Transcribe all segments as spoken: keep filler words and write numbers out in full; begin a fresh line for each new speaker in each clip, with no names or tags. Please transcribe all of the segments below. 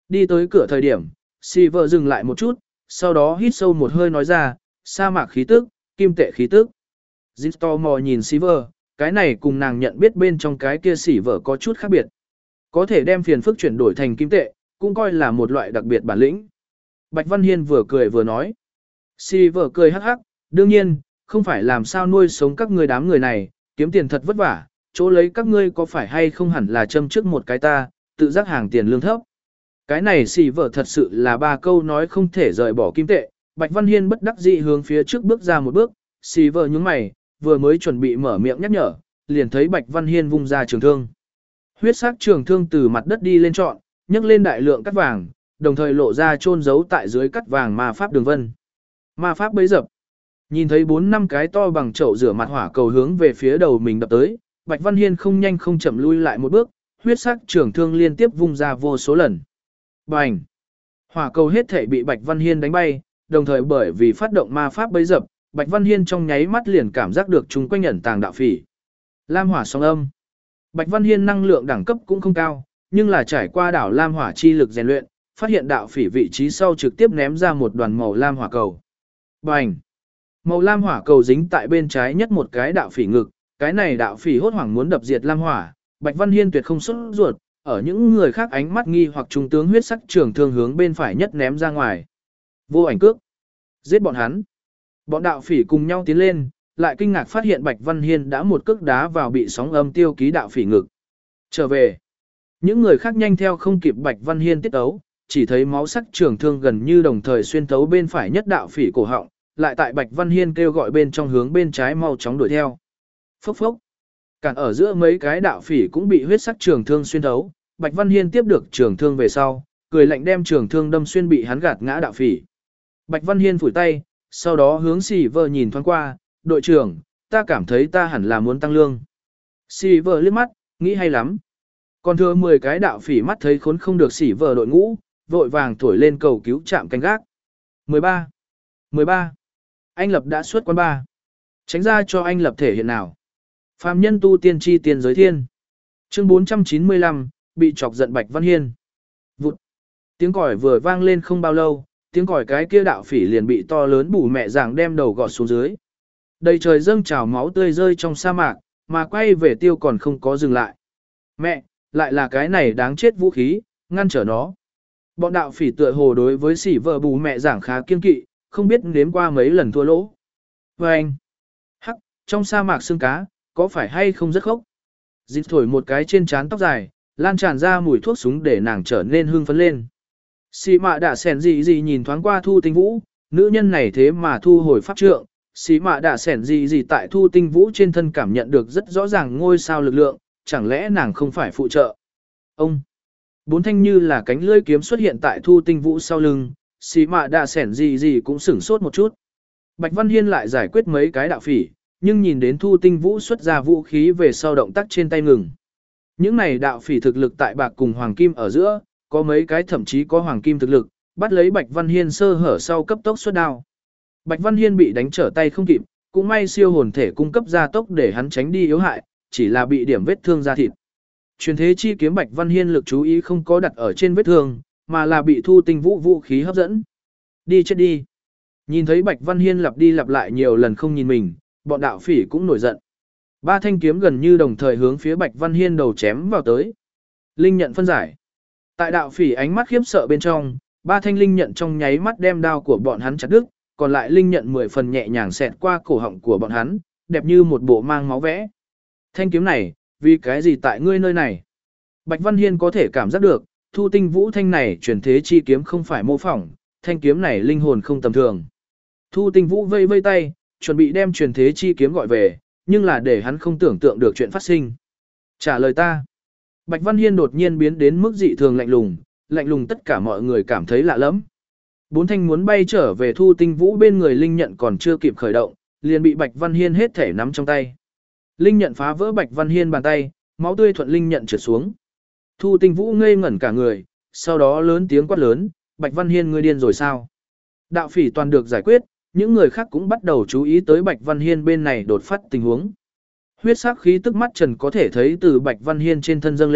Đi tới cửa thời điểm, Silver dừng lại một chút, sau đó hít sâu một hơi nói ra, sa mạc khí tức, kim tệ khí tức. Jin tò mò nhìn Silver, cái này cùng nàng nhận biết bên trong cái kia Silver có chút khác biệt. Có thể đem phiền phức chuyển đổi thành kim tệ, cũng coi là một loại đặc biệt bản lĩnh. Bạch Văn Hiên vừa cười vừa nói. Silver cười hắc hắc, đương nhiên, không phải làm sao nuôi sống các ngươi đám người này, kiếm tiền thật vất vả, chỗ lấy các ngươi có phải hay không hẳn là châm trước một cái ta, tự giác hàng tiền lương thấp. Cái này Silver thật sự là ba câu nói không thể rời bỏ kim tệ. Bạch Văn Hiên bất đắc dĩ hướng phía trước bước ra một bước, Silver nhướng mày, vừa mới chuẩn bị mở miệng nhắc nhở, liền thấy Bạch Văn Hiên vung ra trường thương. Huyết sắc trường thương từ mặt đất đi lên trọn, nhấc lên đại lượng cắt vàng, đồng thời lộ ra chôn giấu tại dưới cắt vàng ma pháp đường vân. Ma pháp bấy dập. Nhìn thấy bốn năm cái to bằng chậu rửa mặt hỏa cầu hướng về phía đầu mình đập tới, Bạch Văn Hiên không nhanh không chậm lui lại một bước, huyết sắc trường thương liên tiếp vung ra vô số lần. Bành! Hỏa cầu hết thể bị Bạch Văn Hiên đánh bay, đồng thời bởi vì phát động ma pháp bấy dập, Bạch Văn Hiên trong nháy mắt liền cảm giác được chúng quanh ẩn tàng đạo phỉ. Lam hỏa song âm. Bạch Văn Hiên năng lượng đẳng cấp cũng không cao, nhưng là trải qua đảo lam hỏa chi lực rèn luyện, phát hiện đạo phỉ vị trí sau trực tiếp ném ra một đoàn màu lam hỏa cầu. Bành! Màu lam hỏa cầu dính tại bên trái nhất một cái đạo phỉ ngực, cái này đạo phỉ hốt hoảng muốn đập diệt lam hỏa, Bạch Văn Hiên tuyệt không xuất ruột, ở những người khác ánh mắt nghi hoặc trung tướng huyết sắc trường thương hướng bên phải nhất ném ra ngoài. Vô ảnh cước. Giết bọn hắn. Bọn đạo phỉ cùng nhau tiến lên, lại kinh ngạc phát hiện Bạch Văn Hiên đã một cước đá vào bị sóng âm tiêu ký đạo phỉ ngực. Trở về. Những người khác nhanh theo không kịp Bạch Văn Hiên tiết ấu, chỉ thấy máu sắc trường thương gần như đồng thời xuyên thấu bên phải nhất đạo phỉ cổ họng, lại tại Bạch Văn Hiên kêu gọi bên trong hướng bên trái mau chóng đuổi theo. Phốc phốc. Cản ở giữa mấy cái đạo phỉ cũng bị huyết sắc trường thương xuyên thấu, Bạch Văn Hiên tiếp được trường thương về sau, cười lạnh đem trường thương đâm xuyên bị hắn gạt ngã đạo phỉ. Bạch Văn Hiên phủi tay, sau đó hướng Silver nhìn thoáng qua, đội trưởng, ta cảm thấy ta hẳn là muốn tăng lương. Silver liếc mắt, nghĩ hay lắm. Còn thừa mười cái đạo phỉ mắt thấy khốn không được Silver đội ngũ, vội vàng thổi lên cầu cứu trạm canh gác. mười ba. mười ba. Anh Lập đã xuất quán ba. Tránh ra cho anh Lập thể hiện nào. Phàm nhân tu tiên tri tiên giới thiên. Chương bốn trăm chín mươi lăm, bị chọc giận Bạch Văn Hiên. Vụt. Tiếng còi vừa vang lên không bao lâu, tiếng còi cái kia đạo phỉ liền bị to lớn bù mẹ giảng đem đầu gọt xuống dưới. Đầy trời dâng trào máu tươi rơi trong sa mạc, mà quay về tiêu còn không có dừng lại. Mẹ, lại là cái này đáng chết vũ khí, ngăn trở nó. Bọn đạo phỉ tựa hồ đối với sỉ vợ bù mẹ giảng khá kiên kỵ, không biết nếm qua mấy lần thua lỗ. Và anh, hắc, trong sa mạc xương cá, có phải hay không rất khốc? Dịch thổi một cái trên trán tóc dài, lan tràn ra mùi thuốc súng để nàng trở nên hưng phấn lên. Xì mạ đã sẻn gì gì nhìn thoáng qua Thu Tinh Vũ, nữ nhân này thế mà thu hồi pháp trượng. Xì mạ đã sẻn gì gì tại Thu Tinh Vũ trên thân cảm nhận được rất rõ ràng ngôi sao lực lượng, chẳng lẽ nàng không phải phụ trợ? Ông! Bốn thanh như là cánh lưỡi kiếm xuất hiện tại Thu Tinh Vũ sau lưng, xì mạ đã sẻn gì gì cũng sửng sốt một chút. Bạch Văn Hiên lại giải quyết mấy cái đạo phỉ, nhưng nhìn đến Thu Tinh Vũ xuất ra vũ khí về sau động tác trên tay ngừng. Những này đạo phỉ thực lực tại bạc cùng hoàng kim ở giữa, có mấy cái thậm chí có hoàng kim thực lực, bắt lấy Bạch Văn Hiên sơ hở sau cấp tốc xuất đao. Bạch Văn Hiên bị đánh trở tay không kịp, cũng may siêu hồn thể cung cấp gia tốc để hắn tránh đi yếu hại, chỉ là bị điểm vết thương da thịt. Truyền thế chi kiếm Bạch Văn Hiên lực chú ý không có đặt ở trên vết thương, mà là bị Thu Tinh Vũ vũ khí hấp dẫn. Đi chết đi. Nhìn thấy Bạch Văn Hiên lặp đi lặp lại nhiều lần không nhìn mình, bọn đạo phỉ cũng nổi giận. Ba thanh kiếm gần như đồng thời hướng phía Bạch Văn Hiên đầu chém vào tới. Linh nhận phân giải. Tại đạo phỉ ánh mắt khiếp sợ bên trong, ba thanh linh nhận trong nháy mắt đem đao của bọn hắn chặt đứt, còn lại linh nhận mười phần nhẹ nhàng xẹt qua cổ họng của bọn hắn, đẹp như một bộ mang máu vẽ. Thanh kiếm này, vì cái gì tại ngươi nơi này? Bạch Văn Hiên có thể cảm giác được, Thu Tinh Vũ thanh này truyền thế chi kiếm không phải mô phỏng, thanh kiếm này linh hồn không tầm thường. Thu Tinh Vũ vây vây tay, chuẩn bị đem truyền thế chi kiếm gọi về, nhưng là để hắn không tưởng tượng được chuyện phát sinh. Trả lời ta. Bạch Văn Hiên đột nhiên biến đến mức dị thường lạnh lùng, lạnh lùng tất cả mọi người cảm thấy lạ lắm. Bốn thanh muốn bay trở về Thu Tinh Vũ bên người linh nhận còn chưa kịp khởi động, liền bị Bạch Văn Hiên hết thể nắm trong tay. Linh nhận phá vỡ Bạch Văn Hiên bàn tay, máu tươi thuận linh nhận trượt xuống. Thu Tinh Vũ ngây ngẩn cả người, sau đó lớn tiếng quát lớn, Bạch Văn Hiên ngươi điên rồi sao? Đạo phỉ toàn được giải quyết, những người khác cũng bắt đầu chú ý tới Bạch Văn Hiên bên này đột phát tình huống. Huyết sắc khí tức mắt trần có thể thấy từ Bạch Văn Hiên trên thân dâng lên,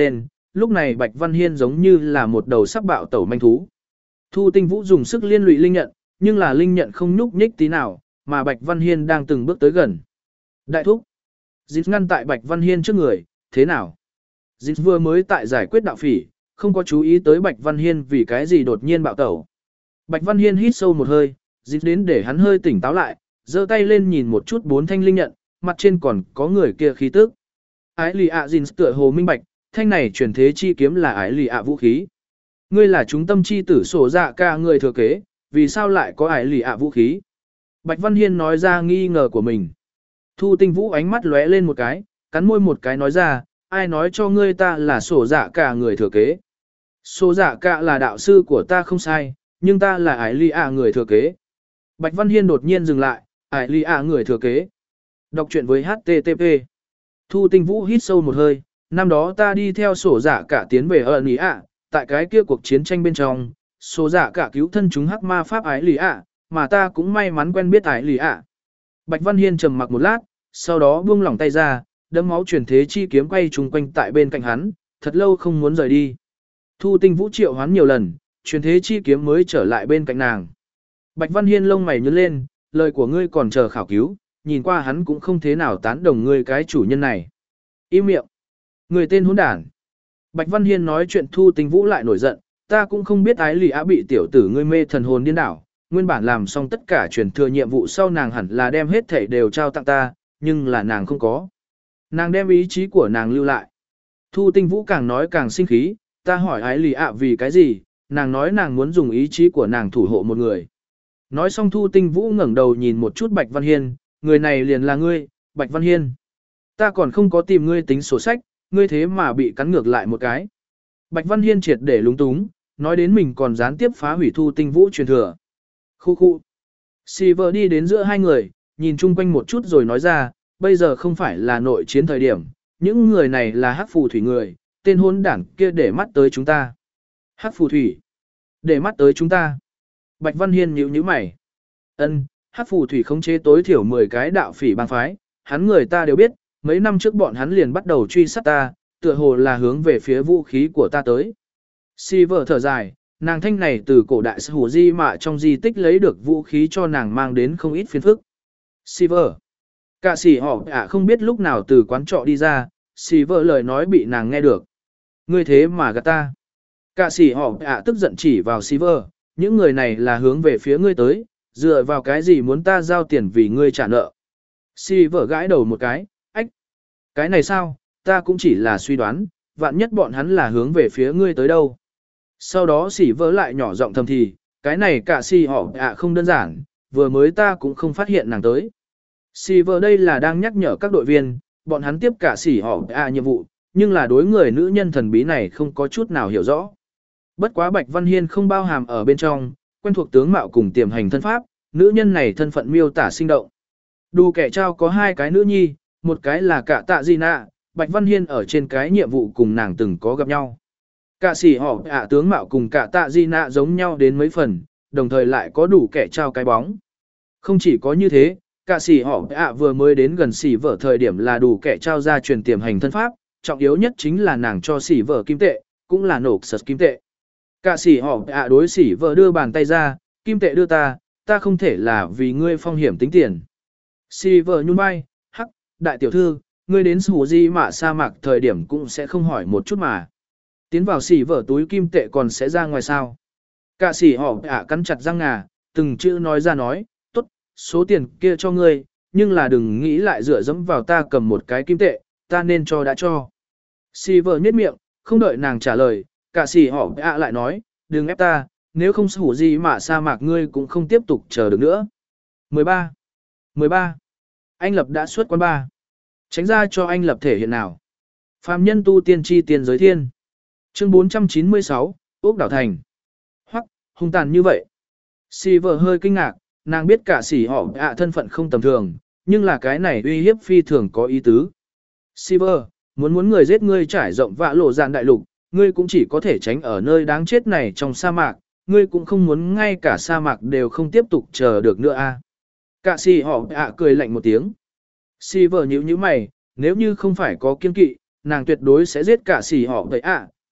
lúc này Bạch Văn Hiên giống như là một đầu sắp bạo tẩu manh thú. Thu Tinh Vũ dùng sức liên lụy linh nhận, nhưng là linh nhận không nhúc nhích tí nào, mà Bạch Văn Hiên đang từng bước tới gần. Đại thúc. Dịch ngăn tại Bạch Văn Hiên trước người, thế nào? Dịch vừa mới tại giải quyết đạo phỉ, không có chú ý tới Bạch Văn Hiên vì cái gì đột nhiên bạo tẩu. Bạch Văn Hiên hít sâu một hơi, dịch đến để hắn hơi tỉnh táo lại, giơ tay lên nhìn một chút bốn thanh linh nhận, mặt trên còn có người kia khí tức. Ái lì ạ Jin tựa hồ minh bạch, thanh này truyền thế chi kiếm là ái lì ạ vũ khí. Ngươi là chúng tâm chi tử sổ dạ ca người thừa kế, vì sao lại có ái lì ạ vũ khí? Bạch Văn Hiên nói ra nghi ngờ của mình. Thu Tinh Vũ ánh mắt lóe lên một cái, cắn môi một cái nói ra, ai nói cho ngươi ta là sổ dạ ca người thừa kế? Sổ dạ ca là đạo sư của ta không sai, nhưng ta là ái lì ạ người thừa kế. Bạch Văn Hiên đột nhiên dừng lại, ái lì ạ người thừa kế. Đọc truyện với hát tê tê pê. Thu Tinh Vũ hít sâu một hơi, năm đó ta đi theo sổ giả cả tiến về ẩn ý ạ, tại cái kia cuộc chiến tranh bên trong, sổ giả cả cứu thân chúng hắc ma pháp ái lì ạ, mà ta cũng may mắn quen biết ái lì ạ. Bạch Văn Hiên trầm mặc một lát, sau đó buông lỏng tay ra, đấm máu truyền thế chi kiếm quay trùng quanh tại bên cạnh hắn, thật lâu không muốn rời đi. Thu Tinh Vũ triệu hoán nhiều lần, truyền thế chi kiếm mới trở lại bên cạnh nàng. Bạch Văn Hiên lông mày nhướng lên, lời của ngươi còn chờ khảo cứu, nhìn qua hắn cũng không thế nào tán đồng ngươi cái chủ nhân này. Im miệng. Người tên hỗn đản. Bạch Văn Hiên nói chuyện Thu Tinh Vũ lại nổi giận, ta cũng không biết ái lì á bị tiểu tử ngươi mê thần hồn điên đảo, nguyên bản làm xong tất cả truyền thừa nhiệm vụ sau nàng hẳn là đem hết thảy đều trao tặng ta, nhưng là nàng không có. Nàng đem ý chí của nàng lưu lại. Thu Tinh Vũ càng nói càng sinh khí, ta hỏi ái lì ạ vì cái gì, nàng nói nàng muốn dùng ý chí của nàng thủ hộ một người. Nói xong Thu Tinh Vũ ngẩng đầu nhìn một chút Bạch Văn Hiên, người này liền là ngươi, Bạch Văn Hiên. Ta còn không có tìm ngươi tính sổ sách, ngươi thế mà bị cắn ngược lại một cái. Bạch Văn Hiên triệt để lúng túng, nói đến mình còn gián tiếp phá hủy Thu Tinh Vũ truyền thừa. Khu khu. Silver đi đến giữa hai người, nhìn chung quanh một chút rồi nói ra, bây giờ không phải là nội chiến thời điểm, những người này là hắc phù thủy người, tên hôn đảng kia để mắt tới chúng ta. Hắc phù thủy. Để mắt tới chúng ta. Bạch Văn Hiên nhíu nhíu mày. Ân, hắc phù thủy khống chế tối thiểu mười cái đạo phỉ bang phái, hắn người ta đều biết, mấy năm trước bọn hắn liền bắt đầu truy sát ta, tựa hồ là hướng về phía vũ khí của ta tới. Silver thở dài, nàng thanh này từ cổ đại sư hủ di mạ trong di tích lấy được vũ khí cho nàng mang đến không ít phiền phức. Silver. Cả sĩ họ ạ không biết lúc nào từ quán trọ đi ra, Silver lời nói bị nàng nghe được. Ngươi thế mà gạt ta. Cả sĩ họ ạ tức giận chỉ vào Silver, những người này là hướng về phía ngươi tới, dựa vào cái gì muốn ta giao tiền vì ngươi trả nợ. Silver gãi đầu một cái, ách. Cái này sao, ta cũng chỉ là suy đoán, vạn nhất bọn hắn là hướng về phía ngươi tới đâu. Sau đó Silver lại nhỏ giọng thầm thì, cái này cả sĩ họ ạ không đơn giản, vừa mới ta cũng không phát hiện nàng tới. Silver đây là đang nhắc nhở các đội viên, bọn hắn tiếp cả sĩ họ ạ nhiệm vụ, nhưng là đối người nữ nhân thần bí này không có chút nào hiểu rõ. Bất quá Bạch Văn Hiên không bao hàm ở bên trong, quen thuộc tướng mạo cùng tiềm hành thân pháp, nữ nhân này thân phận miêu tả sinh động. Đủ kẻ trao có hai cái nữ nhi, một cái là cả tạ gì nạ, Bạch Văn Hiên ở trên cái nhiệm vụ cùng nàng từng có gặp nhau. Cả sĩ họ ạ tướng mạo cùng cả tạ di nạ giống nhau đến mấy phần, đồng thời lại có đủ kẻ trao cái bóng. Không chỉ có như thế, cả sĩ họ ạ vừa mới đến gần sĩ vợ thời điểm là đủ kẻ trao ra truyền tiềm hành thân pháp, trọng yếu nhất chính là nàng cho sĩ vợ kim tệ, cũng là nổ sật kim tệ. Cả sĩ họ ạ đối sĩ vợ đưa bàn tay ra, kim tệ đưa ta, ta không thể là vì ngươi phong hiểm tính tiền. Sĩ vợ nhún vai, hắc, đại tiểu thư, ngươi đến sủ di mạ sa mạc thời điểm cũng sẽ không hỏi một chút mà. Tiến vào sĩ vợ túi kim tệ còn sẽ ra ngoài sao. Cả sĩ họ ạ cắn chặt răng ngà, từng chữ nói ra nói, tốt, số tiền kia cho ngươi, nhưng là đừng nghĩ lại dựa dẫm vào ta cầm một cái kim tệ, ta nên cho đã cho. Sĩ vợ nhếch miệng, không đợi nàng trả lời, cả sĩ họ ạ lại nói, đừng ép ta, nếu không sủ gì mà sa mạc ngươi cũng không tiếp tục chờ được nữa. mười ba. mười ba. Anh Lập đã xuất quán ba. Tránh ra cho anh Lập thể hiện nào. Phàm nhân tu tiên tri tiên giới thiên. Chương bốn trăm chín mươi sáu, Úc Đảo Thành. Hoắc, hung tàn như vậy. Silver hơi kinh ngạc, nàng biết cả sĩ họ ạ thân phận không tầm thường, nhưng là cái này uy hiếp phi thường có ý tứ. Silver, muốn muốn người giết ngươi trải rộng vạ lộ dạn đại lục, ngươi cũng chỉ có thể tránh ở nơi đáng chết này trong sa mạc, ngươi cũng không muốn ngay cả sa mạc đều không tiếp tục chờ được nữa a. À. Cả sĩ họ ạ cười lạnh một tiếng. Silver nhíu nhíu mày, nếu như không phải có kiên kỵ, nàng tuyệt đối sẽ giết cả sĩ họ vậy ạ,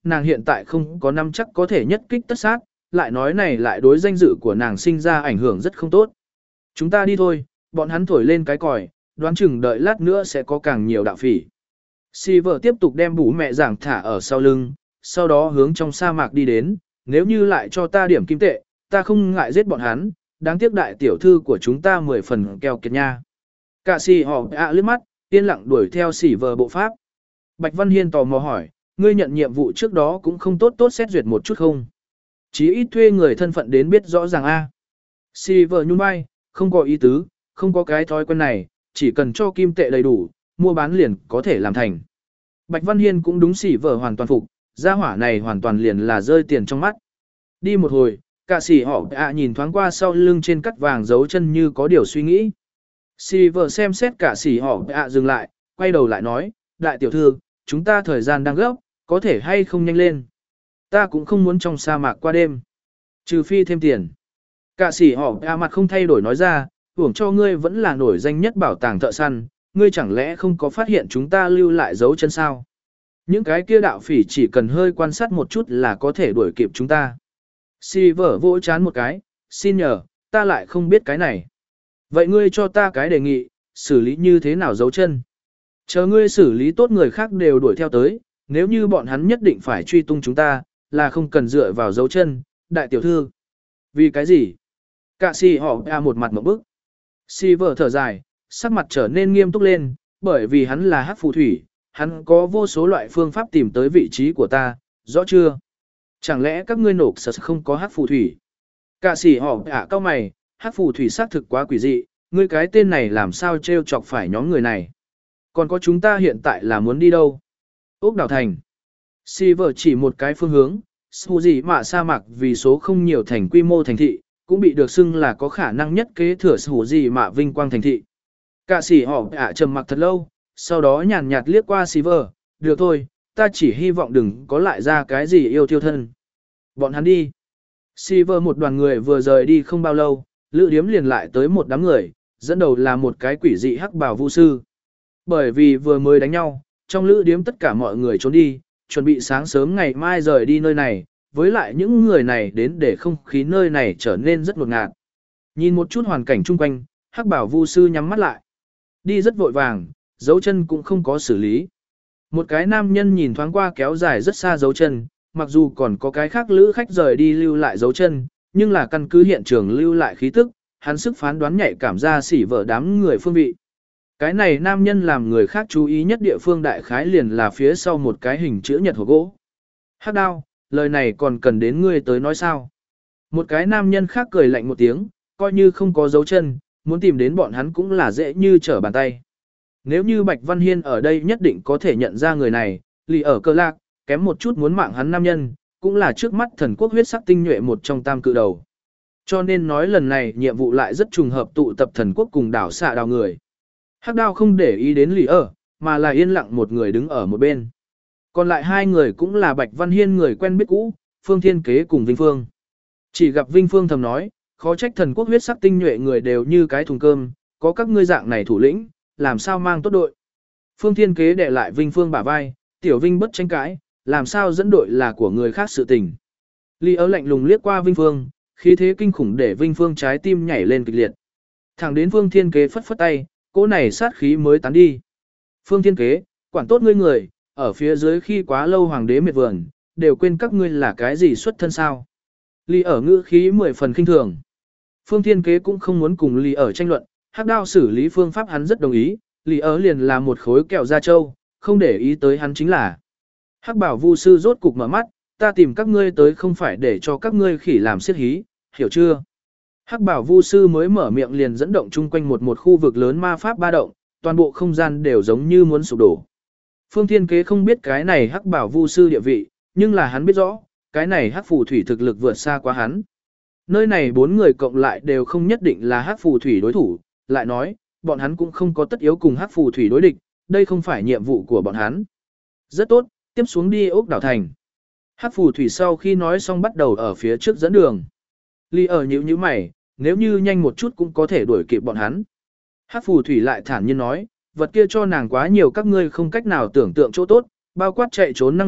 nàng hiện tại không có nắm chắc có thể nhất kích tất sát, lại nói này lại đối danh dự của nàng sinh ra ảnh hưởng rất không tốt. Chúng ta đi thôi, bọn hắn thổi lên cái còi, đoán chừng đợi lát nữa sẽ có càng nhiều đạo phỉ. Silver tiếp tục đem bú mẹ giảng thả ở sau lưng, sau đó hướng trong sa mạc đi đến, nếu như lại cho ta điểm kim tệ, ta không ngại giết bọn hắn, đáng tiếc đại tiểu thư của chúng ta mười phần keo kiệt nha. Cả xì họ ạ liếc mắt, yên lặng đuổi theo Silver bộ pháp. Bạch Văn Hiên tò mò hỏi, ngươi nhận nhiệm vụ trước đó cũng không tốt tốt xét duyệt một chút không? Chí ít thuê người thân phận đến biết rõ ràng a. Silver nhún vai, không có ý tứ, không có cái thói quen này, chỉ cần cho kim tệ đầy đủ, mua bán liền có thể làm thành. Bạch Văn Hiên cũng đúng Silver hoàn toàn phục, gia hỏa này hoàn toàn liền là rơi tiền trong mắt. Đi một hồi, cả sĩ họ ạ nhìn thoáng qua sau lưng trên cắt vàng dấu chân như có điều suy nghĩ. Silver xem xét cả sĩ họ ạ dừng lại, quay đầu lại nói, đại tiểu thư, chúng ta thời gian đang gấp, có thể hay không nhanh lên. Ta cũng không muốn trong sa mạc qua đêm. Trừ phi thêm tiền. Cả sĩ họ ạ mặt không thay đổi nói ra, hưởng cho ngươi vẫn là nổi danh nhất bảo tàng thợ săn, ngươi chẳng lẽ không có phát hiện chúng ta lưu lại dấu chân sao? Những cái kia đạo phỉ chỉ cần hơi quan sát một chút là có thể đuổi kịp chúng ta. Silver vỗ chán một cái, xin nhờ, ta lại không biết cái này. Vậy ngươi cho ta cái đề nghị, xử lý như thế nào dấu chân? Chờ ngươi xử lý tốt người khác đều đuổi theo tới, nếu như bọn hắn nhất định phải truy tung chúng ta, là không cần dựa vào dấu chân, đại tiểu thư. Vì cái gì? Cả si họ à một mặt một bức. Silver thở dài, sắc mặt trở nên nghiêm túc lên, bởi vì hắn là hắc phù thủy, hắn có vô số loại phương pháp tìm tới vị trí của ta, rõ chưa? Chẳng lẽ các ngươi nộp sợ không có hắc phù thủy? Cả sĩ họ ạ cao mày, hắc phù thủy xác thực quá quỷ dị, ngươi cái tên này làm sao trêu chọc phải nhóm người này? Còn có chúng ta hiện tại là muốn đi đâu? Ốc đảo thành. Silver chỉ một cái phương hướng, Su gì mà sa mạc vì số không nhiều thành quy mô thành thị, cũng bị được xưng là có khả năng nhất kế thừa Su gì mà vinh quang thành thị. Cả sĩ họ ạ trầm mặc thật lâu, sau đó nhàn nhạt liếc qua Silver, được thôi, ta chỉ hy vọng đừng có lại ra cái gì yêu tiêu thân. Bọn hắn đi. Silver một đoàn người vừa rời đi không bao lâu, lữ điếm liền lại tới một đám người, dẫn đầu là một cái quỷ dị hắc bào vu sư. Bởi vì vừa mới đánh nhau, trong lữ điếm tất cả mọi người trốn đi, chuẩn bị sáng sớm ngày mai rời đi nơi này, với lại những người này đến để không khí nơi này trở nên rất ngột ngạt. Nhìn một chút hoàn cảnh chung quanh, hắc bảo vu sư nhắm mắt lại. Đi rất vội vàng, dấu chân cũng không có xử lý. Một cái nam nhân nhìn thoáng qua kéo dài rất xa dấu chân, mặc dù còn có cái khác lữ khách rời đi lưu lại dấu chân, nhưng là căn cứ hiện trường lưu lại khí tức, hắn sức phán đoán nhạy cảm ra xỉ vợ đám người phương vị. Cái này nam nhân làm người khác chú ý nhất địa phương đại khái liền là phía sau một cái hình chữ nhật hộp gỗ. Hắc đao, lời này còn cần đến ngươi tới nói sao? Một cái nam nhân khác cười lạnh một tiếng, coi như không có dấu chân, muốn tìm đến bọn hắn cũng là dễ như trở bàn tay. Nếu như Bạch Văn Hiên ở đây nhất định có thể nhận ra người này, lì ở cơ lạc, kém một chút muốn mạng hắn nam nhân, cũng là trước mắt thần quốc huyết sắc tinh nhuệ một trong tam cự đầu. Cho nên nói lần này nhiệm vụ lại rất trùng hợp tụ tập thần quốc cùng đảo xạ đào người. Hắc đao không để ý đến lì ở, mà là yên lặng một người đứng ở một bên. Còn lại hai người cũng là Bạch Văn Hiên người quen biết cũ, Phương Thiên Kế cùng Vinh Phương. Chỉ gặp Vinh Phương thầm nói, khó trách thần quốc huyết sắc tinh nhuệ người đều như cái thùng cơm, có các ngươi dạng này thủ lĩnh, làm sao mang tốt đội. Phương Thiên Kế đệ lại Vinh Phương bả vai, tiểu Vinh bất tranh cãi, làm sao dẫn đội là của người khác sự tình. Lý ớ lạnh lùng liếc qua Vinh Phương, khí thế kinh khủng để Vinh Phương trái tim nhảy lên kịch liệt. Thẳng đến Phương Thiên Kế phất phất tay, cỗ này sát khí mới tán đi. Phương Thiên Kế, quản tốt ngươi người, ở phía dưới khi quá lâu hoàng đế miệt vườn, đều quên các ngươi là cái gì xuất thân sao. Lý ở ngữ khí mười phần khinh thường. Phương Thiên Kế cũng không muốn cùng Lý ở tranh luận, hắc đao xử lý phương pháp hắn rất đồng ý, Lý ở liền là một khối kẹo da trâu, không để ý tới hắn chính là. Hắc bảo vu sư rốt cục mở mắt, ta tìm các ngươi tới không phải để cho các ngươi khỉ làm xiết hí, hiểu chưa? Hắc bảo vu sư mới mở miệng liền dẫn động chung quanh một một khu vực lớn ma pháp ba động, toàn bộ không gian đều giống như muốn sụp đổ. Phương Thiên Kế không biết cái này hắc bảo vu sư địa vị, nhưng là hắn biết rõ, cái này hắc phù thủy thực lực vượt xa quá hắn. Nơi này bốn người cộng lại đều không nhất định là hắc phù thủy đối thủ, lại nói, bọn hắn cũng không có tất yếu cùng hắc phù thủy đối địch, đây không phải nhiệm vụ của bọn hắn. Rất tốt, tiếp xuống đi ốc đảo thành. Hắc phù thủy sau khi nói xong bắt đầu ở phía trước dẫn đường. Lý ở nhíu nhíu mày, nếu như nhanh một chút cũng có thể đuổi kịp bọn hắn. Hắc phù thủy lại thản nhiên nói, vật kia cho nàng quá nhiều các ngươi không cách nào tưởng tượng chỗ tốt, bao quát chạy trốn năng lực,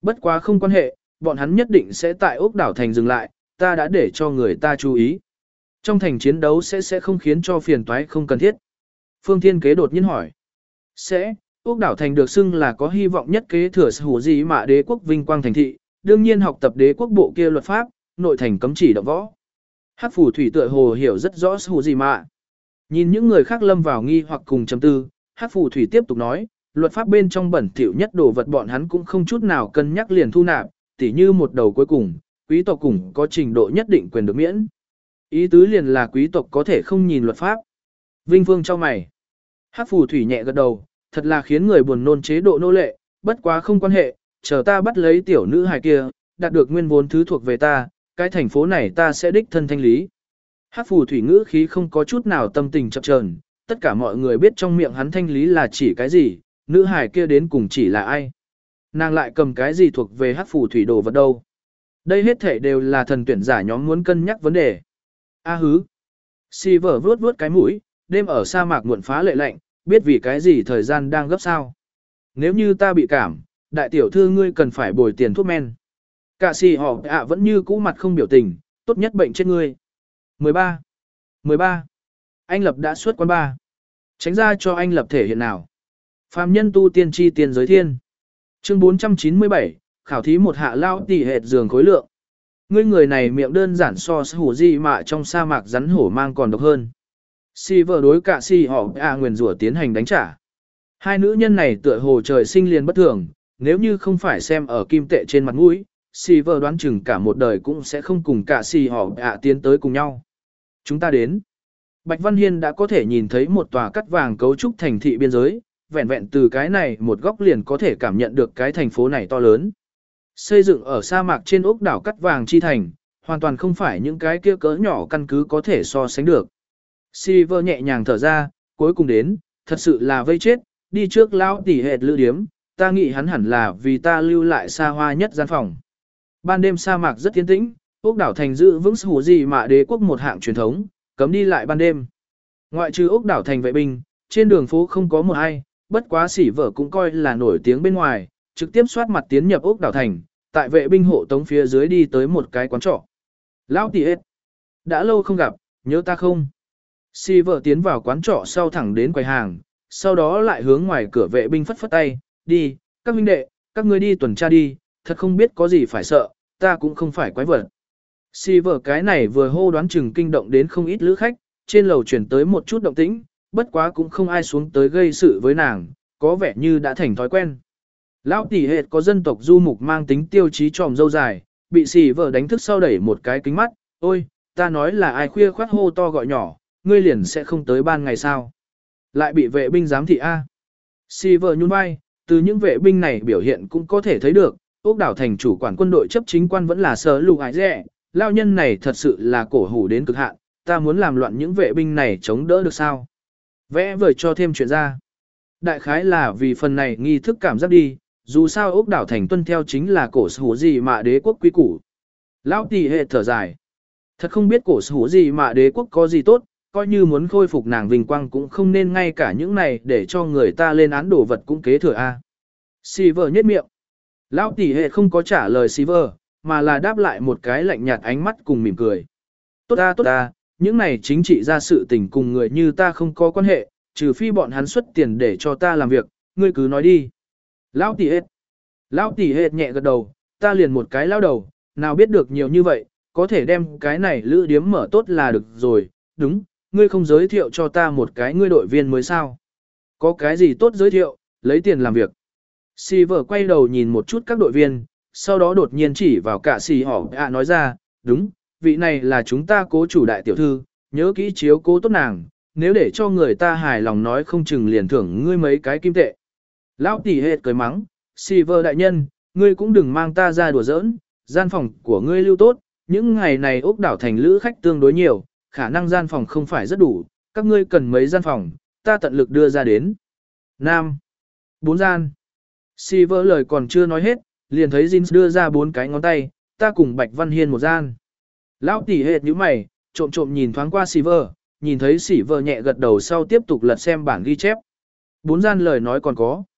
Bất quá không quan hệ, bọn hắn nhất định sẽ tại ốc đảo thành dừng lại, ta đã để cho người ta chú ý. Trong thành chiến đấu sẽ sẽ không khiến cho phiền toái không cần thiết. Phương Thiên Kế đột nhiên hỏi. Sẽ, ốc đảo thành được xưng là có hy vọng nhất kế thừa hủ gì mà đế quốc vinh quang thành thị, đương nhiên học tập đế quốc bộ kia luật pháp, nội thành cấm chỉ động võ. Hắc Phù Thủy tựa hồ hiểu rất rõ hủ gì mà. Nhìn những người khác lâm vào nghi hoặc cùng chấm tư, Hắc Phù Thủy tiếp tục nói, luật pháp bên trong bẩn thỉu nhất đồ vật bọn hắn cũng không chút nào cân nhắc liền thu nạp, tỉ như một đầu cuối cùng, quý tộc cùng có trình độ nhất định quyền được miễn. Ý tứ liền là quý tộc có thể không nhìn luật pháp. Vinh Vương cho mày. Hắc Phù Thủy nhẹ gật đầu, thật là khiến người buồn nôn chế độ nô lệ, bất quá không quan hệ, chờ ta bắt lấy tiểu nữ hài kia, đạt được nguyên vốn thứ thuộc về ta, cái thành phố này ta sẽ đích thân thanh lý. Hắc Phù Thủy ngữ khí không có chút nào tâm tình chập chờn, tất cả mọi người biết trong miệng hắn thanh lý là chỉ cái gì, nữ hài kia đến cùng chỉ là ai. Nàng lại cầm cái gì thuộc về Hắc Phù Thủy đồ vật đâu. Đây hết thể đều là thần tuyển giả nhóm muốn cân nhắc vấn đề. A hứ. Silver vuốt vuốt cái mũi, đêm ở sa mạc muộn phá lệ lạnh, biết vì cái gì thời gian đang gấp sao. Nếu như ta bị cảm, đại tiểu thư ngươi cần phải bồi tiền thuốc men. Cả xì họ ạ vẫn như cũ mặt không biểu tình, tốt nhất bệnh chết ngươi. mười ba. mười ba. Anh Lập đã xuất quán ba. Tránh ra cho anh Lập thể hiện nào. Phàm nhân tu tiên tri tiền giới thiên. Chương bốn trăm chín mươi bảy, khảo thí một hạ lao tỷ hệt giường khối lượng. Ngươi người này miệng đơn giản so hủ gì mà trong sa mạc rắn hổ mang còn độc hơn. Si vợ đối cả si họ à nguyền rủa tiến hành đánh trả. Hai nữ nhân này tựa hồ trời sinh liền bất thường, nếu như không phải xem ở kim tệ trên mặt mũi, si vợ đoán chừng cả một đời cũng sẽ không cùng cả si họ à tiến tới cùng nhau. Chúng ta đến. Bạch Văn Hiên đã có thể nhìn thấy một tòa cắt vàng cấu trúc thành thị biên giới, vẹn vẹn từ cái này một góc liền có thể cảm nhận được cái thành phố này to lớn. Xây dựng ở sa mạc trên ốc đảo cắt vàng chi thành, hoàn toàn không phải những cái kia cỡ nhỏ căn cứ có thể so sánh được. Silver nhẹ nhàng thở ra, cuối cùng đến, thật sự là vây chết, đi trước lão tỉ hệt lữ điếm, ta nghĩ hắn hẳn là vì ta lưu lại xa hoa nhất gian phòng. Ban đêm sa mạc rất yên tĩnh, ốc đảo thành giữ vững hủ gì mà đế quốc một hạng truyền thống, cấm đi lại ban đêm. Ngoại trừ ốc đảo thành vệ binh, trên đường phố không có một ai, bất quá sỉ vợ cũng coi là nổi tiếng bên ngoài, trực tiếp soát mặt tiến nhập ốc đảo thành, tại vệ binh hộ tống phía dưới đi tới một cái quán trọ. Lão tỉ hệt, đã lâu không gặp, nhớ ta không? Si vợ tiến vào quán trọ sau thẳng đến quầy hàng, sau đó lại hướng ngoài cửa vệ binh phất phất tay, đi, các huynh đệ, các ngươi đi tuần tra đi, thật không biết có gì phải sợ, ta cũng không phải quái vật. Si vợ cái này vừa hô đoán chừng kinh động đến không ít lữ khách, trên lầu chuyển tới một chút động tĩnh, bất quá cũng không ai xuống tới gây sự với nàng, có vẻ như đã thành thói quen. Lão tỷ hệt có dân tộc du mục mang tính tiêu chí tròm dâu dài, bị Si vợ đánh thức sau đẩy một cái kính mắt, ôi, ta nói là ai khuya khoát hô to gọi nhỏ, ngươi liền sẽ không tới ban ngày sao. Lại bị vệ binh giám thị A. Si vợ nhún vai, từ những vệ binh này biểu hiện cũng có thể thấy được, ốc đảo thành chủ quản quân đội chấp chính quan vẫn là sở lục ải rẻ, lao nhân này thật sự là cổ hủ đến cực hạn, ta muốn làm loạn những vệ binh này chống đỡ được sao. Vẽ vời cho thêm chuyện ra. Đại khái là vì phần này nghi thức cảm giác đi, dù sao ốc đảo thành tuân theo chính là cổ hủ gì mà đế quốc quý củ. Lão tỷ hệ thở dài. Thật không biết cổ hủ gì mà đế quốc có gì tốt, coi như muốn khôi phục nàng vinh quang cũng không nên ngay cả những này để cho người ta lên án đồ vật cũng kế thừa a. Silver nhếch miệng. Lão tỷ hệ không có trả lời Silver, mà là đáp lại một cái lạnh nhạt ánh mắt cùng mỉm cười. Tốt ta tốt ta, những này chính trị ra sự tình cùng người như ta không có quan hệ, trừ phi bọn hắn xuất tiền để cho ta làm việc, ngươi cứ nói đi. Lão tỷ hệ. Lão tỷ hệ nhẹ gật đầu, ta liền một cái lão đầu, nào biết được nhiều như vậy, có thể đem cái này lữ điếm mở tốt là được rồi, đúng. Ngươi không giới thiệu cho ta một cái ngươi đội viên mới sao? Có cái gì tốt giới thiệu, lấy tiền làm việc. Silver quay đầu nhìn một chút các đội viên, sau đó đột nhiên chỉ vào cả xì họ ạ nói ra, đúng, vị này là chúng ta cố chủ đại tiểu thư, nhớ kỹ chiếu cố tốt nàng, nếu để cho người ta hài lòng nói không chừng liền thưởng ngươi mấy cái kim tệ. Lão tỷ hệt cười mắng, Silver đại nhân, ngươi cũng đừng mang ta ra đùa giỡn, gian phòng của ngươi lưu tốt, những ngày này ốc đảo thành lữ khách tương đối nhiều. Khả năng gian phòng không phải rất đủ, các ngươi cần mấy gian phòng, ta tận lực đưa ra đến. Nam. Bốn gian. Silver lời còn chưa nói hết, liền thấy Jin đưa ra bốn cái ngón tay, ta cùng Bạch Văn Hiên một gian. Lão tỷ hệt như mày, trộm trộm nhìn thoáng qua Silver, nhìn thấy Silver nhẹ gật đầu sau tiếp tục lật xem bản ghi chép. Bốn gian lời nói còn có.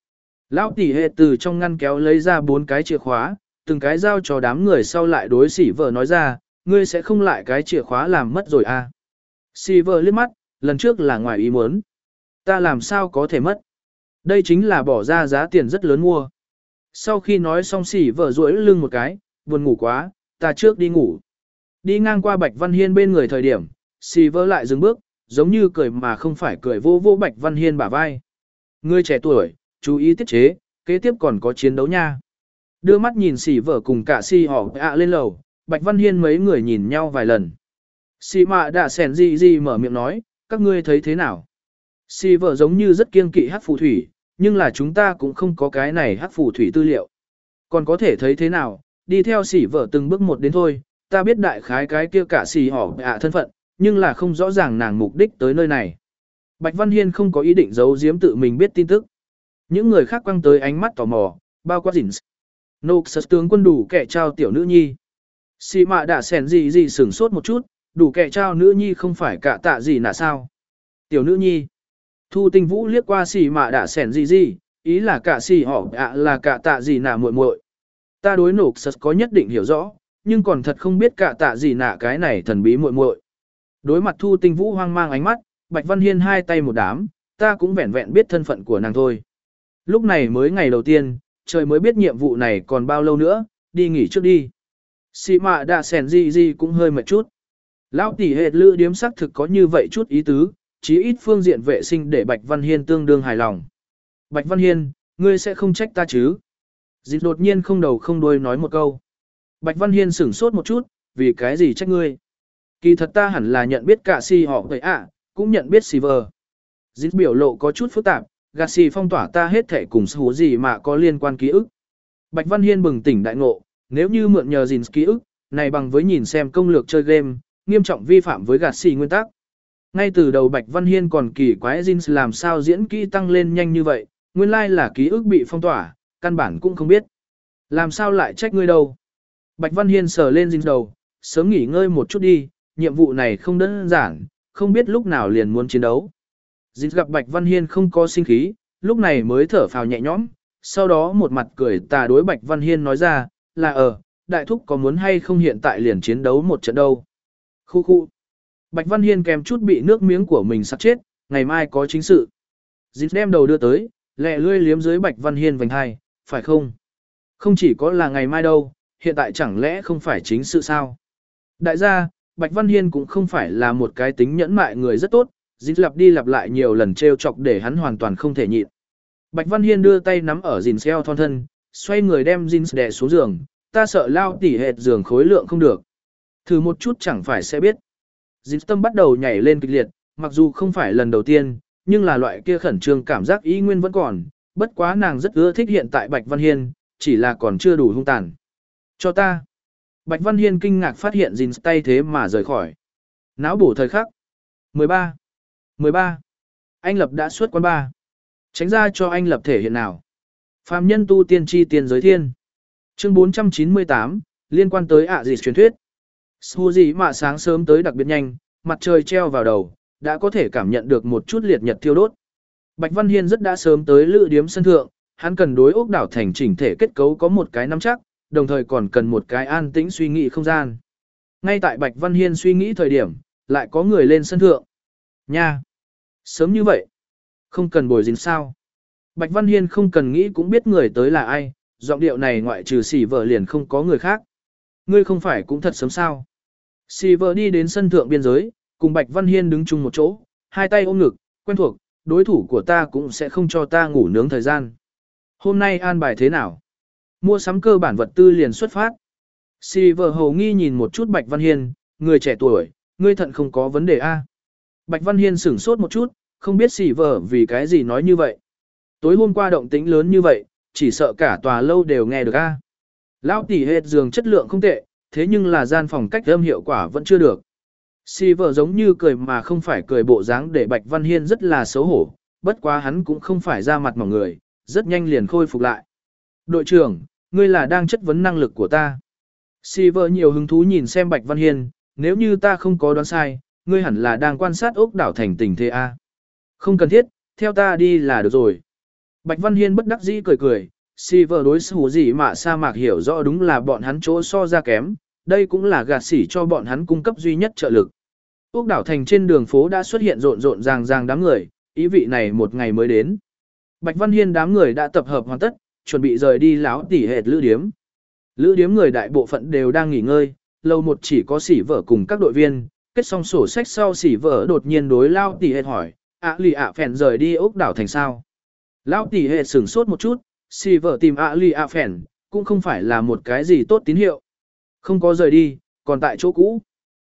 Lão tỷ hệ từ trong ngăn kéo lấy ra bốn cái chìa khóa, từng cái giao cho đám người sau lại đối xỉ vợ nói ra, ngươi sẽ không lại cái chìa khóa làm mất rồi à. Xỉ vợ liếc mắt, lần trước là ngoài ý muốn. Ta làm sao có thể mất. Đây chính là bỏ ra giá tiền rất lớn mua. Sau khi nói xong xỉ vợ duỗi lưng một cái, buồn ngủ quá, ta trước đi ngủ. Đi ngang qua Bạch Văn Hiên bên người thời điểm, xỉ vợ lại dừng bước, giống như cười mà không phải cười vô vô Bạch Văn Hiên bả vai. Ngươi trẻ tuổi, chú ý tiết chế, kế tiếp còn có chiến đấu nha. Đưa mắt nhìn xỉ vợ cùng cả xỉ họ ạ lên lầu, Bạch Văn Hiên mấy người nhìn nhau vài lần. Xỉ mạ đã sẻn gì gì mở miệng nói, các ngươi thấy thế nào? Xỉ vợ giống như rất kiêng kỵ hắc phù thủy, nhưng là chúng ta cũng không có cái này hắc phù thủy tư liệu. Còn có thể thấy thế nào, đi theo xỉ vợ từng bước một đến thôi, ta biết đại khái cái kia cả xỉ họ ạ thân phận, nhưng là không rõ ràng nàng mục đích tới nơi này. Bạch Văn Hiên không có ý định giấu giếm tự mình biết tin tức. Những người khác quăng tới ánh mắt tò mò, bao quát dịnh. Nộp sật tướng quân đủ kẻ trao tiểu nữ nhi. Xì mạ đã sẻn gì gì sửng sốt một chút, đủ kẻ trao nữ nhi không phải cả tạ gì nạ sao. Tiểu nữ nhi. Thu Tinh Vũ liếc qua xì mạ đã sẻn gì gì, ý là cả xì họ ạ là cả tạ gì nạ muội muội. Ta đối nộp sật có nhất định hiểu rõ, nhưng còn thật không biết cả tạ gì nạ cái này thần bí muội muội. Đối mặt Thu Tinh Vũ hoang mang ánh mắt, Bạch Văn Hiên hai tay một đám, ta cũng vẹn vẹn biết thân phận của nàng thôi. Lúc này mới ngày đầu tiên, trời mới biết nhiệm vụ này còn bao lâu nữa, đi nghỉ trước đi. Xì mạ đã sẻn gì gì cũng hơi mệt chút. Lão tỷ hệ lữ điếm sắc thực có như vậy chút ý tứ, chí ít phương diện vệ sinh để Bạch Văn Hiên tương đương hài lòng. Bạch Văn Hiên, ngươi sẽ không trách ta chứ? Dịch đột nhiên không đầu không đuôi nói một câu. Bạch Văn Hiên sửng sốt một chút, vì cái gì trách ngươi? Kỳ thật ta hẳn là nhận biết cả si họ vậy ạ, cũng nhận biết si vờ. Dịch biểu lộ có chút phức tạp, gạt si phong tỏa ta hết thể cùng số gì mà có liên quan ký ức. Bạch Văn Hiên bừng tỉnh đại ngộ, nếu như mượn nhờ Jin ký ức, này bằng với nhìn xem công lược chơi game, nghiêm trọng vi phạm với gạt si nguyên tắc. Ngay từ đầu Bạch Văn Hiên còn kỳ quái Jin làm sao diễn kỹ tăng lên nhanh như vậy, nguyên lai là ký ức bị phong tỏa, căn bản cũng không biết. Làm sao lại trách ngươi đâu? Bạch Văn Hiên sờ lên Jin đầu, sớm nghỉ ngơi một chút đi, nhiệm vụ này không đơn giản, không biết lúc nào liền muốn chiến đấu. Jin gặp Bạch Văn Hiên không có sinh khí, lúc này mới thở phào nhẹ nhõm, sau đó một mặt cười tà đối Bạch Văn Hiên nói ra, là ờ, đại thúc có muốn hay không hiện tại liền chiến đấu một trận đâu. Khu khu. Bạch Văn Hiên kèm chút bị nước miếng của mình sắp chết, ngày mai có chính sự. Jin đem đầu đưa tới, lẹ lươi liếm dưới Bạch Văn Hiên vành hai, phải không? Không chỉ có là ngày mai đâu, hiện tại chẳng lẽ không phải chính sự sao? Đại gia, Bạch Văn Hiên cũng không phải là một cái tính nhẫn mại người rất tốt, Jin lặp đi lặp lại nhiều lần trêu chọc để hắn hoàn toàn không thể nhịn. Bạch Văn Hiên đưa tay nắm ở Jin eo thon thân, xoay người đem Jin đè xuống giường, ta sợ lao tỉ hệt giường khối lượng không được. Thử một chút chẳng phải sẽ biết. Jin tâm bắt đầu nhảy lên kịch liệt, mặc dù không phải lần đầu tiên, nhưng là loại kia khẩn trương cảm giác ý nguyên vẫn còn, bất quá nàng rất ưa thích hiện tại Bạch Văn Hiên, chỉ là còn chưa đủ hung tàn. Cho ta. Bạch Văn Hiên kinh ngạc phát hiện Jin tay thế mà rời khỏi. Náo bổ thời khắc. mười ba. mười ba. Anh Lập đã xuất quán ba. Tránh ra cho anh Lập thể hiện nào. Phàm nhân tu tiên tri tiên giới thiên. Chương bốn trăm chín mươi tám, liên quan tới ạ gì truyền thuyết. Su gì mà sáng sớm tới đặc biệt nhanh, mặt trời treo vào đầu, đã có thể cảm nhận được một chút liệt nhật thiêu đốt. Bạch Văn Hiên rất đã sớm tới lữ điếm sân thượng, hắn cần đối ốc đảo thành chỉnh thể kết cấu có một cái nắm chắc, đồng thời còn cần một cái an tĩnh suy nghĩ không gian. Ngay tại Bạch Văn Hiên suy nghĩ thời điểm, lại có người lên sân thượng. Nha! Sớm như vậy? Không cần bồi dính sao? Bạch Văn Hiên không cần nghĩ cũng biết người tới là ai, giọng điệu này ngoại trừ xỉ vợ liền không có người khác. Ngươi không phải cũng thật sớm sao? Xỉ vợ đi đến sân thượng biên giới, cùng Bạch Văn Hiên đứng chung một chỗ, hai tay ôm ngực, quen thuộc, đối thủ của ta cũng sẽ không cho ta ngủ nướng thời gian. Hôm nay an bài thế nào? Mua sắm cơ bản vật tư liền xuất phát. Xỉ vợ hầu nghi nhìn một chút Bạch Văn Hiên, người trẻ tuổi, ngươi thận không có vấn đề a? Bạch Văn Hiên sửng sốt một chút, không biết xỉ vợ vì cái gì nói như vậy. Tối hôm qua động tĩnh lớn như vậy, chỉ sợ cả tòa lâu đều nghe được a. Lão tỷ hệt giường chất lượng không tệ, thế nhưng là gian phòng cách âm hiệu quả vẫn chưa được. Xỉ vợ giống như cười mà không phải cười bộ dáng để Bạch Văn Hiên rất là xấu hổ, bất quá hắn cũng không phải ra mặt mỏng người, rất nhanh liền khôi phục lại. Đội trưởng, ngươi là đang chất vấn năng lực của ta. Xỉ vợ nhiều hứng thú nhìn xem Bạch Văn Hiên, nếu như ta không có đoán sai, ngươi hẳn là đang quan sát ốc đảo thành tình thế a. Không cần thiết, theo ta đi là được rồi. Bạch Văn Hiên bất đắc dĩ cười cười, Silver đối xử gì mà sa mạc hiểu rõ đúng là bọn hắn chỗ so ra kém, đây cũng là gạt xỉ cho bọn hắn cung cấp duy nhất trợ lực. Úc đảo thành trên đường phố đã xuất hiện rộn rộn ràng ràng đám người, ý vị này một ngày mới đến. Bạch Văn Hiên đám người đã tập hợp hoàn tất, chuẩn bị rời đi lão tỉ hệt lữ điếm. Lữ điếm người đại bộ phận đều đang nghỉ ngơi, lầu một chỉ có sỉ vợ cùng các đội viên, kết xong sổ sách sau sỉ vợ đột nhiên đối lao tỉ hệt hỏi, ạ lì ạ phèn rời đi Úc đảo thành sao? Lão tỉ hệt sửng sốt một chút, sỉ vợ tìm ạ lì ạ phèn, cũng không phải là một cái gì tốt tín hiệu. Không có rời đi, còn tại chỗ cũ.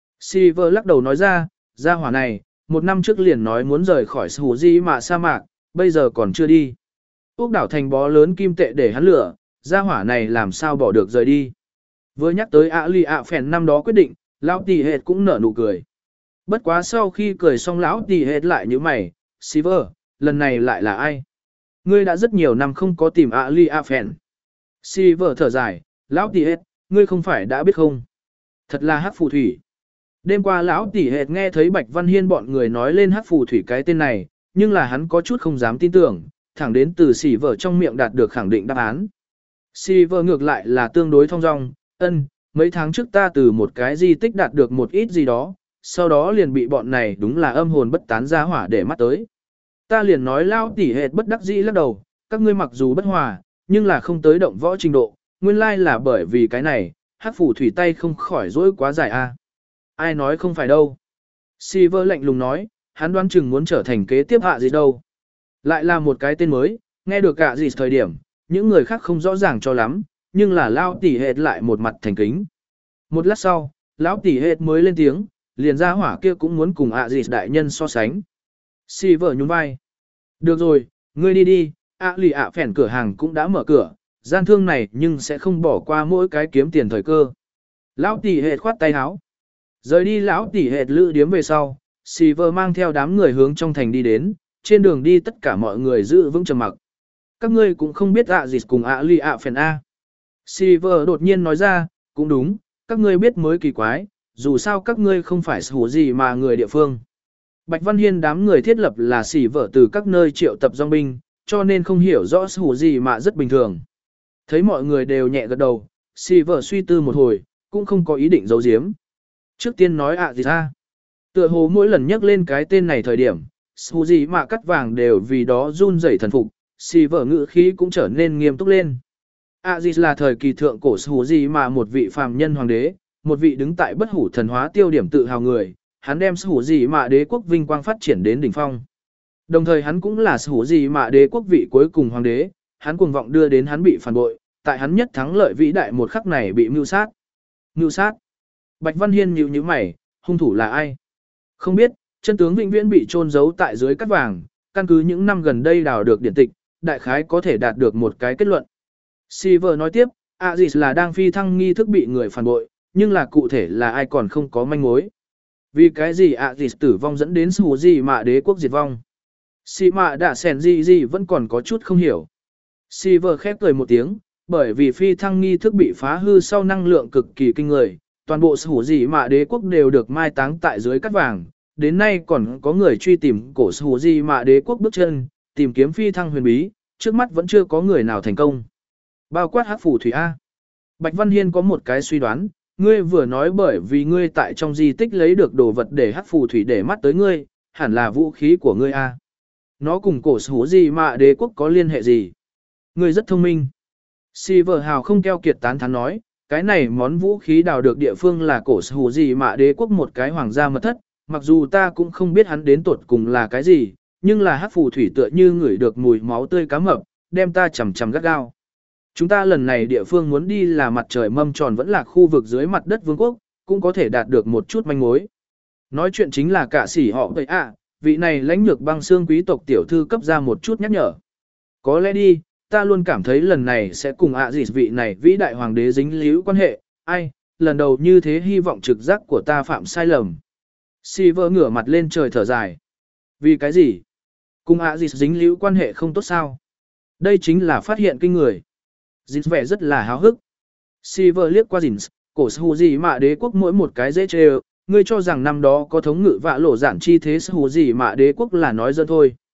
Sỉ vợ lắc đầu nói ra, gia hỏa này, một năm trước liền nói muốn rời khỏi Sủ Di Mạ sa mạc, bây giờ còn chưa đi. Úc đảo thành bó lớn kim tệ để hắn lửa, gia hỏa này làm sao bỏ được rời đi. Vừa nhắc tới ạ lì ạ phèn năm đó quyết định, lão tỉ hệt cũng nở nụ cười. Bất quá sau khi cười xong lão tỉ hệt lại như mày, Silver, lần này lại là ai? Ngươi đã rất nhiều năm không có tìm ạ lì ạ phèn. Silver thở dài, lão tỉ hệt, ngươi không phải đã biết không? Thật là hắc phù thủy. Đêm qua lão tỉ hệt nghe thấy Bạch Văn Hiên bọn người nói lên hắc phù thủy cái tên này, nhưng là hắn có chút không dám tin tưởng, thẳng đến từ Silver trong miệng đạt được khẳng định đáp án. Silver ngược lại là tương đối thong dong, ân, mấy tháng trước ta từ một cái di tích đạt được một ít gì đó, sau đó liền bị bọn này đúng là âm hồn bất tán ra hỏa để mắt tới. Ta liền nói lao tỉ hệt bất đắc dĩ lắc đầu, các ngươi mặc dù bất hòa, nhưng là không tới động võ trình độ, nguyên lai là bởi vì cái này, hắc phù thủy tay không khỏi dỗi quá dài a. Ai nói không phải đâu. Silver lạnh lùng nói, hắn đoán chừng muốn trở thành kế tiếp hạ gì đâu. Lại là một cái tên mới, nghe được cả gì thời điểm, những người khác không rõ ràng cho lắm, nhưng là lao tỉ hệt lại một mặt thành kính. Một lát sau, lão tỉ hệt mới lên tiếng, liền ra hỏa kia cũng muốn cùng ạ gì đại nhân so sánh. Silver nhún vai. Được rồi, ngươi đi đi, ạ lì ạ phèn cửa hàng cũng đã mở cửa, gian thương này nhưng sẽ không bỏ qua mỗi cái kiếm tiền thời cơ. Lão tỉ hệt khoát tay áo. Rời đi lão tỉ hệt lữ điếm về sau, Silver mang theo đám người hướng trong thành đi đến, trên đường đi tất cả mọi người giữ vững trầm mặc. Các ngươi cũng không biết ạ gì cùng ạ lì ạ phèn A. Silver đột nhiên nói ra, cũng đúng, các ngươi biết mới kỳ quái, dù sao các ngươi không phải sở gì mà người địa phương. Bạch Văn Hiên đám người thiết lập là Silver từ các nơi triệu tập dòng binh, cho nên không hiểu rõ sở gì mà rất bình thường. Thấy mọi người đều nhẹ gật đầu, Silver suy tư một hồi, cũng không có ý định giấu giếm. Trước tiên nói ạ gì ra. Tựa hồ mỗi lần nhắc lên cái tên này thời điểm, sở gì mà cắt vàng đều vì đó run rẩy thần phục, Silver ngữ khí cũng trở nên nghiêm túc lên. Aziz là thời kỳ thượng cổ Sủ Gì mà một vị phàm nhân hoàng đế, một vị đứng tại bất hủ thần hóa tiêu điểm tự hào người, hắn đem Sủ Gì mà đế quốc vinh quang phát triển đến đỉnh phong. Đồng thời hắn cũng là Sủ Gì mà đế quốc vị cuối cùng hoàng đế, hắn cuồng vọng đưa đến hắn bị phản bội, tại hắn nhất thắng lợi vĩ đại một khắc này bị mưu sát. Mưu sát? Bạch Văn Hiên nhíu nhíu mày, hung thủ là ai? Không biết, chân tướng vĩnh viễn bị chôn giấu tại dưới cát vàng, căn cứ những năm gần đây đào được điển tịch, đại khái có thể đạt được một cái kết luận. Silver nói tiếp, Aziz là đang phi thăng nghi thức bị người phản bội, nhưng là cụ thể là ai còn không có manh mối. Vì cái gì Aziz tử vong dẫn đến Sủ Gì mà đế quốc diệt vong? Sĩ mạ đã sèn gì gì vẫn còn có chút không hiểu. Silver khép cười một tiếng, bởi vì phi thăng nghi thức bị phá hư sau năng lượng cực kỳ kinh người, toàn bộ Sủ Gì mà đế quốc đều được mai táng tại dưới cát vàng, đến nay còn có người truy tìm cổ Sủ Gì mà đế quốc bước chân, tìm kiếm phi thăng huyền bí, trước mắt vẫn chưa có người nào thành công. Bao quát hắc phù thủy A. Bạch Văn Hiên có một cái suy đoán, ngươi vừa nói bởi vì ngươi tại trong di tích lấy được đồ vật để hắc phù thủy để mắt tới ngươi, hẳn là vũ khí của ngươi A. Nó cùng cổ Sủ Gì mà đế quốc có liên hệ gì? Ngươi rất thông minh. Silver Hào không keo kiệt tán thán nói, cái này món vũ khí đào được địa phương là cổ Sủ Gì mà đế quốc một cái hoàng gia mật thất, mặc dù ta cũng không biết hắn đến tột cùng là cái gì, nhưng là hắc phù thủy tựa như ngửi được mùi máu tươi cá mập, đem ta chằm chằm gắt gao. Chúng ta lần này địa phương muốn đi là mặt trời mâm tròn vẫn là khu vực dưới mặt đất vương quốc, cũng có thể đạt được một chút manh mối. Nói chuyện chính là cả sỉ họ vậy ạ, vị này lãnh nhược băng xương quý tộc tiểu thư cấp ra một chút nhắc nhở. Có lẽ đi, ta luôn cảm thấy lần này sẽ cùng ạ gì vị này vĩ đại hoàng đế dính líu quan hệ, ai, lần đầu như thế hy vọng trực giác của ta phạm sai lầm. Silver ngửa mặt lên trời thở dài. Vì cái gì? Cùng ạ gì dính líu quan hệ không tốt sao? Đây chính là phát hiện kinh người. Jins vẻ rất là háo hức. Silver liếc qua Jins, cổ Sủ Gì mà đế quốc mỗi một cái dễ chê, ngươi cho rằng năm đó có thống ngự vạ lộ giản chi thế Sủ Gì mà đế quốc là nói dân thôi.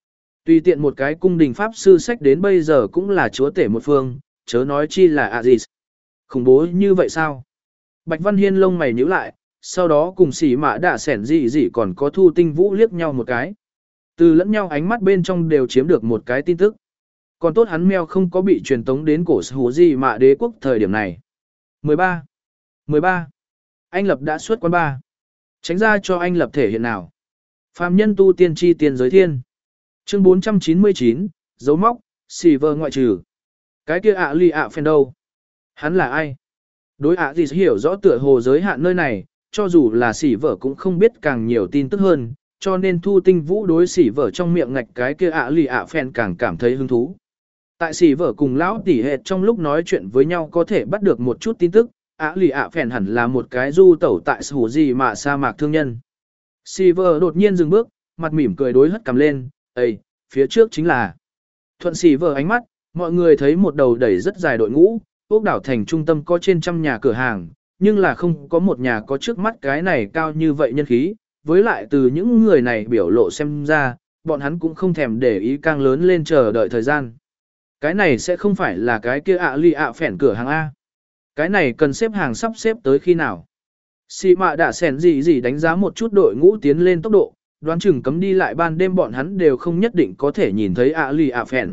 Tùy tiện một cái cung đình pháp sư sách đến bây giờ cũng là chúa tể một phương, chớ nói chi là Aziz. Khủng bố như vậy sao? Bạch Văn Hiên lông mày nhíu lại, sau đó cùng xỉ mã đạ sẻn gì gì còn có Thu Tinh Vũ liếc nhau một cái. Từ lẫn nhau ánh mắt bên trong đều chiếm được một cái tin tức. Còn tốt hắn mèo không có bị truyền tống đến cổ hủ gì mạ đế quốc thời điểm này. mười ba. mười ba. Anh Lập đã xuất quán ba. Tránh ra cho anh Lập thể hiện nào. Phàm nhân tu tiên tri tiên giới thiên. Chương bốn trăm chín mươi chín, dấu móc, xì vơ ngoại trừ. Cái kia ạ lì ạ phèn đâu? Hắn là ai? Đối ạ gì hiểu rõ tựa hồ giới hạn nơi này, cho dù là xỉ vợ cũng không biết càng nhiều tin tức hơn, cho nên Thu Tinh Vũ đối xỉ vợ trong miệng ngạch cái kia ạ lì ạ phèn càng cảm thấy hứng thú. Tại xỉ vợ cùng lão tỉ hệt trong lúc nói chuyện với nhau có thể bắt được một chút tin tức, ạ lì ạ phèn hẳn là một cái du tẩu tại hủ gì mà sa mạc thương nhân. Xỉ vợ đột nhiên dừng bước, mặt mỉm cười đối hất cầm lên, Ê, phía trước chính là. Thuận xỉ vợ ánh mắt, mọi người thấy một đầu đẩy rất dài đội ngũ, ốc đảo thành trung tâm có trên trăm nhà cửa hàng, nhưng là không có một nhà có trước mắt cái này cao như vậy nhân khí, với lại từ những người này biểu lộ xem ra, bọn hắn cũng không thèm để ý càng lớn lên chờ đợi thời gian. Cái này sẽ không phải là cái kia ạ lì ạ phèn cửa hàng A. Cái này cần xếp hàng sắp xếp tới khi nào. Xì mạ đã xèn gì gì đánh giá một chút đội ngũ tiến lên tốc độ, đoán chừng cấm đi lại ban đêm bọn hắn đều không nhất định có thể nhìn thấy ạ lì ạ phèn.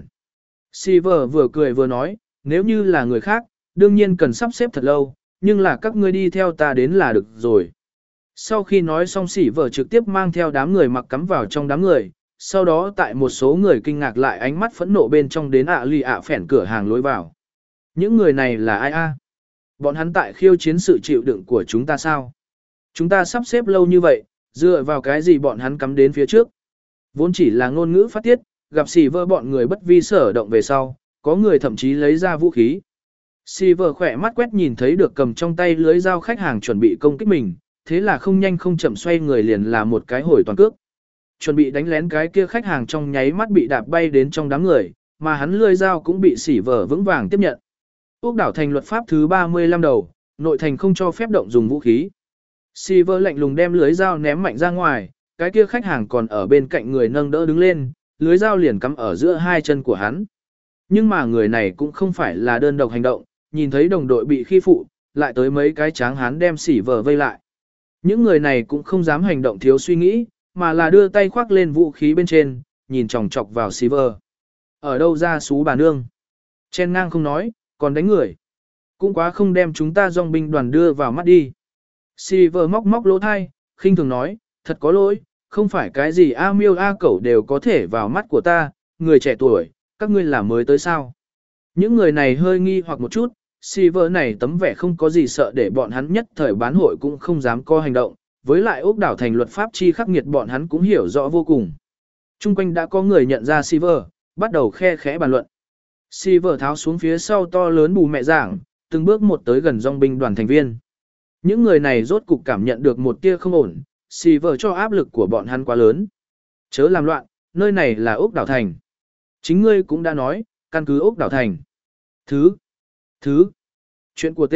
Silver vừa cười vừa nói, nếu như là người khác, đương nhiên cần sắp xếp thật lâu, nhưng là các ngươi đi theo ta đến là được rồi. Sau khi nói xong Silver trực tiếp mang theo đám người mặc cắm vào trong đám người, sau đó tại một số người kinh ngạc lại ánh mắt phẫn nộ bên trong đến ạ lì ạ phèn cửa hàng lối vào. Những người này là ai a? Bọn hắn tại khiêu chiến sự chịu đựng của chúng ta sao? Chúng ta sắp xếp lâu như vậy, dựa vào cái gì bọn hắn cắm đến phía trước? Vốn chỉ là ngôn ngữ phát tiết, gặp Silver bọn người bất vi sở động về sau, có người thậm chí lấy ra vũ khí. Silver khỏe mắt quét nhìn thấy được cầm trong tay lưới dao khách hàng chuẩn bị công kích mình, thế là không nhanh không chậm xoay người liền là một cái hồi toàn cước. Chuẩn bị đánh lén cái kia khách hàng trong nháy mắt bị đạp bay đến trong đám người, mà hắn lưới dao cũng bị Silver vững vàng tiếp nhận. Úc đảo thành luật pháp thứ ba mươi lăm đầu, nội thành không cho phép động dùng vũ khí. Silver lạnh lùng đem lưới dao ném mạnh ra ngoài, cái kia khách hàng còn ở bên cạnh người nâng đỡ đứng lên, lưới dao liền cắm ở giữa hai chân của hắn. Nhưng mà người này cũng không phải là đơn độc hành động, nhìn thấy đồng đội bị khi phụ, lại tới mấy cái tráng hán đem xỉ vờ vây lại. Những người này cũng không dám hành động thiếu suy nghĩ, mà là đưa tay khoác lên vũ khí bên trên, nhìn chòng chọc vào xỉ vờ. Ở đâu ra xú bà nương? Chen ngang không nói, còn đánh người. Cũng quá không đem chúng ta dòng binh đoàn đưa vào mắt đi. Xỉ vờ móc móc lỗ thai, khinh thường nói, thật có lỗi, không phải cái gì A miêu A cẩu đều có thể vào mắt của ta, người trẻ tuổi, các ngươi là mới tới sao. Những người này hơi nghi hoặc một chút, Silver này tấm vẻ không có gì sợ để bọn hắn nhất thời bán hội cũng không dám co hành động, với lại ốc đảo thành luật pháp chi khắc nghiệt bọn hắn cũng hiểu rõ vô cùng. Trung quanh đã có người nhận ra Silver, bắt đầu khe khẽ bàn luận. Silver tháo xuống phía sau to lớn bù mẹ giảng, từng bước một tới gần dòng binh đoàn thành viên. Những người này rốt cục cảm nhận được một tia không ổn, Silver cho áp lực của bọn hắn quá lớn. Chớ làm loạn, nơi này là ốc đảo thành. Chính ngươi cũng đã nói, căn cứ ốc đảo thành. Thứ. Thứ. Chuyện của T.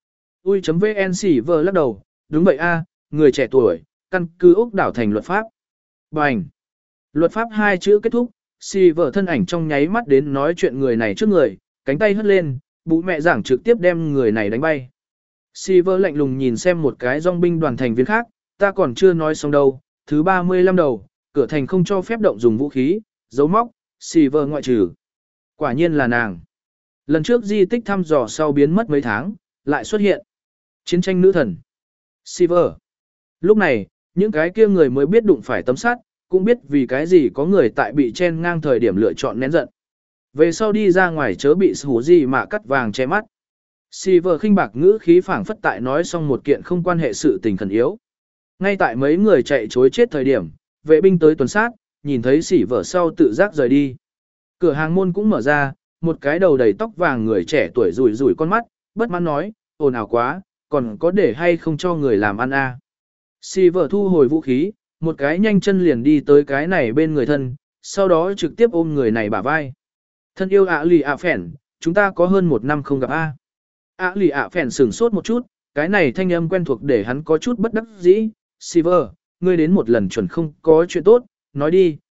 Ui.vn Silver lắc đầu, đúng vậy a, người trẻ tuổi, căn cứ ốc đảo thành luật pháp. Bành. Luật pháp hai chữ kết thúc, Silver thân ảnh trong nháy mắt đến nói chuyện người này trước người, cánh tay hất lên, bú mẹ giảng trực tiếp đem người này đánh bay. Silver lạnh lùng nhìn xem một cái dòng binh đoàn thành viên khác, ta còn chưa nói xong đâu, thứ ba mươi lăm đầu, cửa thành không cho phép động dùng vũ khí, dấu móc, Silver ngoại trừ. Quả nhiên là nàng. Lần trước di tích thăm dò sau biến mất mấy tháng, lại xuất hiện. Chiến tranh nữ thần. Silver. Lúc này, những cái kia người mới biết đụng phải tấm sắt, cũng biết vì cái gì có người tại bị chen ngang thời điểm lựa chọn nén giận. Về sau đi ra ngoài chớ bị hủ gì mà cắt vàng che mắt. Silver khinh bạc ngữ khí phảng phất tại nói xong một kiện không quan hệ sự tình khẩn yếu. Ngay tại mấy người chạy chối chết thời điểm, vệ binh tới tuần sát, nhìn thấy xỉ vở sau tự giác rời đi. Cửa hàng môn cũng mở ra, một cái đầu đầy tóc vàng người trẻ tuổi rủi rủi con mắt, bất mãn nói, ồn ào quá, còn có để hay không cho người làm ăn à. Xỉ vở thu hồi vũ khí, một cái nhanh chân liền đi tới cái này bên người thân, sau đó trực tiếp ôm người này bả vai. Thân yêu ạ lì ạ phèn, chúng ta có hơn một năm không gặp a. ạ lì ạ phèn sửng sốt một chút, cái này thanh âm quen thuộc để hắn có chút bất đắc dĩ. Silver, ngươi đến một lần chuẩn không có chuyện tốt, nói đi,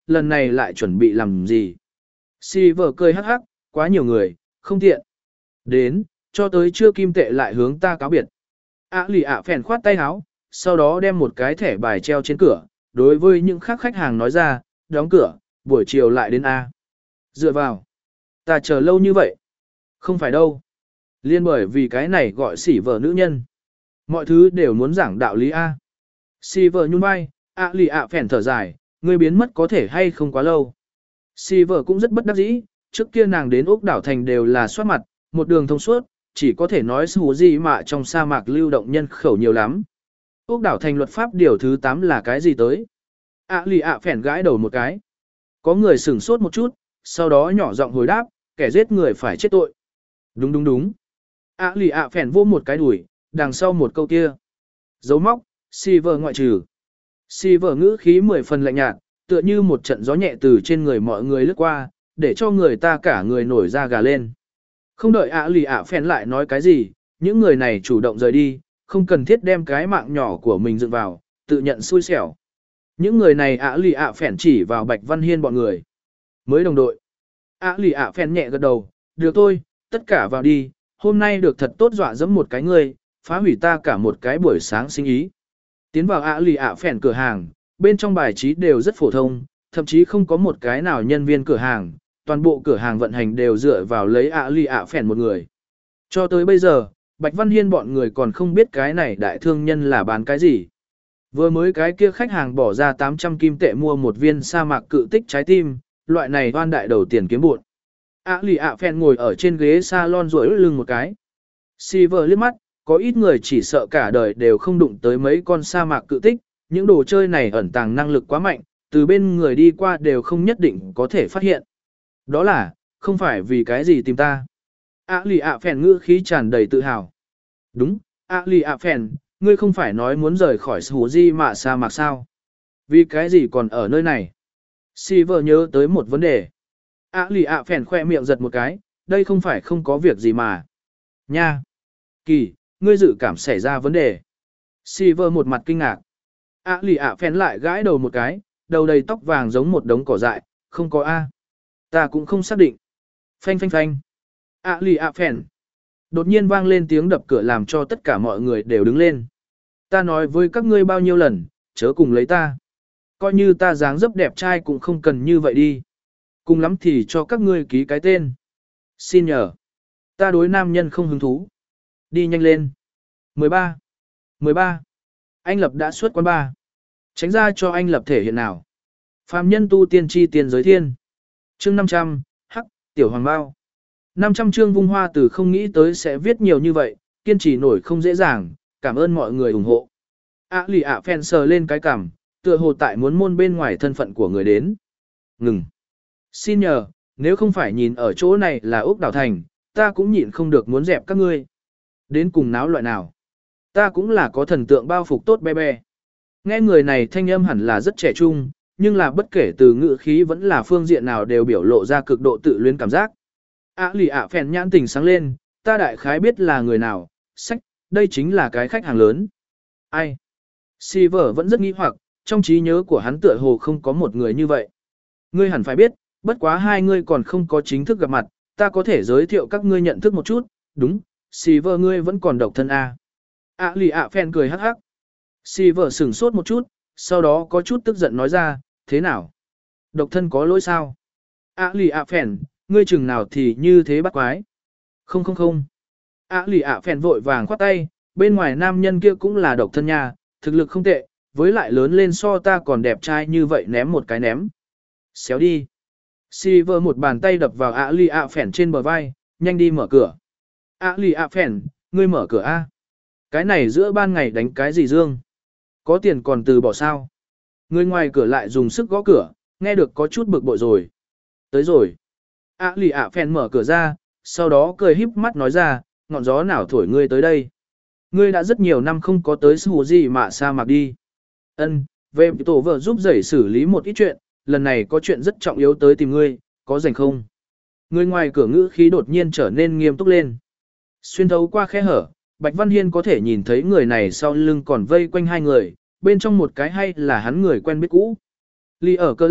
lần này lại chuẩn bị làm gì. Silver cười hắc hắc, quá nhiều người, không tiện. Đến, cho tới trưa kim tệ lại hướng ta cáo biệt. ạ lì ạ phèn khoát tay áo, sau đó đem một cái thẻ bài treo trên cửa, đối với những khác khách hàng nói ra, đóng cửa, buổi chiều lại đến A. Dựa vào. Ta chờ lâu như vậy. Không phải đâu. Liên bởi vì cái này gọi xỉ vợ nữ nhân. Mọi thứ đều muốn giảng đạo lý A. Xỉ vợ nhún vai, ạ lì ạ phèn thở dài, ngươi biến mất có thể hay không quá lâu. Xỉ vợ cũng rất bất đắc dĩ, trước kia nàng đến Úc đảo thành đều là soát mặt, một đường thông suốt, chỉ có thể nói sủ gì mà trong sa mạc lưu động nhân khẩu nhiều lắm. Úc đảo thành luật pháp điều thứ tám là cái gì tới? ạ lì ạ phèn gãi đầu một cái. Có người sửng sốt một chút, sau đó nhỏ giọng hồi đáp, kẻ giết người phải chết tội. Đúng đúng đúng. ạ lì ạ phèn vô một cái đuổi, đằng sau một câu kia. Dấu móc, Silver ngoại trừ. Silver ngữ khí mười phần lạnh nhạt, tựa như một trận gió nhẹ từ trên người mọi người lướt qua, để cho người ta cả người nổi da gà lên. Không đợi ạ lì ạ phèn lại nói cái gì, những người này chủ động rời đi, không cần thiết đem cái mạng nhỏ của mình dựng vào, tự nhận xui xẻo. Những người này ạ lì ạ phèn chỉ vào Bạch Văn Hiên bọn người. Mới đồng đội. ạ lì ạ phèn nhẹ gật đầu, được thôi, tất cả vào đi, hôm nay được thật tốt dọa dẫm một cái người, phá hủy ta cả một cái buổi sáng sinh ý. Tiến vào ạ lì ạ phèn cửa hàng, bên trong bài trí đều rất phổ thông, thậm chí không có một cái nào nhân viên cửa hàng, toàn bộ cửa hàng vận hành đều dựa vào lấy ạ lì ạ phèn một người. Cho tới bây giờ, Bạch Văn Hiên bọn người còn không biết cái này đại thương nhân là bán cái gì. Vừa mới cái kia khách hàng bỏ ra tám trăm kim tệ mua một viên sa mạc cự tích trái tim, loại này oan đại đầu tiền kiếm bụn. ạ lì ạ phèn ngồi ở trên ghế salon rỗi lưng một cái. Silver liếc mắt, có ít người chỉ sợ cả đời đều không đụng tới mấy con sa mạc cự tích, những đồ chơi này ẩn tàng năng lực quá mạnh, từ bên người đi qua đều không nhất định có thể phát hiện. Đó là, không phải vì cái gì tìm ta. ạ lì ạ phèn ngữ khí tràn đầy tự hào. Đúng, ạ lì ạ phèn, ngươi không phải nói muốn rời khỏi Sủ Di Mạ sa mạc sao? Vì cái gì còn ở nơi này? Silver nhớ tới một vấn đề. ạ lì ạ phèn khoe miệng giật một cái, đây không phải không có việc gì mà. Nha! Kỳ, ngươi dự cảm xảy ra vấn đề. Silver một mặt kinh ngạc. ạ lì ạ phèn lại gãi đầu một cái, đầu đầy tóc vàng giống một đống cỏ dại, không có A. Ta cũng không xác định. Phanh phanh phanh. ạ lì ạ phèn. Đột nhiên vang lên tiếng đập cửa làm cho tất cả mọi người đều đứng lên. Ta nói với các ngươi bao nhiêu lần, chớ cùng lấy ta. Coi như ta dáng dấp đẹp trai cũng không cần như vậy đi. Cùng lắm thì cho các ngươi ký cái tên. Xin nhờ. Ta đối nam nhân không hứng thú. Đi nhanh lên. mười ba. mười ba. Anh Lập đã xuất quán ba. Tránh ra cho anh Lập thể hiện nào. Phàm nhân tu tiên tri tiền giới thiên. Chương năm trăm, hắc, tiểu hoàng bao. năm trăm chương vung hoa từ không nghĩ tới sẽ viết nhiều như vậy, kiên trì nổi không dễ dàng, cảm ơn mọi người ủng hộ. ạ lì ạ phèn sờ lên cái cằm, tựa hồ tại muốn môn bên ngoài thân phận của người đến. Ngừng. Xin nhờ, nếu không phải nhìn ở chỗ này là Úc đảo thành, ta cũng nhịn không được muốn dẹp các ngươi. Đến cùng náo loại nào. Ta cũng là có thần tượng bao phục tốt be be. Nghe người này thanh âm hẳn là rất trẻ trung, nhưng là bất kể từ ngữ khí vẫn là phương diện nào đều biểu lộ ra cực độ tự luyến cảm giác. ạ lì ạ phèn nhãn tình sáng lên, ta đại khái biết là người nào, sách, đây chính là cái khách hàng lớn. Ai? Silver vẫn rất nghi hoặc, trong trí nhớ của hắn tựa hồ không có một người như vậy. Ngươi hẳn phải biết, bất quá hai ngươi còn không có chính thức gặp mặt, ta có thể giới thiệu các ngươi nhận thức một chút, đúng, Silver ngươi vẫn còn độc thân à. ạ lì ạ phèn cười hắc hắc. Silver sửng sốt một chút, sau đó có chút tức giận nói ra, thế nào? Độc thân có lỗi sao? ạ lì ạ phèn, ngươi chừng nào thì như thế bắt quái. Không không không. ạ lì ạ phèn vội vàng khoát tay, bên ngoài nam nhân kia cũng là độc thân nha, thực lực không tệ, với lại lớn lên so ta còn đẹp trai như vậy ném một cái ném. Xéo đi. Silver một bàn tay đập vào ạ lì ạ phèn trên bờ vai, nhanh đi mở cửa. ạ lì ạ phèn, ngươi mở cửa a. Cái này giữa ban ngày đánh cái gì dương? Có tiền còn từ bỏ sao? Người ngoài cửa lại dùng sức gõ cửa, nghe được có chút bực bội rồi. Tới rồi. ạ lì ạ phèn mở cửa ra, sau đó cười híp mắt nói ra, ngọn gió nào thổi ngươi tới đây? Ngươi đã rất nhiều năm không có tới Sủ Di Mạ sa mạc đi. Ân, về tổ vợ giúp dậy xử lý một ít chuyện, lần này có chuyện rất trọng yếu tới tìm ngươi, có rảnh không? Người ngoài cửa ngữ khí đột nhiên trở nên nghiêm túc lên. Xuyên thấu qua khe hở, Bạch Văn Hiên có thể nhìn thấy người này sau lưng còn vây quanh hai người, bên trong một cái hay là hắn người quen biết cũ. Ly ở cơ lạc,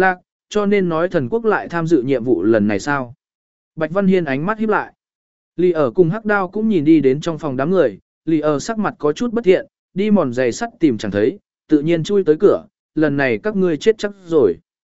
cho nên nói thần quốc lại tham dự nhiệm vụ lần này sao? Bạch Văn Hiên ánh mắt híp lại. Lì ở cùng Hắc Đao cũng nhìn đi đến trong phòng đám người, Lì ở sắc mặt có chút bất thiện, đi mòn giày sắt tìm chẳng thấy, tự nhiên chui tới cửa, lần này các ngươi chết chắc rồi.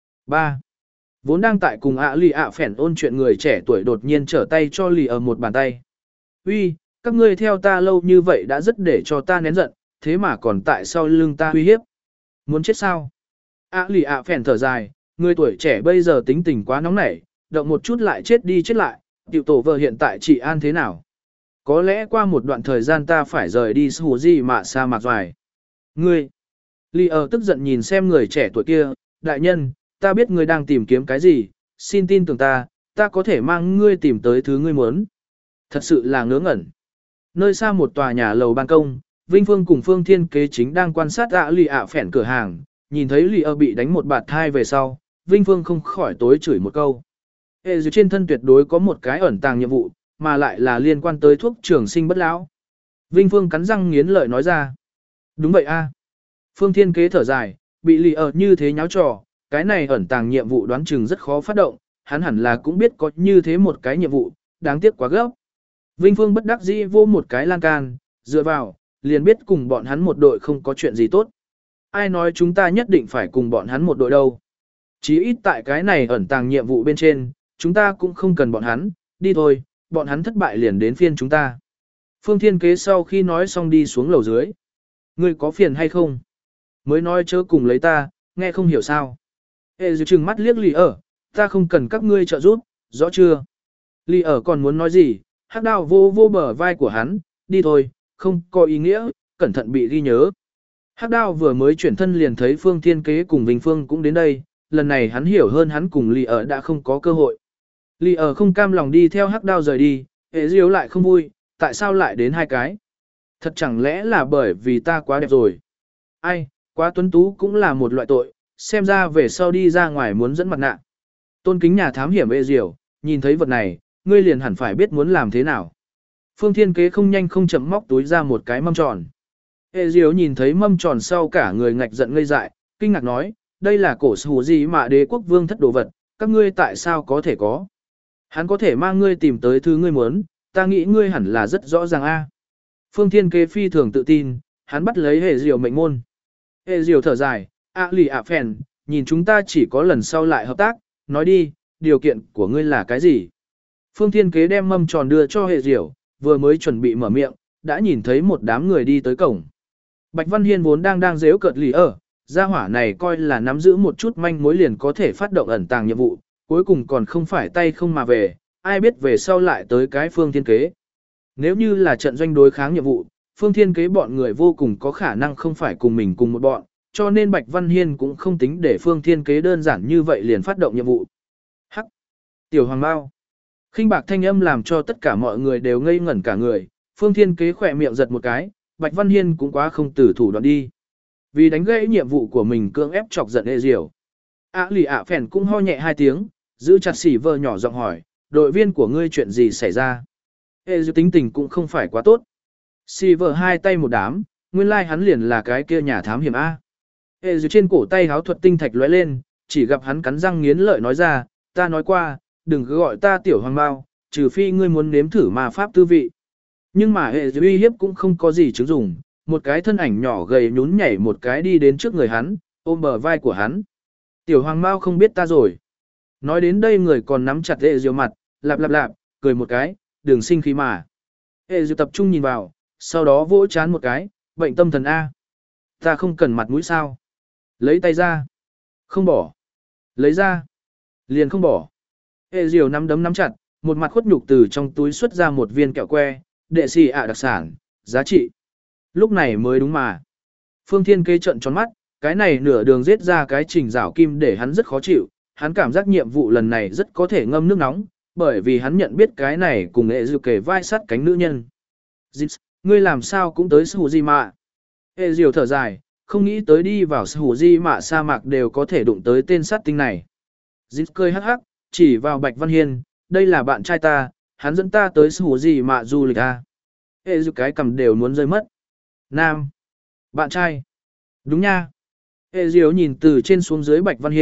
ba. Vốn đang tại cùng ạ Lì ạ phèn ôn chuyện người trẻ tuổi đột nhiên trở tay cho Lì ở một bàn tay. Uy, các ngươi theo ta lâu như vậy đã rất để cho ta nén giận, thế mà còn tại sau lưng ta uy hiếp. Muốn chết sao? ạ Lì ạ phèn thở dài, người tuổi trẻ bây giờ tính tình quá nóng nảy, động một chút lại chết đi chết lại, tiểu tổ vợ hiện tại chị an thế nào? Có lẽ qua một đoạn thời gian ta phải rời đi Sù Di Mạ sa mạc dài. Ngươi! Lì ở tức giận nhìn xem người trẻ tuổi kia, đại nhân, ta biết ngươi đang tìm kiếm cái gì, xin tin tưởng ta, ta có thể mang ngươi tìm tới thứ ngươi muốn. Thật sự là ngớ ngẩn. Nơi xa một tòa nhà lầu ban công, Vinh Phương cùng Phương Thiên Kế chính đang quan sát ạ lì ạ phèn cửa hàng, nhìn thấy lì ở bị đánh một bạt thai về sau, Vinh Phương không khỏi tối chửi một câu. Hệ dưới trên thân tuyệt đối có một cái ẩn tàng nhiệm vụ, mà lại là liên quan tới thuốc trường sinh bất lão. Vinh Phương cắn răng nghiến lợi nói ra. Đúng vậy a. Phương Thiên Kế thở dài, bị lì ở như thế nháo trò, cái này ẩn tàng nhiệm vụ đoán chừng rất khó phát động, hắn hẳn là cũng biết có như thế một cái nhiệm vụ, đáng tiếc quá gấp. Vinh Phương bất đắc dĩ vô một cái lan can, dựa vào, liền biết cùng bọn hắn một đội không có chuyện gì tốt. Ai nói chúng ta nhất định phải cùng bọn hắn một đội đâu. Chí ít tại cái này ẩn tàng nhiệm vụ bên trên, chúng ta cũng không cần bọn hắn, đi thôi, bọn hắn thất bại liền đến phiên chúng ta. Phương Thiên Kế sau khi nói xong đi xuống lầu dưới. Ngươi có phiền hay không? Mới nói chớ cùng lấy ta, nghe không hiểu sao. Hệ dư trừng mắt liếc lì ở, ta không cần các ngươi trợ giúp, rõ chưa? Lì ở còn muốn nói gì, Hắc Đao vô vô bờ vai của hắn, đi thôi, không có ý nghĩa, cẩn thận bị ghi nhớ. Hắc Đao vừa mới chuyển thân liền thấy Phương Thiên Kế cùng Vinh Phương cũng đến đây, lần này hắn hiểu hơn hắn cùng Lì ở đã không có cơ hội. Lì ở không cam lòng đi theo Hắc Đao rời đi, hệ diếu lại không vui, tại sao lại đến hai cái? Thật chẳng lẽ là bởi vì ta quá đẹp rồi? Ai, quá tuấn tú cũng là một loại tội, xem ra về sau đi ra ngoài muốn dẫn mặt nạ. Tôn kính nhà thám hiểm hệ diếu, nhìn thấy vật này, ngươi liền hẳn phải biết muốn làm thế nào. Phương Thiên Kế không nhanh không chậm móc túi ra một cái mâm tròn. Hệ diếu nhìn thấy mâm tròn sau cả người ngạch giận ngây dại, kinh ngạc nói, đây là cổ Sù Di Mạ Đế quốc vương thất đồ vật, các ngươi tại sao có thể có? Hắn có thể mang ngươi tìm tới thứ ngươi muốn, ta nghĩ ngươi hẳn là rất rõ ràng a. Phương Thiên Kế phi thường tự tin, hắn bắt lấy hệ diều mệnh môn. Hệ diều thở dài, ạ lì ạ phèn, nhìn chúng ta chỉ có lần sau lại hợp tác, nói đi, điều kiện của ngươi là cái gì? Phương Thiên Kế đem mâm tròn đưa cho hệ diều, vừa mới chuẩn bị mở miệng, đã nhìn thấy một đám người đi tới cổng. Bạch Văn Hiên vốn đang đang giễu cợt lì ở, gia hỏa này coi là nắm giữ một chút manh mối liền có thể phát động ẩn tàng nhiệm vụ, cuối cùng còn không phải tay không mà về, ai biết về sau lại tới cái Phương Thiên Kế. Nếu như là trận doanh đối kháng nhiệm vụ, Phương Thiên Kế bọn người vô cùng có khả năng không phải cùng mình cùng một bọn, cho nên Bạch Văn Hiên cũng không tính để Phương Thiên Kế đơn giản như vậy liền phát động nhiệm vụ. Hắc! Tiểu Hoàng Bao! Khinh bạc thanh âm làm cho tất cả mọi người đều ngây ngẩn cả người, Phương Thiên Kế khỏe miệng giật một cái, Bạch Văn Hiên cũng quá không tử thủ đoạn đi. Vì đánh gãy nhiệm vụ của mình cưỡng ép chọc giận hệ diều. ạ lì ạ phèn cũng ho nhẹ hai tiếng, giữ chặt xỉ vờ nhỏ giọng hỏi, đội viên của ngươi chuyện gì xảy ra? Hệ diều tính tình cũng không phải quá tốt. Xỉ vờ hai tay một đám, nguyên lai like hắn liền là cái kia nhà thám hiểm A. Hệ diều trên cổ tay háo thuật tinh thạch lóe lên, chỉ gặp hắn cắn răng nghiến lợi nói ra, ta nói qua, đừng cứ gọi ta tiểu hoàng bao, trừ phi ngươi muốn nếm thử ma pháp tư vị. Nhưng mà hệ diều uy hiếp cũng không có gì chứng dụng, một cái thân ảnh nhỏ gầy nhún nhảy một cái đi đến trước người hắn, ôm bờ vai của hắn. Tiểu hoàng bao không biết ta rồi. Nói đến đây người còn nắm chặt hệ diều mặt, lạp lạp lạp, cười một cái, đừng sinh khí mà. Hệ diều tập trung nhìn vào, sau đó vỗ chán một cái, bệnh tâm thần A. Ta không cần mặt mũi sao. Lấy tay ra. Không bỏ. Lấy ra. Liền không bỏ. Hệ diều nắm đấm nắm chặt, một mặt khuất nhục từ trong túi xuất ra một viên kẹo que, đệ xì ạ đặc sản, giá trị. Lúc này mới đúng mà. Phương Thiên Kế trợn tròn mắt, cái này nửa đường giết ra cái trình rảo kim để hắn rất khó chịu, hắn cảm giác nhiệm vụ lần này rất có thể ngâm nước nóng, bởi vì hắn nhận biết cái này cùng hệ diều kề vai sát cánh nữ nhân. Dịp, ngươi làm sao cũng tới Sù Di Mạ. Hệ diều thở dài, không nghĩ tới đi vào Sù Di Mạ sa mạc đều có thể đụng tới tên sát tinh này. Dịp cười hắc hắc, chỉ vào Bạch Văn Hiên, đây là bạn trai ta, hắn dẫn ta tới Sù Di Mạ du lịch à. Hệ diều cái cầm đều muốn rơi mất. Nam. Bạn trai. Đúng nha. Hệ diều nhìn từ trên xuống dưới Bạch Văn Hiên,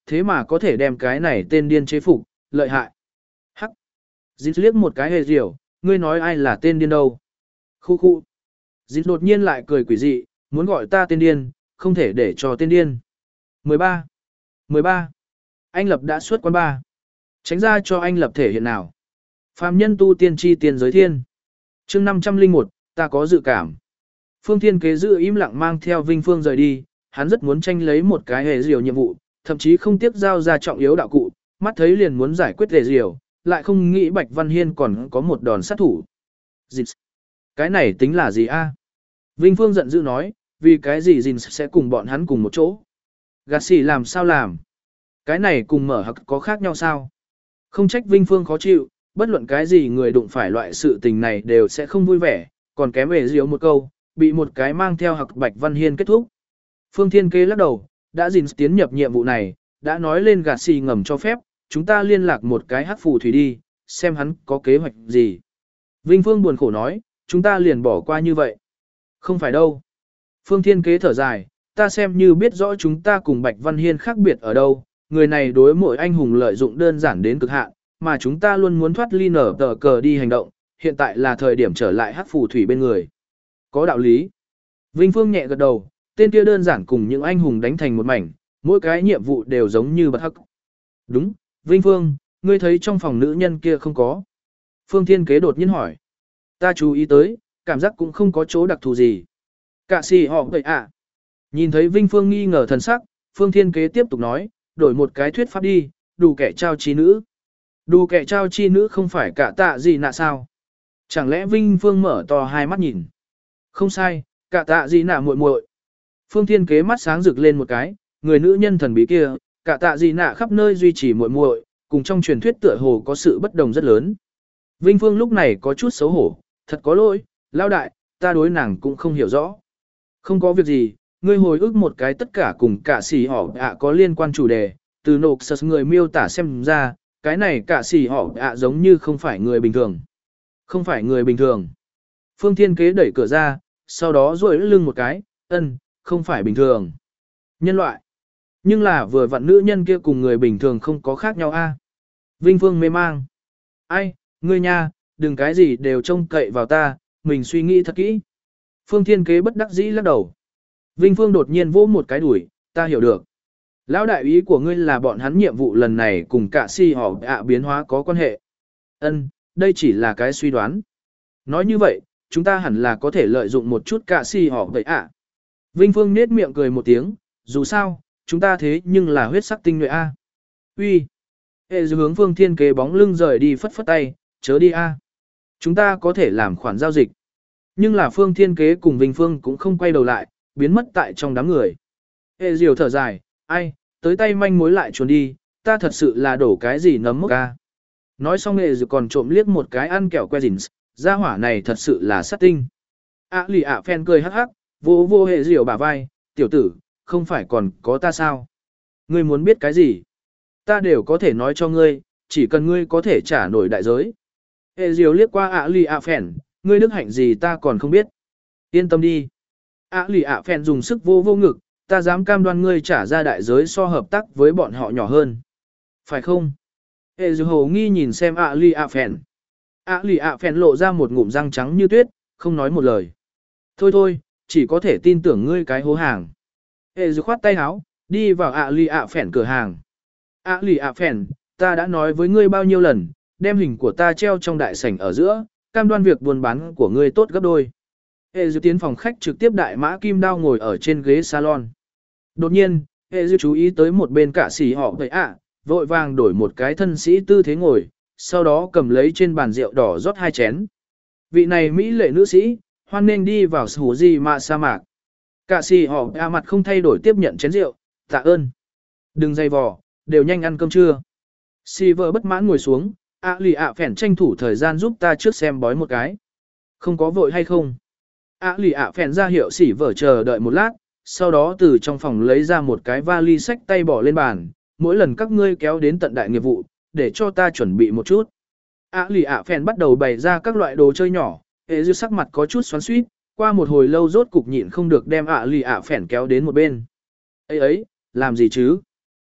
thế mà có thể đem cái này tên điên chế phục, lợi hại. Hắc. Dít liếc một cái hề diểu, ngươi nói ai là tên điên đâu. Khu khu. Dít đột nhiên lại cười quỷ dị, muốn gọi ta tên điên, không thể để cho tên điên. mười ba. mười ba. Anh Lập đã xuất quán ba. Tránh ra cho anh Lập thể hiện nào. Phàm nhân tu tiên chi tiền giới thiên. chương năm trăm lẻ một, ta có dự cảm. Phương Thiên Kế giữ im lặng mang theo Vinh Phương rời đi, hắn rất muốn tranh lấy một cái hề diều nhiệm vụ, thậm chí không tiếc giao ra trọng yếu đạo cụ, mắt thấy liền muốn giải quyết hề diều, lại không nghĩ Bạch Văn Hiên còn có một đòn sát thủ. Dịch. Cái này tính là gì a? Vinh Phương giận dữ nói, vì cái gì Jin sẽ cùng bọn hắn cùng một chỗ. Gạt xỉ làm sao làm? Cái này cùng mở hặc có khác nhau sao? Không trách Vinh Phương khó chịu, bất luận cái gì người đụng phải loại sự tình này đều sẽ không vui vẻ, còn kém về diếu một câu, bị một cái mang theo hặc Bạch Văn Hiên kết thúc. Phương Thiên Kế lắc đầu, đã Jin tiến nhập nhiệm vụ này, đã nói lên gạt xỉ ngầm cho phép, chúng ta liên lạc một cái hắc phù thủy đi, xem hắn có kế hoạch gì. Vinh Phương buồn khổ nói, chúng ta liền bỏ qua như vậy. Không phải đâu. Phương Thiên Kế thở dài, ta xem như biết rõ chúng ta cùng Bạch Văn Hiên khác biệt ở đâu, người này đối mỗi anh hùng lợi dụng đơn giản đến cực hạn, mà chúng ta luôn muốn thoát ly nở tờ cờ đi hành động, hiện tại là thời điểm trở lại hắc phù thủy bên người. Có đạo lý. Vinh Phương nhẹ gật đầu, tên kia đơn giản cùng những anh hùng đánh thành một mảnh, mỗi cái nhiệm vụ đều giống như bật hắc. Đúng, Vinh Phương, ngươi thấy trong phòng nữ nhân kia không có. Phương Thiên Kế đột nhiên hỏi. Ta chú ý tới, cảm giác cũng không có chỗ đặc thù gì. Cả xì họ vậy à. Nhìn thấy Vinh Phương nghi ngờ thần sắc, Phương Thiên Kế tiếp tục nói, đổi một cái thuyết pháp đi, đủ kẻ trao chi nữ. Đủ kẻ trao chi nữ không phải cả tạ gì nạ sao? Chẳng lẽ Vinh Phương mở to hai mắt nhìn? Không sai, cả tạ gì nạ muội muội. Phương Thiên Kế mắt sáng rực lên một cái, người nữ nhân thần bí kia, cả tạ gì nạ khắp nơi duy trì muội muội, cùng trong truyền thuyết tựa hồ có sự bất đồng rất lớn. Vinh Phương lúc này có chút xấu hổ, thật có lỗi, lao đại, ta đối nàng cũng không hiểu rõ. Không có việc gì, ngươi hồi ức một cái tất cả cùng cả xì họ ạ có liên quan chủ đề, từ nộp sật người miêu tả xem ra, cái này cả xì họ ạ giống như không phải người bình thường. Không phải người bình thường. Phương Thiên Kế đẩy cửa ra, sau đó duỗi lưng một cái, ân, không phải bình thường. Nhân loại. Nhưng là vừa vặn nữ nhân kia cùng người bình thường không có khác nhau a. Vinh Phương mê mang. Ai, ngươi nha, đừng cái gì đều trông cậy vào ta, mình suy nghĩ thật kỹ. Phương Thiên Kế bất đắc dĩ lắc đầu. Vinh Phương đột nhiên vỗ một cái đuổi, ta hiểu được. Lão đại ý của ngươi là bọn hắn nhiệm vụ lần này cùng cả si họ ạ biến hóa có quan hệ. Ân, đây chỉ là cái suy đoán. Nói như vậy, chúng ta hẳn là có thể lợi dụng một chút cả si họ vậy ạ. Vinh Phương nết miệng cười một tiếng, dù sao, chúng ta thế nhưng là huyết sắc tinh nhuệ a. Uy. Hệ hướng Phương Thiên Kế bóng lưng rời đi phất phất tay, chớ đi a. Chúng ta có thể làm khoản giao dịch. Nhưng là Phương Thiên Kế cùng Vinh Phương cũng không quay đầu lại, biến mất tại trong đám người. Hệ diều thở dài, ai, tới tay manh mối lại trốn đi, ta thật sự là đổ cái gì nấm mốc ca. Nói xong hệ diều còn trộm liếc một cái ăn kẹo que rỉn, gia hỏa này thật sự là sát tinh. À lì ạ phen cười hắc hắc, vô vô hệ diều bả vai, tiểu tử, không phải còn có ta sao? Ngươi muốn biết cái gì? Ta đều có thể nói cho ngươi, chỉ cần ngươi có thể trả nổi đại giới. Hệ diều liếc qua ạ lì ạ phen, ngươi đức hạnh gì ta còn không biết. Yên tâm đi. ạ lì ạ phen dùng sức vô vô ngực, ta dám cam đoan ngươi trả ra đại giới so hợp tác với bọn họ nhỏ hơn. Phải không? Hệ diều hồ nghi nhìn xem ạ lì ạ phen. ạ lì ạ phen lộ ra một ngụm răng trắng như tuyết, không nói một lời. Thôi thôi, chỉ có thể tin tưởng ngươi cái hố hàng. Hệ dư khoát tay háo, đi vào ạ lì ạ phèn cửa hàng. ạ lì ạ phèn, ta đã nói với ngươi bao nhiêu lần, đem hình của ta treo trong đại sảnh ở giữa, cam đoan việc buôn bán của ngươi tốt gấp đôi. Hệ dư tiến phòng khách trực tiếp đại mã kim đao ngồi ở trên ghế salon. Đột nhiên, hệ dư chú ý tới một bên cả sĩ họ vậy ạ, vội vàng đổi một cái thân sĩ tư thế ngồi, sau đó cầm lấy trên bàn rượu đỏ rót hai chén. Vị này mỹ lệ nữ sĩ, hoan nên đi vào sủ gì mà sa mạc. Cả sĩ họ a mặt không thay đổi tiếp nhận chén rượu, tạ ơn. Đừng dây vò, đều nhanh ăn cơm trưa. Si vợ bất mãn ngồi xuống, ạ lì ạ phèn tranh thủ thời gian giúp ta trước xem bói một cái. Không có vội hay không? ạ lì ạ phèn ra hiệu xỉ vợ chờ đợi một lát, sau đó từ trong phòng lấy ra một cái vali sách tay bỏ lên bàn, mỗi lần các ngươi kéo đến tận đại nghiệp vụ, để cho ta chuẩn bị một chút. ạ lì ạ phèn bắt đầu bày ra các loại đồ chơi nhỏ, hệ dư sắc mặt có chút xoắn xuýt, qua một hồi lâu rốt cục nhịn không được đem ạ lì ạ phèn kéo đến một bên. Ấy ấy, làm gì chứ?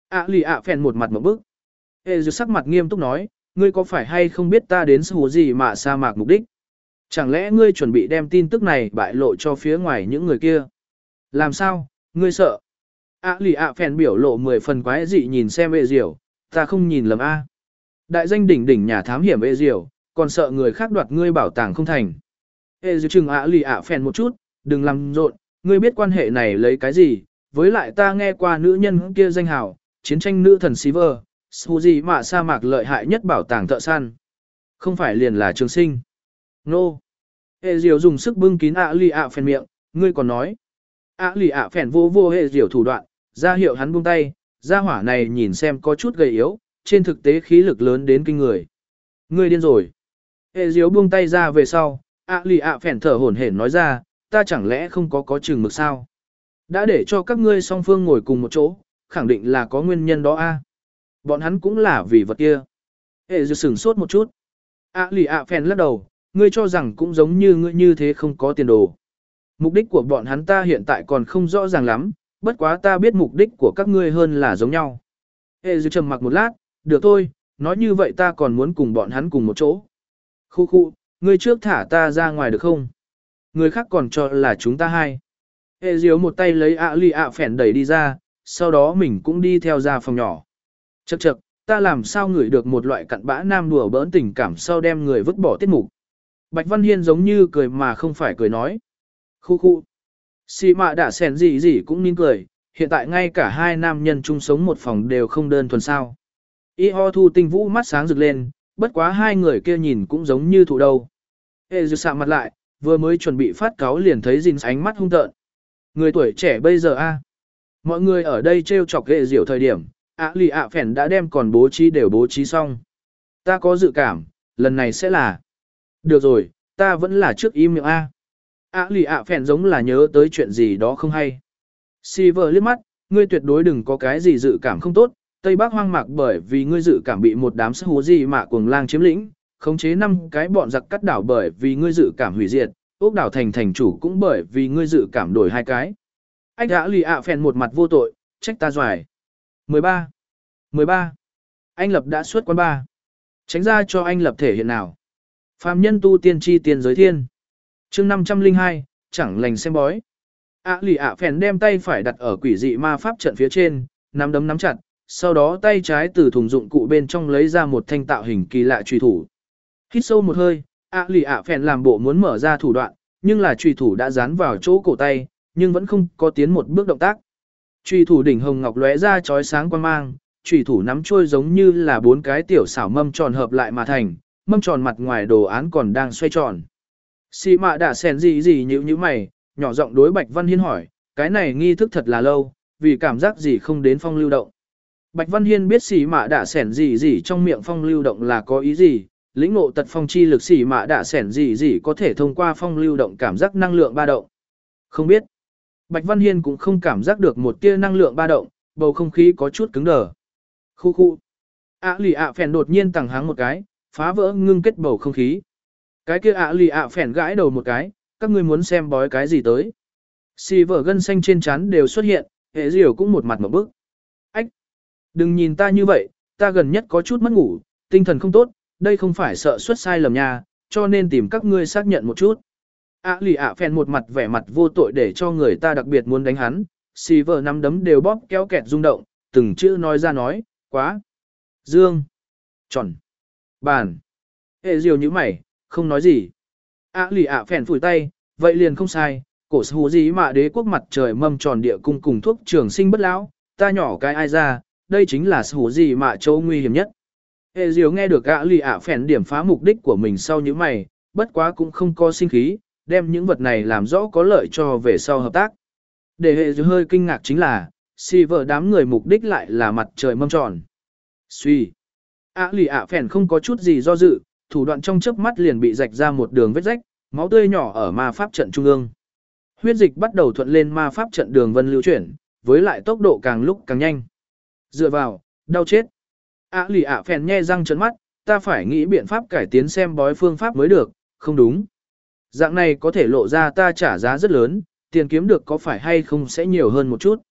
ạ lì ạ phèn một mặt một bức. Ê dư sắc mặt nghiêm túc nói, ngươi có phải hay không biết ta đến sự gì mà sa mạc mục đích? Chẳng lẽ ngươi chuẩn bị đem tin tức này bại lộ cho phía ngoài những người kia? Làm sao, ngươi sợ? ạ lì ạ phèn biểu lộ mười phần quái dị nhìn xem ê diều, ta không nhìn lầm a. Đại danh đỉnh đỉnh nhà thám hiểm ê diều, còn sợ người khác đoạt ngươi bảo tàng không thành. Ê diều chừng ạ lì ạ phèn một chút, đừng làm rộn, ngươi biết quan hệ này lấy cái gì? Với lại ta nghe qua nữ nhân kia danh hào, chiến tranh nữ thần Silver, su gì mà sa mạc lợi hại nhất bảo tàng thợ săn. Không phải liền là trường sinh. Nô. No. Hệ diều dùng sức bưng kín ạ lì ạ phèn miệng, ngươi còn nói. ạ lì ạ phèn vô vô hệ diều thủ đoạn, ra hiệu hắn buông tay, gia hỏa này nhìn xem có chút gầy yếu, trên thực tế khí lực lớn đến kinh người. Ngươi điên rồi. Hệ diều buông tay ra về sau, ạ lì ạ phèn thở hổn hển nói ra, ta chẳng lẽ không có có chừng mực sao? Đã để cho các ngươi song phương ngồi cùng một chỗ, khẳng định là có nguyên nhân đó a. Bọn hắn cũng là vì vật kia. Hệ diều sửng sốt một chút. ạ lì ạ phèn lắc đầu, ngươi cho rằng cũng giống như ngươi như thế không có tiền đồ. Mục đích của bọn hắn ta hiện tại còn không rõ ràng lắm, bất quá ta biết mục đích của các ngươi hơn là giống nhau. Hệ dư trầm mặc một lát, được thôi, nói như vậy ta còn muốn cùng bọn hắn cùng một chỗ. Khu khu, ngươi trước thả ta ra ngoài được không? Người khác còn cho là chúng ta hai. Hệ diếu một tay lấy ạ lì ạ phèn đẩy đi ra, sau đó mình cũng đi theo ra phòng nhỏ. Chậc chậc, ta làm sao ngửi được một loại cặn bã nam đùa bỡn tình cảm sau đem người vứt bỏ tiết mục. Bạch Văn Hiên giống như cười mà không phải cười nói. Khu khu. Xì mạ đã sèn gì gì cũng nín cười, hiện tại ngay cả hai nam nhân chung sống một phòng đều không đơn thuần sao. Y ho thu tinh vũ mắt sáng rực lên, bất quá hai người kia nhìn cũng giống như thụ đâu. Ê dư sạm mặt lại, vừa mới chuẩn bị phát cáo liền thấy Jin ánh mắt hung tợn. Người tuổi trẻ bây giờ a, mọi người ở đây trêu chọc ghệ diểu thời điểm, ạ lì ạ phèn đã đem còn bố trí đều bố trí xong. Ta có dự cảm, lần này sẽ là. Được rồi, ta vẫn là trước im miệng A. ạ lì ạ phèn giống là nhớ tới chuyện gì đó không hay. Silver liếc mắt, ngươi tuyệt đối đừng có cái gì dự cảm không tốt, Tây Bắc hoang mạc bởi vì ngươi dự cảm bị một đám sắc hú gì mà cuồng lang chiếm lĩnh, khống chế năm cái bọn giặc cắt đảo bởi vì ngươi dự cảm hủy diệt, ốc đảo thành thành chủ cũng bởi vì ngươi dự cảm đổi hai cái. Anh ạ lì ạ phèn một mặt vô tội, trách ta doài. mười ba. mười ba. Anh Lập đã xuất quán ba. Tránh ra cho anh Lập thể hiện nào. Phàm nhân tu tiên chi tiên giới thiên. chương năm trăm lẻ hai, chẳng lành xem bói. ạ lì ạ phèn đem tay phải đặt ở quỷ dị ma pháp trận phía trên, nắm đấm nắm chặt, sau đó tay trái từ thùng dụng cụ bên trong lấy ra một thanh tạo hình kỳ lạ chùy thủ. Hít sâu một hơi, ạ lì ạ phèn làm bộ muốn mở ra thủ đoạn, nhưng là chùy thủ đã dán vào chỗ cổ tay, nhưng vẫn không có tiến một bước động tác. Chùy thủ đỉnh hồng ngọc lóe ra chói sáng quang mang, chùy thủ nắm trôi giống như là bốn cái tiểu xảo mâm tròn hợp lại mà thành, mâm tròn mặt ngoài đồ án còn đang xoay tròn. Xì mạ đã sèn gì gì nhíu nhíu mày, nhỏ giọng đối Bạch Văn Hiên hỏi, cái này nghi thức thật là lâu, vì cảm giác gì không đến phong lưu động. Bạch Văn Hiên biết xì mạ đã sèn gì gì trong miệng phong lưu động là có ý gì, lĩnh ngộ tật phong chi lực xì mạ đã sèn gì gì có thể thông qua phong lưu động cảm giác năng lượng ba động. Không biết. Bạch Văn Hiên cũng không cảm giác được một tia năng lượng ba động, bầu không khí có chút cứng đờ. Khu khu. ạ lì ạ phèn đột nhiên tằng háng một cái, phá vỡ ngưng kết bầu không khí. Cái kia ạ lì ạ phèn gãi đầu một cái, các ngươi muốn xem bói cái gì tới. Xì vở gân xanh trên trán đều xuất hiện, hệ diều cũng một mặt một bức. Ách! Đừng nhìn ta như vậy, ta gần nhất có chút mất ngủ, tinh thần không tốt, đây không phải sợ xuất sai lầm nha, cho nên tìm các ngươi xác nhận một chút. ạ lì ạ phèn một mặt vẻ mặt vô tội để cho người ta đặc biệt muốn đánh hắn, xì vở nắm đấm đều bóp kéo kẹt rung động, từng chữ nói ra nói, quá. Dương. Tròn. Bàn. Hệ diều như mày, không nói gì. ạ lì ạ phèn phủi tay, vậy liền không sai, cổ hú gì mà đế quốc mặt trời mâm tròn địa cung cùng thuốc trường sinh bất lão, ta nhỏ cái ai ra, đây chính là hú gì mà châu nguy hiểm nhất. Hệ diều nghe được ạ lì ạ phèn điểm phá mục đích của mình sau như mày, bất quá cũng không có sinh khí, đem những vật này làm rõ có lợi cho về sau hợp tác. Để hệ diều hơi kinh ngạc chính là, si vợ đám người mục đích lại là mặt trời mâm tròn. Suy. ạ lì ạ phèn không có chút gì do dự, thủ đoạn trong chớp mắt liền bị rạch ra một đường vết rách, máu tươi nhỏ ở ma pháp trận trung ương. Huyết dịch bắt đầu thuận lên ma pháp trận đường vân lưu chuyển, với lại tốc độ càng lúc càng nhanh. Dựa vào, đau chết. ạ lì ạ phèn nhe răng trợn mắt, ta phải nghĩ biện pháp cải tiến xem bói phương pháp mới được, không đúng. Dạng này có thể lộ ra ta trả giá rất lớn, tiền kiếm được có phải hay không sẽ nhiều hơn một chút.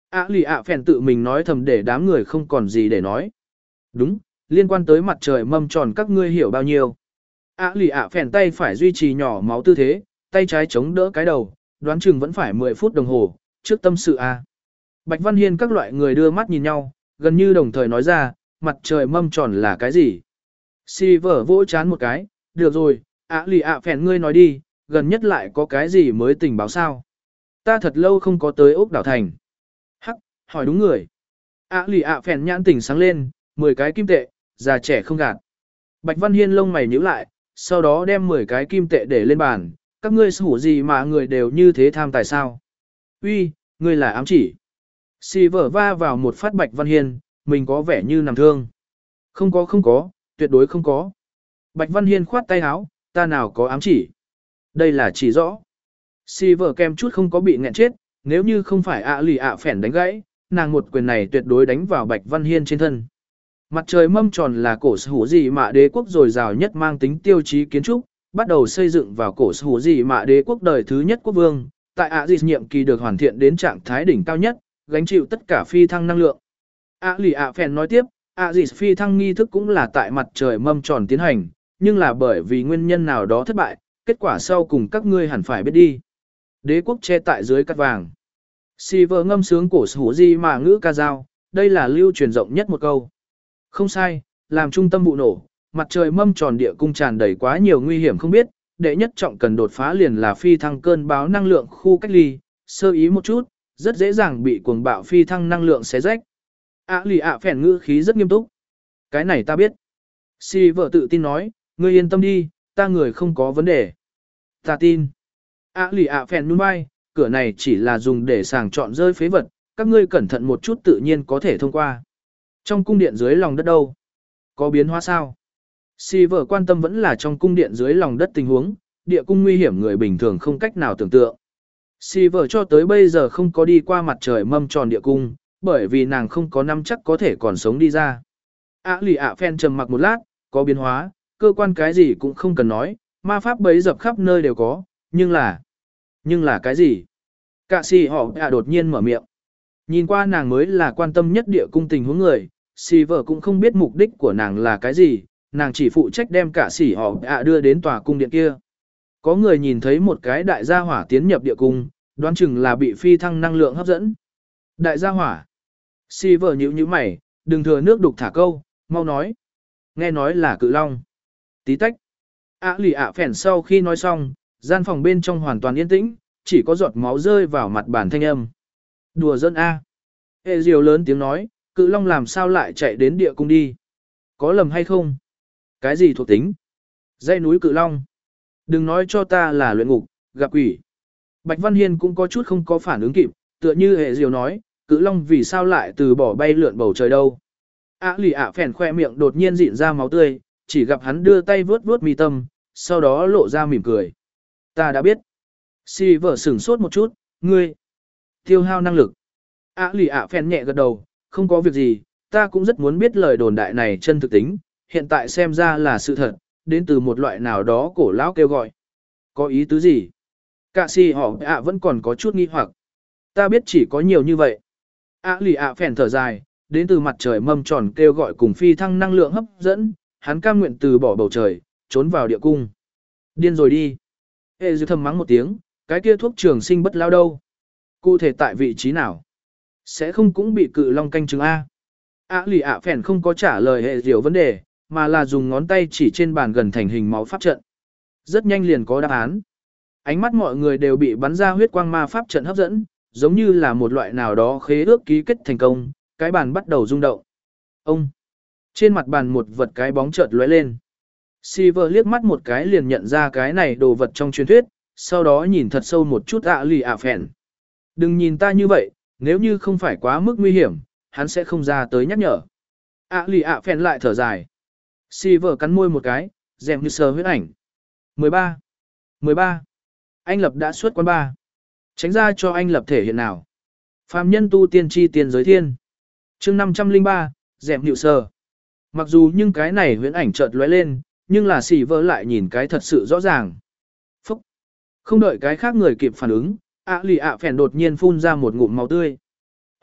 ạ lì ạ phèn tự mình nói thầm để đám người không còn gì để nói. Đúng, liên quan tới mặt trời mâm tròn các ngươi hiểu bao nhiêu. ạ lì ạ phèn tay phải duy trì nhỏ máu tư thế, tay trái chống đỡ cái đầu, đoán chừng vẫn phải mười phút đồng hồ, trước tâm sự a. Bạch Văn Hiên các loại người đưa mắt nhìn nhau, gần như đồng thời nói ra, mặt trời mâm tròn là cái gì? Silver vỗ chán một cái, được rồi, ạ lì ạ phèn ngươi nói đi, gần nhất lại có cái gì mới tình báo sao? Ta thật lâu không có tới ốc đảo thành. Hắc, hỏi đúng người. ạ lì ạ phèn nhãn tỉnh sáng lên, mười cái kim tệ, già trẻ không gạt. Bạch Văn Hiên lông mày nhíu lại, sau đó đem mười cái kim tệ để lên bàn, các ngươi sủ gì mà người đều như thế tham tài sao? Uy, ngươi là ám chỉ. Silver va vào một phát Bạch Văn Hiên, mình có vẻ như nằm thương. Không có không có, tuyệt đối không có. Bạch Văn Hiên khoát tay áo, ta nào có ám chỉ. Đây là chỉ rõ. Silver kem chút không có bị nghẹn chết, nếu như không phải ạ lì ạ phèn đánh gãy, nàng một quyền này tuyệt đối đánh vào Bạch Văn Hiên trên thân. Mặt trời mâm tròn là cổ sở hữu gì mà đế quốc dồi dào nhất mang tính tiêu chí kiến trúc, bắt đầu xây dựng vào cổ sở hữu gì mà đế quốc đời thứ nhất quốc vương, tại ạ dịch nhiệm kỳ được hoàn thiện đến trạng thái đỉnh cao nhất, gánh chịu tất cả phi thăng năng lượng. ạ lì ạ phèn nói tiếp, ạ dịch phi thăng nghi thức cũng là tại mặt trời mâm tròn tiến hành, nhưng là bởi vì nguyên nhân nào đó thất bại, kết quả sau cùng các ngươi hẳn phải biết đi. Đế quốc che tại dưới cát vàng. Silver ngâm sướng cổ sở hữu gì mà ngữ ca dao, đây là lưu truyền rộng nhất một câu. Không sai, làm trung tâm vụ nổ, mặt trời mâm tròn địa cung tràn đầy quá nhiều nguy hiểm không biết, đệ nhất trọng cần đột phá liền là phi thăng cơn báo năng lượng khu cách ly, sơ ý một chút, rất dễ dàng bị cuồng bạo phi thăng năng lượng xé rách. ạ lì ạ phèn ngữ khí rất nghiêm túc. Cái này ta biết. Silver tự tin nói, ngươi yên tâm đi, ta người không có vấn đề. Ta tin. ạ lì ạ phèn nhún vai, cửa này chỉ là dùng để sàng chọn rơi phế vật, các ngươi cẩn thận một chút tự nhiên có thể thông qua. Trong cung điện dưới lòng đất đâu? Có biến hóa sao? Silver quan tâm vẫn là trong cung điện dưới lòng đất tình huống, địa cung nguy hiểm người bình thường không cách nào tưởng tượng. Silver cho tới bây giờ không có đi qua mặt trời mâm tròn địa cung, bởi vì nàng không có nắm chắc có thể còn sống đi ra. ạ lì ạ phen trầm mặc một lát, có biến hóa, cơ quan cái gì cũng không cần nói, ma pháp bấy dập khắp nơi đều có, nhưng là... Nhưng là cái gì? Cạ sĩ họ ạ đột nhiên mở miệng. Nhìn qua nàng mới là quan tâm nhất địa cung tình huống người, Silver cũng không biết mục đích của nàng là cái gì, nàng chỉ phụ trách đem cả sĩ họ ạ đưa đến tòa cung điện kia. Có người nhìn thấy một cái đại gia hỏa tiến nhập địa cung, đoán chừng là bị phi thăng năng lượng hấp dẫn. Đại gia hỏa. Silver nhíu nhíu mày, đừng thừa nước đục thả câu, mau nói. Nghe nói là cự long. Tí tách. ạ lì ạ phèn sau khi nói xong, gian phòng bên trong hoàn toàn yên tĩnh, chỉ có giọt máu rơi vào mặt bàn thanh âm. Đùa dân A. Hệ diều lớn tiếng nói, cự long làm sao lại chạy đến địa cung đi? Có lầm hay không? Cái gì thuộc tính? Dãy núi cự long. Đừng nói cho ta là luyện ngục, gặp quỷ. Bạch Văn Hiên cũng có chút không có phản ứng kịp, tựa như hệ diều nói, cự long vì sao lại từ bỏ bay lượn bầu trời đâu? ạ lì ạ phèn khoe miệng đột nhiên dịn ra máu tươi, chỉ gặp hắn đưa tay vướt vướt mi tâm, sau đó lộ ra mỉm cười. Ta đã biết. Silver sửng sốt một chút, ngươi. Tiêu hao năng lực. ạ lì ạ phèn nhẹ gật đầu, không có việc gì, ta cũng rất muốn biết lời đồn đại này chân thực tính, hiện tại xem ra là sự thật, đến từ một loại nào đó cổ lão kêu gọi. Có ý tứ gì? Cạ sĩ họ ạ vẫn còn có chút nghi hoặc. Ta biết chỉ có nhiều như vậy. ạ lì ạ phèn thở dài, đến từ mặt trời mâm tròn kêu gọi cùng phi thăng năng lượng hấp dẫn, hắn cam nguyện từ bỏ bầu trời, trốn vào địa cung. Điên rồi đi. Ê dư thầm mắng một tiếng, cái kia thuốc trường sinh bất lao đâu? Cụ thể tại vị trí nào? Sẽ không cũng bị cự long canh chừng A. ạ lì ạ phèn không có trả lời hệ diệu vấn đề, mà là dùng ngón tay chỉ trên bàn gần thành hình máu pháp trận. Rất nhanh liền có đáp án. Ánh mắt mọi người đều bị bắn ra huyết quang ma pháp trận hấp dẫn, giống như là một loại nào đó khế ước ký kết thành công, cái bàn bắt đầu rung động. Ông! Trên mặt bàn một vật cái bóng chợt lóe lên. Silver liếc mắt một cái liền nhận ra cái này đồ vật trong truyền thuyết, sau đó nhìn thật sâu một chút ạ lì ạ phèn. Đừng nhìn ta như vậy, nếu như không phải quá mức nguy hiểm, hắn sẽ không ra tới nhắc nhở. ạ lì ạ phèn lại thở dài. Silver cắn môi một cái, dèm như sờ huyết ảnh. mười ba. mười ba. Anh Lập đã xuất quán ba. Tránh ra cho anh Lập thể hiện nào. Phàm nhân tu tiên tri tiên giới thiên. chương năm trăm lẻ ba, dèm nhịu sờ. Mặc dù nhưng cái này huyễn ảnh chợt lóe lên, nhưng là Silver lại nhìn cái thật sự rõ ràng. Phúc. Không đợi cái khác người kịp phản ứng, ạ lì ạ phèn đột nhiên phun ra một ngụm máu tươi.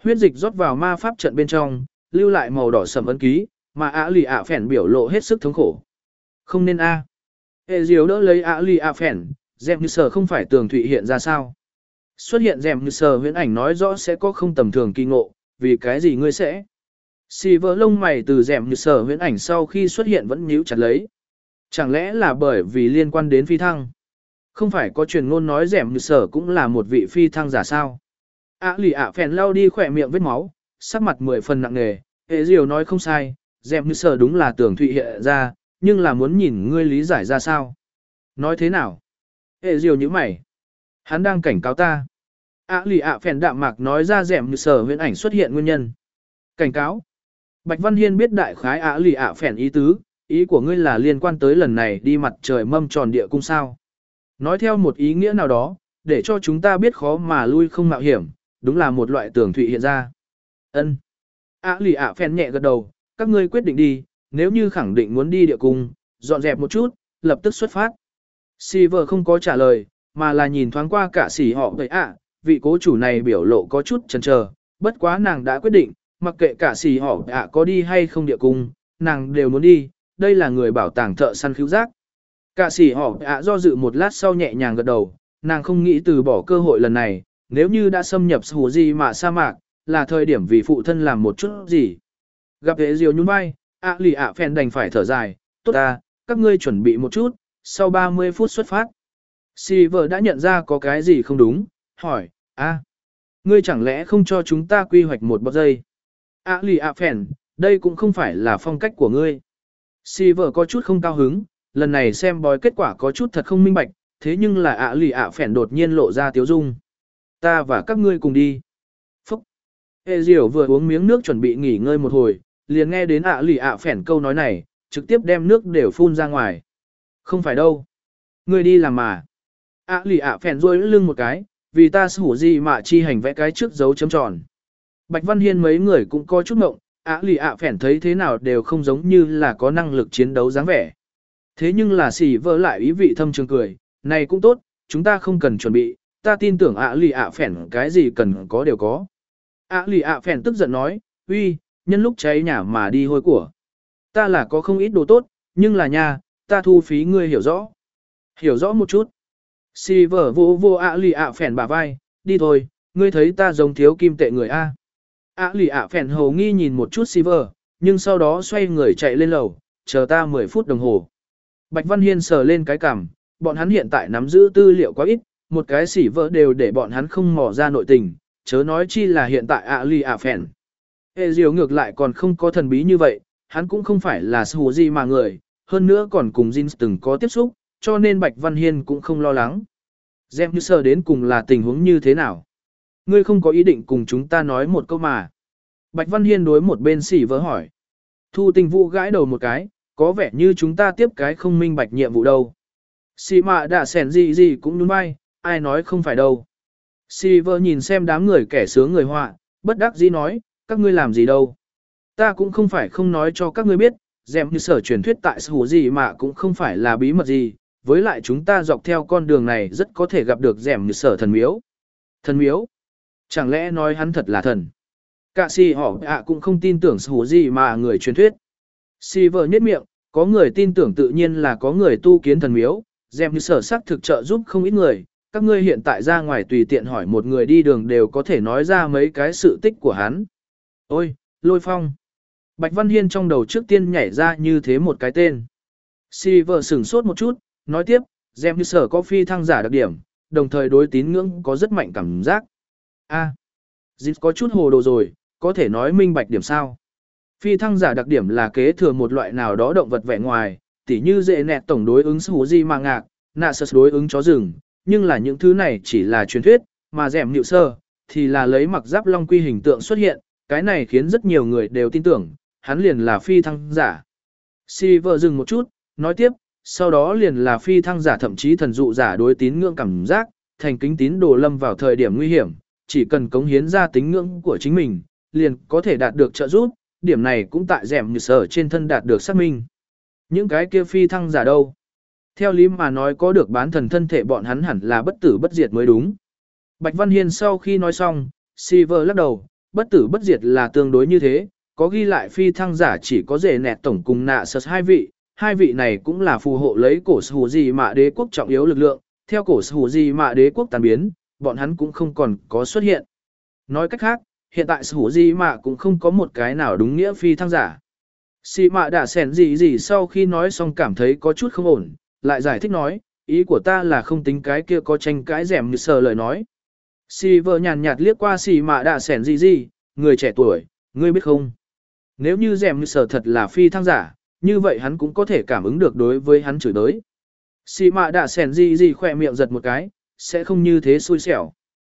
Huyết dịch rót vào ma pháp trận bên trong, lưu lại màu đỏ sẫm ấn ký, mà ạ lì ạ phèn biểu lộ hết sức thống khổ. Không nên a. Hệ diếu đỡ lấy ạ lì ạ phèn, dèm như sở không phải tường thụy hiện ra sao. Xuất hiện dèm như sở huyễn ảnh nói rõ sẽ có không tầm thường kỳ ngộ, vì cái gì ngươi sẽ. Xì vỡ lông mày từ dèm như sở huyễn ảnh sau khi xuất hiện vẫn nhíu chặt lấy. Chẳng lẽ là bởi vì liên quan đến phi thăng? Không phải có truyền ngôn nói dèm như sở cũng là một vị phi thăng giả sao? ạ lì ạ phèn lau đi khỏe miệng vết máu, sắc mặt mười phần nặng nề. Hệ diều nói không sai, dèm như sở đúng là tường thụy hiện ra, nhưng là muốn nhìn ngươi lý giải ra sao. Nói thế nào? Hệ diều như mày. Hắn đang cảnh cáo ta. ạ lì ạ phèn đạm mạc nói ra dèm như sở huyễn ảnh xuất hiện nguyên nhân. Cảnh cáo. Bạch Văn Hiên biết đại khái ạ lì ạ phèn ý tứ, ý của ngươi là liên quan tới lần này đi mặt trời mâm tròn địa cung sao. Nói theo một ý nghĩa nào đó, để cho chúng ta biết khó mà lui không mạo hiểm, đúng là một loại tường thụy hiện ra. Ân. ạ lì ạ phèn nhẹ gật đầu, các ngươi quyết định đi, nếu như khẳng định muốn đi địa cung, dọn dẹp một chút, lập tức xuất phát. Silver không có trả lời, mà là nhìn thoáng qua cả sỉ họ vậy ạ, vị cố chủ này biểu lộ có chút chần chờ, bất quá nàng đã quyết định, mặc kệ cả sỉ họ ạ có đi hay không địa cung, nàng đều muốn đi, đây là người bảo tàng thợ săn khứu giác. Cả sỉ họ ạ do dự một lát sau nhẹ nhàng gật đầu, nàng không nghĩ từ bỏ cơ hội lần này, nếu như đã xâm nhập hồ gì mà sa mạc, là thời điểm vì phụ thân làm một chút gì. Gặp hệ diều nhún vai, ạ lì ạ phèn đành phải thở dài, tốt ta, các ngươi chuẩn bị một chút, sau ba mươi phút xuất phát. Silver đã nhận ra có cái gì không đúng, hỏi, a, ngươi chẳng lẽ không cho chúng ta quy hoạch một bọc dây? ạ lì ạ phèn, đây cũng không phải là phong cách của ngươi. Silver có chút không cao hứng, lần này xem bói kết quả có chút thật không minh bạch, thế nhưng là ạ lì ạ phèn đột nhiên lộ ra tiếu dung. Ta và các ngươi cùng đi. Phúc. Hệ diều vừa uống miếng nước chuẩn bị nghỉ ngơi một hồi, liền nghe đến ạ lì ạ phèn câu nói này, trực tiếp đem nước đều phun ra ngoài. Không phải đâu. Ngươi đi làm mà. ạ lì ạ phèn rôi lưng một cái, vì ta sủ gì mà chi hành vẽ cái trước dấu chấm tròn. Bạch Văn Hiên mấy người cũng có chút ngộng, ạ lì ạ phèn thấy thế nào đều không giống như là có năng lực chiến đấu dáng vẻ. Thế nhưng là xỉ vỡ lại ý vị thâm trường cười, này cũng tốt, chúng ta không cần chuẩn bị, ta tin tưởng ạ lì ạ phèn cái gì cần có đều có. ạ lì ạ phèn tức giận nói, uy, nhân lúc cháy nhà mà đi hôi của. Ta là có không ít đồ tốt, nhưng là nha, ta thu phí ngươi hiểu rõ. Hiểu rõ một chút. Xỉ vỡ vô vô ạ lì ạ phèn bả vai, đi thôi, ngươi thấy ta giống thiếu kim tệ người A. ạ lì ạ phèn hầu nghi nhìn một chút xỉ vỡ, nhưng sau đó xoay người chạy lên lầu, chờ ta mười phút đồng hồ. Bạch Văn Hiên sờ lên cái cằm, bọn hắn hiện tại nắm giữ tư liệu quá ít, một cái xỉ vỡ đều để bọn hắn không mò ra nội tình, chớ nói chi là hiện tại ạ lì ạ phèn. Hệ diều ngược lại còn không có thần bí như vậy, hắn cũng không phải là sù gì mà người, hơn nữa còn cùng Jin từng có tiếp xúc, cho nên Bạch Văn Hiên cũng không lo lắng. Dem như sờ đến cùng là tình huống như thế nào? Ngươi không có ý định cùng chúng ta nói một câu mà. Bạch Văn Hiên đối một bên xỉ vỡ hỏi. Thu Tình Vũ gãi đầu một cái, có vẻ như chúng ta tiếp cái không minh bạch nhiệm vụ đâu. Xì mạ đã sẻn gì gì cũng đúng bay, ai nói không phải đâu. Xì vợ nhìn xem đám người kẻ sướng người họa, bất đắc dĩ nói, các ngươi làm gì đâu. Ta cũng không phải không nói cho các ngươi biết, dèm như sở truyền thuyết tại sở gì mà cũng không phải là bí mật gì, với lại chúng ta dọc theo con đường này rất có thể gặp được dèm như sở thần miếu. Thần miếu? Chẳng lẽ nói hắn thật là thần? Cả si họ ạ cũng không tin tưởng sở gì mà người truyền thuyết. Si vợ nhếch miệng, có người tin tưởng tự nhiên là có người tu kiến thần miếu, dèm như sở sắc thực trợ giúp không ít người, các ngươi hiện tại ra ngoài tùy tiện hỏi một người đi đường đều có thể nói ra mấy cái sự tích của hắn. Ôi, Lôi Phong. Bạch Văn Hiên trong đầu trước tiên nhảy ra như thế một cái tên. Si vợ sửng sốt một chút, nói tiếp, dèm như sở có phi thăng giả đặc điểm, đồng thời đối tín ngưỡng có rất mạnh cảm giác. A, à, Dịch có chút hồ đồ rồi, có thể nói minh bạch điểm sao. Phi thăng giả đặc điểm là kế thừa một loại nào đó động vật vẻ ngoài, tỉ như dệ nẹt tổng đối ứng sủ di mà ngạc, nạ sơ đối ứng chó rừng, nhưng là những thứ này chỉ là truyền thuyết, mà dẻm nhịu sơ, thì là lấy mặc giáp long quy hình tượng xuất hiện, cái này khiến rất nhiều người đều tin tưởng, hắn liền là phi thăng giả. Si vợ dừng một chút, nói tiếp, sau đó liền là phi thăng giả thậm chí thần dụ giả đối tín ngưỡng cảm giác, thành kính tín đồ lâm vào thời điểm nguy hiểm, chỉ cần cống hiến ra tín ngưỡng của chính mình, liền có thể đạt được trợ giúp, điểm này cũng tại dẻm như sở trên thân đạt được xác minh. Những cái kia phi thăng giả đâu? Theo lý mà nói có được bán thần thân thể bọn hắn hẳn là bất tử bất diệt mới đúng. Bạch Văn Hiên sau khi nói xong, Silver lắc đầu, bất tử bất diệt là tương đối như thế, có ghi lại phi thăng giả chỉ có rể nẹt tổng cùng nạ sật hai vị, hai vị này cũng là phù hộ lấy cổ hủ gì mạ đế quốc trọng yếu lực lượng, theo cổ hủ gì mạ đế quốc tàn biến, bọn hắn cũng không còn có xuất hiện. Nói cách khác, hiện tại hủ gì mạ cũng không có một cái nào đúng nghĩa phi thăng giả. Xì mạ đã sẻn gì gì sau khi nói xong cảm thấy có chút không ổn, lại giải thích nói, ý của ta là không tính cái kia có tranh cãi rèm như sờ lời nói. Xì vợ nhàn nhạt liếc qua xì mạ đã sẻn gì gì, người trẻ tuổi, ngươi biết không? Nếu như rèm như sờ thật là phi thăng giả, như vậy hắn cũng có thể cảm ứng được đối với hắn chửi đới. Xì mạ đã sẻn gì gì khỏe miệng giật một cái, sẽ không như thế xui xẻo.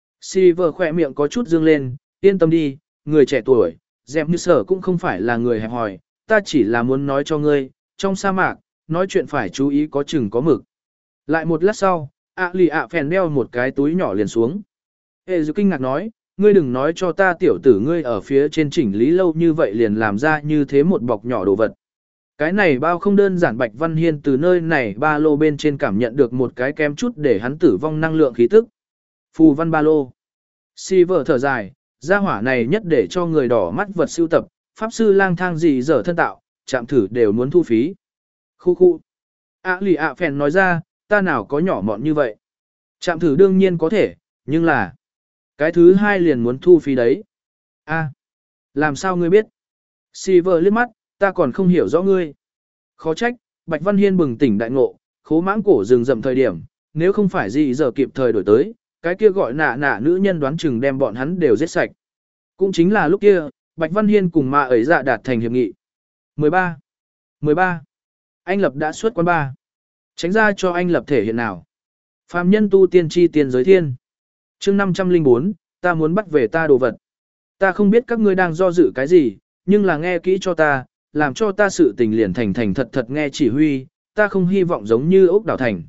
Xì vợ khỏe miệng có chút dương lên, yên tâm đi, người trẻ tuổi, rèm như sờ cũng không phải là người hẹp hòi, ta chỉ là muốn nói cho ngươi, trong sa mạc, nói chuyện phải chú ý có chừng có mực. Lại một lát sau, ạ lì ạ phèn đeo một cái túi nhỏ liền xuống. Hệ dù kinh ngạc nói, ngươi đừng nói cho ta tiểu tử ngươi ở phía trên chỉnh lý lâu như vậy liền làm ra như thế một bọc nhỏ đồ vật. Cái này bao không đơn giản. Bạch Văn Hiên từ nơi này ba lô bên trên cảm nhận được một cái kém chút để hắn tử vong năng lượng khí tức. Phù văn ba lô. Si vợ thở dài, gia hỏa này nhất để cho người đỏ mắt vật sưu tập, pháp sư lang thang gì dở thân tạo, chạm thử đều muốn thu phí. Khu khu. ạ lì ạ phèn nói ra, ta nào có nhỏ mọn như vậy. Chạm thử đương nhiên có thể, nhưng là cái thứ hai liền muốn thu phí đấy. A, làm sao ngươi biết? Silver liếc mắt, ta còn không hiểu rõ ngươi. Khó trách, Bạch Văn Hiên bừng tỉnh đại ngộ, khố mãng cổ rừng rậm thời điểm, nếu không phải gì giờ kịp thời đổi tới, cái kia gọi nạ nạ nữ nhân đoán chừng đem bọn hắn đều giết sạch. Cũng chính là lúc kia, Bạch Văn Hiên cùng ma ấy dạ đạt thành hiệp nghị. mười ba. mười ba. Anh Lập đã xuất quán ba. Tránh ra cho anh Lập thể hiện nào. Phàm nhân tu tiên tri tiên giới thiên. chương năm trăm lẻ bốn, ta muốn bắt về ta đồ vật. Ta không biết các ngươi đang do dự cái gì, nhưng là nghe kỹ cho ta, làm cho ta sự tình liền thành thành thật thật nghe chỉ huy, ta không hy vọng giống như ốc đảo thành.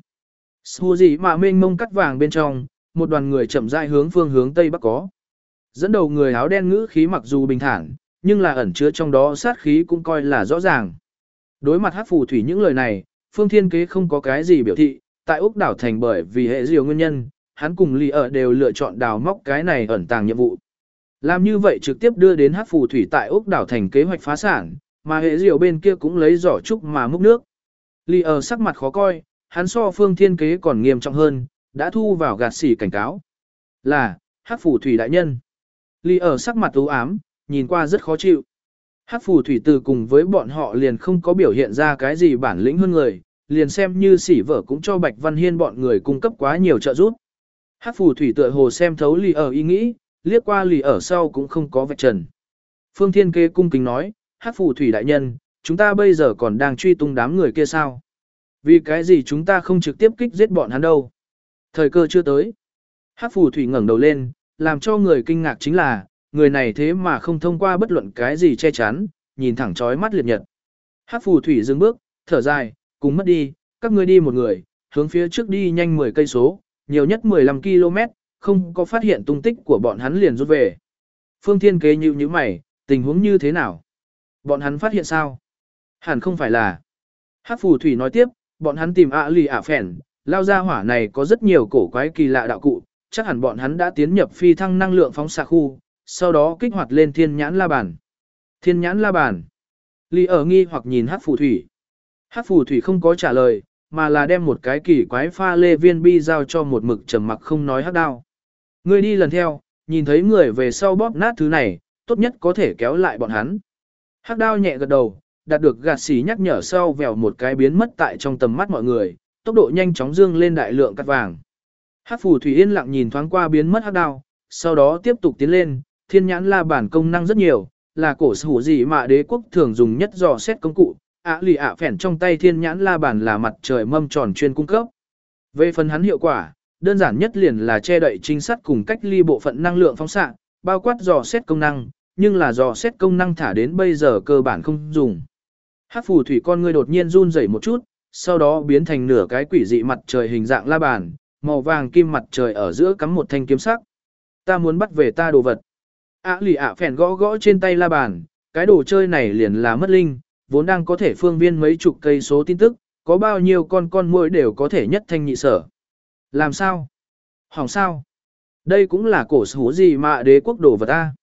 Sù gì mà mênh mông cắt vàng bên trong, một đoàn người chậm rãi hướng phương hướng Tây Bắc có. Dẫn đầu người áo đen ngữ khí mặc dù bình thản, nhưng là ẩn chứa trong đó sát khí cũng coi là rõ ràng. Đối mặt hắc phù thủy những lời này, Phương Thiên Kế không có cái gì biểu thị, tại ốc đảo thành bởi vì hệ diều nguyên nhân, hắn cùng Lý ở đều lựa chọn đào móc cái này ẩn tàng nhiệm vụ. Làm như vậy trực tiếp đưa đến hắc phù thủy tại ốc đảo thành kế hoạch phá sản, mà hệ diều bên kia cũng lấy giỏ trúc mà múc nước. Lý ở sắc mặt khó coi, hắn so Phương Thiên Kế còn nghiêm trọng hơn, đã thu vào gạt xỉ cảnh cáo. Là, hắc phù thủy đại nhân. Lý ở sắc mặt u ám, nhìn qua rất khó chịu. Hắc phù thủy từ cùng với bọn họ liền không có biểu hiện ra cái gì bản lĩnh hơn người, liền xem như sỉ vợ cũng cho Bạch Văn Hiên bọn người cung cấp quá nhiều trợ giúp. Hắc phù thủy tựa hồ xem thấu Lý ở ý nghĩ, liếc qua Lý ở sau cũng không có vạch trần. Phương Thiên Kế cung kính nói, Hắc phù thủy đại nhân, chúng ta bây giờ còn đang truy tung đám người kia sao? Vì cái gì chúng ta không trực tiếp kích giết bọn hắn đâu? Thời cơ chưa tới. Hắc phù thủy ngẩng đầu lên, làm cho người kinh ngạc chính là, người này thế mà không thông qua bất luận cái gì che chắn, nhìn thẳng chói mắt liệt nhật. Hắc phù thủy dừng bước, thở dài, cùng mất đi, các ngươi đi một người, hướng phía trước đi nhanh mười cây số, nhiều nhất mười lăm ki lô mét, không có phát hiện tung tích của bọn hắn liền rút về. Phương Thiên Kế nhíu nhíu mày, tình huống như thế nào? Bọn hắn phát hiện sao? Hẳn không phải là. Hắc phù thủy nói tiếp, bọn hắn tìm ạ lì ạ phèn, lao ra hỏa này có rất nhiều cổ quái kỳ lạ đạo cụ, chắc hẳn bọn hắn đã tiến nhập phi thăng năng lượng phóng xạ khu, sau đó kích hoạt lên thiên nhãn la bàn. Thiên nhãn la bàn. Lý ở nghi hoặc nhìn Hắc phù thủy. Hắc phù thủy không có trả lời, mà là đem một cái kỳ quái pha lê viên bi giao cho một mực trầm mặc không nói Hắc đao. Ngươi đi lần theo, nhìn thấy người về sau bóp nát thứ này, tốt nhất có thể kéo lại bọn hắn. Hắc đao nhẹ gật đầu, đạt được gạt xỉ nhắc nhở sau vèo một cái biến mất tại trong tầm mắt mọi người, tốc độ nhanh chóng dương lên đại lượng cát vàng. Hắc phù thủy yên lặng nhìn thoáng qua biến mất hắc đao, sau đó tiếp tục tiến lên, thiên nhãn la bản công năng rất nhiều, là cổ hủ gì mà đế quốc thường dùng nhất dò xét công cụ, ạ lì ạ phèn trong tay thiên nhãn la bản là mặt trời mâm tròn chuyên cung cấp. Về phần hắn hiệu quả, đơn giản nhất liền là che đậy trinh sát cùng cách ly bộ phận năng lượng phóng xạ, bao quát dò xét công năng, nhưng là dò xét công năng thả đến bây giờ cơ bản không dùng. Hắc phù thủy con ngươi đột nhiên run rẩy một chút, sau đó biến thành nửa cái quỷ dị mặt trời hình dạng la bàn, màu vàng kim mặt trời ở giữa cắm một thanh kiếm sắc. Ta muốn bắt về ta đồ vật. ạ lì ạ phèn gõ gõ trên tay la bàn, cái đồ chơi này liền là mất linh, vốn đang có thể phương viên mấy chục cây số tin tức, có bao nhiêu con con muỗi đều có thể nhất thanh nhị sở. Làm sao? Hỏng sao? Đây cũng là cổ hủ gì mà đế quốc đồ vật ta.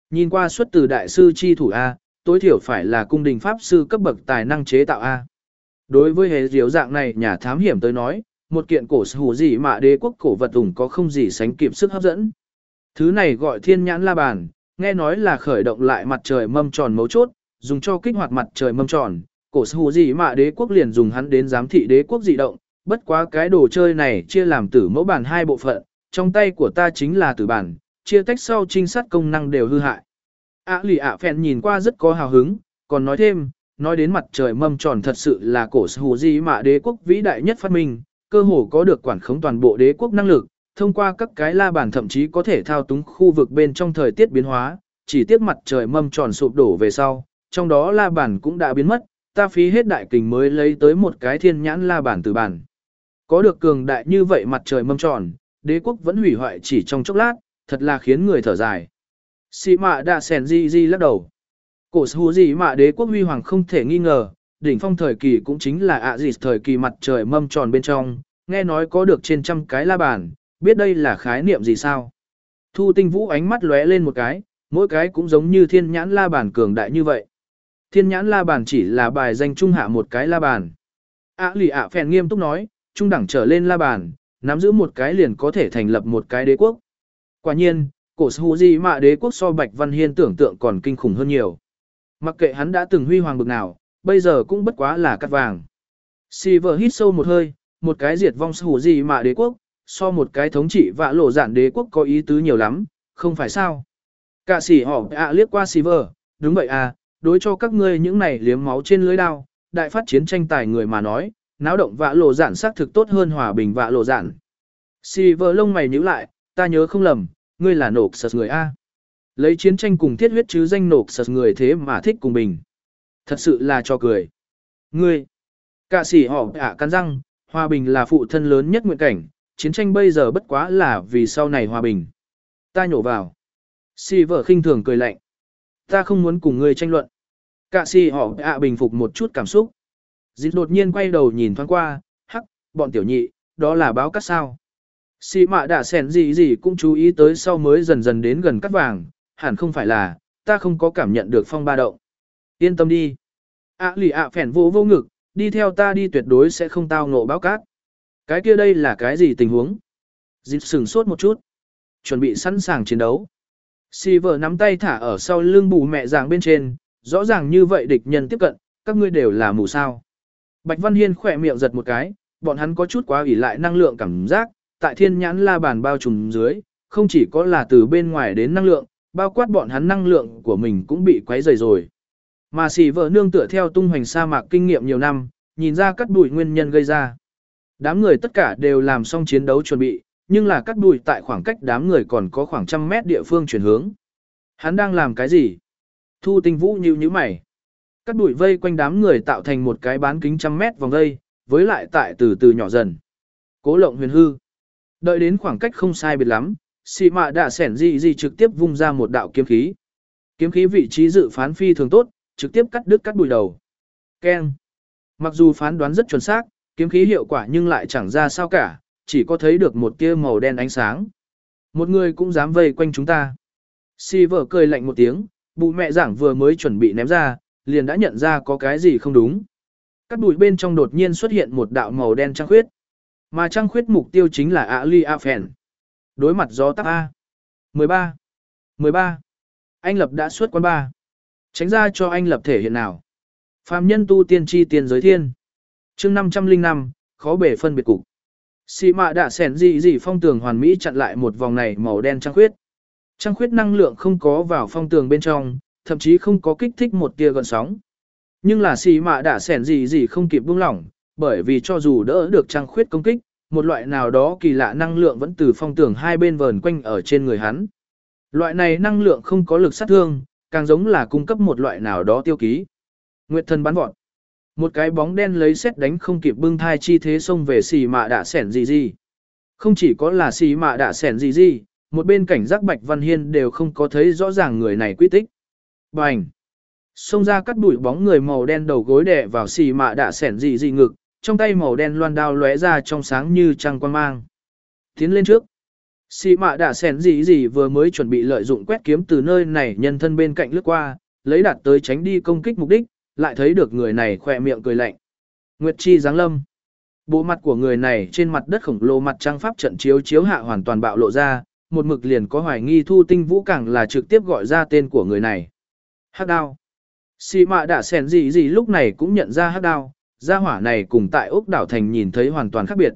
Nhìn qua xuất từ đại sư chi thủ A, tối thiểu phải là cung đình pháp sư cấp bậc tài năng chế tạo A. Đối với hệ diếu dạng này nhà thám hiểm tới nói, một kiện cổ hủ gì mà đế quốc cổ vật ủng có không gì sánh kịp sức hấp dẫn. Thứ này gọi thiên nhãn la bàn, nghe nói là khởi động lại mặt trời mâm tròn mấu chốt, dùng cho kích hoạt mặt trời mâm tròn, cổ hủ gì mà đế quốc liền dùng hắn đến giám thị đế quốc dị động, bất quá cái đồ chơi này chia làm tử mẫu bản hai bộ phận, trong tay của ta chính là tử bản, chia tách sau trinh sát công năng đều hư hại. ạ lì ạ phèn nhìn qua rất có hào hứng, còn nói thêm, nói đến mặt trời mâm tròn thật sự là cổ hủ gì mà đế quốc vĩ đại nhất phát minh, cơ hồ có được quản khống toàn bộ đế quốc năng lực, thông qua các cái la bàn thậm chí có thể thao túng khu vực bên trong thời tiết biến hóa, chỉ tiếc mặt trời mâm tròn sụp đổ về sau, trong đó la bàn cũng đã biến mất, ta phí hết đại kình mới lấy tới một cái thiên nhãn la bàn từ bàn. Có được cường đại như vậy mặt trời mâm tròn, đế quốc vẫn hủy hoại chỉ trong chốc lát, thật là khiến người thở dài. Sĩ mạ đã sèn di di lắc đầu. Cổ hủ gì mà đế quốc huy hoàng không thể nghi ngờ, đỉnh phong thời kỳ cũng chính là ạ gì thời kỳ mặt trời mâm tròn bên trong, nghe nói có được trên trăm cái la bàn, biết đây là khái niệm gì sao? Thu Tinh Vũ ánh mắt lóe lên một cái, mỗi cái cũng giống như thiên nhãn la bàn cường đại như vậy. Thiên nhãn la bàn chỉ là bài danh trung hạ một cái la bàn. ạ lì ạ phèn nghiêm túc nói, trung đẳng trở lên la bàn, nắm giữ một cái liền có thể thành lập một cái đế quốc. Quả nhiên, cổ hủ gì mà đế quốc so Bạch Văn Hiên tưởng tượng còn kinh khủng hơn nhiều. Mặc kệ hắn đã từng huy hoàng bực nào, bây giờ cũng bất quá là cát vàng. Silver hít sâu một hơi, một cái diệt vong hủ gì mà đế quốc, so một cái thống trị vạ lộ giản đế quốc có ý tứ nhiều lắm, không phải sao? Cả sĩ họ ạ liếc qua Silver, đúng vậy à, đối cho các ngươi những này liếm máu trên lưới đao, đại phát chiến tranh tài người mà nói, náo động vạ lộ giản xác thực tốt hơn hòa bình vạ lộ giản. Silver lông mày nhíu lại, ta nhớ không lầm, ngươi là nộp sật người A. Lấy chiến tranh cùng thiết huyết chứ danh nộp sật người thế mà thích cùng bình. Thật sự là cho cười. Ngươi, cả sĩ họ ạ cắn răng, hòa bình là phụ thân lớn nhất nguyện cảnh, chiến tranh bây giờ bất quá là vì sau này hòa bình. Ta nhổ vào. Silver khinh thường cười lạnh. Ta không muốn cùng ngươi tranh luận. Cả sĩ họ ạ bình phục một chút cảm xúc. Dịp đột nhiên quay đầu nhìn thoáng qua, hắc, bọn tiểu nhị, đó là báo cắt sao. Sĩ mạ đã sèn gì gì cũng chú ý tới sau mới dần dần đến gần cắt vàng, hẳn không phải là, ta không có cảm nhận được phong ba động. Yên tâm đi. ạ lì ạ phèn vô vô ngực, đi theo ta đi tuyệt đối sẽ không tao ngộ báo cát. Cái kia đây là cái gì tình huống? Dịp sừng sốt một chút. Chuẩn bị sẵn sàng chiến đấu. Silver nắm tay thả ở sau lưng bù mẹ giảng bên trên, rõ ràng như vậy địch nhân tiếp cận, các ngươi đều là mù sao. Bạch Văn Hiên khỏe miệng giật một cái, bọn hắn có chút quá ủy lại năng lượng cảm giác, tại thiên nhãn la bàn bao trùm dưới, không chỉ có là từ bên ngoài đến năng lượng, bao quát bọn hắn năng lượng của mình cũng bị quấy rầy rồi. Mà xỉ vợ nương tựa theo tung hoành sa mạc kinh nghiệm nhiều năm, nhìn ra cắt đùi nguyên nhân gây ra. Đám người tất cả đều làm xong chiến đấu chuẩn bị, nhưng là cắt đùi tại khoảng cách đám người còn có khoảng trăm mét địa phương chuyển hướng. Hắn đang làm cái gì? Thu Tinh Vũ nhíu nhíu mày. Cắt đùi vây quanh đám người tạo thành một cái bán kính trăm mét vòng vây, với lại tại từ từ nhỏ dần. Cố Lộng Huyền hư. Đợi đến khoảng cách không sai biệt lắm, xì mạ đã sẻn gì gì trực tiếp vung ra một đạo kiếm khí. Kiếm khí vị trí dự phán phi thường tốt, trực tiếp cắt đứt cắt đùi đầu. Keng. Mặc dù phán đoán rất chuẩn xác, kiếm khí hiệu quả nhưng lại chẳng ra sao cả, chỉ có thấy được một tia màu đen ánh sáng. Một người cũng dám vây quanh chúng ta. Silver cười lạnh một tiếng, bụ mẹ giảng vừa mới chuẩn bị ném ra, liền đã nhận ra có cái gì không đúng. Cắt đùi bên trong đột nhiên xuất hiện một đạo màu đen trăng khuyết. Mà trăng khuyết mục tiêu chính là Ali Afen. Đối mặt gió táp A. mười ba. mười ba. Anh Lập đã xuất quán ba. Tránh ra cho anh Lập thể hiện nào. Phàm nhân tu tiên tri tiên giới thiên. chương năm trăm linh năm, khó bể phân biệt cục. Xì mạ đã sẻn gì gì phong tường hoàn mỹ chặn lại một vòng này màu đen trăng khuyết. Trăng khuyết năng lượng không có vào phong tường bên trong, thậm chí không có kích thích một tia gợn sóng. Nhưng là xì mạ đã sẻn gì gì không kịp buông lỏng, bởi vì cho dù đỡ được trăng khuyết công kích, một loại nào đó kỳ lạ năng lượng vẫn từ phong tường hai bên vờn quanh ở trên người hắn. Loại này năng lượng không có lực sát thương, càng giống là cung cấp một loại nào đó tiêu ký. Nguyệt thần bắn vọt. Một cái bóng đen lấy sét đánh không kịp bưng thai chi thế xông về xì mạ đạ sẻn gì gì. Không chỉ có là xì mạ đạ sẻn gì gì, một bên cảnh giác Bạch Văn Hiên đều không có thấy rõ ràng người này quy tích. Bành! Xông ra cắt đuổi bóng người màu đen đầu gối đè vào xì mạ đạ sẻn gì gì ngực, trong tay màu đen loan đao lóe ra trong sáng như trăng quang mang. Tiến lên trước. Xì mạ đã sẻn gì gì vừa mới chuẩn bị lợi dụng quét kiếm từ nơi này nhân thân bên cạnh lướt qua, lấy đạt tới tránh đi công kích mục đích, lại thấy được người này khỏe miệng cười lạnh. Nguyệt chi giáng lâm. Bộ mặt của người này trên mặt đất khổng lồ mặt trăng pháp trận chiếu chiếu hạ hoàn toàn bạo lộ ra, một mực liền có hoài nghi Thu Tinh Vũ càng là trực tiếp gọi ra tên của người này. Hắc đao. Xì mạ đã sẻn gì gì lúc này cũng nhận ra hắc đao, gia hỏa này cùng tại ốc đảo thành nhìn thấy hoàn toàn khác biệt.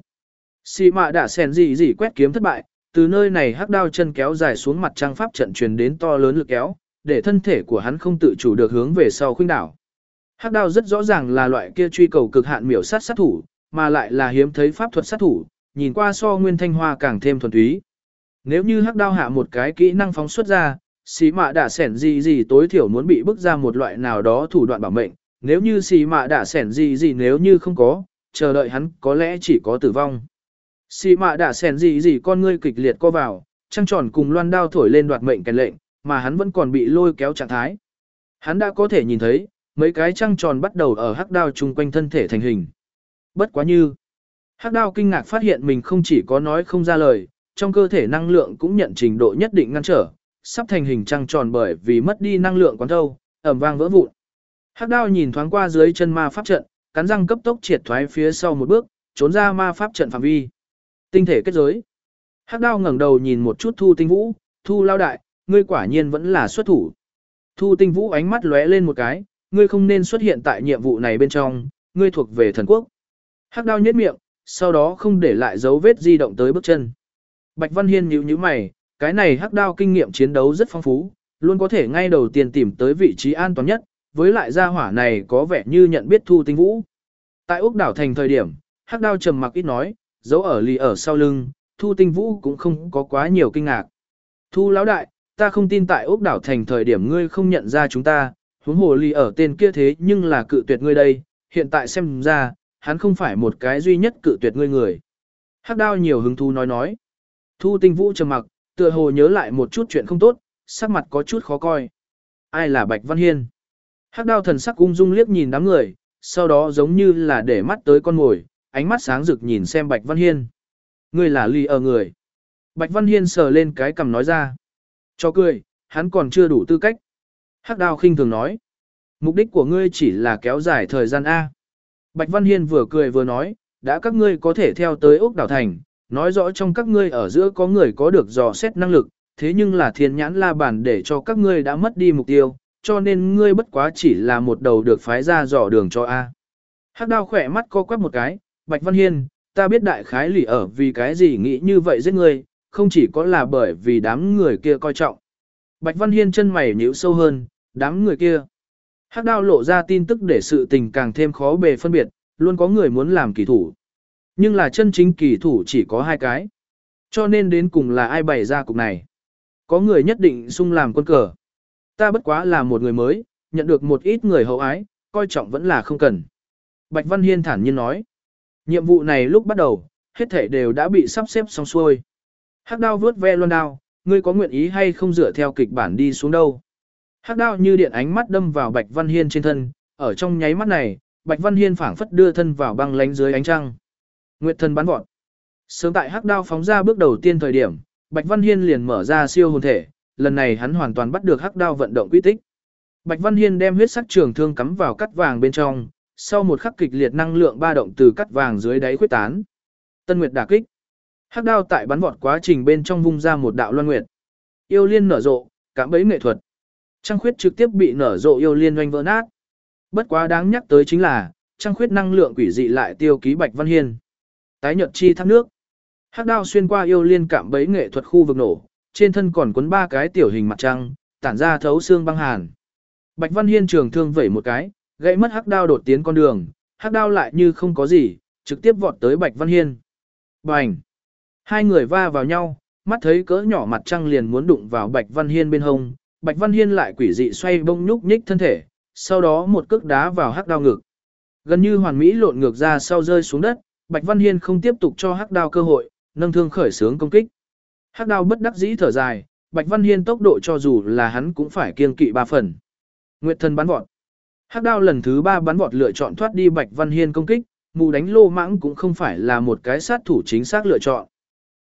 Xì mạ đã sẻn gì gì quét kiếm thất bại, từ nơi này hắc đao chân kéo dài xuống mặt trăng pháp trận truyền đến to lớn lực kéo, để thân thể của hắn không tự chủ được hướng về sau khuynh đảo. Hắc đao rất rõ ràng là loại kia truy cầu cực hạn miểu sát sát thủ, mà lại là hiếm thấy pháp thuật sát thủ, nhìn qua so Nguyên Thanh Hoa càng thêm thuần túy. Nếu như hắc đao hạ một cái kỹ năng phóng xuất ra, xì mạ đã sẻn gì gì tối thiểu muốn bị bức ra một loại nào đó thủ đoạn bảo mệnh, nếu như xì mạ đã sẻn gì gì nếu như không có, chờ đợi hắn có lẽ chỉ có tử vong. Xì mạ đã sẻn gì gì con ngươi kịch liệt co vào, trăng tròn cùng loan đao thổi lên đoạt mệnh kèn lệnh, mà hắn vẫn còn bị lôi kéo trạng thái. Hắn đã có thể nhìn thấy, mấy cái trăng tròn bắt đầu ở hắc đao chung quanh thân thể thành hình. Bất quá như, hắc đao kinh ngạc phát hiện mình không chỉ có nói không ra lời, trong cơ thể năng lượng cũng nhận trình độ nhất định ngăn trở, sắp thành hình trăng tròn bởi vì mất đi năng lượng quán thâu, ầm vang vỡ vụn. Hắc đao nhìn thoáng qua dưới chân ma pháp trận, cắn răng cấp tốc triệt thoái phía sau một bước, trốn ra ma pháp trận phạm vi. Tinh thể kết giới. Hắc đao ngẩng đầu nhìn một chút Thu Tinh Vũ, Thu lao đại, ngươi quả nhiên vẫn là xuất thủ. Thu Tinh Vũ ánh mắt lóe lên một cái, ngươi không nên xuất hiện tại nhiệm vụ này bên trong, ngươi thuộc về thần quốc. Hắc đao nhếch miệng, sau đó không để lại dấu vết di động tới bước chân. Bạch Văn Hiên nhíu nhíu mày, cái này hắc đao kinh nghiệm chiến đấu rất phong phú, luôn có thể ngay đầu tiên tìm tới vị trí an toàn nhất, với lại gia hỏa này có vẻ như nhận biết Thu Tinh Vũ. Tại ốc đảo thành thời điểm, hắc đao trầm mặc ít nói, giấu ở lì ở sau lưng, Thu Tinh Vũ cũng không có quá nhiều kinh ngạc. Thu lão đại, ta không tin tại ốc đảo thành thời điểm ngươi không nhận ra chúng ta, huống hồ lì ở tên kia thế nhưng là cự tuyệt ngươi đây, hiện tại xem ra, hắn không phải một cái duy nhất cự tuyệt ngươi người. Hắc đao nhiều hứng thú nói nói. Thu Tinh Vũ trầm mặc, tựa hồ nhớ lại một chút chuyện không tốt, sắc mặt có chút khó coi. Ai là Bạch Văn Hiên? Hắc đao thần sắc ung dung liếc nhìn đám người, sau đó giống như là để mắt tới con mồi, ánh mắt sáng rực nhìn xem Bạch Văn Hiên. Ngươi là lì ở người. Bạch Văn Hiên sờ lên cái cằm nói ra. Cho cười, hắn còn chưa đủ tư cách. Hắc đao khinh thường nói. Mục đích của ngươi chỉ là kéo dài thời gian A. Bạch Văn Hiên vừa cười vừa nói, đã các ngươi có thể theo tới ốc đảo thành, nói rõ trong các ngươi ở giữa có người có được dò xét năng lực, thế nhưng là thiên nhãn la bàn để cho các ngươi đã mất đi mục tiêu, cho nên ngươi bất quá chỉ là một đầu được phái ra dò đường cho A. Hắc đao khỏe mắt co quắp một cái, Bạch Văn Hiên, ta biết đại khái lì ở vì cái gì nghĩ như vậy giết ngươi, không chỉ có là bởi vì đám người kia coi trọng. Bạch Văn Hiên chân mày nhíu sâu hơn, đám người kia. Hắc đao lộ ra tin tức để sự tình càng thêm khó bề phân biệt, luôn có người muốn làm kỳ thủ. Nhưng là chân chính kỳ thủ chỉ có hai cái. Cho nên đến cùng là ai bày ra cục này. Có người nhất định sung làm quân cờ. Ta bất quá là một người mới, nhận được một ít người hậu ái, coi trọng vẫn là không cần. Bạch Văn Hiên thản nhiên nói. Nhiệm vụ này lúc bắt đầu, hết thảy đều đã bị sắp xếp xong xuôi. Hắc đao vướt ve loan đao, ngươi có nguyện ý hay không dựa theo kịch bản đi xuống đâu. Hắc đao như điện ánh mắt đâm vào Bạch Văn Hiên trên thân, ở trong nháy mắt này, Bạch Văn Hiên phảng phất đưa thân vào băng lánh dưới ánh trăng. Nguyệt thần bắn vọt. Sớm tại hắc đao phóng ra bước đầu tiên thời điểm, Bạch Văn Hiên liền mở ra siêu hồn thể, lần này hắn hoàn toàn bắt được hắc đao vận động quy tích. Bạch Văn Hiên đem huyết sắc trường thương cắm vào cắt vàng bên trong, sau một khắc kịch liệt năng lượng ba động từ cắt vàng dưới đáy khuếch tán. Tân Nguyệt đả kích. Hắc đao tại bắn vọt quá trình bên trong vung ra một đạo loan nguyệt. Yêu liên nở rộ, cạm bẫy nghệ thuật. Trăng khuyết trực tiếp bị nở rộ yêu liên oanh vỡ nát. Bất quá đáng nhắc tới chính là, trăng khuyết năng lượng quỷ dị lại tiêu ký Bạch Văn Hiên. Tái nhợt chi thác nước. Hắc đao xuyên qua yêu liên cạm bẫy nghệ thuật khu vực nổ, trên thân còn quấn ba cái tiểu hình mặt trăng, tản ra thấu xương băng hàn. Bạch Văn Hiên trường thương vẩy một cái, gãy mất hắc đao đột tiến con đường, hắc đao lại như không có gì, trực tiếp vọt tới Bạch Văn Hiên. Bành! Hai người va vào nhau, mắt thấy cỡ nhỏ mặt trăng liền muốn đụng vào Bạch Văn Hiên bên hông, Bạch Văn Hiên lại quỷ dị xoay bông nhúc nhích thân thể, sau đó một cước đá vào hắc đao ngực. Gần như hoàn mỹ lộn ngược ra sau rơi xuống đất, Bạch Văn Hiên không tiếp tục cho hắc đao cơ hội, nâng thương khởi xướng công kích. Hắc đao bất đắc dĩ thở dài, Bạch Văn Hiên tốc độ cho dù là hắn cũng phải kiêng kỵ ba phần. Nguyệt thần bắn vọt. Hắc đao lần thứ ba bắn vọt lựa chọn thoát đi Bạch Văn Hiên công kích, mù đánh lô mãng cũng không phải là một cái sát thủ chính xác lựa chọn.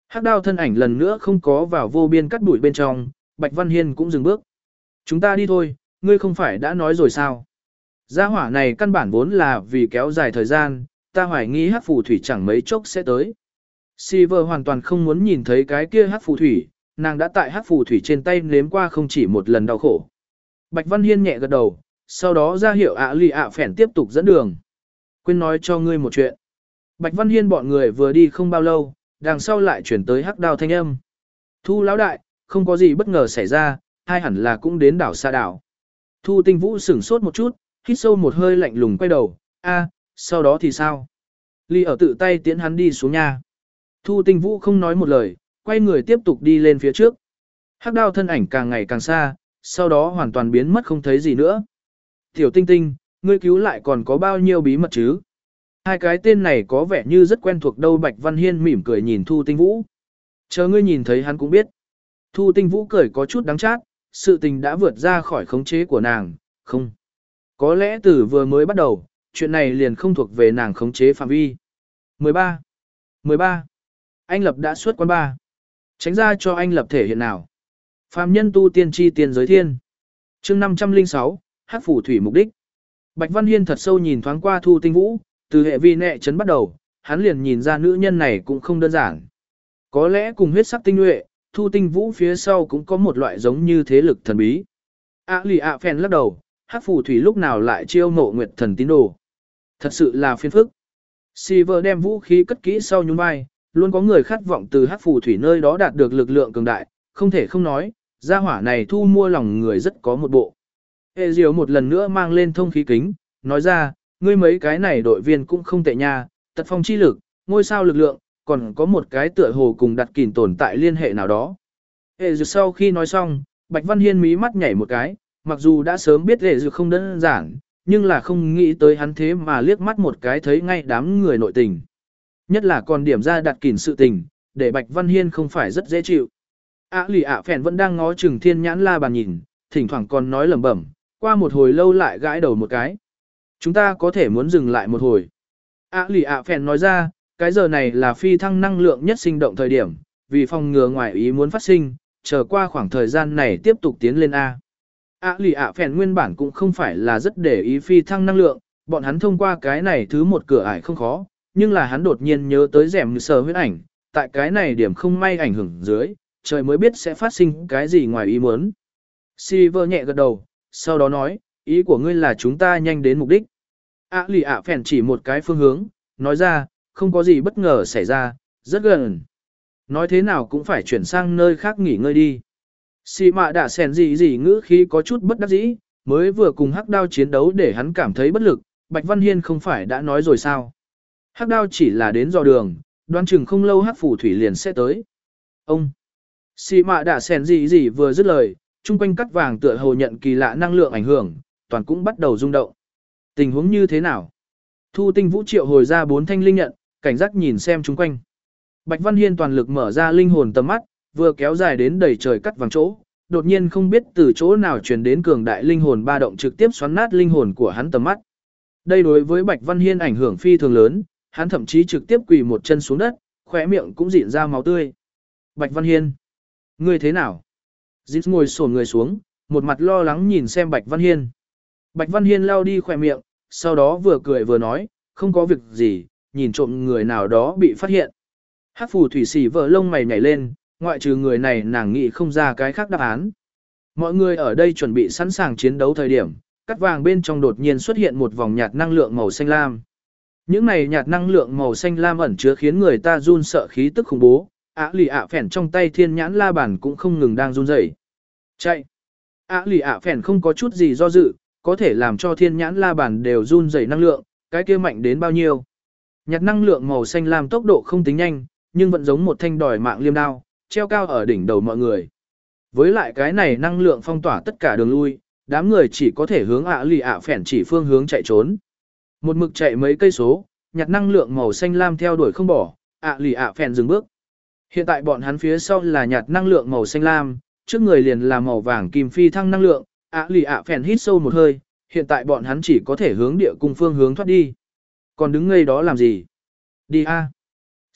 Hắc đao thân ảnh lần nữa không có vào vô biên cắt đuổi bên trong, Bạch Văn Hiên cũng dừng bước. Chúng ta đi thôi, ngươi không phải đã nói rồi sao? Gia hỏa này căn bản vốn là vì kéo dài thời gian, ta hoài nghi hắc phù thủy chẳng mấy chốc sẽ tới. Silver hoàn toàn không muốn nhìn thấy cái kia hắc phù thủy, nàng đã tại hắc phù thủy trên tay nếm qua không chỉ một lần đau khổ. Bạch Văn Hiên nhẹ gật đầu, sau đó ra hiệu ạ lì ạ phèn tiếp tục dẫn đường. Quên nói cho ngươi một chuyện. Bạch Văn Hiên bọn người vừa đi không bao lâu, đằng sau lại chuyển tới hắc đao thanh âm. Thu lão đại, không có gì bất ngờ xảy ra, hai hẳn là cũng đến đảo xa đảo. Thu Tinh Vũ sửng sốt một chút, hít sâu một hơi lạnh lùng quay đầu, a, sau đó thì sao? Ly ở tự tay tiễn hắn đi xuống nhà. Thu Tinh Vũ không nói một lời, quay người tiếp tục đi lên phía trước. Hắc đao thân ảnh càng ngày càng xa, sau đó hoàn toàn biến mất không thấy gì nữa. Tiểu Tinh Tinh, ngươi cứu lại còn có bao nhiêu bí mật chứ? Hai cái tên này có vẻ như rất quen thuộc đâu. Bạch Văn Hiên mỉm cười nhìn Thu Tinh Vũ. Chờ ngươi nhìn thấy hắn cũng biết. Thu Tinh Vũ cười có chút đắng chát, sự tình đã vượt ra khỏi khống chế của nàng, không. Có lẽ từ vừa mới bắt đầu, chuyện này liền không thuộc về nàng khống chế phạm vi. mười ba. mười ba. Anh Lập đã xuất quan ba. Tránh ra cho anh Lập thể hiện nào. Phàm nhân tu tiên chi tiền giới thiên. chương năm trăm lẻ sáu, Hắc phù thủy mục đích. Bạch Văn Hiên thật sâu nhìn thoáng qua Thu Tinh Vũ, từ hệ vi nệ chấn bắt đầu, hắn liền nhìn ra nữ nhân này cũng không đơn giản. Có lẽ cùng huyết sắc tinh nhuệ, Thu Tinh Vũ phía sau cũng có một loại giống như thế lực thần bí. ạ lì ạ phèn lắc đầu, Hắc phù thủy lúc nào lại chiêu mộ nguyệt thần tín đồ. Thật sự là phiền phức. Silver đem vũ khí cất kỹ sau nhún vai, luôn có người khát vọng từ Hắc phù thủy nơi đó đạt được lực lượng cường đại, không thể không nói, gia hỏa này thu mua lòng người rất có một bộ. Hệ Diệu một lần nữa mang lên thông khí kính, nói ra, ngươi mấy cái này đội viên cũng không tệ nha, tật phong chi lực, ngôi sao lực lượng, còn có một cái tựa hồ cùng đặt kìm tồn tại liên hệ nào đó. Hệ Diệu sau khi nói xong, Bạch Văn Hiên mí mắt nhảy một cái, mặc dù đã sớm biết Hệ Diệu không đơn giản, nhưng là không nghĩ tới hắn thế mà liếc mắt một cái thấy ngay đám người nội tình. Nhất là còn điểm ra đặt kìm sự tình, để Bạch Văn Hiên không phải rất dễ chịu. ạ lì ạ phèn vẫn đang ngó chừng thiên nhãn la bàn nhìn, thỉnh thoảng còn nói lẩm bẩm, qua một hồi lâu lại gãi đầu một cái. Chúng ta có thể muốn dừng lại một hồi. ạ lì ạ phèn nói ra, cái giờ này là phi thăng năng lượng nhất sinh động thời điểm, vì phòng ngừa ngoài ý muốn phát sinh, chờ qua khoảng thời gian này tiếp tục tiến lên A. ạ lì ạ phèn nguyên bản cũng không phải là rất để ý phi thăng năng lượng, bọn hắn thông qua cái này thứ một cửa ải không khó, nhưng là hắn đột nhiên nhớ tới rèm sờ huyết ảnh, tại cái này điểm không may ảnh hưởng dưới, trời mới biết sẽ phát sinh cái gì ngoài ý muốn. Silver nhẹ gật đầu, sau đó nói, ý của ngươi là chúng ta nhanh đến mục đích. ạ lì ạ phèn chỉ một cái phương hướng, nói ra, không có gì bất ngờ xảy ra, rất gần. Nói thế nào cũng phải chuyển sang nơi khác nghỉ ngơi đi. Xì mạ đã sèn gì gì ngữ khí có chút bất đắc dĩ, mới vừa cùng hắc đao chiến đấu để hắn cảm thấy bất lực, Bạch Văn Hiên không phải đã nói rồi sao. Hắc đao chỉ là đến dò đường, đoán chừng không lâu hắc phù thủy liền sẽ tới. Ông! Xì mạ đã sèn gì gì vừa dứt lời, chung quanh cắt vàng tựa hồ nhận kỳ lạ năng lượng ảnh hưởng, toàn cũng bắt đầu rung động. Tình huống như thế nào? Thu Tinh Vũ triệu hồi ra bốn thanh linh nhận, cảnh giác nhìn xem chung quanh. Bạch Văn Hiên toàn lực mở ra linh hồn tầm mắt, vừa kéo dài đến đầy trời cắt vàng chỗ, đột nhiên không biết từ chỗ nào truyền đến cường đại linh hồn ba động trực tiếp xoắn nát linh hồn của hắn tầm mắt. Đây đối với Bạch Văn Hiên ảnh hưởng phi thường lớn, hắn thậm chí trực tiếp quỳ một chân xuống đất, khóe miệng cũng rịn ra máu tươi. Bạch Văn Hiên, ngươi thế nào? Dít ngồi xổm người xuống, một mặt lo lắng nhìn xem Bạch Văn Hiên. Bạch Văn Hiên lao đi khỏe miệng, sau đó vừa cười vừa nói, không có việc gì, nhìn trộm người nào đó bị phát hiện. Hắc phù thủy xỉ vợ lông mày nhảy lên, ngoại trừ người này nàng nghĩ không ra cái khác đáp án. Mọi người ở đây chuẩn bị sẵn sàng chiến đấu thời điểm, cắt vàng bên trong đột nhiên xuất hiện một vòng nhạt năng lượng màu xanh lam. Những này nhạt năng lượng màu xanh lam ẩn chứa khiến người ta run sợ khí tức khủng bố, ạ lì ạ phèn trong tay thiên nhãn la bàn cũng không ngừng đang run rẩy. Chạy! ạ lì ạ phèn không có chút gì do dự, có thể làm cho thiên nhãn la bàn đều run rẩy năng lượng, cái kia mạnh đến bao nhiêu. Nhạt năng lượng màu xanh lam tốc độ không tính nhanh, nhưng vẫn giống một thanh đòi mạng liêm đao, treo cao ở đỉnh đầu mọi người. Với lại cái này năng lượng phong tỏa tất cả đường lui, đám người chỉ có thể hướng ạ lì ạ phèn chỉ phương hướng chạy trốn. Một mực chạy mấy cây số, nhạt năng lượng màu xanh lam theo đuổi không bỏ, ạ lì ạ phèn dừng bước. Hiện tại bọn hắn phía sau là nhạt năng lượng màu xanh lam, trước người liền là màu vàng kim phi thăng năng lượng, ạ lì ạ phèn hít sâu một hơi, hiện tại bọn hắn chỉ có thể hướng địa cung phương hướng thoát đi. Còn đứng ngây đó làm gì? Đi a.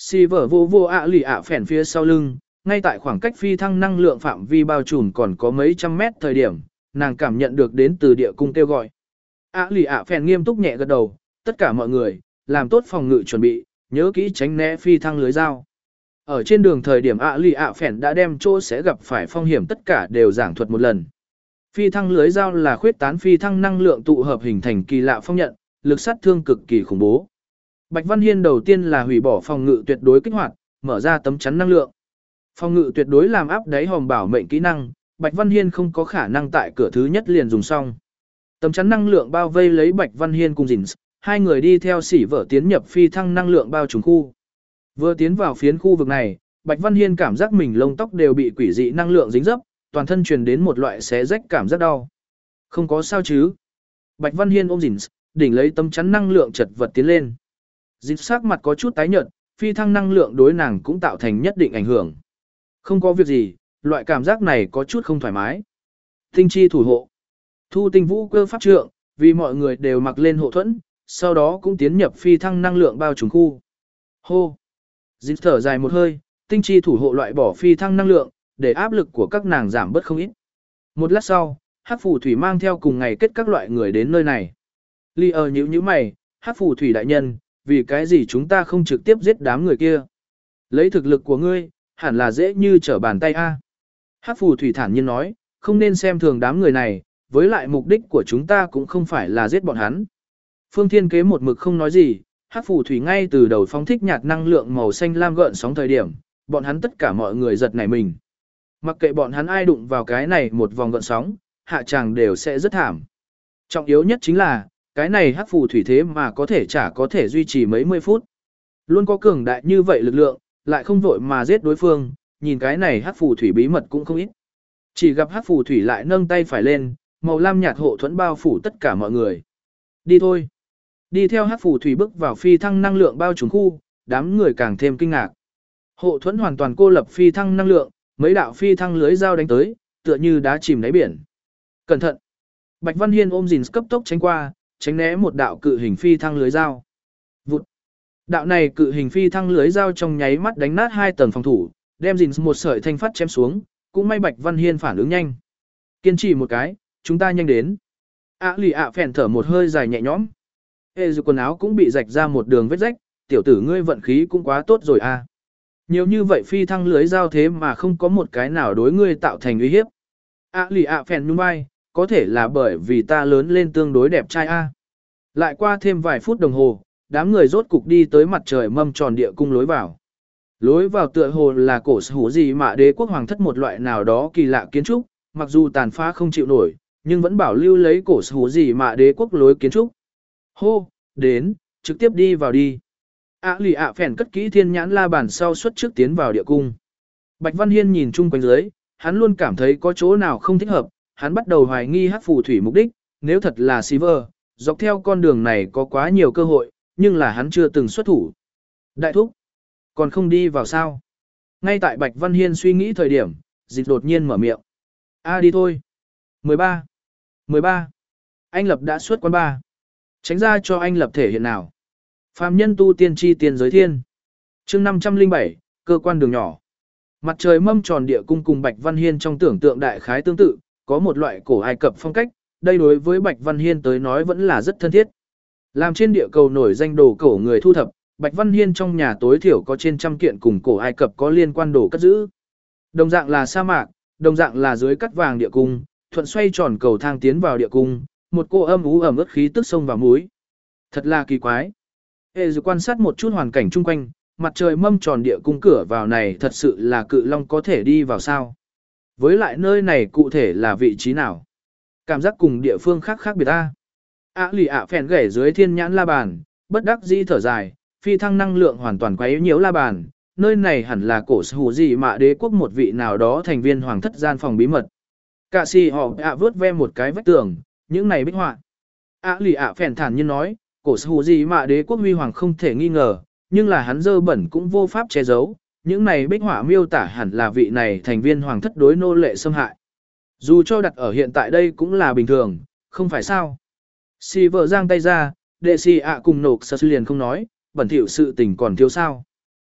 Silver vô vô ạ lì ạ phèn phía sau lưng, ngay tại khoảng cách phi thăng năng lượng phạm vi bao trùm còn có mấy trăm mét thời điểm, nàng cảm nhận được đến từ địa cung kêu gọi. ạ lì ạ phèn nghiêm túc nhẹ gật đầu, tất cả mọi người, làm tốt phòng ngự chuẩn bị, nhớ kỹ tránh né phi thăng lưới dao. Ở trên đường thời điểm ạ lì ạ phèn đã đem chỗ sẽ gặp phải phong hiểm tất cả đều giảng thuật một lần. Phi thăng lưới dao là khuyết tán phi thăng năng lượng tụ hợp hình thành kỳ lạ phong nhận, lực sát thương cực kỳ khủng bố. Bạch Văn Hiên đầu tiên là hủy bỏ phòng ngự tuyệt đối kích hoạt, mở ra tấm chắn năng lượng. Phòng ngự tuyệt đối làm áp đáy hòm bảo mệnh kỹ năng, Bạch Văn Hiên không có khả năng tại cửa thứ nhất liền dùng xong. Tấm chắn năng lượng bao vây lấy Bạch Văn Hiên cùng Dĩnh, hai người đi theo sỉ vợ tiến nhập phi thăng năng lượng bao trùm khu. Vừa tiến vào phiến khu vực này, Bạch Văn Hiên cảm giác mình lông tóc đều bị quỷ dị năng lượng dính dấp, toàn thân truyền đến một loại xé rách cảm giác đau. Không có sao chứ? Bạch Văn Hiên ôm Dĩnh, đỉnh lấy tấm chắn năng lượng chật vật tiến lên. Dĩnh sắc mặt có chút tái nhợt, phi thăng năng lượng đối nàng cũng tạo thành nhất định ảnh hưởng. Không có việc gì, loại cảm giác này có chút không thoải mái. Tinh chi thủ hộ. Thu Tinh Vũ cơ pháp trượng, vì mọi người đều mặc lên hộ thuẫn, sau đó cũng tiến nhập phi thăng năng lượng bao trùm khu. Hô. Dĩnh thở dài một hơi, tinh chi thủ hộ loại bỏ phi thăng năng lượng, để áp lực của các nàng giảm bớt không ít. Một lát sau, Hắc phù thủy mang theo cùng ngày kết các loại người đến nơi này. Ly ơ nhíu nhíu mày, Hắc phù thủy đại nhân, vì cái gì chúng ta không trực tiếp giết đám người kia? Lấy thực lực của ngươi, hẳn là dễ như trở bàn tay a. Hắc phù thủy thản nhiên nói, không nên xem thường đám người này, với lại mục đích của chúng ta cũng không phải là giết bọn hắn. Phương Thiên Kế một mực không nói gì, Hắc phù thủy ngay từ đầu phóng thích nhạt năng lượng màu xanh lam gợn sóng thời điểm, bọn hắn tất cả mọi người giật nảy mình. Mặc kệ bọn hắn ai đụng vào cái này một vòng gợn sóng, hạ tràng đều sẽ rất thảm. Trọng yếu nhất chính là, cái này Hắc phù thủy thế mà có thể chả có thể duy trì mấy mươi phút. Luôn có cường đại như vậy lực lượng, lại không vội mà giết đối phương, nhìn cái này Hắc phù thủy bí mật cũng không ít. Chỉ gặp Hắc phù thủy lại nâng tay phải lên, màu lam nhạt hộ thuẫn bao phủ tất cả mọi người. Đi thôi. Đi theo Hắc phù thủy bước vào phi thăng năng lượng bao trùm khu, đám người càng thêm kinh ngạc. Hộ thuẫn hoàn toàn cô lập phi thăng năng lượng, mấy đạo phi thăng lưới dao đánh tới, tựa như đá chìm đáy biển. Cẩn thận. Bạch Văn Hiên ôm Dĩnh cấp tốc tránh qua, tránh né một đạo cự hình phi thăng lưới dao. Vụt. Đạo này cự hình phi thăng lưới dao trong nháy mắt đánh nát hai tầng phòng thủ, đem Dĩnh một sợi thanh phát chém xuống, cũng may Bạch Văn Hiên phản ứng nhanh. Kiên trì một cái, chúng ta nhanh đến. ạ lì ạ phèn thở một hơi dài nhẹ nhõm. Ê dù quần áo cũng bị rạch ra một đường vết rách, tiểu tử ngươi vận khí cũng quá tốt rồi à. Nhiều như vậy phi thăng lưới dao thế mà không có một cái nào đối ngươi tạo thành uy hiếp. ạ lì ạ phèn nhún vai, có thể là bởi vì ta lớn lên tương đối đẹp trai a. Lại qua thêm vài phút đồng hồ, đám người rốt cục đi tới mặt trời mâm tròn địa cung lối vào. Lối vào tựa hồ là cổ sở hữu gì mà đế quốc hoàng thất một loại nào đó kỳ lạ kiến trúc, mặc dù tàn phá không chịu nổi, nhưng vẫn bảo lưu lấy cổ sở hữu gì mà đế quốc lối kiến trúc. Hô, đến, trực tiếp đi vào đi. ạ lì ạ phèn cất kỹ thiên nhãn la bàn sau xuất trước tiến vào địa cung. Bạch Văn Hiên nhìn chung quanh dưới, hắn luôn cảm thấy có chỗ nào không thích hợp, hắn bắt đầu hoài nghi Hắc phù thủy mục đích, nếu thật là Silver, dọc theo con đường này có quá nhiều cơ hội, nhưng là hắn chưa từng xuất thủ. Đại thúc, còn không đi vào sao? Ngay tại Bạch Văn Hiên suy nghĩ thời điểm, Dịch đột nhiên mở miệng. A đi thôi. mười ba. mười ba. Anh Lập đã xuất quán ba. Tránh ra cho anh Lập thể hiện nào. Phàm nhân tu tiên chi tiền giới thiên. Chương năm trăm lẻ bảy, cơ quan đường nhỏ. Mặt trời mâm tròn địa cung cùng Bạch Văn Hiên trong tưởng tượng đại khái tương tự, có một loại cổ Ai Cập phong cách, đây đối với Bạch Văn Hiên tới nói vẫn là rất thân thiết. Làm trên địa cầu nổi danh đồ cổ người thu thập, Bạch Văn Hiên trong nhà tối thiểu có trên trăm kiện cùng cổ Ai Cập có liên quan đồ cất giữ. Đồng dạng là sa mạc, đồng dạng là dưới cắt vàng địa cung, thuận xoay tròn cầu thang tiến vào địa cung, một cô âm ú ẩm ướt khí tức sông vào mũi. Thật là kỳ quái. Hệ dự quan sát một chút hoàn cảnh chung quanh, mặt trời mâm tròn địa cung cửa vào này thật sự là cự long có thể đi vào sao? Với lại nơi này cụ thể là vị trí nào? Cảm giác cùng địa phương khác khác biệt ta. ạ lì ạ phèn ghẻ dưới thiên nhãn la bàn, bất đắc dĩ thở dài, phi thăng năng lượng hoàn toàn quấy nhiễu la bàn, nơi này hẳn là cổ sở hữu gì mà đế quốc một vị nào đó thành viên hoàng thất gian phòng bí mật. Cả si họ ạ vớt ve một cái vách tường, những này bích họa. ạ lì ạ phèn thản nhiên nói, cổ sở hữu gì mà đế quốc huy hoàng không thể nghi ngờ, nhưng là hắn dơ bẩn cũng vô pháp che giấu, những này bích họa miêu tả hẳn là vị này thành viên hoàng thất đối nô lệ xâm hại. Dù cho đặt ở hiện tại đây cũng là bình thường, không phải sao. Si vợ giang tay ra, đệ si ạ cùng nộp sơ liền không nói, bẩn thỉu sự tình còn thiếu sao.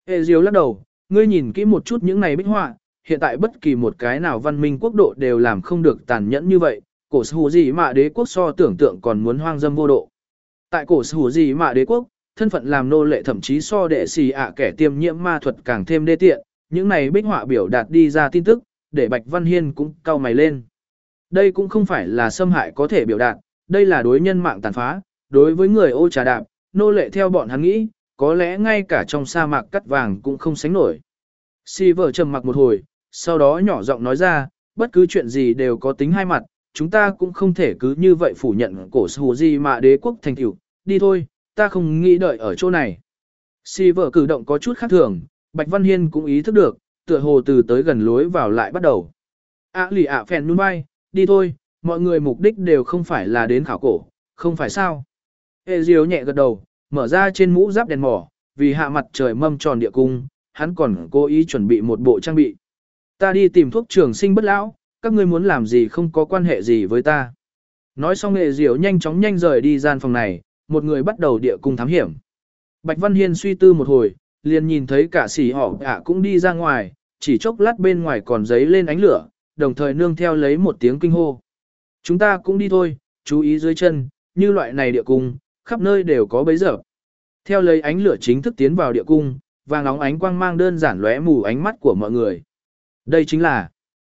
Hệ Diếu lắc đầu, ngươi nhìn kỹ một chút những này bích họa, hiện tại bất kỳ một cái nào văn minh quốc độ đều làm không được tàn nhẫn như vậy, cổ hủ gì mà đế quốc so tưởng tượng còn muốn hoang dâm vô độ. Tại cổ hủ gì mà đế quốc, thân phận làm nô lệ thậm chí so đệ xì ạ kẻ tiêm nhiễm ma thuật càng thêm đê tiện, những này bích họa biểu đạt đi ra tin tức, để Bạch Văn Hiên cũng cau mày lên. Đây cũng không phải là xâm hại có thể biểu đạt, đây là đối nhân mạng tàn phá, đối với người ô trà đạp, nô lệ theo bọn hắn nghĩ, có lẽ ngay cả trong sa mạc cắt vàng cũng không sánh nổi. Silver trầm mặc một hồi, sau đó nhỏ giọng nói ra, bất cứ chuyện gì đều có tính hai mặt, chúng ta cũng không thể cứ như vậy phủ nhận cổ hủ gì mà đế quốc thành tựu, đi thôi, ta không nghĩ đợi ở chỗ này. Silver cử động có chút khác thường, Bạch Văn Hiên cũng ý thức được, tựa hồ từ tới gần lối vào lại bắt đầu. ạ lì ạ phèn nhún vai, đi thôi, mọi người mục đích đều không phải là đến khảo cổ, không phải sao. Ê Diếu nhẹ gật đầu, mở ra trên mũ giáp đèn mỏ, vì hạ mặt trời mâm tròn địa cung, hắn còn cố ý chuẩn bị một bộ trang bị. Ta đi tìm thuốc trường sinh bất lão, các ngươi muốn làm gì không có quan hệ gì với ta. Nói xong Ê Diếu nhanh chóng nhanh rời đi gian phòng này, một người bắt đầu địa cung thám hiểm. Bạch Văn Hiên suy tư một hồi, liền nhìn thấy cả sỉ họ ạ cũng đi ra ngoài, chỉ chốc lát bên ngoài còn giấy lên ánh lửa, đồng thời nương theo lấy một tiếng kinh hô. Chúng ta cũng đi thôi, chú ý dưới chân, như loại này địa cung, khắp nơi đều có bấy giờ. Theo lấy ánh lửa chính thức tiến vào địa cung, vàng óng ánh quang mang đơn giản lóe mù ánh mắt của mọi người. Đây chính là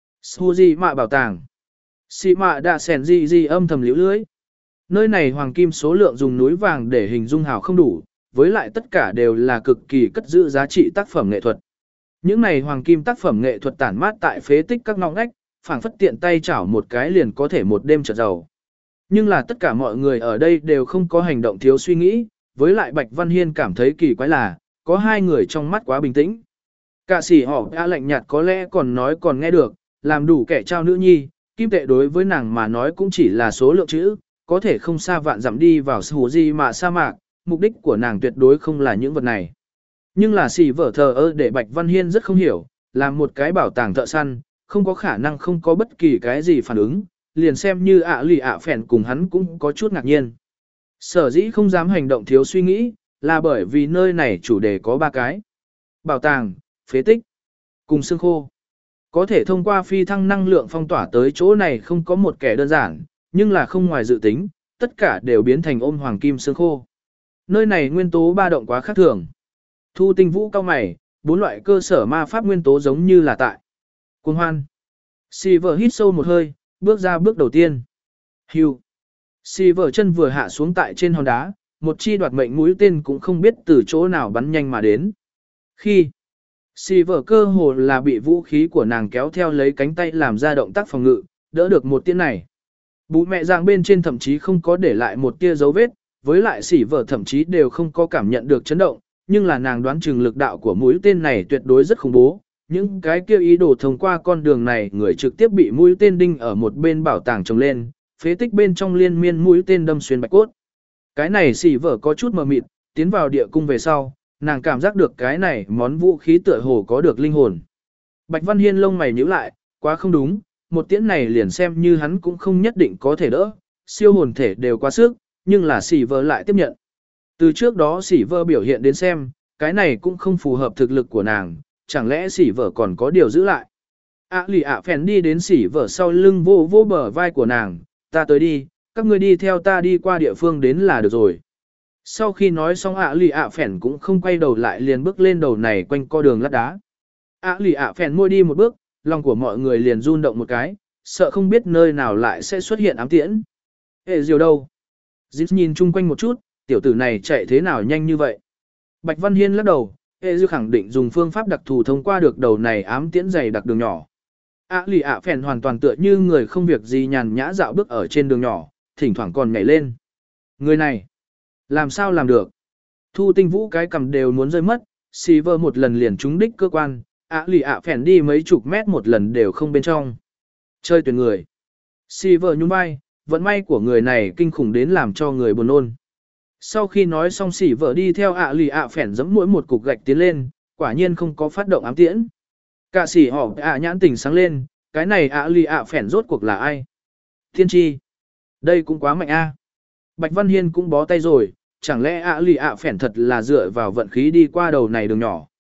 Suji mạ bảo tàng. Sĩ mạ đã sèn di di âm thầm liễu lưới. Nơi này hoàng kim số lượng dùng núi vàng để hình dung hào không đủ, với lại tất cả đều là cực kỳ cất giữ giá trị tác phẩm nghệ thuật. Những này hoàng kim tác phẩm nghệ thuật tản mát tại phế tích các ngõ ngách, phảng phất tiện tay chảo một cái liền có thể một đêm chợt giàu. Nhưng là tất cả mọi người ở đây đều không có hành động thiếu suy nghĩ, với lại Bạch Văn Hiên cảm thấy kỳ quái là, có hai người trong mắt quá bình tĩnh. Cả sĩ họ đã lạnh nhạt có lẽ còn nói còn nghe được, làm đủ kẻ trao nữ nhi, kim tệ đối với nàng mà nói cũng chỉ là số lượng chữ, có thể không xa vạn dặm đi vào hủ gì mà sa mạc, mục đích của nàng tuyệt đối không là những vật này. Nhưng là xì vở thờ ơ để Bạch Văn Hiên rất không hiểu, là một cái bảo tàng thợ săn, không có khả năng không có bất kỳ cái gì phản ứng, liền xem như ạ lì ạ phèn cùng hắn cũng có chút ngạc nhiên. Sở dĩ không dám hành động thiếu suy nghĩ, là bởi vì nơi này chủ đề có ba cái. Bảo tàng, phế tích, cùng xương khô. Có thể thông qua phi thăng năng lượng phong tỏa tới chỗ này không có một kẻ đơn giản, nhưng là không ngoài dự tính, tất cả đều biến thành ôm hoàng kim xương khô. Nơi này nguyên tố ba động quá khác thường. Thu Tinh Vũ cao mày, bốn loại cơ sở ma pháp nguyên tố giống như là tại. Cuồng hoan. Silver hít sâu một hơi, bước ra bước đầu tiên. Hưu. Silver chân vừa hạ xuống tại trên hòn đá, một chi đoạt mệnh mũi tên cũng không biết từ chỗ nào bắn nhanh mà đến. Khi Silver cơ hồ là bị vũ khí của nàng kéo theo lấy cánh tay làm ra động tác phòng ngự, đỡ được một tiếng này. Bú mẹ giang bên trên thậm chí không có để lại một tia dấu vết, với lại Silver thậm chí đều không có cảm nhận được chấn động, nhưng là nàng đoán chừng lực đạo của mũi tên này tuyệt đối rất khủng bố. Những cái kia ý đồ thông qua con đường này người trực tiếp bị mũi tên đinh ở một bên bảo tàng trồng lên, phế tích bên trong liên miên mũi tên đâm xuyên bạch cốt. Cái này xỉ vở có chút mờ mịt, tiến vào địa cung về sau, nàng cảm giác được cái này món vũ khí tựa hồ có được linh hồn. Bạch Văn Hiên lông mày nhíu lại, quá không đúng, một tiễn này liền xem như hắn cũng không nhất định có thể đỡ, siêu hồn thể đều quá sức, nhưng là xỉ vở lại tiếp nhận. Từ trước đó xỉ vở biểu hiện đến xem, cái này cũng không phù hợp thực lực của nàng, chẳng lẽ xỉ vở còn có điều giữ lại. ạ lì ạ phèn đi đến xỉ vở sau lưng vô vô bờ vai của nàng, ta tới đi, các ngươi đi theo ta đi qua địa phương đến là được rồi. Sau khi nói xong ạ lì ạ phèn cũng không quay đầu lại liền bước lên đầu này quanh co đường lát đá. ạ lì ạ phèn môi đi một bước, lòng của mọi người liền run động một cái, sợ không biết nơi nào lại sẽ xuất hiện ám tiễn. Hệ diều đâu? Dít nhìn chung quanh một chút, tiểu tử này chạy thế nào nhanh như vậy? Bạch Văn Hiên lắc đầu, hệ diều khẳng định dùng phương pháp đặc thù thông qua được đầu này ám tiễn dày đặc đường nhỏ. ạ lì ạ phèn hoàn toàn tựa như người không việc gì nhàn nhã dạo bước ở trên đường nhỏ, thỉnh thoảng còn nhảy lên. Người này, làm sao làm được? Thu Tinh Vũ cái cầm đều muốn rơi mất, Silver một lần liền trúng đích cơ quan, ạ lì ạ phèn đi mấy chục mét một lần đều không bên trong. Chơi tuyển người. Silver nhún vai, vận may của người này kinh khủng đến làm cho người buồn nôn. Sau khi nói xong Silver đi theo ạ lì ạ phèn giẫm mỗi một cục gạch tiến lên, quả nhiên không có phát động ám tiễn. Cả sĩ họ ạ nhãn tỉnh sáng lên, cái này ạ lì ạ phèn rốt cuộc là ai? Thiên tri. Đây cũng quá mạnh a. Bạch Văn Hiên cũng bó tay rồi, chẳng lẽ ạ lì ạ phèn thật là dựa vào vận khí đi qua đầu này đường nhỏ.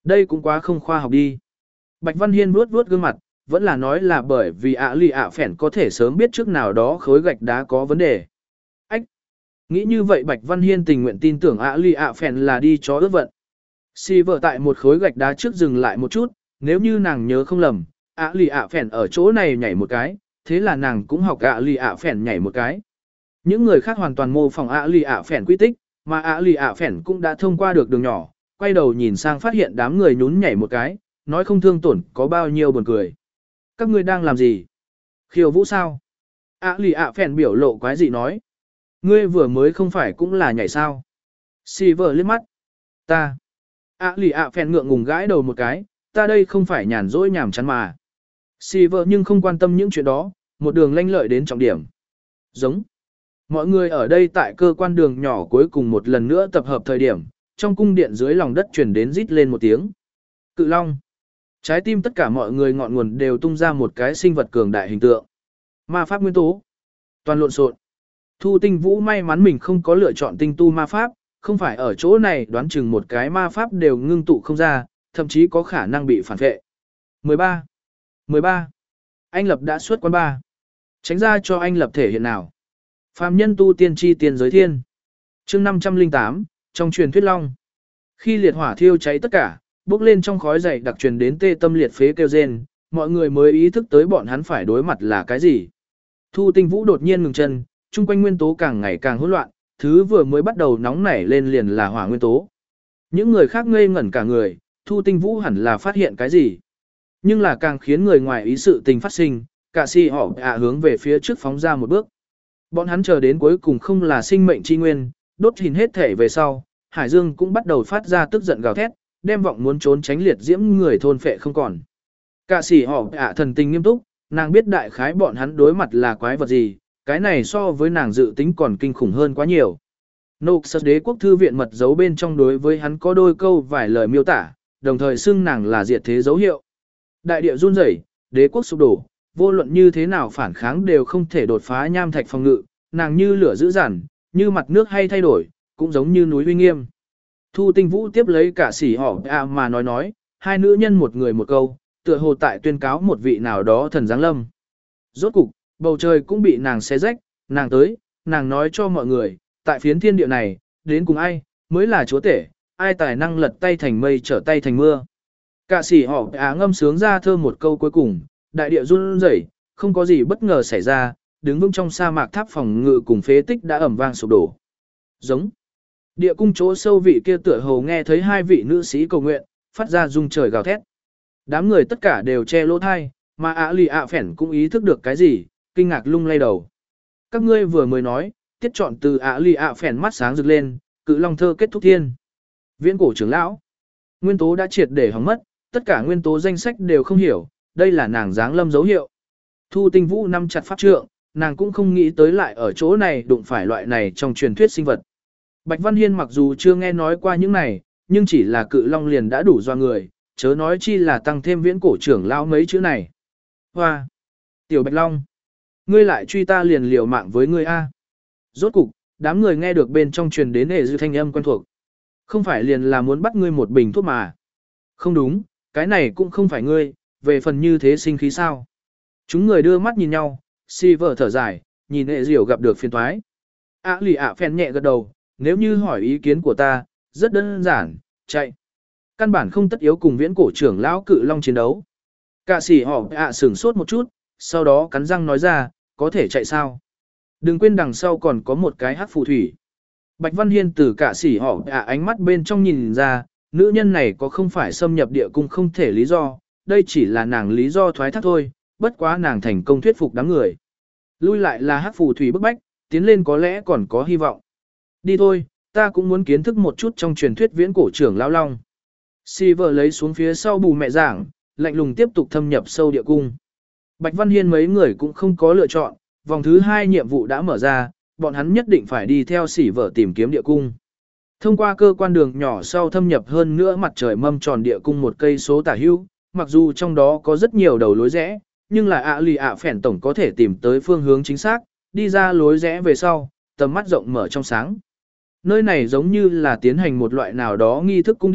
Đây cũng quá không khoa học đi. Bạch Văn Hiên vuốt vuốt gương mặt, vẫn là nói là bởi vì ạ lì ạ phèn có thể sớm biết trước nào đó khối gạch đá có vấn đề. Ách! Nghĩ như vậy Bạch Văn Hiên tình nguyện tin tưởng ạ lì ạ phèn là đi chó ướt vận. Si vợ tại một khối gạch đá trước dừng lại một chút, nếu như nàng nhớ không lầm, ạ lì ạ phèn ở chỗ này nhảy một cái, thế là nàng cũng học ạ lì ạ phèn nhảy một cái. Những người khác hoàn toàn mô phỏng ạ lì ạ phèn quy tích, mà ạ lì ạ phèn cũng đã thông qua được đường nhỏ, quay đầu nhìn sang phát hiện đám người nhún nhảy một cái, nói không thương tổn có bao nhiêu buồn cười. Các ngươi đang làm gì? Khiêu vũ sao? ạ lì ạ phèn biểu lộ quái dị nói. Ngươi vừa mới không phải cũng là nhảy sao? Si vợ liếc mắt. Ta. ạ lì ạ phèn ngượng ngùng gãi đầu một cái, ta đây không phải nhàn rỗi nhảm chán mà. Si vợ nhưng không quan tâm những chuyện đó, một đường lanh lợi đến trọng điểm. Giống. Mọi người ở đây tại cơ quan đường nhỏ cuối cùng một lần nữa tập hợp thời điểm, trong cung điện dưới lòng đất truyền đến rít lên một tiếng. Cự Long. Trái tim tất cả mọi người ngọn nguồn đều tung ra một cái sinh vật cường đại hình tượng. Ma pháp nguyên tố. Toàn lộn xộn. Thu Tinh Vũ may mắn mình không có lựa chọn tinh tu ma pháp, không phải ở chỗ này đoán chừng một cái ma pháp đều ngưng tụ không ra, thậm chí có khả năng bị phản vệ. mười ba. mười ba. Anh Lập đã xuất quán ba. Tránh ra cho anh Lập thể hiện nào. Phàm nhân tu tiên chi tiên giới thiên. Chương năm trăm lẻ tám, trong truyền thuyết long. Khi liệt hỏa thiêu cháy tất cả, bốc lên trong khói dày đặc truyền đến tê tâm liệt phế kêu rên, mọi người mới ý thức tới bọn hắn phải đối mặt là cái gì. Thu Tinh Vũ đột nhiên ngừng chân, chung quanh nguyên tố càng ngày càng hỗn loạn, thứ vừa mới bắt đầu nóng nảy lên liền là hỏa nguyên tố. Những người khác ngây ngẩn cả người, Thu Tinh Vũ hẳn là phát hiện cái gì. Nhưng là càng khiến người ngoài ý sự tình phát sinh, cả si họ ạ hướng về phía trước phóng ra một bước. Bọn hắn chờ đến cuối cùng không là sinh mệnh chi nguyên, đốt hình hết thể về sau, Hải Dương cũng bắt đầu phát ra tức giận gào thét, đem vọng muốn trốn tránh liệt diễm người thôn phệ không còn. Cả sĩ họ ạ thần tình nghiêm túc, nàng biết đại khái bọn hắn đối mặt là quái vật gì, cái này so với nàng dự tính còn kinh khủng hơn quá nhiều. Noxus đế quốc thư viện mật dấu bên trong đối với hắn có đôi câu vài lời miêu tả, đồng thời xưng nàng là diệt thế dấu hiệu. Đại địa run rẩy, đế quốc sụp đổ, vô luận như thế nào phản kháng đều không thể đột phá nham thạch phòng ngự, nàng như lửa dữ dằn, như mặt nước hay thay đổi, cũng giống như núi uy nghiêm. Thu Tinh Vũ tiếp lấy cả sỉ họ à mà nói nói, hai nữ nhân một người một câu, tựa hồ tại tuyên cáo một vị nào đó thần giáng lâm. Rốt cục, bầu trời cũng bị nàng xé rách, nàng tới, nàng nói cho mọi người, tại phiến thiên địa này, đến cùng ai, mới là chúa tể, ai tài năng lật tay thành mây trở tay thành mưa. Cả sỉ họ à ngâm sướng ra thơ một câu cuối cùng, đại địa run rẩy, không có gì bất ngờ xảy ra, đứng vững trong sa mạc tháp phòng ngự cùng phế tích đã ầm vang sụp đổ. Giống. Địa cung chỗ sâu vị kia tựa hồ nghe thấy hai vị nữ sĩ cầu nguyện, phát ra rung trời gào thét. Đám người tất cả đều che lỗ thai, mà ạ lì ạ phẻn cũng ý thức được cái gì, kinh ngạc lung lay đầu. Các ngươi vừa mới nói, tiết chọn từ ạ lì ạ phẻn mắt sáng rực lên, cự long thơ kết thúc thiên. Viễn cổ trưởng lão. Nguyên tố đã triệt để hỏng mất, tất cả nguyên tố danh sách đều không hiểu, đây là nàng giáng lâm dấu hiệu. Thu Tinh Vũ nắm chặt pháp trượng, nàng cũng không nghĩ tới lại ở chỗ này đụng phải loại này trong truyền thuyết sinh vật. Bạch Văn Hiên mặc dù chưa nghe nói qua những này, nhưng chỉ là cự long liền đã đủ doa người, chớ nói chi là tăng thêm viễn cổ trưởng lão mấy chữ này. Hoa! Tiểu Bạch Long! Ngươi lại truy ta liền liều mạng với ngươi a. Rốt cục, đám người nghe được bên trong truyền đến hệ dư thanh âm quen thuộc. Không phải liền là muốn bắt ngươi một bình thuốc mà. Không đúng, cái này cũng không phải ngươi, về phần như thế sinh khí sao. Chúng người đưa mắt nhìn nhau, si vợ thở dài, nhìn hệ diểu gặp được phiền toái. ạ lì ạ phèn nhẹ gật đầu, nếu như hỏi ý kiến của ta, rất đơn giản, chạy. Căn bản không tất yếu cùng viễn cổ trưởng lão cự long chiến đấu. Cả sĩ họ ạ sửng sốt một chút, sau đó cắn răng nói ra, có thể chạy sao? Đừng quên đằng sau còn có một cái hắc phù thủy. Bạch Văn Hiên từ cả sĩ họ ạ ánh mắt bên trong nhìn ra, nữ nhân này có không phải xâm nhập địa cung không thể lý do, đây chỉ là nàng lý do thoái thác thôi, bất quá nàng thành công thuyết phục đám người. Lui lại là hắc phù thủy bức bách, tiến lên có lẽ còn có hy vọng. Đi thôi, ta cũng muốn kiến thức một chút trong truyền thuyết viễn cổ trưởng lão long. Si vợ lấy xuống phía sau bù mẹ giảng, lạnh lùng tiếp tục thâm nhập sâu địa cung. Bạch Văn Hiên mấy người cũng không có lựa chọn, vòng thứ hai nhiệm vụ đã mở ra, bọn hắn nhất định phải đi theo sỉ vợ tìm kiếm địa cung. Thông qua cơ quan đường nhỏ sau thâm nhập hơn nữa mặt trời mâm tròn địa cung một cây số tả hữu, mặc dù trong đó có rất nhiều đầu lối rẽ, nhưng là ạ lì ạ phèn tổng có thể tìm tới phương hướng chính xác, đi ra lối rẽ về sau, tầm mắt rộng mở trong sáng. Nơi này giống như là tiến hành một loại nào đó nghi thức cung điện,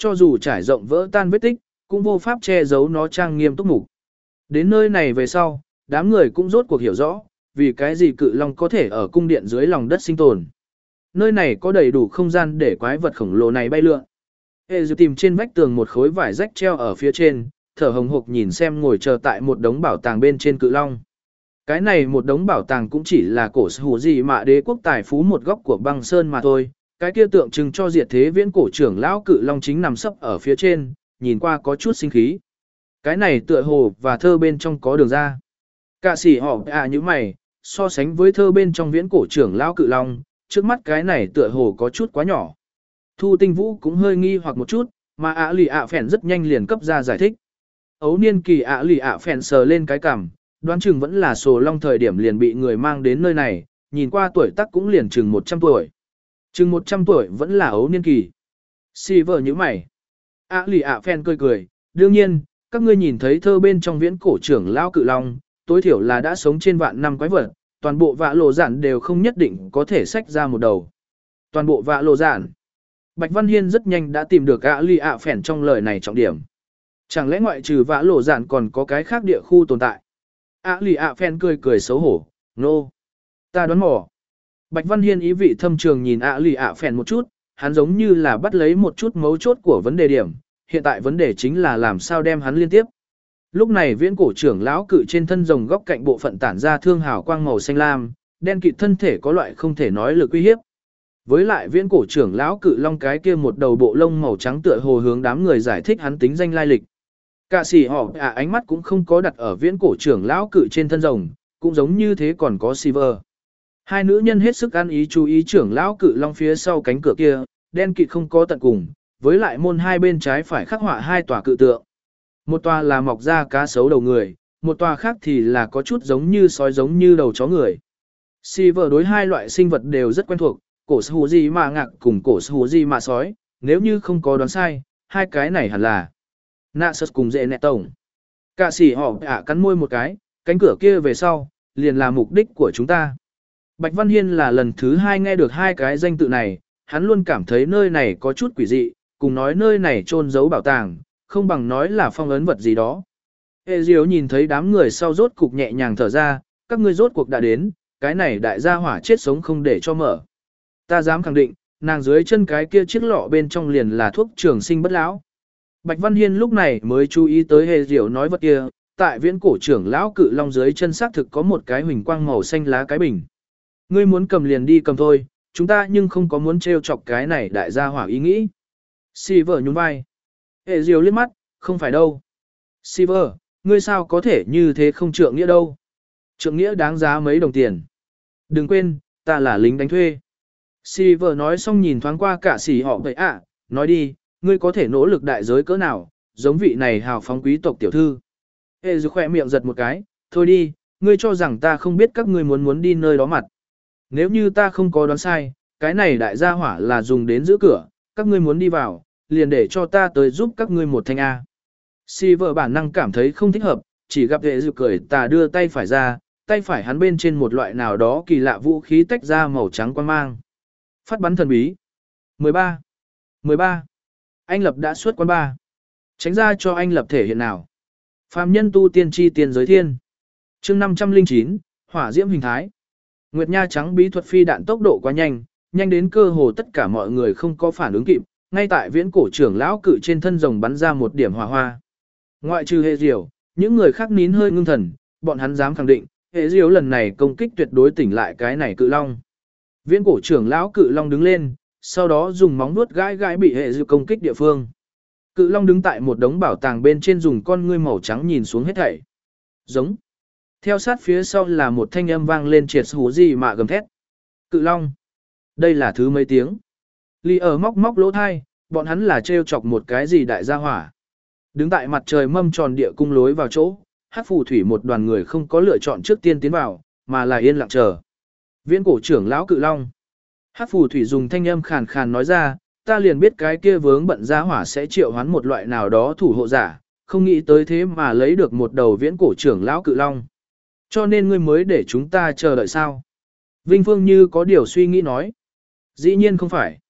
cho dù trải rộng vỡ tan vết tích, cũng vô pháp che giấu nó trang nghiêm túc mục. Đến nơi này về sau, đám người cũng rốt cuộc hiểu rõ, vì cái gì cự long có thể ở cung điện dưới lòng đất sinh tồn. Nơi này có đầy đủ không gian để quái vật khổng lồ này bay lượn. Hệ dự tìm trên vách tường một khối vải rách treo ở phía trên, thở hồng hộc nhìn xem ngồi chờ tại một đống bảo tàng bên trên cự long. Cái này một đống bảo tàng cũng chỉ là cổ hủ gì mà đế quốc tài phú một góc của băng sơn mà thôi. Cái kia tượng trưng cho diệt thế viễn cổ trưởng lão cự long chính nằm sấp ở phía trên, nhìn qua có chút sinh khí. Cái này tựa hồ và thơ bên trong có đường ra. Cả sĩ họ à như mày, so sánh với thơ bên trong viễn cổ trưởng lão cự long, trước mắt cái này tựa hồ có chút quá nhỏ. Thu Tinh Vũ cũng hơi nghi hoặc một chút, mà ạ lì ạ phèn rất nhanh liền cấp ra giải thích. Ấu niên kỳ ạ lì ạ phèn sờ lên cái cằm, đoán chừng vẫn là sổ long thời điểm liền bị người mang đến nơi này, nhìn qua tuổi tác cũng liền chừng một trăm tuổi. Chừng một trăm tuổi vẫn là ấu niên kỳ. Si vợ như mày. ạ lì ạ phèn cười cười, đương nhiên, các ngươi nhìn thấy thơ bên trong viễn cổ trưởng lão cự long, tối thiểu là đã sống trên vạn năm quái vật, toàn bộ vạ lộ giản đều không nhất định có thể xách ra một đầu. Toàn bộ vạ lộ giản. Bạch Văn Hiên rất nhanh đã tìm được ạ lì ạ phèn trong lời này trọng điểm. Chẳng lẽ ngoại trừ vã lộ giản còn có cái khác địa khu tồn tại? ạ lì ạ phèn cười cười xấu hổ, nô. No. Ta đoán mò. Bạch Văn Hiên ý vị thâm trường nhìn ạ lì ạ phèn một chút, hắn giống như là bắt lấy một chút mấu chốt của vấn đề điểm. Hiện tại vấn đề chính là làm sao đem hắn liên tiếp. Lúc này viễn cổ trưởng lão cự trên thân rồng góc cạnh bộ phận tản ra thương hào quang màu xanh lam, đen kịt thân thể có loại không thể nói lực uy hiếp. Với lại viễn cổ trưởng lão cự long cái kia một đầu bộ lông màu trắng tựa hồ hướng đám người giải thích hắn tính danh lai lịch. Cả sĩ họ à ánh mắt cũng không có đặt ở viễn cổ trưởng lão cự trên thân rồng, cũng giống như thế còn có Silver. Hai nữ nhân hết sức ăn ý chú ý trưởng lão cự long phía sau cánh cửa kia, đen kịt không có tận cùng, với lại môn hai bên trái phải khắc họa hai tòa cự tượng. Một tòa là mọc ra cá sấu đầu người, một tòa khác thì là có chút giống như sói giống như đầu chó người. Silver đối hai loại sinh vật đều rất quen thuộc, cổ hủ gì mà ngạc cùng cổ hủ gì mà sói, nếu như không có đoán sai, hai cái này hẳn là Nasus cùng dễ nẹ tổng. Cả sĩ họ ạ cắn môi một cái, cánh cửa kia về sau, liền là mục đích của chúng ta. Bạch Văn Hiên là lần thứ hai nghe được hai cái danh tự này, hắn luôn cảm thấy nơi này có chút quỷ dị, cùng nói nơi này trôn giấu bảo tàng, không bằng nói là phong ấn vật gì đó. Ê Diếu nhìn thấy đám người sau rốt cục nhẹ nhàng thở ra, các ngươi rốt cuộc đã đến, cái này đại gia hỏa chết sống không để cho mở. Ta dám khẳng định, nàng dưới chân cái kia chiếc lọ bên trong liền là thuốc trường sinh bất lão. Bạch Văn Hiên lúc này mới chú ý tới Hề Diệu nói vật kia, tại viễn cổ trưởng lão cự long dưới chân xác thực có một cái huỳnh quang màu xanh lá cái bình. Ngươi muốn cầm liền đi cầm thôi, chúng ta nhưng không có muốn trêu chọc cái này đại gia hỏa ý nghĩ. Silver nhún vai. Hề Diệu liếc mắt, không phải đâu. Silver, ngươi sao có thể như thế không trượng nghĩa đâu. Trượng nghĩa đáng giá mấy đồng tiền. Đừng quên, ta là lính đánh thuê. Silver nói xong nhìn thoáng qua cả sĩ họ vậy ạ, nói đi, ngươi có thể nỗ lực đại giới cỡ nào, giống vị này hào phóng quý tộc tiểu thư. Ê dù khỏe miệng giật một cái, thôi đi, ngươi cho rằng ta không biết các ngươi muốn muốn đi nơi đó mặt. Nếu như ta không có đoán sai, cái này đại gia hỏa là dùng đến giữ cửa, các ngươi muốn đi vào, liền để cho ta tới giúp các ngươi một thanh A. Silver bản năng cảm thấy không thích hợp, chỉ gặp hệ dự cười tà đưa tay phải ra, tay phải hắn bên trên một loại nào đó kỳ lạ vũ khí tách ra màu trắng quang mang. Phát bắn thần bí. mười ba. mười ba. Anh Lập đã xuất quán ba. Tránh ra cho anh Lập thể hiện nào. Phàm nhân tu tiên chi tiên giới thiên. chương năm trăm lẻ chín, hỏa diễm hình thái. Nguyệt Nha trắng bí thuật phi đạn tốc độ quá nhanh, nhanh đến cơ hồ tất cả mọi người không có phản ứng kịp, ngay tại viễn cổ trưởng lão cự trên thân rồng bắn ra một điểm hỏa hoa. Ngoại trừ hệ diều, những người khác nín hơi ngưng thần, bọn hắn dám khẳng định, hệ diều lần này công kích tuyệt đối tỉnh lại cái này cự long. Viễn cổ trưởng lão cự long đứng lên, sau đó dùng móng vuốt gãi gãi bị hệ diều công kích địa phương. Cự long đứng tại một đống bảo tàng bên trên dùng con ngươi màu trắng nhìn xuống hết thảy. Giống. Theo sát phía sau là một thanh âm vang lên triệt hú gì mà gầm thét. Cự long. Đây là thứ mấy tiếng. Ly ở móc móc lỗ thai, bọn hắn là trêu chọc một cái gì đại gia hỏa. Đứng tại mặt trời mâm tròn địa cung lối vào chỗ, Hắc phù thủy một đoàn người không có lựa chọn trước tiên tiến vào, mà là yên lặng chờ. Viễn cổ trưởng lão cự long. Hắc phù thủy dùng thanh âm khàn khàn nói ra, ta liền biết cái kia vướng bận gia hỏa sẽ triệu hoán một loại nào đó thủ hộ giả, không nghĩ tới thế mà lấy được một đầu viễn cổ trưởng lão cự long. Cho nên ngươi mới để chúng ta chờ đợi sao? Vinh Phương như có điều suy nghĩ nói. Dĩ nhiên không phải.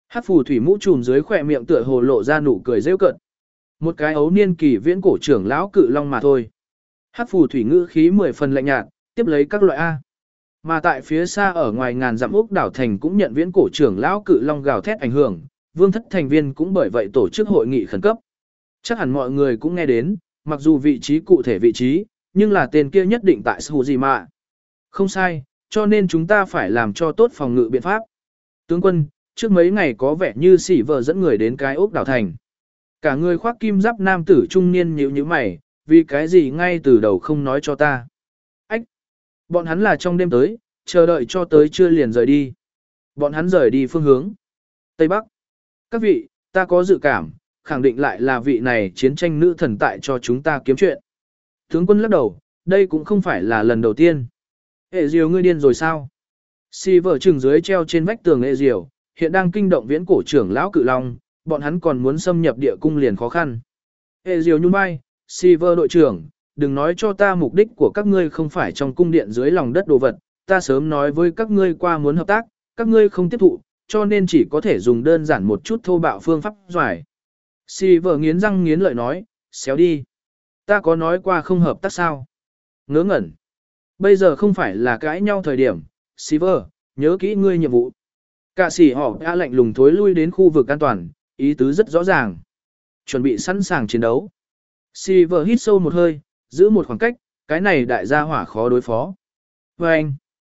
Hắc phù thủy mũ trùm dưới khỏe miệng tựa hồ lộ ra nụ cười rêu cợt. Một cái ấu niên kỳ viễn cổ trưởng lão cự long mà thôi. Hắc phù thủy ngữ khí mười phần lạnh nhạt, tiếp lấy các loại A. Mà tại phía xa ở ngoài ngàn dặm ốc đảo thành cũng nhận viễn cổ trưởng lão cự long gào thét ảnh hưởng, vương thất thành viên cũng bởi vậy tổ chức hội nghị khẩn cấp. Chắc hẳn mọi người cũng nghe đến, mặc dù vị trí cụ thể vị trí, nhưng là tên kia nhất định tại Sujima. Không sai, cho nên chúng ta phải làm cho tốt phòng ngự biện pháp. Tướng quân, trước mấy ngày có vẻ như sỉ vợ dẫn người đến cái ốc đảo thành. Cả người khoác kim giáp nam tử trung niên nhíu nhíu mày, vì cái gì ngay từ đầu không nói cho ta. Ách! Bọn hắn là trong đêm tới, chờ đợi cho tới trưa liền rời đi. Bọn hắn rời đi phương hướng Tây Bắc. Các vị, ta có dự cảm, khẳng định lại là vị này chiến tranh nữ thần tại cho chúng ta kiếm chuyện. Tướng quân lắc đầu, đây cũng không phải là lần đầu tiên. Hệ diều ngươi điên rồi sao? Si vợ trừng dưới treo trên vách tường hệ diều, hiện đang kinh động viễn cổ trưởng lão cự long, bọn hắn còn muốn xâm nhập địa cung liền khó khăn. Hệ diều nhún vai, Si vợ đội trưởng, đừng nói cho ta mục đích của các ngươi không phải trong cung điện dưới lòng đất đồ vật, ta sớm nói với các ngươi qua muốn hợp tác, các ngươi không tiếp thụ, cho nên chỉ có thể dùng đơn giản một chút thô bạo phương pháp doài. Si vợ nghiến răng nghiến lợi nói, xéo đi. Ta có nói qua không hợp tác sao? Ngớ ngẩn. Bây giờ không phải là cãi nhau thời điểm, Si vợ, nhớ kỹ ngươi nhiệm vụ. Cả sĩ họ đã lạnh lùng thối lui đến khu vực an toàn, ý tứ rất rõ ràng. Chuẩn bị sẵn sàng chiến đấu. Si vợ hít sâu một hơi, giữ một khoảng cách, cái này đại gia hỏa khó đối phó. Và anh,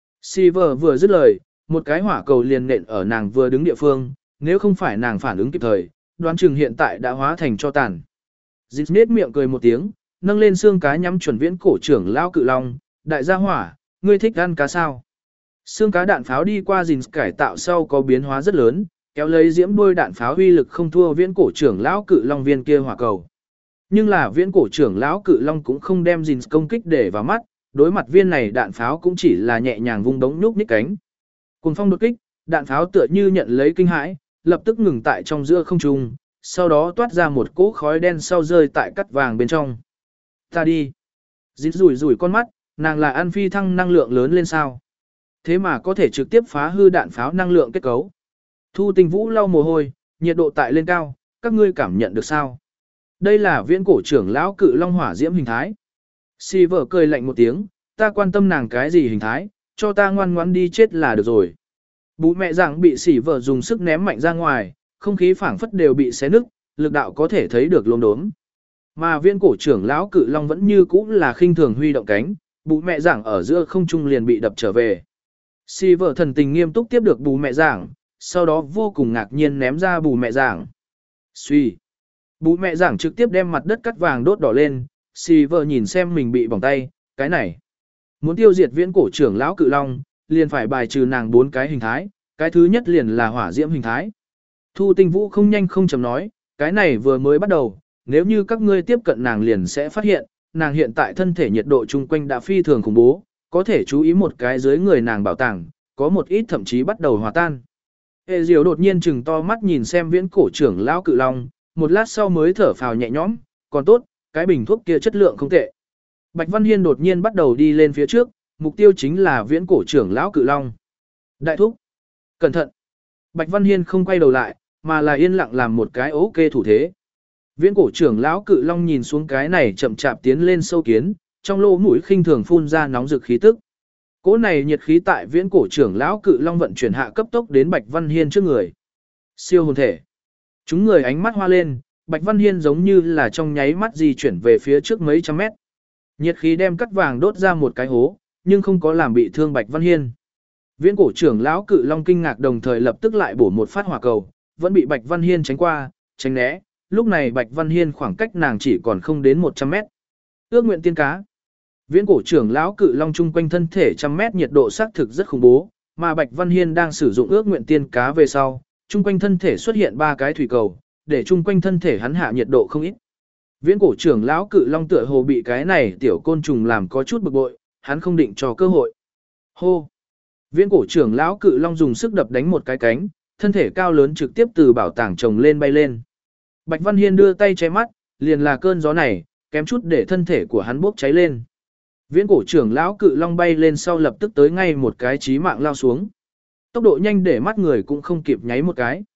Si vợ vừa dứt lời, một cái hỏa cầu liền nện ở nàng vừa đứng địa phương, nếu không phải nàng phản ứng kịp thời, đoán chừng hiện tại đã hóa thành cho tàn. Dịch nết miệng cười một tiếng, nâng lên xương cá nhắm chuẩn viễn cổ trưởng lao cự long, đại gia hỏa, ngươi thích ăn cá sao? Xương cá đạn pháo đi qua gìn cải tạo sau có biến hóa rất lớn, kéo lấy diễm đuôi đạn pháo uy lực không thua viễn cổ trưởng lão cự long viên kia hỏa cầu. Nhưng là viễn cổ trưởng lão cự long cũng không đem gìn công kích để vào mắt, đối mặt viên này đạn pháo cũng chỉ là nhẹ nhàng vung đống nhúc nhích cánh. Cùng phong đột kích, đạn pháo tựa như nhận lấy kinh hãi, lập tức ngừng tại trong giữa không trung, sau đó toát ra một cỗ khói đen sau rơi tại cắt vàng bên trong. Ta đi. Dít rủi rủi con mắt, nàng là ăn phi thăng năng lượng lớn lên sao. Thế mà có thể trực tiếp phá hư đạn pháo năng lượng kết cấu. Thu Tình Vũ lau mồ hôi, nhiệt độ tại lên cao, các ngươi cảm nhận được sao? Đây là viễn cổ trưởng lão cự long hỏa diễm hình thái. Si vợ cười lạnh một tiếng, ta quan tâm nàng cái gì hình thái, cho ta ngoan ngoãn đi chết là được rồi. Bú mẹ rằng bị sỉ vợ dùng sức ném mạnh ra ngoài, không khí phảng phất đều bị xé nứt, lực đạo có thể thấy được lốm đốm. Mà viên cổ trưởng lão cự long vẫn như cũ là khinh thường huy động cánh, bú mẹ giảng ở giữa không trung liền bị đập trở về. Si vợ thần tình nghiêm túc tiếp được bú mẹ giảng, sau đó vô cùng ngạc nhiên ném ra bú mẹ giảng. Suy. Bú mẹ giảng trực tiếp đem mặt đất cắt vàng đốt đỏ lên, Si vợ nhìn xem mình bị bỏng tay, cái này. Muốn tiêu diệt viễn cổ trưởng lão cự long, liền phải bài trừ nàng bốn cái hình thái, cái thứ nhất liền là hỏa diễm hình thái. Thu Tinh Vũ không nhanh không chậm nói, cái này vừa mới bắt đầu, nếu như các ngươi tiếp cận nàng liền sẽ phát hiện, nàng hiện tại thân thể nhiệt độ chung quanh đã phi thường khủng bố, có thể chú ý một cái dưới người nàng bảo tàng, có một ít thậm chí bắt đầu hòa tan. Hệ Diệu đột nhiên chừng to mắt nhìn xem viễn cổ trưởng lão cự long, một lát sau mới thở phào nhẹ nhõm, còn tốt, cái bình thuốc kia chất lượng không tệ. Bạch Văn Hiên đột nhiên bắt đầu đi lên phía trước, mục tiêu chính là viễn cổ trưởng lão cự long. Đại thúc, cẩn thận. Bạch Văn Hiên không quay đầu lại, mà là yên lặng làm một cái ok thủ thế. Viễn cổ trưởng lão cự long nhìn xuống cái này chậm chạp tiến lên sâu kiến, trong lỗ mũi khinh thường phun ra nóng rực khí tức. Cỗ này nhiệt khí tại viễn cổ trưởng lão cự long vận chuyển hạ cấp tốc đến Bạch Văn Hiên trước người. Siêu hồn thể. Chúng người ánh mắt hoa lên, Bạch Văn Hiên giống như là trong nháy mắt di chuyển về phía trước mấy trăm mét. Nhiệt khí đem cắt vàng đốt ra một cái hố, nhưng không có làm bị thương Bạch Văn Hiên. Viễn cổ trưởng lão cự long kinh ngạc đồng thời lập tức lại bổ một phát hỏa cầu, vẫn bị Bạch Văn Hiên tránh qua, tránh né. Lúc này Bạch Văn Hiên khoảng cách nàng chỉ còn không đến một trăm mét. Ước nguyện tiên cá. Viễn cổ trưởng lão cự long chung quanh thân thể trăm mét nhiệt độ xác thực rất khủng bố, mà Bạch Văn Hiên đang sử dụng ước nguyện tiên cá về sau, chung quanh thân thể xuất hiện ba cái thủy cầu, để chung quanh thân thể hắn hạ nhiệt độ không ít. Viễn cổ trưởng lão cự long tựa hồ bị cái này tiểu côn trùng làm có chút bực bội, hắn không định cho cơ hội. Hô! Viễn cổ trưởng lão cự long dùng sức đập đánh một cái cánh, thân thể cao lớn trực tiếp từ bảo tàng trồng lên bay lên. Bạch Văn Hiên đưa tay che mắt, liền là cơn gió này, kém chút để thân thể của hắn bốc cháy lên. Viễn cổ trưởng lão cự long bay lên sau lập tức tới ngay một cái chí mạng lao xuống. Tốc độ nhanh để mắt người cũng không kịp nháy một cái.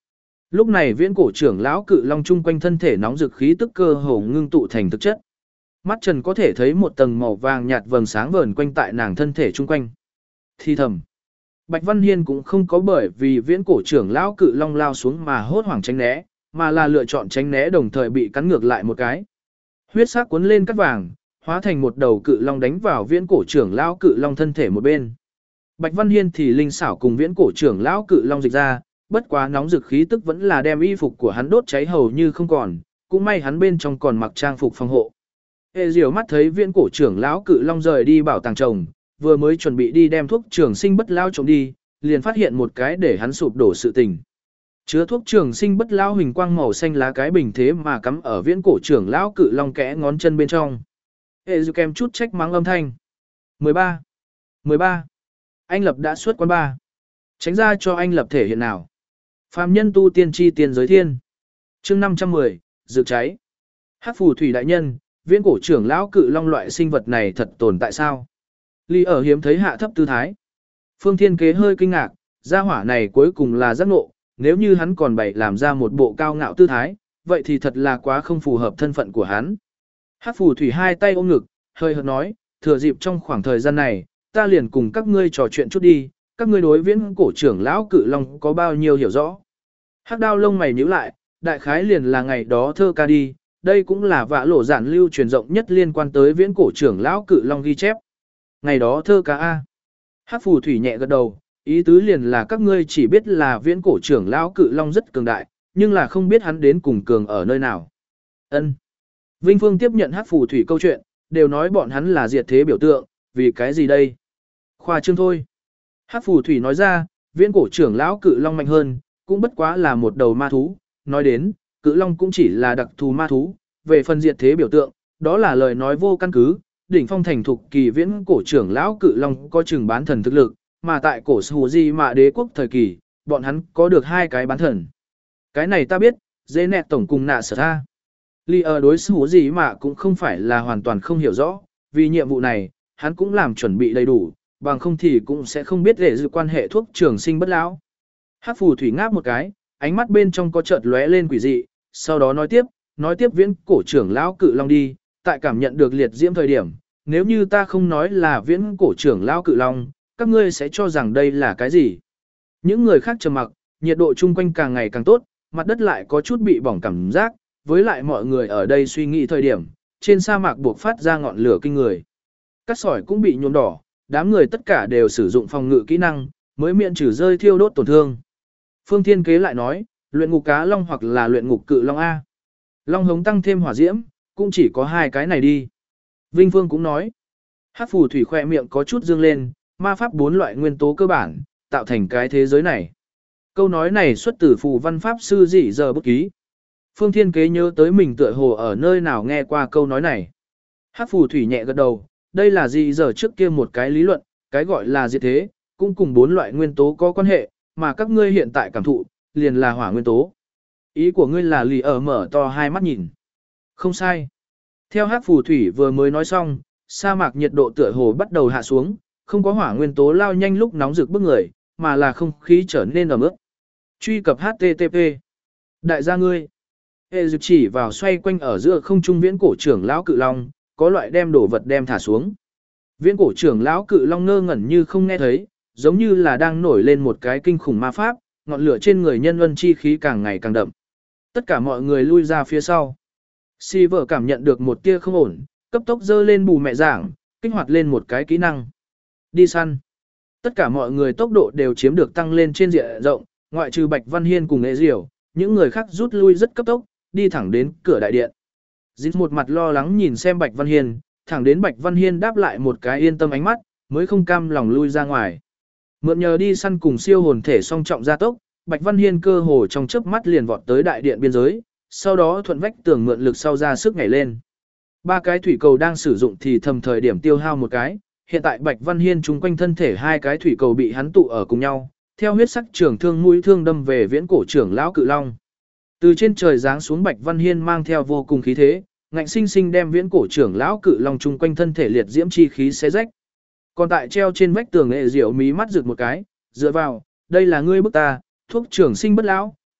Lúc này viễn cổ trưởng lão cự long chung quanh thân thể nóng rực khí tức cơ hồ ngưng tụ thành thực chất. Mắt Trần có thể thấy một tầng màu vàng nhạt vầng sáng vờn quanh tại nàng thân thể chung quanh. Thi thầm. Bạch Văn Hiên cũng không có bởi vì viễn cổ trưởng lão cự long lao xuống mà hốt hoảng tránh né, mà là lựa chọn tránh né đồng thời bị cắn ngược lại một cái. Huyết sắc cuốn lên cắt vàng, hóa thành một đầu cự long đánh vào viễn cổ trưởng lão cự long thân thể một bên. Bạch Văn Hiên thì linh xảo cùng viễn cổ trưởng lão cự long dịch ra, bất quá nóng dực khí tức vẫn là đem y phục của hắn đốt cháy hầu như không còn, cũng may hắn bên trong còn mặc trang phục phòng hộ. Hệ Diều mắt thấy viễn cổ trưởng lão cự long rời đi bảo tàng trồng, vừa mới chuẩn bị đi đem thuốc trường sinh bất lao trộm đi, liền phát hiện một cái để hắn sụp đổ sự tình. Chứa thuốc trường sinh bất lao huỳnh quang màu xanh lá cái bình thế mà cắm ở viễn cổ trưởng lão cự long kẽ ngón chân bên trong. Hệ Diều kèm chút trách mắng âm thanh. mười ba. mười ba. Anh Lập đã xuất quán ba. Tránh ra cho anh Lập thể hiện nào. Phàm nhân tu tiên chi tiền giới thiên. Chương năm trăm mười, rực cháy. Hắc phù thủy đại nhân, viễn cổ trưởng lão cự long loại sinh vật này thật tồn tại sao? Lý ở hiếm thấy hạ thấp tư thái. Phương Thiên Kế hơi kinh ngạc, gia hỏa này cuối cùng là giác ngộ, nếu như hắn còn bày làm ra một bộ cao ngạo tư thái, vậy thì thật là quá không phù hợp thân phận của hắn. Hắc phù thủy hai tay ôm ngực, hơi hợt nói, thừa dịp trong khoảng thời gian này, ta liền cùng các ngươi trò chuyện chút đi, các ngươi đối viễn cổ trưởng lão cự long có bao nhiêu hiểu rõ. Hắc đao lông mày nhíu lại, đại khái liền là ngày đó thơ ca đi, đây cũng là vã lộ giản lưu truyền rộng nhất liên quan tới viễn cổ trưởng lão cự long ghi chép. Ngày đó thơ ca A. Hắc phù thủy nhẹ gật đầu, ý tứ liền là các ngươi chỉ biết là viễn cổ trưởng lão cự long rất cường đại, nhưng là không biết hắn đến cùng cường ở nơi nào. Ân. Vinh Phương tiếp nhận Hắc phù thủy câu chuyện, đều nói bọn hắn là diệt thế biểu tượng, vì cái gì đây? Khoa trương thôi. Hắc phù thủy nói ra, viễn cổ trưởng lão cự long mạnh hơn, cũng bất quá là một đầu ma thú, nói đến, cự long cũng chỉ là đặc thù ma thú, về phần diệt thế biểu tượng, đó là lời nói vô căn cứ, đỉnh phong thành thục kỳ viễn cổ trưởng lão cự long có chừng bán thần thực lực, mà tại cổ Sù Di Mạ đế quốc thời kỳ, bọn hắn có được hai cái bán thần. Cái này ta biết, dễ nẹt tổng cùng nạ sở tha. Ly ở đối Sù Di Mạ cũng không phải là hoàn toàn không hiểu rõ, vì nhiệm vụ này, hắn cũng làm chuẩn bị đầy đủ, bằng không thì cũng sẽ không biết để dự quan hệ thuốc trường sinh bất lão. Hắc phù thủy ngáp một cái, ánh mắt bên trong có chợt lóe lên quỷ dị, sau đó nói tiếp, nói tiếp viễn cổ trưởng lão cự long đi, tại cảm nhận được liệt diễm thời điểm, nếu như ta không nói là viễn cổ trưởng lão cự long, các ngươi sẽ cho rằng đây là cái gì? Những người khác trầm mặc, nhiệt độ chung quanh càng ngày càng tốt, mặt đất lại có chút bị bỏng cảm giác, với lại mọi người ở đây suy nghĩ thời điểm, trên sa mạc buộc phát ra ngọn lửa kinh người. Cát sỏi cũng bị nhuộm đỏ, đám người tất cả đều sử dụng phòng ngự kỹ năng, mới miễn trừ rơi thiêu đốt tổn thương. Phương Thiên Kế lại nói, luyện ngục cá long hoặc là luyện ngục cự long A. Long hống tăng thêm hỏa diễm, cũng chỉ có hai cái này đi. Vinh Phương cũng nói, Hắc phù thủy khoe miệng có chút dương lên, ma pháp bốn loại nguyên tố cơ bản, tạo thành cái thế giới này. Câu nói này xuất từ phù văn pháp sư dị giờ bút ký. Phương Thiên Kế nhớ tới mình tựa hồ ở nơi nào nghe qua câu nói này. Hắc phù thủy nhẹ gật đầu, đây là dị giờ trước kia một cái lý luận, cái gọi là diệt thế, cũng cùng bốn loại nguyên tố có quan hệ, mà các ngươi hiện tại cảm thụ, liền là hỏa nguyên tố. Ý của ngươi là lì ở mở to hai mắt nhìn. Không sai. Theo Hắc phù thủy vừa mới nói xong, sa mạc nhiệt độ tựa hồ bắt đầu hạ xuống, không có hỏa nguyên tố lao nhanh lúc nóng rực bức người, mà là không khí trở nên ẩm ướt. Truy cập H T T P. Đại gia ngươi. Hệ dực chỉ vào xoay quanh ở giữa không trung viễn cổ trưởng lão cự long, có loại đem đổ vật đem thả xuống. Viễn cổ trưởng lão cự long ngơ ngẩn như không nghe thấy, giống như là đang nổi lên một cái kinh khủng ma pháp, ngọn lửa trên người nhân luân chi khí càng ngày càng đậm. Tất cả mọi người lui ra phía sau. Silver cảm nhận được một tia không ổn, cấp tốc dơ lên bù mẹ giảng, kích hoạt lên một cái kỹ năng. Đi săn. Tất cả mọi người tốc độ đều chiếm được tăng lên trên diện rộng, ngoại trừ Bạch Văn Hiên cùng Nghệ Diểu, những người khác rút lui rất cấp tốc, đi thẳng đến cửa đại điện. Dít một mặt lo lắng nhìn xem Bạch Văn Hiên, thẳng đến Bạch Văn Hiên đáp lại một cái yên tâm ánh mắt, mới không cam lòng lui ra ngoài. Mượn nhờ đi săn cùng siêu hồn thể song trọng gia tốc, Bạch Văn Hiên cơ hồ trong chớp mắt liền vọt tới đại điện biên giới, sau đó thuận vách tường mượn lực sau ra sức nhảy lên. Ba cái thủy cầu đang sử dụng thì thầm thời điểm tiêu hao một cái, hiện tại Bạch Văn Hiên chung quanh thân thể hai cái thủy cầu bị hắn tụ ở cùng nhau, theo huyết sắc trường thương mũi thương đâm về viễn cổ trưởng lão cự long. Từ trên trời giáng xuống Bạch Văn Hiên mang theo vô cùng khí thế, ngạnh sinh sinh đem viễn cổ trưởng lão cự long chung quanh thân thể liệt diễm chi khí xé rách. Còn tại treo trên vách tường Nghệ Diệu mí mắt rực một cái, dựa vào, đây là ngươi bức ta, thuốc trưởng sinh bất lão,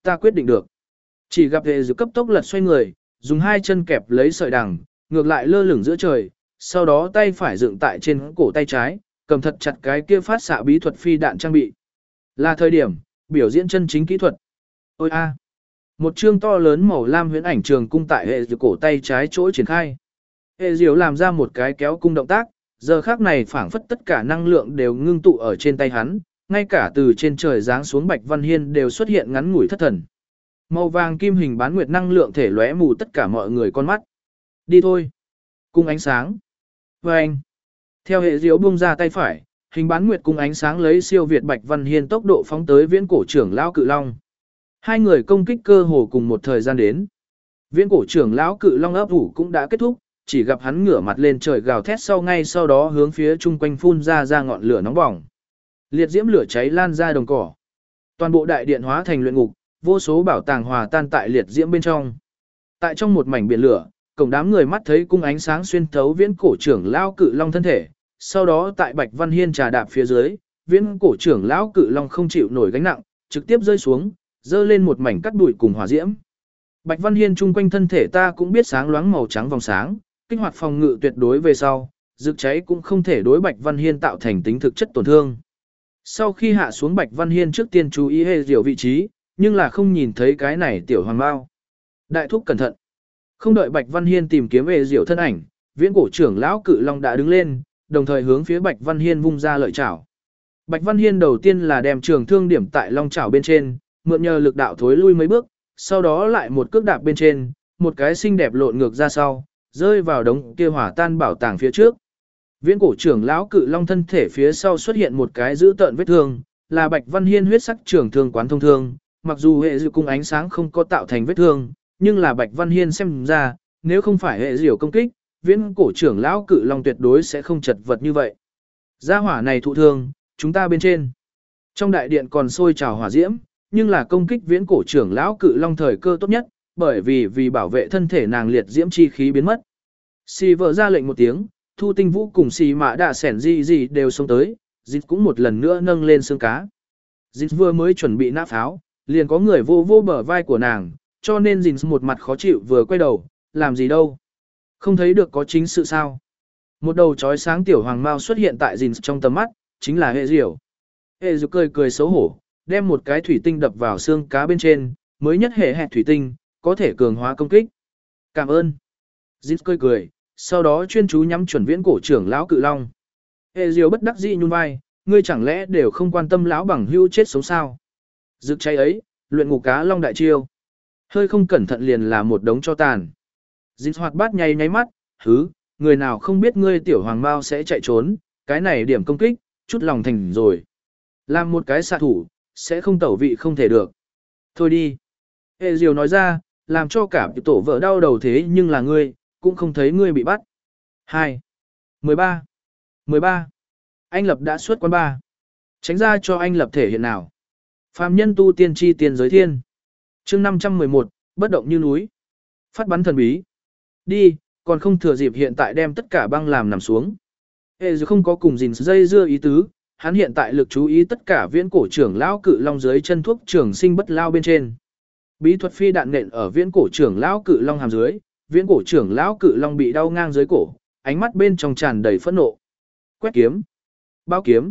ta quyết định được. Chỉ gặp hệ dược cấp tốc lật xoay người, dùng hai chân kẹp lấy sợi đằng, ngược lại lơ lửng giữa trời, sau đó tay phải dựng tại trên cổ tay trái, cầm thật chặt cái kia phát xạ bí thuật phi đạn trang bị. Là thời điểm, biểu diễn chân chính kỹ thuật. Ôi a! Một chương to lớn màu lam huyễn ảnh trường cung tại hệ dược cổ tay trái chỗ triển khai. Hệ diệu làm ra một cái kéo cung động tác, giờ khác này phảng phất tất cả năng lượng đều ngưng tụ ở trên tay hắn, ngay cả từ trên trời giáng xuống Bạch Văn Hiên đều xuất hiện ngắn ngủi thất thần. Màu vàng kim hình bán nguyệt năng lượng thể lóe mù tất cả mọi người con mắt. Đi thôi. Cung ánh sáng. Và anh. Theo hệ diệu buông ra tay phải, hình bán nguyệt cung ánh sáng lấy siêu việt Bạch Văn Hiên tốc độ phóng tới viễn cổ trưởng lão cự long. Hai người công kích cơ hồ cùng một thời gian đến. Viễn cổ trưởng lão cự long ấp ủ cũng đã kết thúc, chỉ gặp hắn ngửa mặt lên trời gào thét sau ngay sau đó hướng phía chung quanh phun ra ra ngọn lửa nóng bỏng. Liệt diễm lửa cháy lan ra đồng cỏ. Toàn bộ đại điện hóa thành luyện ngục, vô số bảo tàng hòa tan tại liệt diễm bên trong. Tại trong một mảnh biển lửa, cổng đám người mắt thấy cung ánh sáng xuyên thấu viễn cổ trưởng lão cự long thân thể, sau đó tại Bạch Văn Hiên trà đạp phía dưới, viễn cổ trưởng lão cự long không chịu nổi gánh nặng, trực tiếp rơi xuống, dơ lên một mảnh cắt bụi cùng hỏa diễm. Bạch Văn Hiên chung quanh thân thể ta cũng biết sáng loáng màu trắng vòng sáng, kích hoạt phòng ngự tuyệt đối về sau, rực cháy cũng không thể đối Bạch Văn Hiên tạo thành tính thực chất tổn thương. Sau khi hạ xuống Bạch Văn Hiên trước tiên chú ý hệ diệu vị trí, nhưng là không nhìn thấy cái này tiểu hoàng bao. Đại thúc cẩn thận. Không đợi Bạch Văn Hiên tìm kiếm hệ diệu thân ảnh, viễn cổ trưởng lão cự long đã đứng lên, đồng thời hướng phía Bạch Văn Hiên vung ra lợi chảo. Bạch Văn Hiên đầu tiên là đem trường thương điểm tại long chảo bên trên, mượn nhờ lực đạo thối lui mấy bước, sau đó lại một cước đạp bên trên, một cái xinh đẹp lộn ngược ra sau, rơi vào đống kia hỏa tan bảo tàng phía trước. Viễn cổ trưởng lão cự long thân thể phía sau xuất hiện một cái dữ tợn vết thương, là Bạch Văn Hiên huyết sắc trường thương quán thông thương, mặc dù hệ diệu cung ánh sáng không có tạo thành vết thương, nhưng là Bạch Văn Hiên xem ra, nếu không phải hệ diệu công kích, viễn cổ trưởng lão cự long tuyệt đối sẽ không chật vật như vậy. Gia hỏa này thụ thương, chúng ta bên trên. Trong đại điện còn sôi trào hỏa diễm, nhưng là công kích viễn cổ trưởng lão cự long thời cơ tốt nhất, bởi vì vì bảo vệ thân thể nàng liệt diễm chi khí biến mất. Xì vợ ra lệnh một tiếng, Thu Tinh Vũ cùng xì mã đạ sẻn gì gì đều xông tới, Dịch cũng một lần nữa nâng lên xương cá. Dịch vừa mới chuẩn bị nã pháo, liền có người vô vô bờ vai của nàng, cho nên Dịch một mặt khó chịu vừa quay đầu, làm gì đâu. Không thấy được có chính sự sao. Một đầu chói sáng tiểu hoàng mao xuất hiện tại Dịch trong tầm mắt, chính là hệ diệu. Hệ diệu cười cười xấu hổ, đem một cái thủy tinh đập vào xương cá bên trên, mới nhất hệ hẹt thủy tinh, có thể cường hóa công kích. Cảm ơn. Dịch cười cười, sau đó chuyên chú nhắm chuẩn viễn cổ trưởng lão cự long. Hệ diệu bất đắc dĩ nhún vai, ngươi chẳng lẽ đều không quan tâm lão bằng hưu chết sống sao? Rực cháy ấy, luyện ngục cá long đại chiêu. Hơi không cẩn thận liền là một đống cho tàn. Dịch hoạt bát nháy nháy mắt, hứ, người nào không biết ngươi tiểu hoàng mao sẽ chạy trốn, cái này điểm công kích, chút lòng thành rồi. Làm một cái xạ thủ, sẽ không tẩu vị không thể được. Thôi đi. Hệ diệu nói ra, làm cho cả tổ vợ đau đầu thế nhưng là ngươi, cũng không thấy ngươi bị bắt. hai. mười ba. mười ba. Anh Lập đã xuất quán ba. Tránh ra cho anh Lập thể hiện nào. Phàm nhân tu tiên chi tiền giới thiên. chương năm trăm mười một, bất động như núi. Phát bắn thần bí. Đi, còn không thừa dịp hiện tại đem tất cả băng làm nằm xuống. Hệ dù không có cùng gìn dây dưa ý tứ, hắn hiện tại lực chú ý tất cả viễn cổ trưởng lão cự long dưới chân thuốc trường sinh bất lao bên trên. Bí thuật phi đạn nện ở viễn cổ trưởng lão cự long hàm dưới, viễn cổ trưởng lão cự long bị đau ngang dưới cổ, ánh mắt bên trong tràn đầy phẫn nộ. Quét kiếm, bao kiếm,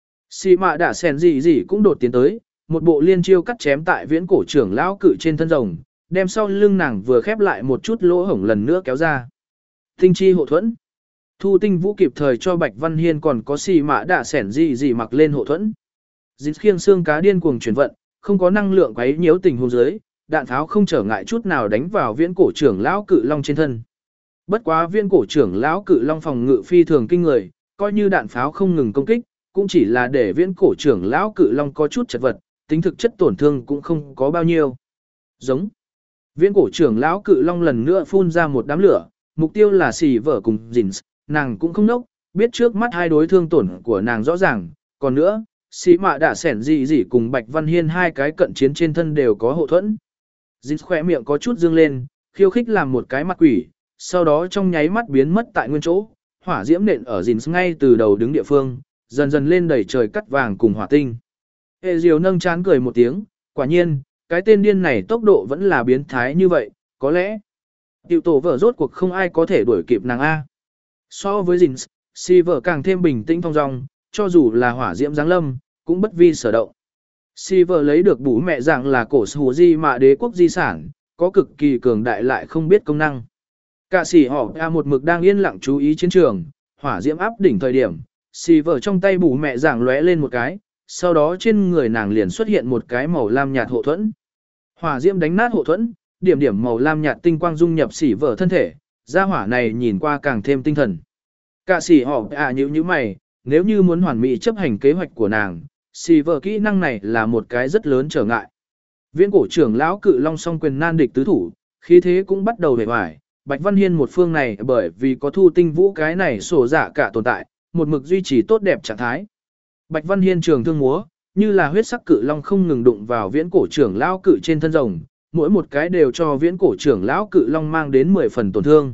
xì mạ đạ sèn gì gì cũng đột tiến tới, một bộ liên chiêu cắt chém tại viễn cổ trưởng lão cự trên thân rồng, đem sau lưng nàng vừa khép lại một chút lỗ hổng lần nữa kéo ra. Tinh chi hộ thuẫn. Thu Tinh Vũ kịp thời cho Bạch Văn Hiên còn có xì mã đạ sẻn gì gì mặc lên hộ thuẫn. Dịch khiêng xương cá điên cuồng chuyển vận, không có năng lượng quấy nhiễu tình huống dưới, đạn pháo không trở ngại chút nào đánh vào viễn cổ trưởng lão cự long trên thân. Bất quá viễn cổ trưởng lão cự long phòng ngự phi thường kinh người, coi như đạn pháo không ngừng công kích, cũng chỉ là để viễn cổ trưởng lão cự long có chút chật vật, tính thực chất tổn thương cũng không có bao nhiêu. Giống. Viễn cổ trưởng lão cự long lần nữa phun ra một đám lửa, mục tiêu là xì vợ cùng Dins, nàng cũng không nốc, biết trước mắt hai đối thương tổn của nàng rõ ràng, còn nữa, xì mạ đã sẻn gì gì cùng Bạch Văn Hiên hai cái cận chiến trên thân đều có hộ thuẫn. Dins khỏe miệng có chút dương lên, khiêu khích làm một cái mặt quỷ, sau đó trong nháy mắt biến mất tại nguyên chỗ, hỏa diễm nện ở Dins ngay từ đầu đứng địa phương, dần dần lên đẩy trời cắt vàng cùng hỏa tinh. Hệ Diều nâng chán cười một tiếng, quả nhiên, cái tên điên này tốc độ vẫn là biến thái như vậy, có lẽ tiểu tổ vợ rốt cuộc không ai có thể đuổi kịp nàng A. So với Jins, Silver càng thêm bình tĩnh thong dong, cho dù là hỏa diễm giáng lâm, cũng bất vi sở động. Silver lấy được bú mẹ dạng là cổ sủ di mạ đế quốc di sản, có cực kỳ cường đại lại không biết công năng. Cả sĩ họ A một mực đang yên lặng chú ý chiến trường, hỏa diễm áp đỉnh thời điểm, Silver trong tay bú mẹ dạng lóe lên một cái, sau đó trên người nàng liền xuất hiện một cái màu lam nhạt hộ thuẫn. Hỏa diễm đánh nát hộ thuẫn, điểm điểm màu lam nhạt tinh quang dung nhập xỉ vở thân thể, gia hỏa này nhìn qua càng thêm tinh thần. Cả sĩ họ à nhíu nhíu mày, nếu như muốn hoàn mỹ chấp hành kế hoạch của nàng, xỉ vở kỹ năng này là một cái rất lớn trở ngại. Viễn cổ trưởng lão cự long song quyền nan địch tứ thủ, khí thế cũng bắt đầu hề hoài. Bạch Văn Hiên một phương này bởi vì có thu tinh vũ cái này sổ giả cả tồn tại, một mực duy trì tốt đẹp trạng thái. Bạch Văn Hiên trường thương múa, như là huyết sắc cự long không ngừng đụng vào viễn cổ trưởng lão cự trên thân rồng, mỗi một cái đều cho viễn cổ trưởng lão cự long mang đến mười phần tổn thương.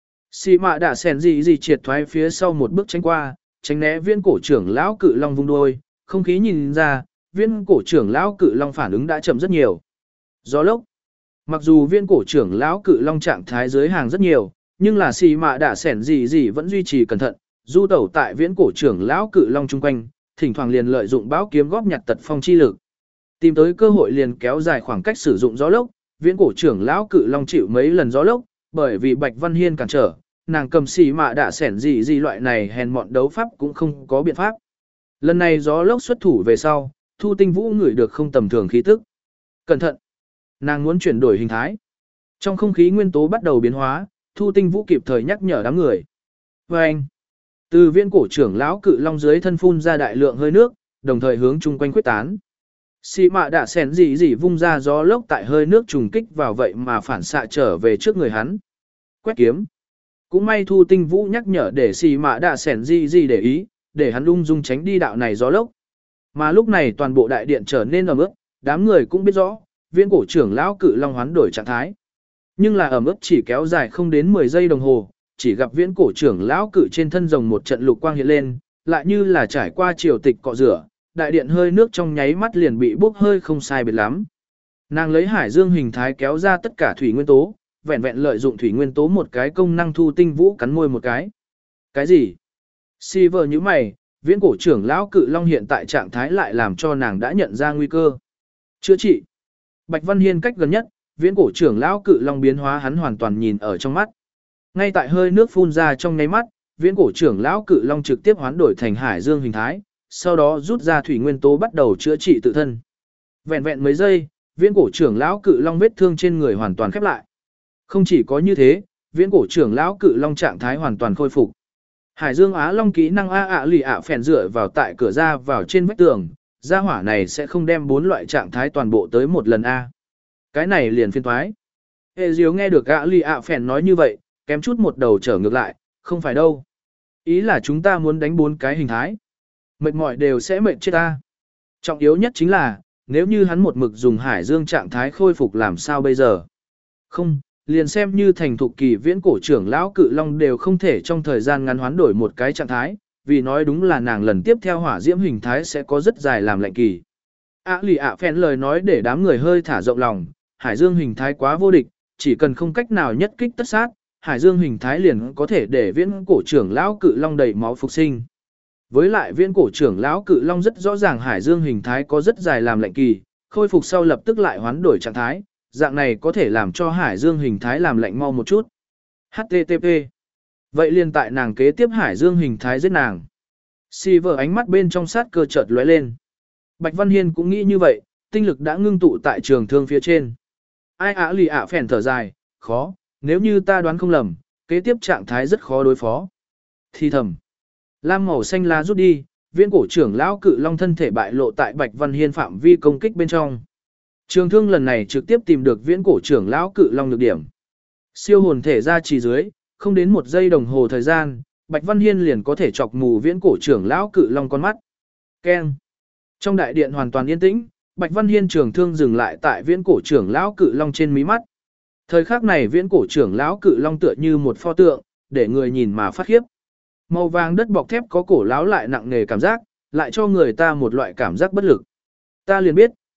Xì mạ đã sèn gì gì triệt thoái phía sau một bước tránh qua, tránh né viễn cổ trưởng lão cự long vung đuôi, không khí nhìn ra, viễn cổ trưởng lão cự long phản ứng đã chậm rất nhiều. Gió lốc. Mặc dù viễn cổ trưởng lão cự long trạng thái dưới hàng rất nhiều, nhưng là xì mạ đã sèn gì gì vẫn duy trì cẩn thận, du tẩu tại viễn cổ trưởng lão cự long chung quanh, thỉnh thoảng liền lợi dụng bão kiếm góp nhặt tật phong chi lực. Tìm tới cơ hội liền kéo dài khoảng cách sử dụng gió lốc, viễn cổ trưởng lão cự long chịu mấy lần gió lốc, bởi vì Bạch Văn Hiên cản trở, nàng cầm xì mạ đạ sẻn gì gì loại này hèn mọn đấu pháp cũng không có biện pháp. Lần này gió lốc xuất thủ về sau, Thu Tinh Vũ ngửi được không tầm thường khí tức. Cẩn thận! Nàng muốn chuyển đổi hình thái. Trong không khí nguyên tố bắt đầu biến hóa, Thu Tinh Vũ kịp thời nhắc nhở đám người. Và anh, từ viễn cổ trưởng lão cự long dưới thân phun ra đại lượng hơi nước, đồng thời hướng chung quanh quyết tán. Xì mạ đã xèn gì gì vung ra gió lốc tại hơi nước trùng kích vào vậy mà phản xạ trở về trước người hắn. Quét kiếm. Cũng may Thu Tinh Vũ nhắc nhở để xì mạ đã xèn gì gì để ý, để hắn ung dung tránh đi đạo này gió lốc. Mà lúc này toàn bộ đại điện trở nên ẩm ướt, đám người cũng biết rõ, viễn cổ trưởng lão cự long hoán đổi trạng thái. Nhưng là ẩm ướt chỉ kéo dài không đến mười giây đồng hồ, chỉ gặp viễn cổ trưởng lão cự trên thân rồng một trận lục quang hiện lên, lại như là trải qua triều tịch cọ rửa, đại điện hơi nước trong nháy mắt liền bị bốc hơi không sai biệt lắm. Nàng lấy hải dương hình thái kéo ra tất cả thủy nguyên tố, vẹn vẹn lợi dụng thủy nguyên tố một cái công năng Thu Tinh Vũ cắn môi một cái. Cái gì? Silver như mày, viễn cổ trưởng lão cự long hiện tại trạng thái lại làm cho nàng đã nhận ra nguy cơ. Chữa trị. Bạch Văn Hiên cách gần nhất, viễn cổ trưởng lão cự long biến hóa hắn hoàn toàn nhìn ở trong mắt. Ngay tại hơi nước phun ra trong nháy mắt, viễn cổ trưởng lão cự long trực tiếp hoán đổi thành hải dương hình thái, sau đó rút ra thủy nguyên tố bắt đầu chữa trị tự thân. Vẹn vẹn mấy giây, viễn cổ trưởng lão cự long vết thương trên người hoàn toàn khép lại. Không chỉ có như thế, viễn cổ trưởng lão cự long trạng thái hoàn toàn khôi phục. Hải Dương Á Long kỹ năng a ạ lì ạ phèn dựa vào tại cửa ra vào trên vách tường, gia hỏa này sẽ không đem bốn loại trạng thái toàn bộ tới một lần a. Cái này liền phiên toái. Hệ Diếu nghe được ạ lì ạ phèn nói như vậy, kém chút một đầu trở ngược lại, không phải đâu. Ý là chúng ta muốn đánh bốn cái hình thái. Mệt mỏi đều sẽ mệt chết ta. Trọng yếu nhất chính là, nếu như hắn một mực dùng hải dương trạng thái khôi phục làm sao bây giờ? Không, liền xem như thành thục kỳ viễn cổ trưởng lão cự long đều không thể trong thời gian ngắn hoán đổi một cái trạng thái, vì nói đúng là nàng lần tiếp theo hỏa diễm hình thái sẽ có rất dài làm lạnh kỳ. ạ lì ạ phèn lời nói để đám người hơi thả rộng lòng, hải dương hình thái quá vô địch, chỉ cần không cách nào nhất kích tất sát, hải dương hình thái liền có thể để viễn cổ trưởng lão cự long đầy máu phục sinh. Với lại viễn cổ trưởng lão cự long rất rõ ràng hải dương hình thái có rất dài làm lạnh kỳ, khôi phục sau lập tức lại hoán đổi trạng thái, dạng này có thể làm cho hải dương hình thái làm lạnh mau một chút. hát tê tê pê. Vậy liền tại nàng kế tiếp hải dương hình thái giết nàng. Silver ánh mắt bên trong sát cơ chợt lóe lên. Bạch Văn Hiên cũng nghĩ như vậy, tinh lực đã ngưng tụ tại trường thương phía trên. Ai ạ lì ạ phèn thở dài, khó, nếu như ta đoán không lầm, kế tiếp trạng thái rất khó đối phó. Thì thầm. Lam màu xanh lá rút đi, viễn cổ trưởng lão cự long thân thể bại lộ tại Bạch Văn Hiên phạm vi công kích bên trong. Trường thương lần này trực tiếp tìm được viễn cổ trưởng lão cự long được điểm. Siêu hồn thể ra chỉ dưới, không đến một giây đồng hồ thời gian, Bạch Văn Hiên liền có thể chọc mù viễn cổ trưởng lão cự long con mắt. Keng. Trong đại điện hoàn toàn yên tĩnh, Bạch Văn Hiên trường thương dừng lại tại viễn cổ trưởng lão cự long trên mí mắt. Thời khắc này viễn cổ trưởng lão cự long tựa như một pho tượng, để người nhìn mà phát khiếp. Màu vàng đất bọc thép có cổ lão lại nặng nề cảm giác, lại cho người ta một loại cảm giác bất lực. Ta liền biết,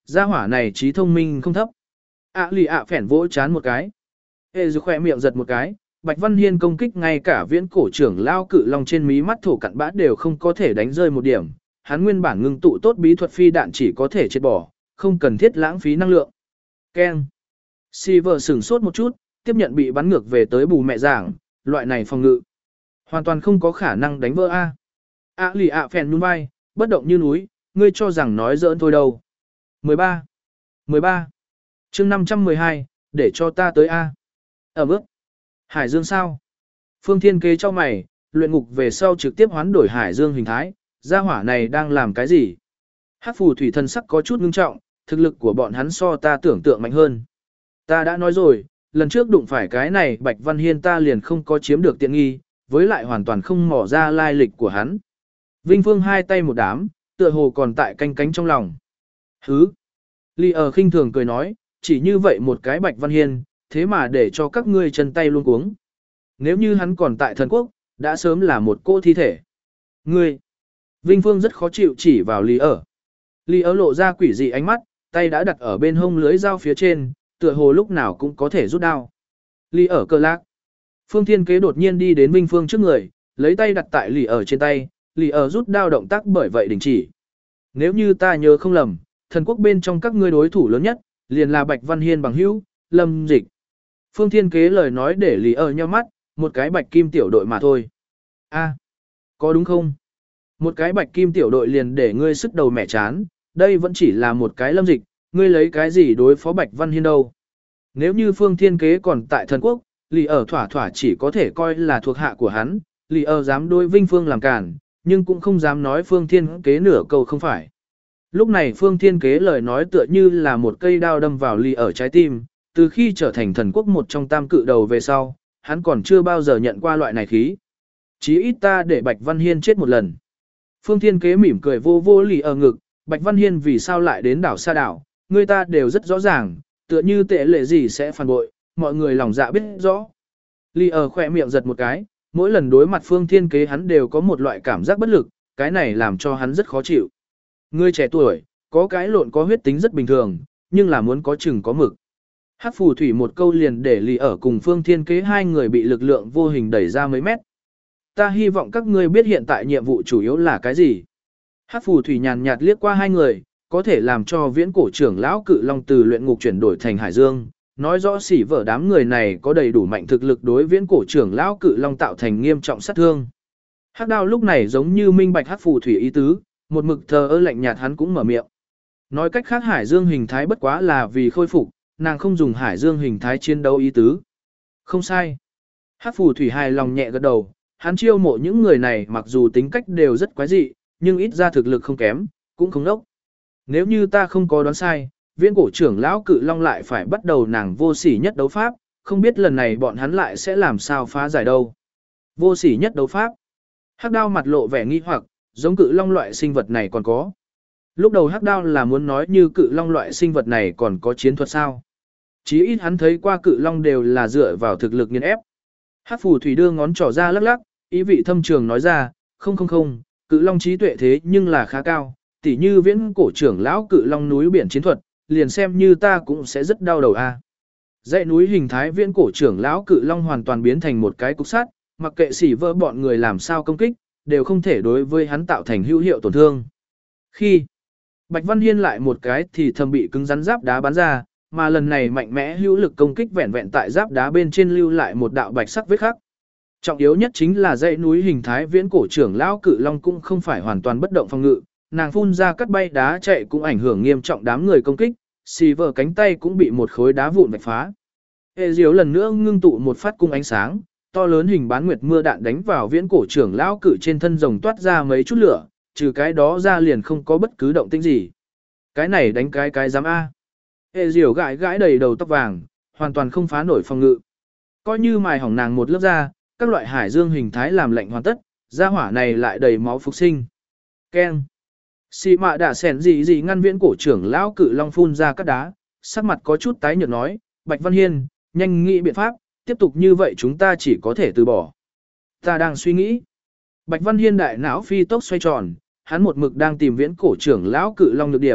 Gia hỏa này trí thông minh không thấp. ạ lì ạ phẻn vỗ chán một cái. Ê dư khỏe miệng giật một cái, Bạch Văn Hiên công kích ngay cả viễn cổ trưởng lao cự long trên mí mắt thổ cặn bã đều không có thể đánh rơi một điểm. Hắn nguyên bản ngưng tụ tốt bí thuật phi đạn chỉ có thể triệt bỏ, không cần thiết lãng phí năng lượng. Keng. Silver sửng sốt một chút, tiếp nhận bị bắn ngược về tới bù mẹ giảng, loại này phòng ngự. Hoàn toàn không có khả năng đánh vỡ A. ạ lì ạ phèn nhún vai, bất động như núi, ngươi cho rằng nói giỡn thôi đâu. mười ba. mười ba. chương năm trăm mười hai, để cho ta tới A. Ở bước. Hải Dương sao? Phương Thiên Kế cho mày, luyện ngục về sau trực tiếp hoán đổi Hải Dương hình thái, gia hỏa này đang làm cái gì? Hắc phù thủy thần sắc có chút ngưng trọng, thực lực của bọn hắn so ta tưởng tượng mạnh hơn. Ta đã nói rồi, lần trước đụng phải cái này Bạch Văn Hiên ta liền không có chiếm được tiện nghi, với lại hoàn toàn không mò ra lai lịch của hắn. Vinh Phương hai tay một đám, tựa hồ còn tại canh cánh trong lòng. Hứ! Ly ở khinh thường cười nói, chỉ như vậy một cái Bạch Văn Hiên, thế mà để cho các ngươi chân tay luôn cuống. Nếu như hắn còn tại thần quốc, đã sớm là một cô thi thể. Ngươi! Vinh Phương rất khó chịu chỉ vào Ly ở. Ly ở lộ ra quỷ dị ánh mắt, tay đã đặt ở bên hông lưới dao phía trên, tựa hồ lúc nào cũng có thể rút đao. Ly ở cơ lạc. Phương Thiên Kế đột nhiên đi đến Vinh Phương trước người, lấy tay đặt tại Ly ở trên tay, Ly ở rút đao động tác bởi vậy đình chỉ. Nếu như ta nhớ không lầm, thần quốc bên trong các ngươi đối thủ lớn nhất, liền là Bạch Văn Hiên bằng hữu, Lâm Dịch. Phương Thiên Kế lời nói để Ly ở nhíu mắt, một cái Bạch Kim tiểu đội mà thôi. A, có đúng không? Một cái Bạch Kim tiểu đội liền để ngươi sức đầu mẹ chán, đây vẫn chỉ là một cái Lâm Dịch, ngươi lấy cái gì đối phó Bạch Văn Hiên đâu? Nếu như Phương Thiên Kế còn tại thần quốc, Lý ở thỏa thỏa chỉ có thể coi là thuộc hạ của hắn, Lý ở dám đối Vinh Phương làm cản, nhưng cũng không dám nói Phương Thiên Kế nửa câu không phải. Lúc này Phương Thiên Kế lời nói tựa như là một cây đao đâm vào Lý ở trái tim, từ khi trở thành thần quốc một trong tam cự đầu về sau, hắn còn chưa bao giờ nhận qua loại này khí. Chí ít ta để Bạch Văn Hiên chết một lần. Phương Thiên Kế mỉm cười vô vô Lý ở ngực, Bạch Văn Hiên vì sao lại đến đảo xa đảo, người ta đều rất rõ ràng, tựa như tệ lệ gì sẽ phản bội, mọi người lòng dạ biết rõ. Lý ở khỏe miệng giật một cái, mỗi lần đối mặt Phương Thiên Kế hắn đều có một loại cảm giác bất lực, cái này làm cho hắn rất khó chịu. Người trẻ tuổi, có cái lộn có huyết tính rất bình thường, nhưng là muốn có chừng có mực. Hắc phù thủy một câu liền để Lý ở cùng Phương Thiên Kế hai người bị lực lượng vô hình đẩy ra mấy mét. Ta hy vọng các ngươi biết hiện tại nhiệm vụ chủ yếu là cái gì. Hắc phù thủy nhàn nhạt liếc qua hai người, có thể làm cho viễn cổ trưởng lão cự long từ luyện ngục chuyển đổi thành hải dương, nói rõ xỉ vở đám người này có đầy đủ mạnh thực lực đối viễn cổ trưởng lão cự long tạo thành nghiêm trọng sát thương. Hắc đao lúc này giống như minh bạch hắc phù thủy ý tứ, một mực thờ ơ lạnh nhạt hắn cũng mở miệng. Nói cách khác hải dương hình thái bất quá là vì khôi phục, nàng không dùng hải dương hình thái chiến đấu ý tứ. Không sai. Hắc phù thủy hài lòng nhẹ gật đầu, hắn chiêu mộ những người này mặc dù tính cách đều rất quái dị, nhưng ít ra thực lực không kém, cũng không đốc. Nếu như ta không có đoán sai, viễn cổ trưởng lão cự long lại phải bắt đầu nàng vô sỉ nhất đấu pháp, không biết lần này bọn hắn lại sẽ làm sao phá giải đâu. Vô sỉ nhất đấu pháp. Hắc đao mặt lộ vẻ nghi hoặc, giống cự long loại sinh vật này còn có. Lúc đầu hắc đao là muốn nói như cự long loại sinh vật này còn có chiến thuật sao. Chí ít hắn thấy qua cự long đều là dựa vào thực lực nghiền ép. Hắc phù thủy đưa ngón trỏ ra lắc lắc, ý vị thâm trường nói ra, không không không, cự long trí tuệ thế nhưng là khá cao, tỉ như viễn cổ trưởng lão cự long núi biển chiến thuật, liền xem như ta cũng sẽ rất đau đầu a. Dãy núi hình thái viễn cổ trưởng lão cự long hoàn toàn biến thành một cái cục sắt, mặc kệ xỉ vỡ bọn người làm sao công kích, đều không thể đối với hắn tạo thành hữu hiệu tổn thương. Khi Bạch Văn Hiên lại một cái thì thầm bị cứng rắn giáp đá bắn ra, mà lần này mạnh mẽ hữu lực công kích vẹn vẹn tại giáp đá bên trên lưu lại một đạo bạch sắc vết khắc. Trọng yếu nhất chính là dãy núi hình thái viễn cổ trưởng lão cự long cũng không phải hoàn toàn bất động phòng ngự, nàng phun ra cắt bay đá chạy cũng ảnh hưởng nghiêm trọng đám người công kích, xì vờ cánh tay cũng bị một khối đá vụn vạch phá. Hệ diếu lần nữa ngưng tụ một phát cung ánh sáng, to lớn hình bán nguyệt mưa đạn đánh vào viễn cổ trưởng lão cự trên thân rồng toát ra mấy chút lửa, trừ cái đó ra liền không có bất cứ động tĩnh gì. Cái này đánh cái cái dám A. Hệ diếu gãi gãi đầy đầu tóc vàng, hoàn toàn không phá nổi phòng ngự. Coi như mài hỏng nàng một lớp da, các loại hải dương hình thái làm lạnh hoàn tất, da hỏa này lại đầy máu phục sinh. Keng. Xì mạ đã sẻn gì gì ngăn viễn cổ trưởng lão cự long phun ra các đá, sắc mặt có chút tái nhợt nói, Bạch Văn Hiên, nhanh nghĩ biện pháp, tiếp tục như vậy chúng ta chỉ có thể từ bỏ. Ta đang suy nghĩ. Bạch Văn Hiên đại não phi tốc xoay tròn, hắn một mực đang tìm viễn cổ trưởng lão cự long nhược điểm,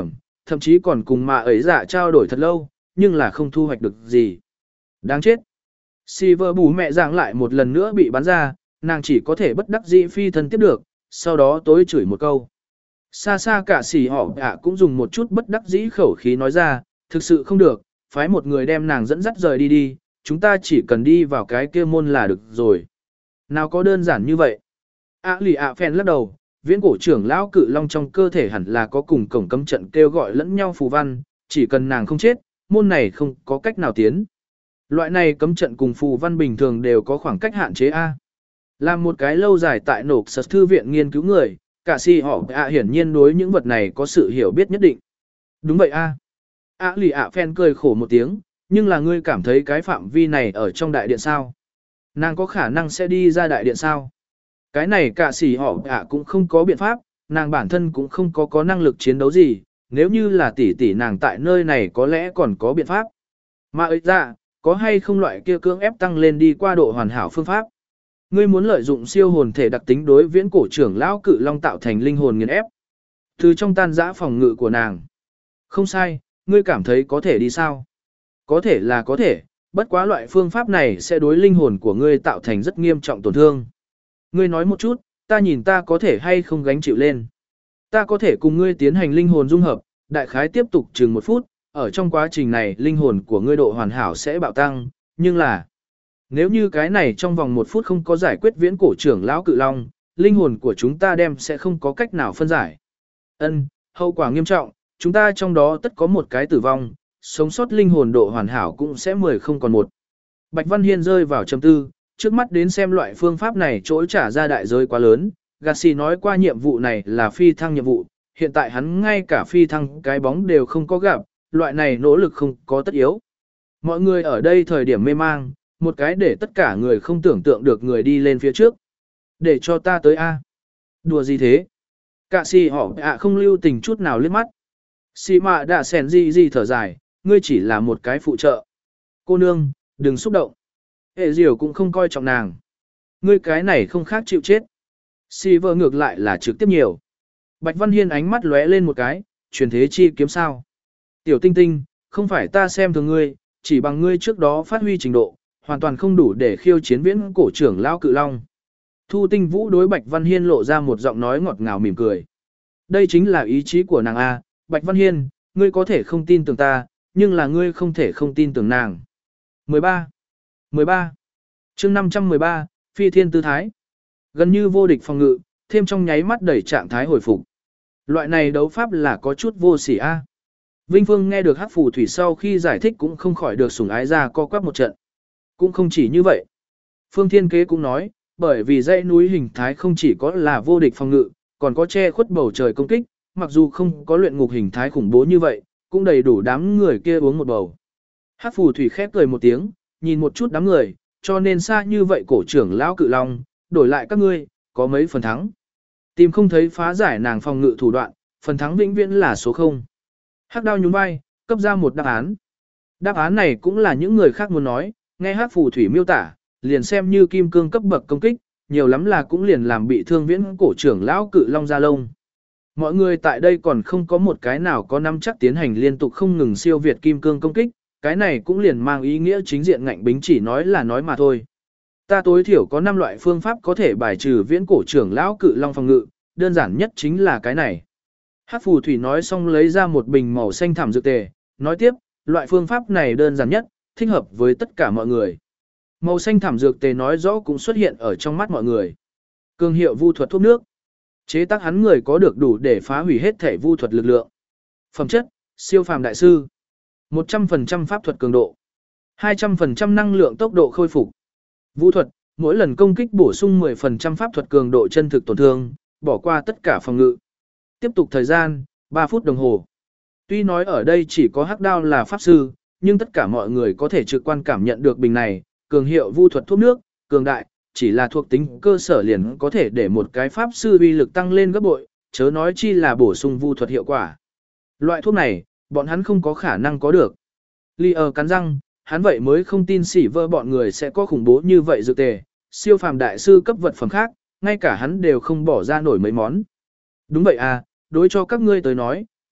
thậm chí còn cùng mà ấy dạ trao đổi thật lâu, nhưng là không thu hoạch được gì. Đáng chết. Silver bù mẹ dạng lại một lần nữa bị bắn ra, nàng chỉ có thể bất đắc dĩ phi thân tiếp được, sau đó tối chửi một câu. Xa xa cả xỉ họ ạ cũng dùng một chút bất đắc dĩ khẩu khí nói ra, thực sự không được, phái một người đem nàng dẫn dắt rời đi đi, chúng ta chỉ cần đi vào cái kia môn là được rồi. Nào có đơn giản như vậy. ạ lì ạ phèn lắc đầu, viễn cổ trưởng lão cự long trong cơ thể hẳn là có cùng cổng cấm trận kêu gọi lẫn nhau phù văn, chỉ cần nàng không chết, môn này không có cách nào tiến. Loại này cấm trận cùng phù văn bình thường đều có khoảng cách hạn chế A. Làm một cái lâu dài tại nộp sật thư viện nghiên cứu người, cả si họ ạ hiển nhiên đối những vật này có sự hiểu biết nhất định. Đúng vậy A. ạ lì ạ phen cười khổ một tiếng, nhưng là ngươi cảm thấy cái phạm vi này ở trong đại điện sao? Nàng có khả năng sẽ đi ra đại điện sao? Cái này cả sĩ họ ạ cũng không có biện pháp, nàng bản thân cũng không có có năng lực chiến đấu gì, nếu như là tỷ tỷ nàng tại nơi này có lẽ còn có biện pháp. Mà ấy ra, có hay không loại kia cưỡng ép tăng lên đi qua độ hoàn hảo phương pháp? Ngươi muốn lợi dụng siêu hồn thể đặc tính đối viễn cổ trưởng lão cự long tạo thành linh hồn nghiền ép. Từ trong tan dã phòng ngự của nàng. Không sai, ngươi cảm thấy có thể đi sao? Có thể là có thể, bất quá loại phương pháp này sẽ đối linh hồn của ngươi tạo thành rất nghiêm trọng tổn thương. Ngươi nói một chút, ta nhìn ta có thể hay không gánh chịu lên. Ta có thể cùng ngươi tiến hành linh hồn dung hợp, đại khái tiếp tục chừng một phút, ở trong quá trình này linh hồn của ngươi độ hoàn hảo sẽ bạo tăng, nhưng là nếu như cái này trong vòng một phút không có giải quyết viễn cổ trưởng lão cự long, linh hồn của chúng ta đem sẽ không có cách nào phân giải. Ân, hậu quả nghiêm trọng, chúng ta trong đó tất có một cái tử vong, sống sót linh hồn độ hoàn hảo cũng sẽ mười không còn một. Bạch Văn Hiên rơi vào trầm tư, trước mắt đến xem loại phương pháp này trỗi trả ra đại giới quá lớn, Gassi nói qua nhiệm vụ này là phi thăng nhiệm vụ, hiện tại hắn ngay cả phi thăng cái bóng đều không có gặp, loại này nỗ lực không có tất yếu. Mọi người ở đây thời điểm mê mang, một cái để tất cả người không tưởng tượng được người đi lên phía trước. Để cho ta tới A. Đùa gì thế? Cả si họ ạ không lưu tình chút nào liếc mắt. Si mạ đã sèn gì gì thở dài, ngươi chỉ là một cái phụ trợ. Cô nương, đừng xúc động. Hệ diều cũng không coi trọng nàng. Ngươi cái này không khác chịu chết. Si vợ ngược lại là trực tiếp nhiều. Bạch Văn Hiên ánh mắt lóe lên một cái, truyền thế chi kiếm sao. Tiểu tinh tinh, không phải ta xem thường ngươi, chỉ bằng ngươi trước đó phát huy trình độ, hoàn toàn không đủ để khiêu chiến viễn cổ trưởng lão cự long. Thu Tinh Vũ đối Bạch Văn Hiên lộ ra một giọng nói ngọt ngào mỉm cười. Đây chính là ý chí của nàng A, Bạch Văn Hiên, ngươi có thể không tin tưởng ta, nhưng là ngươi không thể không tin tưởng nàng. mười ba. mười ba. chương năm trăm mười ba, Phi Thiên Tư Thái. Gần như vô địch phòng ngự, thêm trong nháy mắt đẩy trạng thái hồi phục. Loại này đấu pháp là có chút vô sỉ A. Vinh Phương nghe được Hắc Phù Thủy sau khi giải thích cũng không khỏi được sủng ái ra co quắp một trận. Cũng không chỉ như vậy. Phương Thiên Kế cũng nói, bởi vì dãy núi hình thái không chỉ có là vô địch phòng ngự, còn có che khuất bầu trời công kích, mặc dù không có luyện ngục hình thái khủng bố như vậy, cũng đầy đủ đám người kia uống một bầu. Hắc Phù Thủy khép cười một tiếng, nhìn một chút đám người, cho nên xa như vậy cổ trưởng lão cự long, đổi lại các ngươi, có mấy phần thắng. Tìm không thấy phá giải nàng phòng ngự thủ đoạn, phần thắng vĩnh viễn là số không. Hắc Đao nhún vai, cấp ra một đáp án. Đáp án này cũng là những người khác muốn nói, nghe Hắc Phù Thủy miêu tả, liền xem như kim cương cấp bậc công kích, nhiều lắm là cũng liền làm bị thương viễn cổ trưởng lão cự long ra lông. Mọi người tại đây còn không có một cái nào có nắm chắc tiến hành liên tục không ngừng siêu việt kim cương công kích, cái này cũng liền mang ý nghĩa chính diện ngạnh bính chỉ nói là nói mà thôi. Ta tối thiểu có năm loại phương pháp có thể bài trừ viễn cổ trưởng lão cự long phòng ngự, đơn giản nhất chính là cái này. Hắc Phù Thủy nói xong lấy ra một bình màu xanh thảm dược tề, nói tiếp, loại phương pháp này đơn giản nhất, thích hợp với tất cả mọi người. Màu xanh thảm dược tề nói rõ cũng xuất hiện ở trong mắt mọi người. Cường hiệu vu thuật thuốc nước. Chế tác hắn người có được đủ để phá hủy hết thể vu thuật lực lượng. Phẩm chất, siêu phàm đại sư. một trăm phần trăm pháp thuật cường độ. hai trăm phần trăm năng lượng tốc độ khôi phục. Vu thuật, mỗi lần công kích bổ sung mười phần trăm pháp thuật cường độ chân thực tổn thương, bỏ qua tất cả phòng ngự. Tiếp tục thời gian, ba phút đồng hồ. Tuy nói ở đây chỉ có Hắc Đao là pháp sư, nhưng tất cả mọi người có thể trực quan cảm nhận được bình này, cường hiệu vu thuật thuốc nước, cường đại, chỉ là thuộc tính cơ sở liền có thể để một cái pháp sư uy lực tăng lên gấp bội, chớ nói chi là bổ sung vu thuật hiệu quả. Loại thuốc này, bọn hắn không có khả năng có được. Lee cắn răng, hắn vậy mới không tin xỉ vơ bọn người sẽ có khủng bố như vậy dược tề, siêu phàm đại sư cấp vật phẩm khác, ngay cả hắn đều không bỏ ra nổi mấy món. Đúng vậy à, đối cho các ngươi tới nói,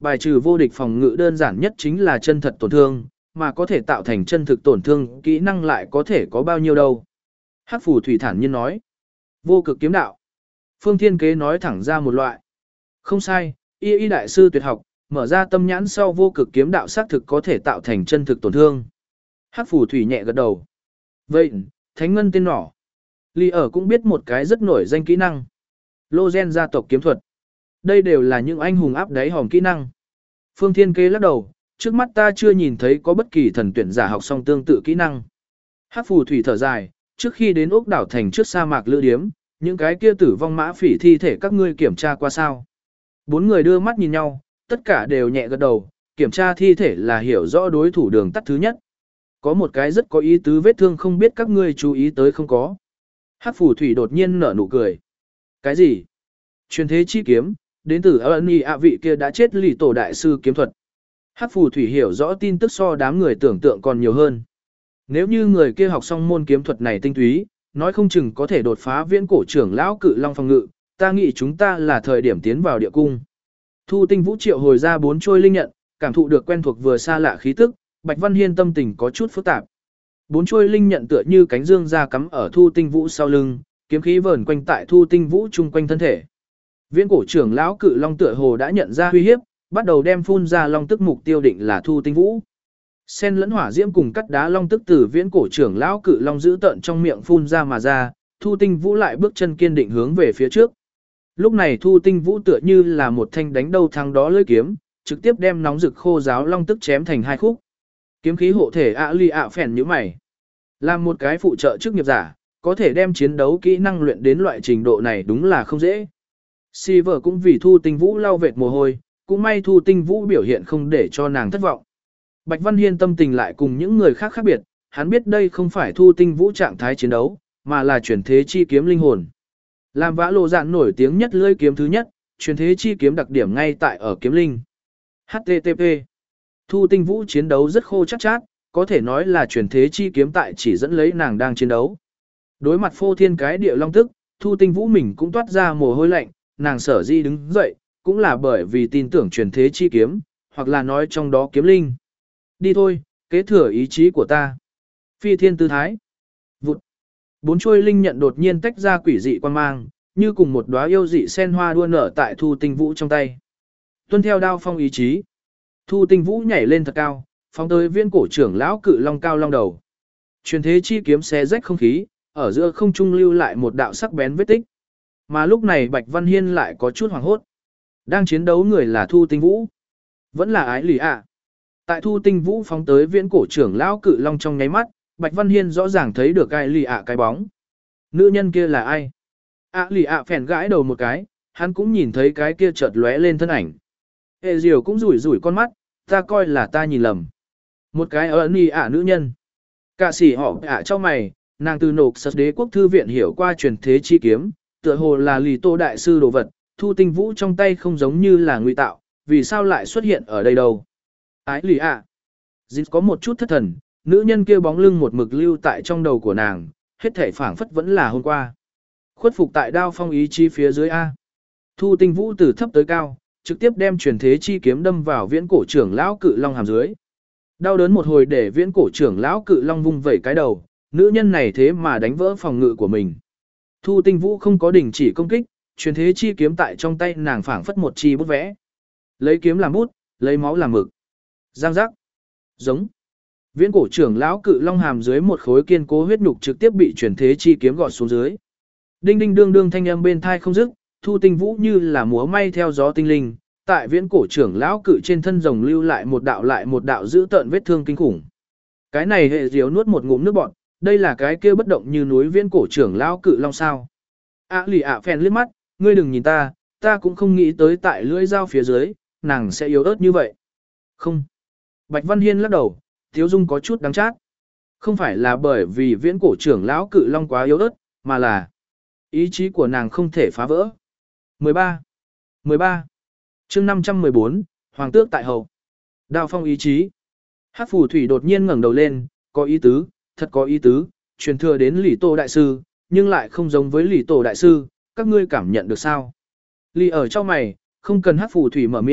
bài trừ vô địch phòng ngự đơn giản nhất chính là chân thật tổn thương, mà có thể tạo thành chân thực tổn thương, kỹ năng lại có thể có bao nhiêu đâu. Hắc phù thủy thản nhiên nói. Vô cực kiếm đạo. Phương Thiên Kế nói thẳng ra một loại. Không sai, y y đại sư tuyệt học, mở ra tâm nhãn sau vô cực kiếm đạo xác thực có thể tạo thành chân thực tổn thương. Hắc phù thủy nhẹ gật đầu. Vậy, thánh ngân tên nỏ. Lý ở cũng biết một cái rất nổi danh kỹ năng. Lô gen gia tộc kiếm thuật. Đây đều là những anh hùng áp đáy hòm kỹ năng. Phương Thiên Kế lắc đầu, trước mắt ta chưa nhìn thấy có bất kỳ thần tuyển giả học xong tương tự kỹ năng. Hắc phù thủy thở dài, trước khi đến ốc đảo thành trước sa mạc lữ điếm, những cái kia tử vong mã phỉ thi thể các ngươi kiểm tra qua sao. Bốn người đưa mắt nhìn nhau, tất cả đều nhẹ gật đầu, kiểm tra thi thể là hiểu rõ đối thủ đường tắt thứ nhất. Có một cái rất có ý tứ vết thương không biết các ngươi chú ý tới không có. Hắc phù thủy đột nhiên nở nụ cười. Cái gì? Truyền thế chi kiếm, đến từ ân y ạ vị kia đã chết lì tổ đại sư kiếm thuật. Hắc phù thủy hiểu rõ tin tức so đám người tưởng tượng còn nhiều hơn. Nếu như người kia học xong môn kiếm thuật này tinh túy, nói không chừng có thể đột phá viễn cổ trưởng lão cự long phòng ngự, ta nghĩ chúng ta là thời điểm tiến vào địa cung. Thu Tinh Vũ triệu hồi ra bốn trôi linh nhận, cảm thụ được quen thuộc vừa xa lạ khí tức, Bạch Văn Hiên tâm tình có chút phức tạp. Bốn trôi linh nhận tựa như cánh dương ra cắm ở Thu Tinh Vũ sau lưng, kiếm khí vờn quanh tại Thu Tinh Vũ chung quanh thân thể. Viễn cổ trưởng lão cự long tựa hồ đã nhận ra uy hiếp, bắt đầu đem phun ra long tức mục tiêu định là Thu Tinh Vũ. Sen lẫn hỏa diễm cùng cắt đá long tức từ viễn cổ trưởng lão cự long giữ tận trong miệng phun ra mà ra, Thu Tinh Vũ lại bước chân kiên định hướng về phía trước. Lúc này Thu Tinh Vũ tựa như là một thanh đánh đâu thắng đó lưỡi kiếm, trực tiếp đem nóng rực khô giáo long tức chém thành hai khúc. Kiếm khí hộ thể ạ ly ạ phèn như mày. Làm một cái phụ trợ chức nghiệp giả, có thể đem chiến đấu kỹ năng luyện đến loại trình độ này đúng là không dễ. Silver cũng vì Thu Tinh Vũ lau vệt mồ hôi, cũng may Thu Tinh Vũ biểu hiện không để cho nàng thất vọng. Bạch Văn Hiên tâm tình lại cùng những người khác khác biệt, hắn biết đây không phải Thu Tinh Vũ trạng thái chiến đấu, mà là chuyển thế chi kiếm linh hồn. Làm vã lộ dạn nổi tiếng nhất lưỡi kiếm thứ nhất, chuyển thế chi kiếm đặc điểm ngay tại ở kiếm linh. hát tê tê pê Thu Tinh Vũ chiến đấu rất khô chắc chát, có thể nói là chuyển thế chi kiếm tại chỉ dẫn lấy nàng đang chiến đấu. Đối mặt phô thiên cái địa long tức, Thu Tinh Vũ mình cũng toát ra mồ hôi lạnh, nàng sở di đứng dậy, cũng là bởi vì tin tưởng chuyển thế chi kiếm, hoặc là nói trong đó kiếm linh. Đi thôi, kế thừa ý chí của ta. Phi thiên tư thái. Vụt. Bốn chuôi linh nhận đột nhiên tách ra quỷ dị quan mang, như cùng một đóa yêu dị sen hoa đua nở tại Thu Tinh Vũ trong tay. Tuân theo đao phong ý chí. Thu Tinh Vũ nhảy lên thật cao, phóng tới viên cổ trưởng lão cự long cao long đầu. Truyền thế chi kiếm xé rách không khí, ở giữa không trung lưu lại một đạo sắc bén vết tích. Mà lúc này Bạch Văn Hiên lại có chút hoảng hốt. Đang chiến đấu người là Thu Tinh Vũ. Vẫn là ái lì ạ. Tại Thu Tinh Vũ phóng tới viễn cổ trưởng lão cự long trong nháy mắt, Bạch Văn Hiên rõ ràng thấy được ái lì ạ cái bóng. Nữ nhân kia là ai? ạ lì ạ phèn gãi đầu một cái, hắn cũng nhìn thấy cái kia chợt lóe lên thân ảnh. Hệ diều cũng rủi rủi con mắt, ta coi là ta nhìn lầm. Một cái ơn y ạ nữ nhân. Cả sĩ họ ạ cho mày, nàng từ nộp sật đế quốc thư viện hiểu qua truyền thế chi kiếm, tựa hồ là lì tô đại sư đồ vật, Thu Tinh Vũ trong tay không giống như là ngụy tạo, vì sao lại xuất hiện ở đây đâu? Ái lì ạ. Dịch có một chút thất thần, nữ nhân kia bóng lưng một mực lưu tại trong đầu của nàng, hết thể phảng phất vẫn là hôm qua. Khuất phục tại đao phong ý chí phía dưới A. Thu Tinh Vũ từ thấp tới cao, trực tiếp đem truyền thế chi kiếm đâm vào viễn cổ trưởng lão cự long hàm dưới. Đau đớn một hồi để viễn cổ trưởng lão cự long vung vẩy cái đầu, nữ nhân này thế mà đánh vỡ phòng ngự của mình. Thu Tinh Vũ không có đình chỉ công kích, truyền thế chi kiếm tại trong tay nàng phảng phất một chi bút vẽ. Lấy kiếm làm bút, lấy máu làm mực. Giang giác. Giống. Viễn cổ trưởng lão cự long hàm dưới một khối kiên cố huyết nhục trực tiếp bị truyền thế chi kiếm gọt xuống dưới. Đinh đinh đương đương thanh âm bên thai không dứt, Thu Tinh Vũ như là múa may theo gió tinh linh, tại viễn cổ trưởng lão cự trên thân rồng lưu lại một đạo lại một đạo giữ tợn vết thương kinh khủng. Cái này hệ diếu nuốt một ngụm nước bọt, đây là cái kia bất động như núi viễn cổ trưởng lão cự long sao? ạ lì ạ phèn liếc mắt, ngươi đừng nhìn ta, ta cũng không nghĩ tới tại lưỡi dao phía dưới, nàng sẽ yếu ớt như vậy. Không. Bạch Văn Hiên lắc đầu, Tiếu Dung có chút đắng chát. Không phải là bởi vì viễn cổ trưởng lão cự long quá yếu ớt, mà là ý chí của nàng không thể phá vỡ. mười ba. mười ba. Chương năm trăm mười bốn, Hoàng tước tại hậu. Đao phong ý chí. Hắc phù thủy đột nhiên ngẩng đầu lên, có ý tứ, thật có ý tứ, truyền thừa đến Lỷ Tô đại sư, nhưng lại không giống với Lỷ Tô đại sư, các ngươi cảm nhận được sao? Lỷ ở trong mày, không cần Hắc phù thủy mở miệng,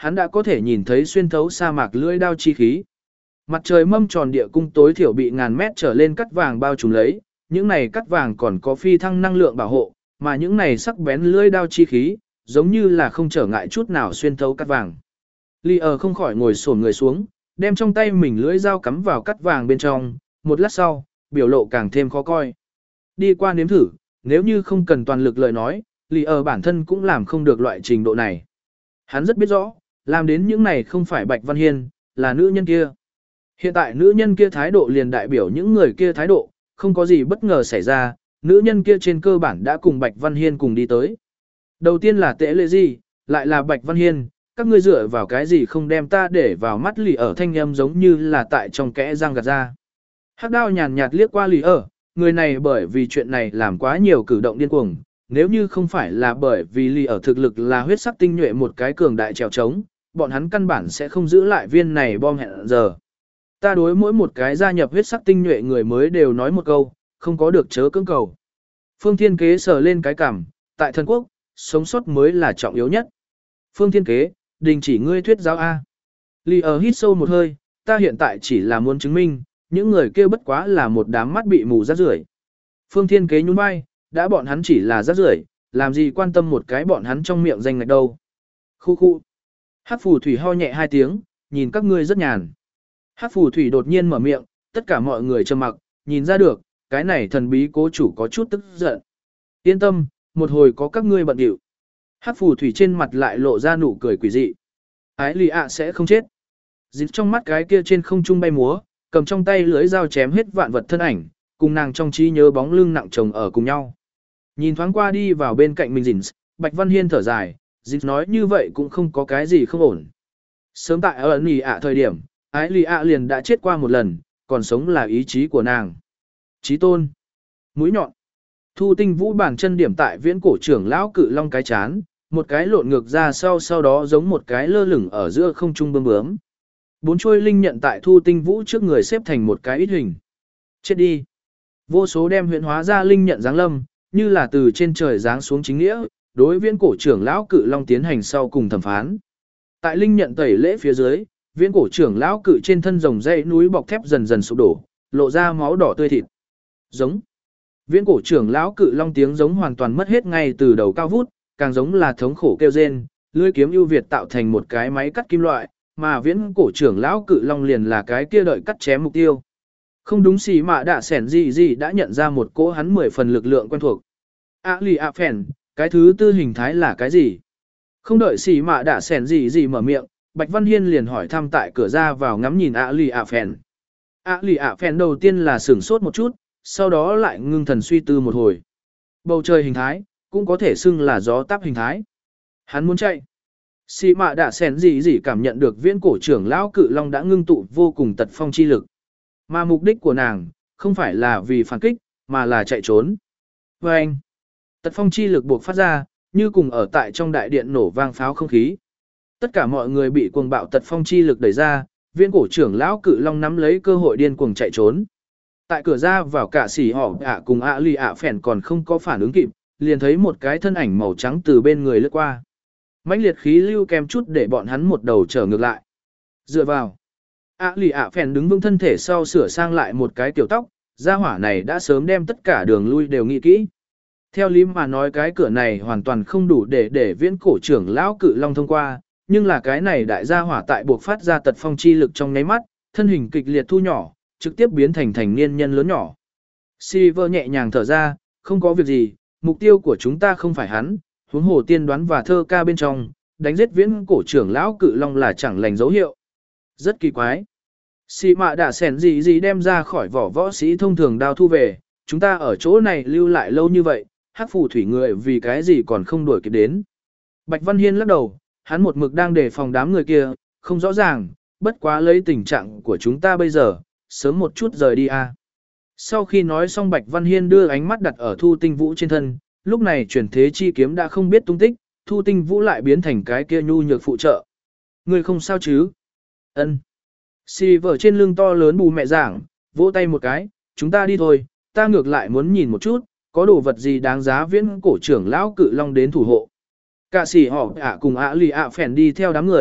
hắn đã có thể nhìn thấy xuyên thấu sa mạc lưỡi đao chi khí. Mặt trời mâm tròn địa cung tối thiểu bị ngàn mét trở lên cắt vàng bao trùm lấy, những này cắt vàng còn có phi thăng năng lượng bảo hộ, mà những này sắc bén lưỡi đao chi khí, giống như là không trở ngại chút nào xuyên thấu cắt vàng. Ly ở không khỏi ngồi xổm người xuống, đem trong tay mình lưỡi dao cắm vào cắt vàng bên trong, một lát sau, biểu lộ càng thêm khó coi. Đi qua nếm thử, nếu như không cần toàn lực lời nói, Ly ở bản thân cũng làm không được loại trình độ này. Hắn rất biết rõ, làm đến những này không phải Bạch Văn Hiên, là nữ nhân kia. Hiện tại nữ nhân kia thái độ liền đại biểu những người kia thái độ, không có gì bất ngờ xảy ra, nữ nhân kia trên cơ bản đã cùng Bạch Văn Hiên cùng đi tới. Đầu tiên là Tễ Lệ Gì, lại là Bạch Văn Hiên, các ngươi dựa vào cái gì không đem ta để vào mắt Lì ở thanh âm giống như là tại trong kẽ răng gạt ra. Hắc đao nhàn nhạt liếc qua Lì ở, người này bởi vì chuyện này làm quá nhiều cử động điên cuồng, nếu như không phải là bởi vì Lì ở thực lực là huyết sắc tinh nhuệ một cái cường đại trèo trống, bọn hắn căn bản sẽ không giữ lại viên này bom hẹn giờ. Ta đối mỗi một cái gia nhập huyết sắc tinh nhuệ người mới đều nói một câu, không có được chớ cưỡng cầu. Phương Thiên Kế sờ lên cái cằm, tại thần quốc, sống sót mới là trọng yếu nhất. Phương Thiên Kế, đình chỉ ngươi thuyết giáo A. Lì ở hít sâu một hơi, ta hiện tại chỉ là muốn chứng minh, những người kêu bất quá là một đám mắt bị mù rác rưởi. Phương Thiên Kế nhún vai, đã bọn hắn chỉ là rác rưởi, làm gì quan tâm một cái bọn hắn trong miệng danh ngạch đâu. Khu khu. Hắc phù thủy ho nhẹ hai tiếng, nhìn các ngươi rất nhàn. Hắc phù thủy đột nhiên mở miệng, tất cả mọi người trầm mặc, nhìn ra được, cái này thần bí cố chủ có chút tức giận. Yên tâm, một hồi có các ngươi bận điệu. Hắc phù thủy trên mặt lại lộ ra nụ cười quỷ dị. Ái lì ạ sẽ không chết. Dịch trong mắt cái kia trên không trung bay múa, cầm trong tay lưới dao chém hết vạn vật thân ảnh, cùng nàng trong trí nhớ bóng lưng nặng chồng ở cùng nhau. Nhìn thoáng qua đi vào bên cạnh mình Dĩnh, Bạch Văn Hiên thở dài, Dịch nói như vậy cũng không có cái gì không ổn. Sớm tại ở lì ạ thời điểm, Ái lì ạ liền đã chết qua một lần, còn sống là ý chí của nàng. Chí tôn. Mũi nhọn. Thu Tinh Vũ bàn chân điểm tại viễn cổ trưởng lão cự long cái chán, một cái lộn ngược ra sau sau đó giống một cái lơ lửng ở giữa không trung bướm bướm. Bốn chuôi linh nhận tại Thu Tinh Vũ trước người xếp thành một cái ít hình. Chết đi. Vô số đem huyễn hóa ra linh nhận giáng lâm, như là từ trên trời giáng xuống chính nghĩa, đối viễn cổ trưởng lão cự long tiến hành sau cùng thẩm phán. Tại linh nhận tẩy lễ phía dưới, viễn cổ trưởng lão cự trên thân rồng dãy núi bọc thép dần dần sụp đổ, lộ ra máu đỏ tươi thịt. Giống. Viễn cổ trưởng lão cự long tiếng giống hoàn toàn mất hết ngay từ đầu cao vút, càng giống là thống khổ kêu rên, lưỡi kiếm ưu việt tạo thành một cái máy cắt kim loại, mà viễn cổ trưởng lão cự long liền là cái kia đợi cắt chém mục tiêu. Không đúng xì mạ đạ sẻn gì gì đã nhận ra một cỗ hắn mười phần lực lượng quen thuộc. A lì a phèn, cái thứ tư hình thái là cái gì? Không đợi xì mạ đạ sẻn gì gì mở miệng, Bạch Văn Hiên liền hỏi thăm tại cửa ra vào ngắm nhìn A lì a phèn. A lì a phèn đầu tiên là sửng sốt một chút, sau đó lại ngưng thần suy tư một hồi. Bầu trời hình thái, cũng có thể xưng là gió táp hình thái. Hắn muốn chạy. Xì mạ đạ sẻn gì gì cảm nhận được viễn cổ trưởng lão cự long đã ngưng tụ vô cùng tật phong chi lực. Mà mục đích của nàng, không phải là vì phản kích, mà là chạy trốn. Và anh, tật phong chi lực buộc phát ra, như cùng ở tại trong đại điện nổ vang pháo không khí. Tất cả mọi người bị cuồng bạo tật phong chi lực đẩy ra, viễn cổ trưởng lão cự long nắm lấy cơ hội điên cuồng chạy trốn. Tại cửa ra vào cả xỉ họ ạ cùng ạ lì ạ phèn còn không có phản ứng kịp, liền thấy một cái thân ảnh màu trắng từ bên người lướt qua. Mãnh liệt khí lưu kèm chút để bọn hắn một đầu trở ngược lại. Dựa vào. ạ lì ạ phèn đứng vững thân thể sau sửa sang lại một cái tiểu tóc, gia hỏa này đã sớm đem tất cả đường lui đều nghĩ kỹ. Theo lý mà nói cái cửa này hoàn toàn không đủ để để viễn cổ trưởng lão cự long thông qua, nhưng là cái này đại gia hỏa tại buộc phát ra tật phong chi lực trong nháy mắt, thân hình kịch liệt thu nhỏ, trực tiếp biến thành thành niên nhân lớn nhỏ. Silver nhẹ nhàng thở ra, không có việc gì, mục tiêu của chúng ta không phải hắn, huống hồ tiên đoán và thơ ca bên trong, đánh giết viễn cổ trưởng lão cự long là chẳng lành dấu hiệu. Rất kỳ quái. Xì mạ đã sẻn gì gì đem ra khỏi vỏ võ sĩ thông thường đao thu về, chúng ta ở chỗ này lưu lại lâu như vậy, hắc phù thủy người vì cái gì còn không đuổi kịp đến. Bạch Văn Hiên lắc đầu, hắn một mực đang đề phòng đám người kia, không rõ ràng, bất quá lấy tình trạng của chúng ta bây giờ, sớm một chút rời đi a. Sau khi nói xong Bạch Văn Hiên đưa ánh mắt đặt ở Thu Tinh Vũ trên thân, lúc này chuyển thế chi kiếm đã không biết tung tích, Thu Tinh Vũ lại biến thành cái kia nhu nhược phụ trợ. Người không sao chứ? Ân. Xì vở trên lưng to lớn bù mẹ giảng, vỗ tay một cái, chúng ta đi thôi, ta ngược lại muốn nhìn một chút, có đồ vật gì đáng giá viễn cổ trưởng lão cự long đến thủ hộ. Cả sĩ họ ạ cùng ạ lì ạ phèn đi theo đám người,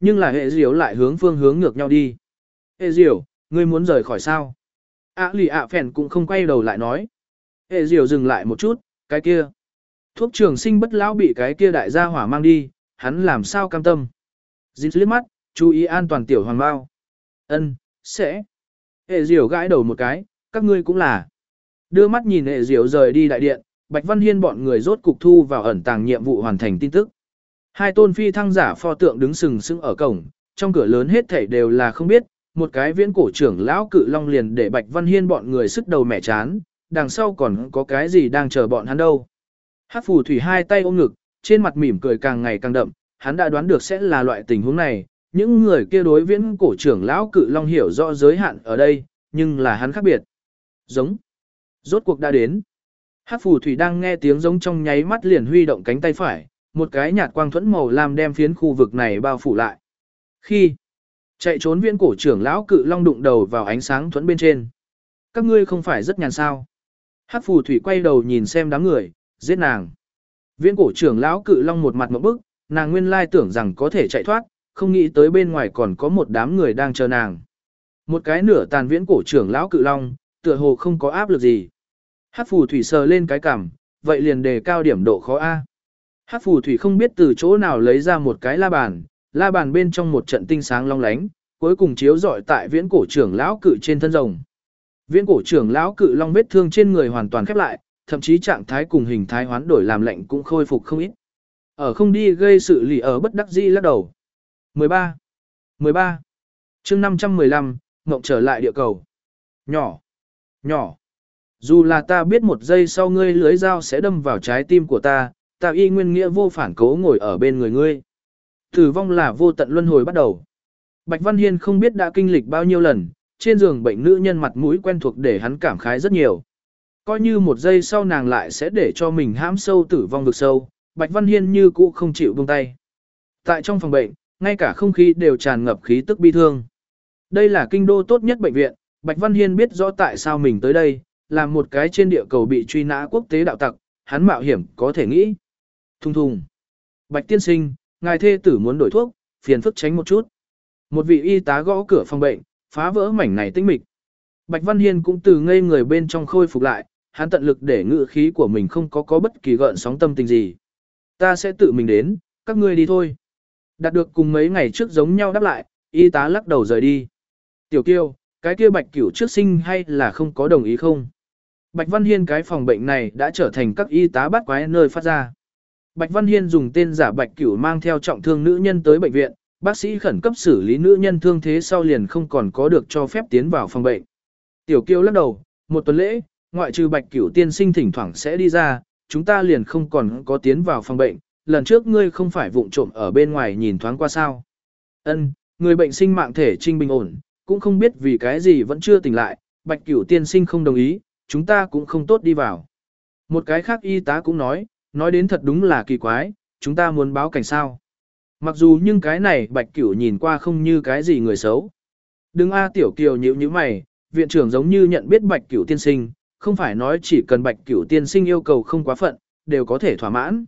Nhưng là hệ diều lại hướng phương hướng ngược nhau đi. Hệ diều, ngươi muốn rời khỏi sao? ạ lì ạ phèn cũng không quay đầu lại nói. Hệ diều dừng lại một chút, cái kia. Thuốc trường sinh bất lão bị cái kia đại gia hỏa mang đi, hắn làm sao cam tâm. Dính liếc mắt, chú ý an toàn tiểu hoàng bao. Ân, sẽ. Hệ diều gãi đầu một cái, các ngươi cũng là. Đưa mắt nhìn hệ diều rời đi đại điện, Bạch Văn Hiên bọn người rốt cục thu vào ẩn tàng nhiệm vụ hoàn thành tin tức. Hai tôn phi thăng giả pho tượng đứng sừng sững ở cổng, trong cửa lớn hết thảy đều là không biết, một cái viễn cổ trưởng lão cự long liền để Bạch Văn Hiên bọn người sức đầu mẻ chán, đằng sau còn có cái gì đang chờ bọn hắn đâu. Hắc phù thủy hai tay ôm ngực, trên mặt mỉm cười càng ngày càng đậm, hắn đã đoán được sẽ là loại tình huống này, những người kia đối viễn cổ trưởng lão cự long hiểu rõ giới hạn ở đây, nhưng là hắn khác biệt. Giống. Rốt cuộc đã đến. Hắc phù thủy đang nghe tiếng giống trong nháy mắt liền huy động cánh tay phải, một cái nhạt quang thuẫn màu lam đem phiến khu vực này bao phủ lại. Khi chạy trốn viễn cổ trưởng lão cự long đụng đầu vào ánh sáng thuẫn bên trên. Các ngươi không phải rất nhàn sao? Hắc phù thủy quay đầu nhìn xem đám người, giết nàng. Viễn cổ trưởng lão cự long một mặt ngộp bức, nàng nguyên lai tưởng rằng có thể chạy thoát, không nghĩ tới bên ngoài còn có một đám người đang chờ nàng. Một cái nửa tàn viễn cổ trưởng lão cự long, tựa hồ không có áp lực gì. Hắc phù thủy sờ lên cái cằm, vậy liền đề cao điểm độ khó A. Hắc phù thủy không biết từ chỗ nào lấy ra một cái la bàn, la bàn bên trong một trận tinh sáng long lánh, cuối cùng chiếu rọi tại viễn cổ trưởng lão cự trên thân rồng. Viễn cổ trưởng lão cự long vết thương trên người hoàn toàn khép lại, thậm chí trạng thái cùng hình thái hoán đổi làm lạnh cũng khôi phục không ít. Ở không đi gây sự lì ở bất đắc dĩ lắc đầu. mười ba. mười ba. Chương năm trăm mười lăm, ngộng trở lại địa cầu. Nhỏ. Nhỏ. Dù là ta biết một giây sau ngươi lưới dao sẽ đâm vào trái tim của ta, ta y nguyên nghĩa vô phản cố ngồi ở bên người ngươi. Tử vong là vô tận luân hồi bắt đầu. Bạch Văn Hiên không biết đã kinh lịch bao nhiêu lần, trên giường bệnh nữ nhân mặt mũi quen thuộc để hắn cảm khái rất nhiều. Coi như một giây sau nàng lại sẽ để cho mình hãm sâu tử vong vực sâu, Bạch Văn Hiên như cũ không chịu buông tay. Tại trong phòng bệnh, ngay cả không khí đều tràn ngập khí tức bi thương. Đây là kinh đô tốt nhất bệnh viện, Bạch Văn Hiên biết rõ tại sao mình tới đây, làm một cái trên địa cầu bị truy nã quốc tế đạo tặc, hắn mạo hiểm có thể nghĩ. Thùng thùng. Bạch tiên sinh, ngài thê tử muốn đổi thuốc, phiền phức tránh một chút. Một vị y tá gõ cửa phòng bệnh, phá vỡ mảnh này tĩnh mịch. Bạch Văn Hiên cũng từ ngây người bên trong khôi phục lại, hắn tận lực để ngự khí của mình không có có bất kỳ gợn sóng tâm tình gì. Ta sẽ tự mình đến, các ngươi đi thôi. Đạt được cùng mấy ngày trước giống nhau đáp lại, y tá lắc đầu rời đi. Tiểu Kiêu, cái kia Bạch Cửu trước sinh hay là không có đồng ý không? Bạch Văn Hiên cái phòng bệnh này đã trở thành các y tá bắt quái nơi phát ra. Bạch Văn Hiên dùng tên giả Bạch Cửu mang theo trọng thương nữ nhân tới bệnh viện, bác sĩ khẩn cấp xử lý nữ nhân thương thế sau liền không còn có được cho phép tiến vào phòng bệnh. Tiểu Kiêu lắc đầu, một tuần lễ, ngoại trừ Bạch Cửu tiên sinh thỉnh thoảng sẽ đi ra, chúng ta liền không còn có tiến vào phòng bệnh, lần trước ngươi không phải vụng trộm ở bên ngoài nhìn thoáng qua sao. Ân, người bệnh sinh mạng thể trinh bình ổn, cũng không biết vì cái gì vẫn chưa tỉnh lại, Bạch Cửu tiên sinh không đồng ý, chúng ta cũng không tốt đi vào. Một cái khác y tá cũng nói, nói đến thật đúng là kỳ quái, chúng ta muốn báo cảnh sao. Mặc dù nhưng cái này Bạch Cửu nhìn qua không như cái gì người xấu. Đừng a Tiểu Kiều nhíu nhíu mày, viện trưởng giống như nhận biết Bạch Cửu tiên sinh, không phải nói chỉ cần Bạch Cửu tiên sinh yêu cầu không quá phận, đều có thể thỏa mãn.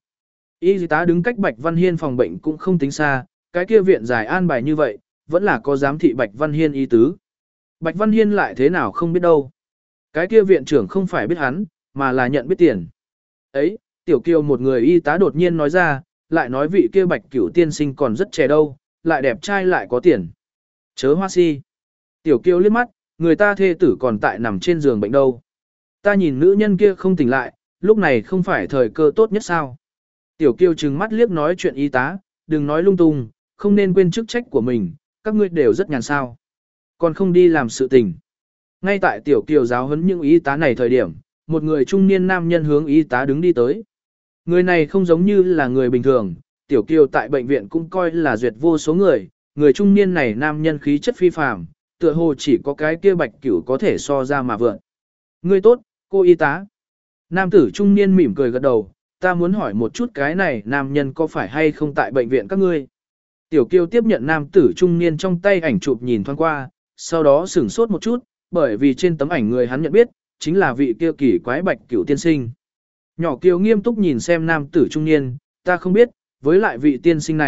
Y tá đứng cách Bạch Văn Hiên phòng bệnh cũng không tính xa, cái kia viện giải an bài như vậy, vẫn là có giám thị Bạch Văn Hiên y tứ. Bạch Văn Hiên lại thế nào không biết đâu. Cái kia viện trưởng không phải biết hắn, mà là nhận biết tiền. Ấy, Tiểu Kiều một người y tá đột nhiên nói ra, lại nói vị kia Bạch Cửu tiên sinh còn rất trẻ đâu, lại đẹp trai lại có tiền. Chớ hoa si. Tiểu Kiều liếc mắt, người ta thê tử còn tại nằm trên giường bệnh đâu. Ta nhìn nữ nhân kia không tỉnh lại, lúc này không phải thời cơ tốt nhất sao. Tiểu Kiều trừng mắt liếc nói chuyện y tá, đừng nói lung tung, không nên quên chức trách của mình, các ngươi đều rất nhàn sao. Còn không đi làm sự tình. Ngay tại Tiểu Kiều giáo huấn những y tá này thời điểm, một người trung niên nam nhân hướng y tá đứng đi tới. Người này không giống như là người bình thường, Tiểu Kiều tại bệnh viện cũng coi là duyệt vô số người, người trung niên này nam nhân khí chất phi phàm, tựa hồ chỉ có cái kia Bạch Cửu có thể so ra mà vượn. Ngươi tốt, cô y tá. Nam tử trung niên mỉm cười gật đầu, ta muốn hỏi một chút cái này nam nhân có phải hay không tại bệnh viện các ngươi. Tiểu Kiều tiếp nhận nam tử trung niên trong tay ảnh chụp nhìn thoáng qua, sau đó sửng sốt một chút, bởi vì trên tấm ảnh người hắn nhận biết, chính là vị kia kỳ quái Bạch Cửu tiên sinh. Nhỏ Kiều nghiêm túc nhìn xem nam tử trung niên, ta không biết, với lại vị tiên sinh này,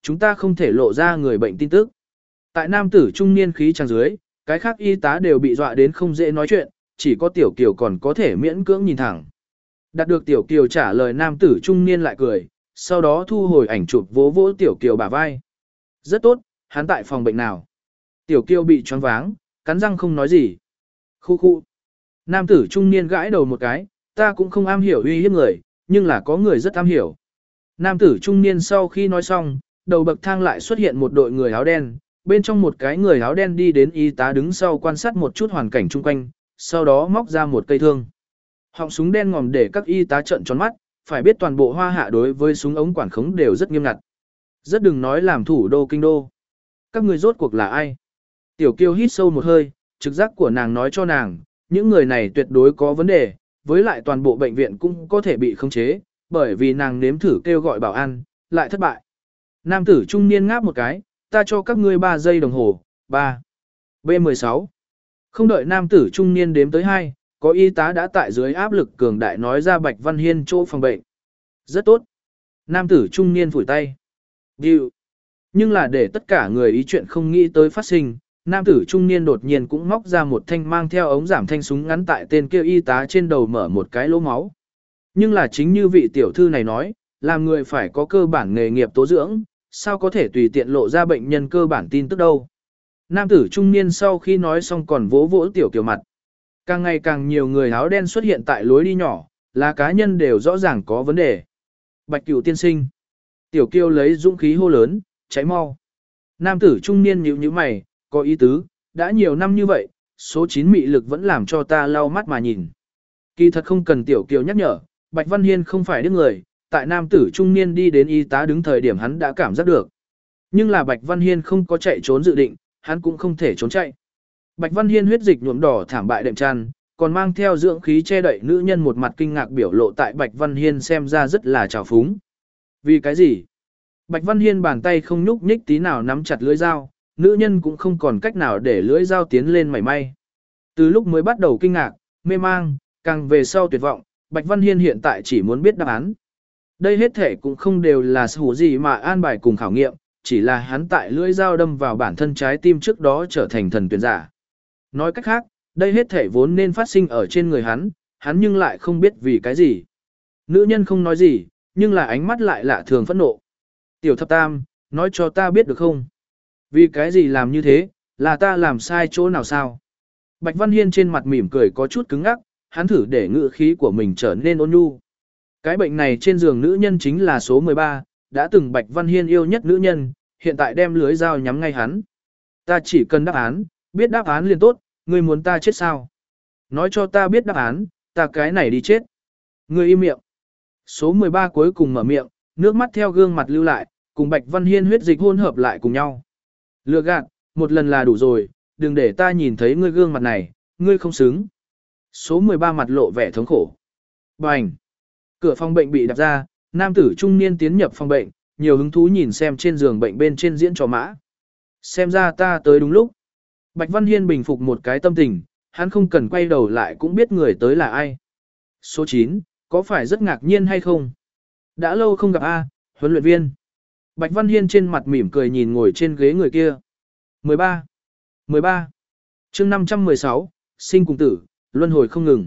chúng ta không thể lộ ra người bệnh tin tức. Tại nam tử trung niên khí tràng dưới, cái khác y tá đều bị dọa đến không dễ nói chuyện, chỉ có Tiểu Kiều còn có thể miễn cưỡng nhìn thẳng. Đạt được Tiểu Kiều trả lời nam tử trung niên lại cười, sau đó thu hồi ảnh chụp vỗ vỗ Tiểu Kiều bả vai. Rất tốt, hắn tại phòng bệnh nào? Tiểu Kiều bị choáng váng, cắn răng không nói gì. Khu khu. Nam tử trung niên gãi đầu một cái, ta cũng không am hiểu uy hiếp người, nhưng là có người rất am hiểu. Nam tử trung niên sau khi nói xong, đầu bậc thang lại xuất hiện một đội người áo đen, bên trong một cái người áo đen đi đến y tá đứng sau quan sát một chút hoàn cảnh chung quanh, sau đó móc ra một cây thương. Họng súng đen ngòm để các y tá trợn tròn mắt, phải biết toàn bộ Hoa Hạ đối với súng ống quản khống đều rất nghiêm ngặt. Rất đừng nói làm thủ đô kinh đô. Các người rốt cuộc là ai? Tiểu Kiều hít sâu một hơi, trực giác của nàng nói cho nàng, những người này tuyệt đối có vấn đề, với lại toàn bộ bệnh viện cũng có thể bị khống chế, bởi vì nàng nếm thử kêu gọi bảo an, lại thất bại. Nam tử trung niên ngáp một cái, ta cho các ngươi ba giây đồng hồ, ba. B mười sáu. Không đợi nam tử trung niên đếm tới hai, có y tá đã tại dưới áp lực cường đại nói ra Bạch Văn Hiên chỗ phòng bệnh. Rất tốt. Nam tử trung niên phủi tay. Điều. Nhưng là để tất cả người ý chuyện không nghĩ tới phát sinh, nam tử trung niên đột nhiên cũng móc ra một thanh mang theo ống giảm thanh súng ngắn tại tên kia y tá trên đầu mở một cái lỗ máu. Nhưng là chính như vị tiểu thư này nói, làm người phải có cơ bản nghề nghiệp tố dưỡng, sao có thể tùy tiện lộ ra bệnh nhân cơ bản tin tức đâu. Nam tử trung niên sau khi nói xong còn vỗ vỗ Tiểu Kiều mặt. Càng ngày càng nhiều người áo đen xuất hiện tại lối đi nhỏ, là cá nhân đều rõ ràng có vấn đề. Bạch Cửu tiên sinh. Tiểu Kiều lấy dũng khí hô lớn, cháy mau. Nam tử trung niên nhíu nhíu mày, có ý tứ, đã nhiều năm như vậy, số chín mị lực vẫn làm cho ta lau mắt mà nhìn. Kỳ thật không cần Tiểu Kiều nhắc nhở, Bạch Văn Hiên không phải đứa người, tại nam tử trung niên đi đến y tá đứng thời điểm hắn đã cảm giác được. Nhưng là Bạch Văn Hiên không có chạy trốn dự định, hắn cũng không thể trốn chạy. Bạch Văn Hiên huyết dịch nhuộm đỏ thảm bại đệm tràn, còn mang theo dưỡng khí che đậy nữ nhân một mặt kinh ngạc biểu lộ tại Bạch Văn Hiên xem ra rất là trào phúng. Vì cái gì? Bạch Văn Hiên bàn tay không nhúc nhích tí nào nắm chặt lưỡi dao, nữ nhân cũng không còn cách nào để lưỡi dao tiến lên mảy may. Từ lúc mới bắt đầu kinh ngạc, mê mang, càng về sau tuyệt vọng, Bạch Văn Hiên hiện tại chỉ muốn biết đáp án. Đây hết thể cũng không đều là sự gì mà an bài cùng khảo nghiệm, chỉ là hắn tại lưỡi dao đâm vào bản thân trái tim trước đó trở thành thần tuyển giả. Nói cách khác, đây hết thể vốn nên phát sinh ở trên người hắn, hắn nhưng lại không biết vì cái gì. Nữ nhân không nói gì, nhưng là ánh mắt lại lạ thường phẫn nộ. Tiểu thập tam, nói cho ta biết được không? Vì cái gì làm như thế, là ta làm sai chỗ nào sao? Bạch Văn Hiên trên mặt mỉm cười có chút cứng ngắc, hắn thử để ngữ khí của mình trở nên ôn nhu. Cái bệnh này trên giường nữ nhân chính là số mười ba, đã từng Bạch Văn Hiên yêu nhất nữ nhân, hiện tại đem lưới dao nhắm ngay hắn. Ta chỉ cần đáp án, biết đáp án liền tốt, ngươi muốn ta chết sao? Nói cho ta biết đáp án, ta cái này đi chết. Ngươi im miệng. Số mười ba cuối cùng mở miệng, nước mắt theo gương mặt lưu lại, cùng Bạch Văn Hiên huyết dịch hỗn hợp lại cùng nhau. Lừa gạt, một lần là đủ rồi, đừng để ta nhìn thấy ngươi gương mặt này, ngươi không xứng. Số mười ba mặt lộ vẻ thống khổ. Bành! Cửa phòng bệnh bị đập ra, nam tử trung niên tiến nhập phòng bệnh, nhiều hứng thú nhìn xem trên giường bệnh bên trên diễn trò mã. Xem ra ta tới đúng lúc. Bạch Văn Hiên bình phục một cái tâm tình, hắn không cần quay đầu lại cũng biết người tới là ai. Số chín, có phải rất ngạc nhiên hay không? Đã lâu không gặp A, huấn luyện viên. Bạch Văn Hiên trên mặt mỉm cười nhìn ngồi trên ghế người kia. mười ba. mười ba. chương năm trăm mười sáu, sinh cùng tử, luân hồi không ngừng.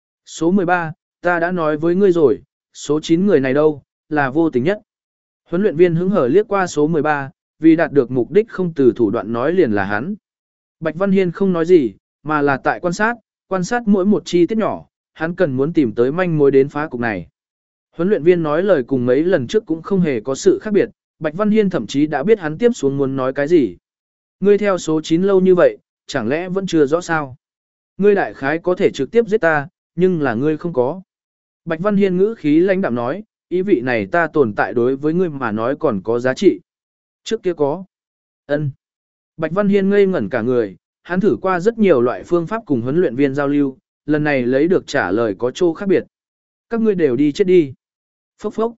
Số mười ba, ta đã nói với ngươi rồi, số chín người này đâu, là vô tình nhất. Huấn luyện viên hứng hở liếc qua số mười ba, vì đạt được mục đích không từ thủ đoạn nói liền là hắn. Bạch Văn Hiên không nói gì, mà là tại quan sát, quan sát mỗi một chi tiết nhỏ, hắn cần muốn tìm tới manh mối đến phá cục này. Huấn luyện viên nói lời cùng mấy lần trước cũng không hề có sự khác biệt, Bạch Văn Hiên thậm chí đã biết hắn tiếp xuống muốn nói cái gì. Ngươi theo số chín lâu như vậy, chẳng lẽ vẫn chưa rõ sao? Ngươi đại khái có thể trực tiếp giết ta, nhưng là ngươi không có. Bạch Văn Hiên ngữ khí lãnh đạm nói, ý vị này ta tồn tại đối với ngươi mà nói còn có giá trị. Trước kia có. Ân. Bạch Văn Hiên ngây ngẩn cả người, hắn thử qua rất nhiều loại phương pháp cùng huấn luyện viên giao lưu, lần này lấy được trả lời có chỗ khác biệt. Các ngươi đều đi chết đi. Phốc phốc.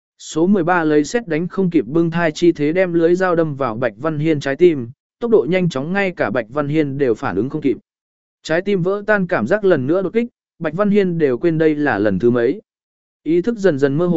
Số mười ba lấy xét đánh không kịp bưng thai chi thế đem lưới dao đâm vào Bạch Văn Hiên trái tim, tốc độ nhanh chóng ngay cả Bạch Văn Hiên đều phản ứng không kịp. Trái tim vỡ tan cảm giác lần nữa đột kích, Bạch Văn Hiên đều quên đây là lần thứ mấy. Ý thức dần dần mơ hồ,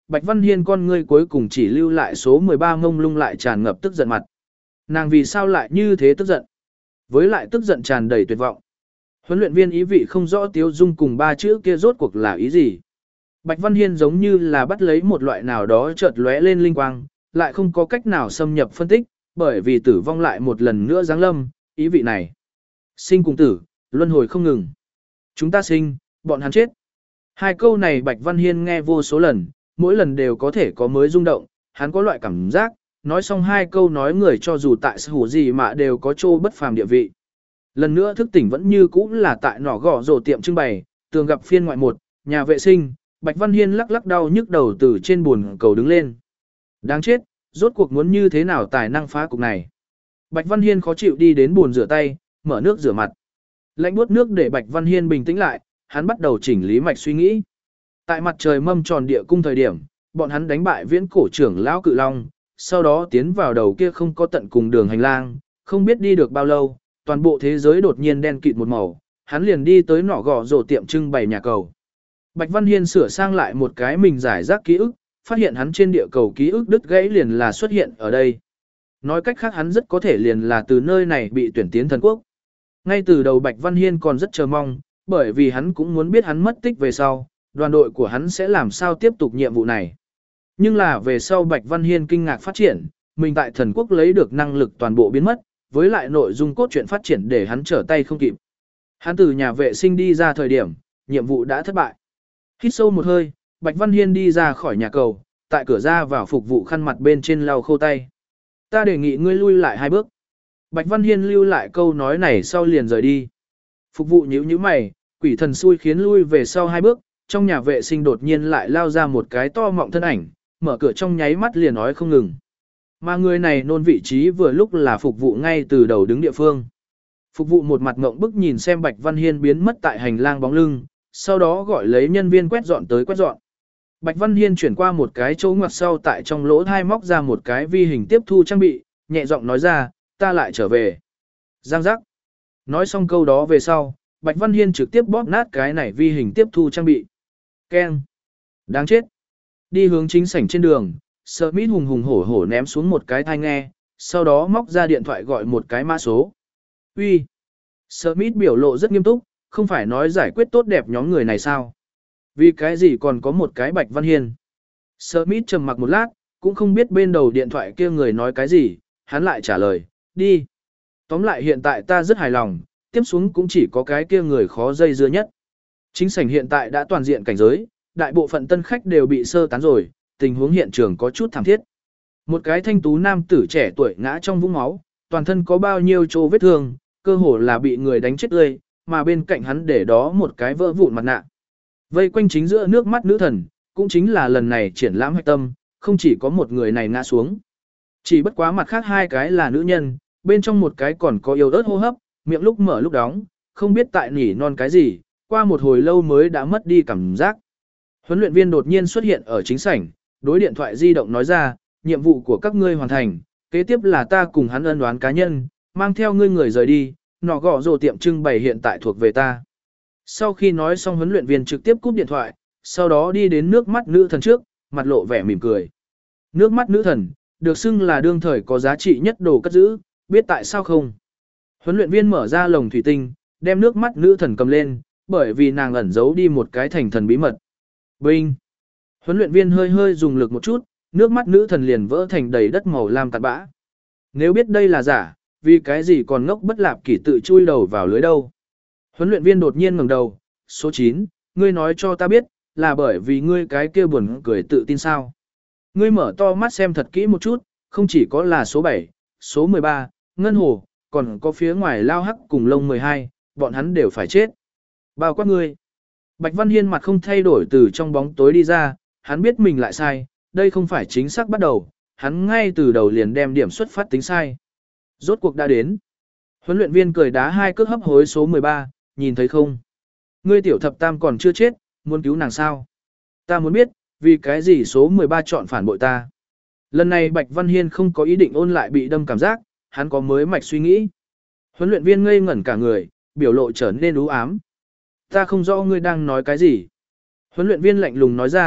Bạch Văn Hiên con ngươi cuối cùng chỉ lưu lại số mười ba mông lung lại tràn ngập tức giận mặt. Nàng vì sao lại như thế tức giận? Với lại tức giận tràn đầy tuyệt vọng. Huấn luyện viên ý vị không rõ Tiếu Dung cùng ba chữ kia rốt cuộc là ý gì. Bạch Văn Hiên giống như là bắt lấy một loại nào đó chợt lóe lên linh quang, lại không có cách nào xâm nhập phân tích, bởi vì tử vong lại một lần nữa giáng lâm, ý vị này. Sinh cùng tử, luân hồi không ngừng. Chúng ta sinh, bọn hắn chết. Hai câu này Bạch Văn Hiên nghe vô số lần, mỗi lần đều có thể có mới rung động, hắn có loại cảm giác, nói xong hai câu nói người cho dù tại hủ gì mà đều có chỗ bất phàm địa vị. Lần nữa thức tỉnh vẫn như cũ là tại nỏ gõ rổ tiệm trưng bày, tường gặp phiên ngoại một, nhà vệ sinh, Bạch Văn Hiên lắc lắc đau nhức đầu từ trên buồn cầu đứng lên. Đáng chết, rốt cuộc muốn như thế nào tài năng phá cục này. Bạch Văn Hiên khó chịu đi đến bồn rửa tay, mở nước rửa mặt. Lạnh buốt nước để Bạch Văn Hiên bình tĩnh lại, hắn bắt đầu chỉnh lý mạch suy nghĩ. Tại mặt trời mâm tròn địa cung thời điểm, bọn hắn đánh bại viễn cổ trưởng lão cự long, sau đó tiến vào đầu kia không có tận cùng đường hành lang, không biết đi được bao lâu, toàn bộ thế giới đột nhiên đen kịt một màu, hắn liền đi tới nỏ gò rổ tiệm trưng bày nhà cầu. Bạch Văn Hiên sửa sang lại một cái mình giải rác ký ức, phát hiện hắn trên địa cầu ký ức đứt gãy liền là xuất hiện ở đây. Nói cách khác hắn rất có thể liền là từ nơi này bị tuyển tiến thần quốc. Ngay từ đầu Bạch Văn Hiên còn rất chờ mong, bởi vì hắn cũng muốn biết hắn mất tích về sau, đoàn đội của hắn sẽ làm sao tiếp tục nhiệm vụ này. Nhưng là về sau Bạch Văn Hiên kinh ngạc phát triển, mình tại thần quốc lấy được năng lực toàn bộ biến mất, với lại nội dung cốt truyện phát triển để hắn trở tay không kịp. Hắn từ nhà vệ sinh đi ra thời điểm, nhiệm vụ đã thất bại. Hít sâu một hơi, Bạch Văn Hiên đi ra khỏi nhà cầu, tại cửa ra vào phục vụ khăn mặt bên trên lau khô tay. Ta đề nghị ngươi lui lại hai bước. Bạch Văn Hiên lưu lại câu nói này sau liền rời đi. Phục vụ nhíu nhíu mày, quỷ thần xui khiến lui về sau hai bước, trong nhà vệ sinh đột nhiên lại lao ra một cái to mọng thân ảnh, mở cửa trong nháy mắt liền nói không ngừng. Mà người này nôn vị trí vừa lúc là phục vụ ngay từ đầu đứng địa phương. Phục vụ một mặt ngộng bức nhìn xem Bạch Văn Hiên biến mất tại hành lang bóng lưng, sau đó gọi lấy nhân viên quét dọn tới quét dọn. Bạch Văn Hiên chuyển qua một cái chỗ ngoặt sau tại trong lỗ thai móc ra một cái vi hình tiếp thu trang bị, nhẹ giọng nói ra, ta lại trở về. Giang giác. Nói xong câu đó về sau, Bạch Văn Hiên trực tiếp bóp nát cái này vi hình tiếp thu trang bị. Keng. Đáng chết. Đi hướng chính sảnh trên đường, Smith hùng hùng hổ hổ ném xuống một cái tai nghe, sau đó móc ra điện thoại gọi một cái mã số. Uy. Smith biểu lộ rất nghiêm túc, không phải nói giải quyết tốt đẹp nhóm người này sao? Vì cái gì còn có một cái Bạch Văn Hiên? Smith trầm mặc một lát, cũng không biết bên đầu điện thoại kia người nói cái gì, hắn lại trả lời, đi. Tóm lại hiện tại ta rất hài lòng, tiếp xuống cũng chỉ có cái kia người khó dây dưa nhất. Chính sảnh hiện tại đã toàn diện cảnh giới, đại bộ phận tân khách đều bị sơ tán rồi, tình huống hiện trường có chút thảm thiết. Một cái thanh tú nam tử trẻ tuổi ngã trong vũng máu, toàn thân có bao nhiêu chỗ vết thương, cơ hồ là bị người đánh chết tươi, mà bên cạnh hắn để đó một cái vỡ vụn mặt nạ. Vây quanh chính giữa nước mắt nữ thần, cũng chính là lần này triển lãm hạch tâm, không chỉ có một người này ngã xuống. Chỉ bất quá mặt khác hai cái là nữ nhân, bên trong một cái còn có yếu ớt hô hấp, miệng lúc mở lúc đóng, không biết tại nỉ non cái gì, qua một hồi lâu mới đã mất đi cảm giác. Huấn luyện viên đột nhiên xuất hiện ở chính sảnh, đối điện thoại di động nói ra, nhiệm vụ của các ngươi hoàn thành, kế tiếp là ta cùng hắn ân oán cá nhân, mang theo ngươi người rời đi, nọ gõ rồ tiệm trưng bày hiện tại thuộc về ta. Sau khi nói xong huấn luyện viên trực tiếp cúp điện thoại, sau đó đi đến nước mắt nữ thần trước, mặt lộ vẻ mỉm cười. Nước mắt nữ thần, được xưng là đương thời có giá trị nhất đồ cất giữ, biết tại sao không? Huấn luyện viên mở ra lồng thủy tinh, đem nước mắt nữ thần cầm lên, bởi vì nàng ẩn giấu đi một cái thành thần bí mật. Binh! Huấn luyện viên hơi hơi dùng lực một chút, nước mắt nữ thần liền vỡ thành đầy đất màu lam tạt bã. Nếu biết đây là giả, vì cái gì còn ngốc bất lạp kỷ tự chui đầu vào lưới đâu? Huấn luyện viên đột nhiên ngẩng đầu, số chín, ngươi nói cho ta biết, là bởi vì ngươi cái kia buồn cười tự tin sao? Ngươi mở to mắt xem thật kỹ một chút, không chỉ có là số bảy, số mười ba, ngân hồ, còn có phía ngoài lao hắc cùng lông mười hai, bọn hắn đều phải chết. Bao quát ngươi. Bạch Văn Hiên mặt không thay đổi từ trong bóng tối đi ra, hắn biết mình lại sai, đây không phải chính xác bắt đầu, hắn ngay từ đầu liền đem điểm xuất phát tính sai. Rốt cuộc đã đến. Huấn luyện viên cười đá hai cước hấp hối số mười ba, nhìn thấy không? Ngươi tiểu thập tam còn chưa chết, muốn cứu nàng sao? Ta muốn biết, vì cái gì số mười ba chọn phản bội ta? Lần này Bạch Văn Hiên không có ý định ôn lại bị đâm cảm giác, hắn có mới mạch suy nghĩ. Huấn luyện viên ngây ngẩn cả người, biểu lộ trở nên u ám. Ta không rõ ngươi đang nói cái gì. Huấn luyện viên lạnh lùng nói ra,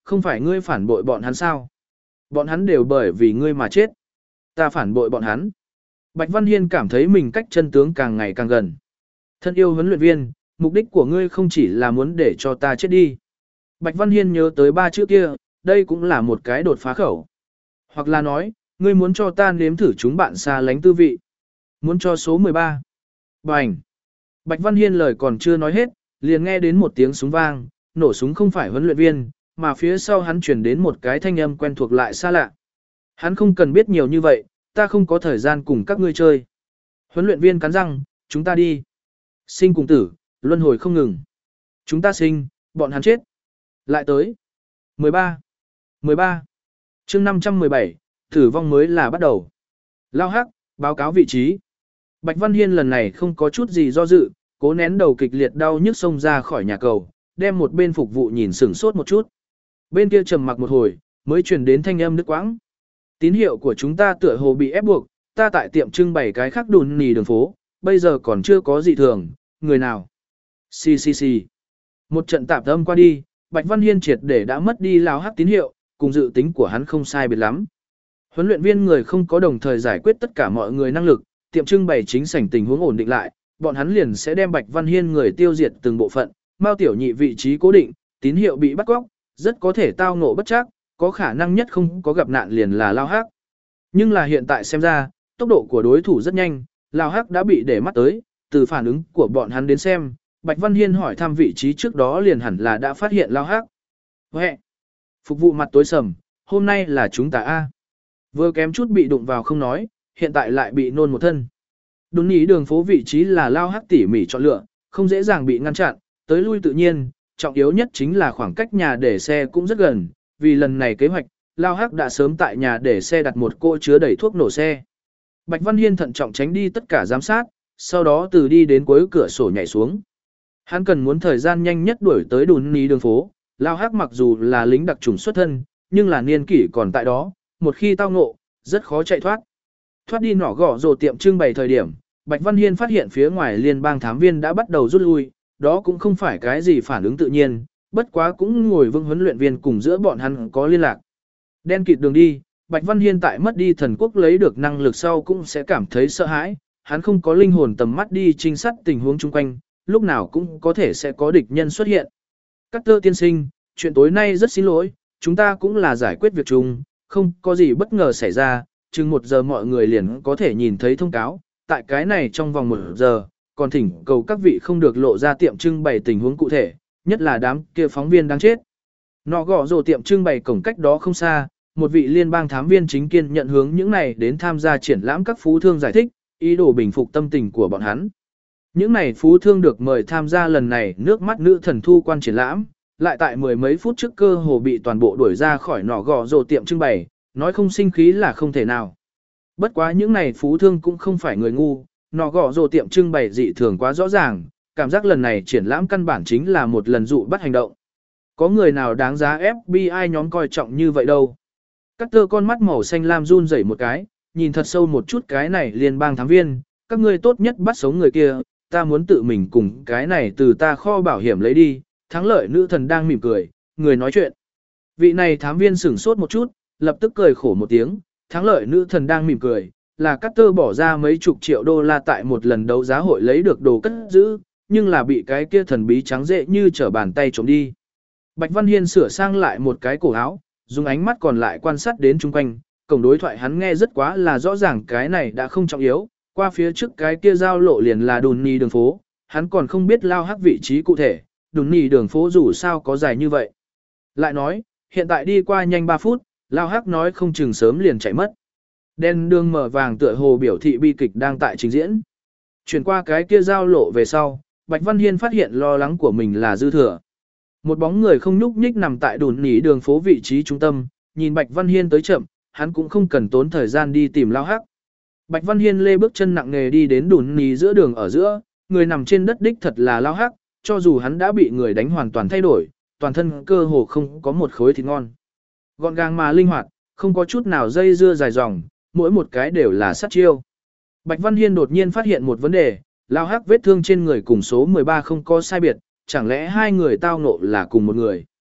không phải ngươi phản bội bọn hắn sao? Bọn hắn đều bởi vì ngươi mà chết. Ta phản bội bọn hắn. Bạch Văn Hiên cảm thấy mình cách chân tướng càng ngày càng gần. Thân yêu huấn luyện viên, mục đích của ngươi không chỉ là muốn để cho ta chết đi. Bạch Văn Hiên nhớ tới ba chữ kia, đây cũng là một cái đột phá khẩu. Hoặc là nói, ngươi muốn cho ta nếm thử chúng bạn xa lánh tư vị. Muốn cho số mười ba. Bành. Bạch Văn Hiên lời còn chưa nói hết, liền nghe đến một tiếng súng vang, nổ súng không phải huấn luyện viên, mà phía sau hắn truyền đến một cái thanh âm quen thuộc lại xa lạ. Hắn không cần biết nhiều như vậy, ta không có thời gian cùng các ngươi chơi. Huấn luyện viên cắn răng, chúng ta đi. Sinh cùng tử, luân hồi không ngừng. Chúng ta sinh, bọn hắn chết. Lại tới. mười ba. mười ba. chương năm trăm mười bảy, tử vong mới là bắt đầu. Lao hắc, báo cáo vị trí. Bạch Văn Hiên lần này không có chút gì do dự, cố nén đầu kịch liệt đau nhức xông ra khỏi nhà cầu, đem một bên phục vụ nhìn sửng sốt một chút. Bên kia trầm mặc một hồi, mới truyền đến thanh âm đứt quãng. Tín hiệu của chúng ta tựa hồ bị ép buộc, ta tại tiệm trưng bày cái khác đùn nì đường phố, bây giờ còn chưa có gì thường, người nào. Xì xì xì. Một trận tạp âm qua đi, Bạch Văn Hiên triệt để đã mất đi lao hắc tín hiệu, cùng dự tính của hắn không sai biệt lắm. Huấn luyện viên người không có đồng thời giải quyết tất cả mọi người năng lực, tiệm trưng bày chính sảnh tình huống ổn định lại, bọn hắn liền sẽ đem Bạch Văn Hiên người tiêu diệt từng bộ phận, Mao Tiểu Nhị vị trí cố định, tín hiệu bị bắt cóc, rất có thể tao ngộ bất trắc, có khả năng nhất không có gặp nạn liền là Lao Hắc. Nhưng là hiện tại xem ra, tốc độ của đối thủ rất nhanh, Lao Hắc đã bị để mắt tới, từ phản ứng của bọn hắn đến xem, Bạch Văn Hiên hỏi thăm vị trí trước đó liền hẳn là đã phát hiện Lao Hắc. Huệ! Phục vụ mặt tối sầm, hôm nay là chúng ta A. Vừa kém chút bị đụng vào không nói, hiện tại lại bị nôn một thân. Đúng ý đường phố vị trí là Lao Hắc tỉ mỉ chọn lựa, không dễ dàng bị ngăn chặn, tới lui tự nhiên, trọng yếu nhất chính là khoảng cách nhà để xe cũng rất gần, vì lần này kế hoạch, Lao Hắc đã sớm tại nhà để xe đặt một cỗ chứa đầy thuốc nổ xe. Bạch Văn Hiên thận trọng tránh đi tất cả giám sát, sau đó từ đi đến cuối cửa sổ nhảy xuống. Hắn cần muốn thời gian nhanh nhất đuổi tới đùn ní đường phố, Lao Hắc mặc dù là lính đặc trùng xuất thân, nhưng là niên kỷ còn tại đó, một khi tao ngộ, rất khó chạy thoát. Thoát đi nỏ gõ rồ tiệm trưng bày thời điểm, Bạch Văn Hiên phát hiện phía ngoài liên bang thám viên đã bắt đầu rút lui, đó cũng không phải cái gì phản ứng tự nhiên, bất quá cũng ngồi vương huấn luyện viên cùng giữa bọn hắn có liên lạc. Đen kịt đường đi, Bạch Văn Hiên tại mất đi thần quốc lấy được năng lực sau cũng sẽ cảm thấy sợ hãi, hắn không có linh hồn tầm mắt đi trinh sát tình huống chung quanh, lúc nào cũng có thể sẽ có địch nhân xuất hiện. Carter tiên sinh, chuyện tối nay rất xin lỗi, chúng ta cũng là giải quyết việc chung, không có gì bất ngờ xảy ra, chừng một giờ mọi người liền có thể nhìn thấy thông cáo, tại cái này trong vòng một giờ, còn thỉnh cầu các vị không được lộ ra tiệm trưng bày tình huống cụ thể, nhất là đám kia phóng viên đáng chết. Nọ gõ rồ tiệm trưng bày cổng cách đó không xa, một vị liên bang thám viên chính kiên nhận hướng những này đến tham gia triển lãm các phú thương giải thích, ý đồ bình phục tâm tình của bọn hắn. Những này phú thương được mời tham gia lần này nước mắt nữ thần thu quan triển lãm, lại tại mười mấy phút trước cơ hồ bị toàn bộ đuổi ra khỏi nọ gõ rồ tiệm trưng bày, nói không sinh khí là không thể nào. Bất quá những này phú thương cũng không phải người ngu, nọ gõ rồ tiệm trưng bày dị thường quá rõ ràng, cảm giác lần này triển lãm căn bản chính là một lần dụ bắt hành động. Có người nào đáng giá ép bê i nhóm coi trọng như vậy đâu. Carter con mắt màu xanh lam run rẩy một cái, nhìn thật sâu một chút cái này liên bang thám viên, các ngươi tốt nhất bắt sống người kia, ta muốn tự mình cùng cái này từ ta kho bảo hiểm lấy đi, thắng lợi nữ thần đang mỉm cười, người nói chuyện. Vị này thám viên sửng sốt một chút, lập tức cười khổ một tiếng, thắng lợi nữ thần đang mỉm cười, là Carter bỏ ra mấy chục triệu đô la tại một lần đấu giá hội lấy được đồ cất giữ, nhưng là bị cái kia thần bí trắng dễ như trở bàn tay trộm đi. Bạch Văn Hiên sửa sang lại một cái cổ áo, dùng ánh mắt còn lại quan sát đến chung quanh, cổng đối thoại hắn nghe rất quá là rõ ràng cái này đã không trọng yếu, qua phía trước cái kia giao lộ liền là đùn nì đường phố, hắn còn không biết Lao Hắc vị trí cụ thể, đùn nì đường phố dù sao có dài như vậy. Lại nói, hiện tại đi qua nhanh ba phút, Lao Hắc nói không chừng sớm liền chạy mất. Đen đường mở vàng tựa hồ biểu thị bi kịch đang tại trình diễn. Chuyển qua cái kia giao lộ về sau, Bạch Văn Hiên phát hiện lo lắng của mình là dư thừa. Một bóng người không nhúc nhích nằm tại đùn nỉ đường phố vị trí trung tâm, nhìn Bạch Văn Hiên tới chậm, hắn cũng không cần tốn thời gian đi tìm Lao Hắc. Bạch Văn Hiên lê bước chân nặng nề đi đến đùn nỉ giữa đường ở giữa, người nằm trên đất đích thật là Lao Hắc, cho dù hắn đã bị người đánh hoàn toàn thay đổi, toàn thân cơ hồ không có một khối thịt ngon. Gọn gàng mà linh hoạt, không có chút nào dây dưa dài dòng, mỗi một cái đều là sát chiêu. Bạch Văn Hiên đột nhiên phát hiện một vấn đề, Lao Hắc vết thương trên người cùng số mười ba không có sai biệt, chẳng lẽ hai người tao ngộ là cùng một người.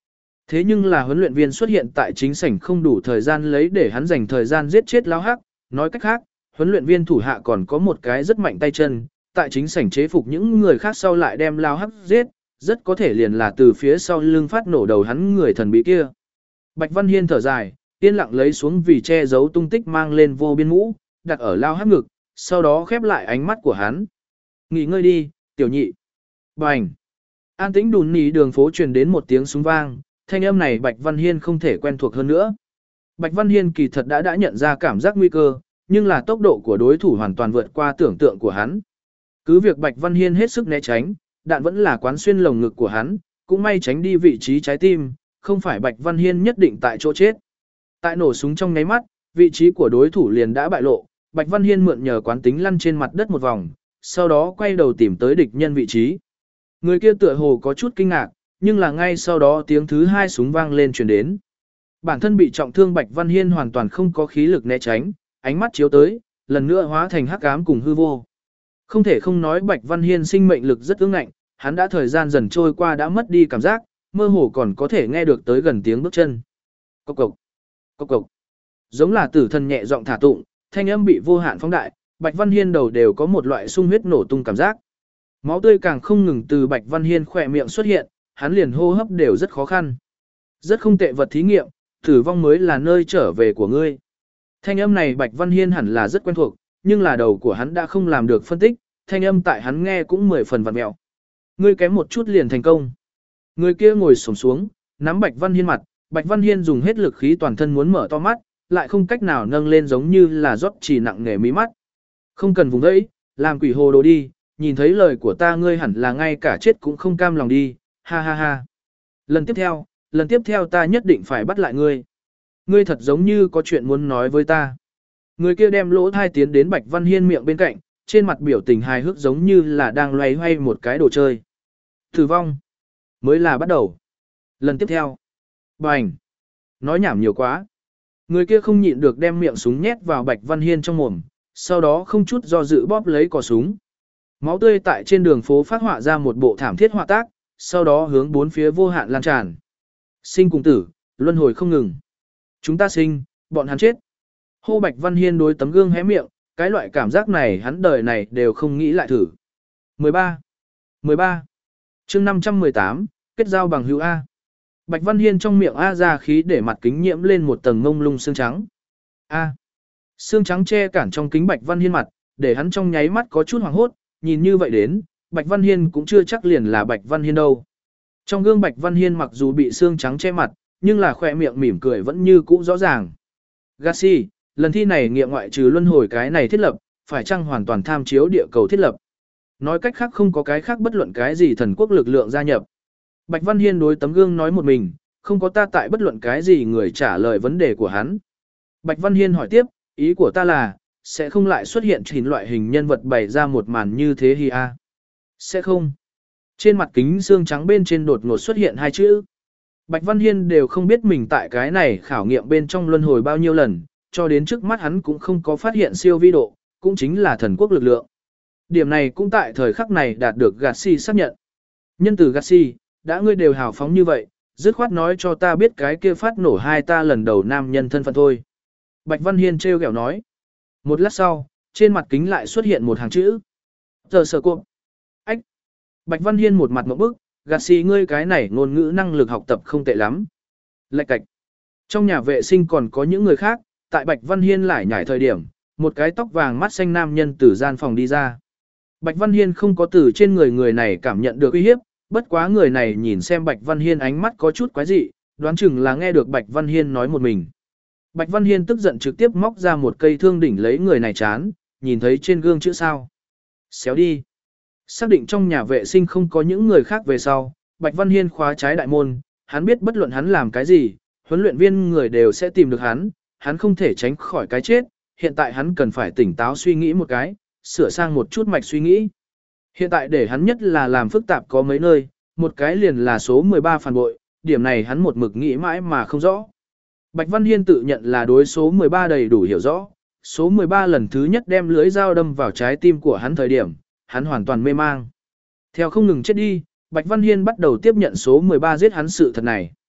Thế nhưng là huấn luyện viên xuất hiện tại chính sảnh không đủ thời gian lấy để hắn dành thời gian giết chết Lao Hắc, nói cách khác, huấn luyện viên thủ hạ còn có một cái rất mạnh tay chân, tại chính sảnh chế phục những người khác sau lại đem Lao Hắc giết, rất có thể liền là từ phía sau lưng phát nổ đầu hắn người thần bí kia. Bạch Văn Hiên thở dài, yên lặng lấy xuống vì che giấu tung tích mang lên vô biên mũ, đặt ở Lao Hắc ngực, sau đó khép lại ánh mắt của hắn. Nghỉ ngơi đi, tiểu nhị. Bành. An tĩnh đùn nỉ đường phố truyền đến một tiếng súng vang, thanh âm này Bạch Văn Hiên không thể quen thuộc hơn nữa. Bạch Văn Hiên kỳ thật đã đã nhận ra cảm giác nguy cơ, nhưng là tốc độ của đối thủ hoàn toàn vượt qua tưởng tượng của hắn. Cứ việc Bạch Văn Hiên hết sức né tránh, đạn vẫn là quán xuyên lồng ngực của hắn, cũng may tránh đi vị trí trái tim, không phải Bạch Văn Hiên nhất định tại chỗ chết. Tại nổ súng trong nháy mắt, vị trí của đối thủ liền đã bại lộ, Bạch Văn Hiên mượn nhờ quán tính lăn trên mặt đất một vòng, sau đó quay đầu tìm tới địch nhân vị trí. Người kia tựa hồ có chút kinh ngạc, nhưng là ngay sau đó tiếng thứ hai súng vang lên truyền đến. Bản thân bị trọng thương Bạch Văn Hiên hoàn toàn không có khí lực né tránh, ánh mắt chiếu tới, lần nữa hóa thành hắc ám cùng hư vô. Không thể không nói Bạch Văn Hiên sinh mệnh lực rất ương ngạnh, hắn đã thời gian dần trôi qua đã mất đi cảm giác, mơ hồ còn có thể nghe được tới gần tiếng bước chân. Cộc cộc, cộc cộc. Giống là tử thần nhẹ giọng thả tụng, thanh âm bị vô hạn phóng đại, Bạch Văn Hiên đầu đều có một loại sung huyết nổ tung cảm giác. Máu tươi càng không ngừng từ Bạch Văn Hiên khỏe miệng xuất hiện, hắn liền hô hấp đều rất khó khăn. Rất không tệ vật thí nghiệm, tử vong mới là nơi trở về của ngươi. Thanh âm này Bạch Văn Hiên hẳn là rất quen thuộc, nhưng là đầu của hắn đã không làm được phân tích, thanh âm tại hắn nghe cũng mười phần vặn mẹo. Ngươi kém một chút liền thành công. Người kia ngồi xổm xuống, nắm Bạch Văn Hiên mặt, Bạch Văn Hiên dùng hết lực khí toàn thân muốn mở to mắt, lại không cách nào nâng lên giống như là rót chỉ nặng nề mí mắt. Không cần vùng vẫy, làm quỷ hồ đồ đi, nhìn thấy lời của ta ngươi hẳn là ngay cả chết cũng không cam lòng đi, ha ha ha. Lần tiếp theo, lần tiếp theo ta nhất định phải bắt lại ngươi. Ngươi thật giống như có chuyện muốn nói với ta. Người kia đem lỗ thai tiến đến Bạch Văn Hiên miệng bên cạnh, trên mặt biểu tình hài hước giống như là đang loay hoay một cái đồ chơi. Tử vong. Mới là bắt đầu. Lần tiếp theo. Bành. Nói nhảm nhiều quá. Người kia không nhịn được đem miệng súng nhét vào Bạch Văn Hiên trong mồm, sau đó không chút do dự bóp lấy cò súng. Máu tươi tại trên đường phố phát họa ra một bộ thảm thiết họa tác, sau đó hướng bốn phía vô hạn lan tràn. Sinh cùng tử, luân hồi không ngừng. Chúng ta sinh, bọn hắn chết. Hô Bạch Văn Hiên đối tấm gương hé miệng, cái loại cảm giác này hắn đời này đều không nghĩ lại thử. mười ba. mười ba. chương năm trăm mười tám, kết giao bằng hữu A. Bạch Văn Hiên trong miệng A ra khí để mặt kính nhiễm lên một tầng mông lung xương trắng. A. Xương trắng che cản trong kính Bạch Văn Hiên mặt, để hắn trong nháy mắt có chút hoảng hốt, nhìn như vậy đến, Bạch Văn Hiên cũng chưa chắc liền là Bạch Văn Hiên đâu. Trong gương Bạch Văn Hiên mặc dù bị xương trắng che mặt, nhưng là khỏe miệng mỉm cười vẫn như cũ rõ ràng. Garci, lần thi này nghiệm ngoại trừ luân hồi cái này thiết lập, phải chăng hoàn toàn tham chiếu địa cầu thiết lập. Nói cách khác không có cái khác bất luận cái gì thần quốc lực lượng gia nhập. Bạch Văn Hiên đối tấm gương nói một mình, không có ta tại bất luận cái gì người trả lời vấn đề của hắn. Bạch Văn Hiên hỏi tiếp, ý của ta là, sẽ không lại xuất hiện hình loại hình nhân vật bày ra một màn như thế hi a. Sẽ không. Trên mặt kính xương trắng bên trên đột ngột xuất hiện hai chữ. Bạch Văn Hiên đều không biết mình tại cái này khảo nghiệm bên trong luân hồi bao nhiêu lần, cho đến trước mắt hắn cũng không có phát hiện siêu vi độ, cũng chính là thần quốc lực lượng. Điểm này cũng tại thời khắc này đạt được Garci xác nhận. Nhân từ Garci, đã ngươi đều hào phóng như vậy, dứt khoát nói cho ta biết cái kia phát nổ hai ta lần đầu nam nhân thân phận thôi. Bạch Văn Hiên trêu ghẹo nói. Một lát sau, trên mặt kính lại xuất hiện một hàng chữ. Giờ sờ cộp. Ách. Bạch Văn Hiên một mặt ngộp bức, Garci ngươi cái này ngôn ngữ năng lực học tập không tệ lắm. Lạch cạch. Trong nhà vệ sinh còn có những người khác, tại Bạch Văn Hiên lại nhảy thời điểm, một cái tóc vàng mắt xanh nam nhân từ gian phòng đi ra. Bạch Văn Hiên không có từ trên người người này cảm nhận được uy hiếp, bất quá người này nhìn xem Bạch Văn Hiên ánh mắt có chút quái dị, đoán chừng là nghe được Bạch Văn Hiên nói một mình. Bạch Văn Hiên tức giận trực tiếp móc ra một cây thương đỉnh lấy người này chán, nhìn thấy trên gương chữ sao. Xéo đi. Xác định trong nhà vệ sinh không có những người khác về sau, Bạch Văn Hiên khóa trái đại môn, hắn biết bất luận hắn làm cái gì, huấn luyện viên người đều sẽ tìm được hắn, hắn không thể tránh khỏi cái chết, hiện tại hắn cần phải tỉnh táo suy nghĩ một cái, sửa sang một chút mạch suy nghĩ. Hiện tại để hắn nhất là làm phức tạp có mấy nơi, một cái liền là số mười ba phản bội, điểm này hắn một mực nghĩ mãi mà không rõ. Bạch Văn Hiên tự nhận là đối số mười ba đầy đủ hiểu rõ, số mười ba lần thứ nhất đem lưới dao đâm vào trái tim của hắn thời điểm, hắn hoàn toàn mê mang. Theo không ngừng chết đi, Bạch Văn Hiên bắt đầu tiếp nhận số mười ba giết hắn sự thật này.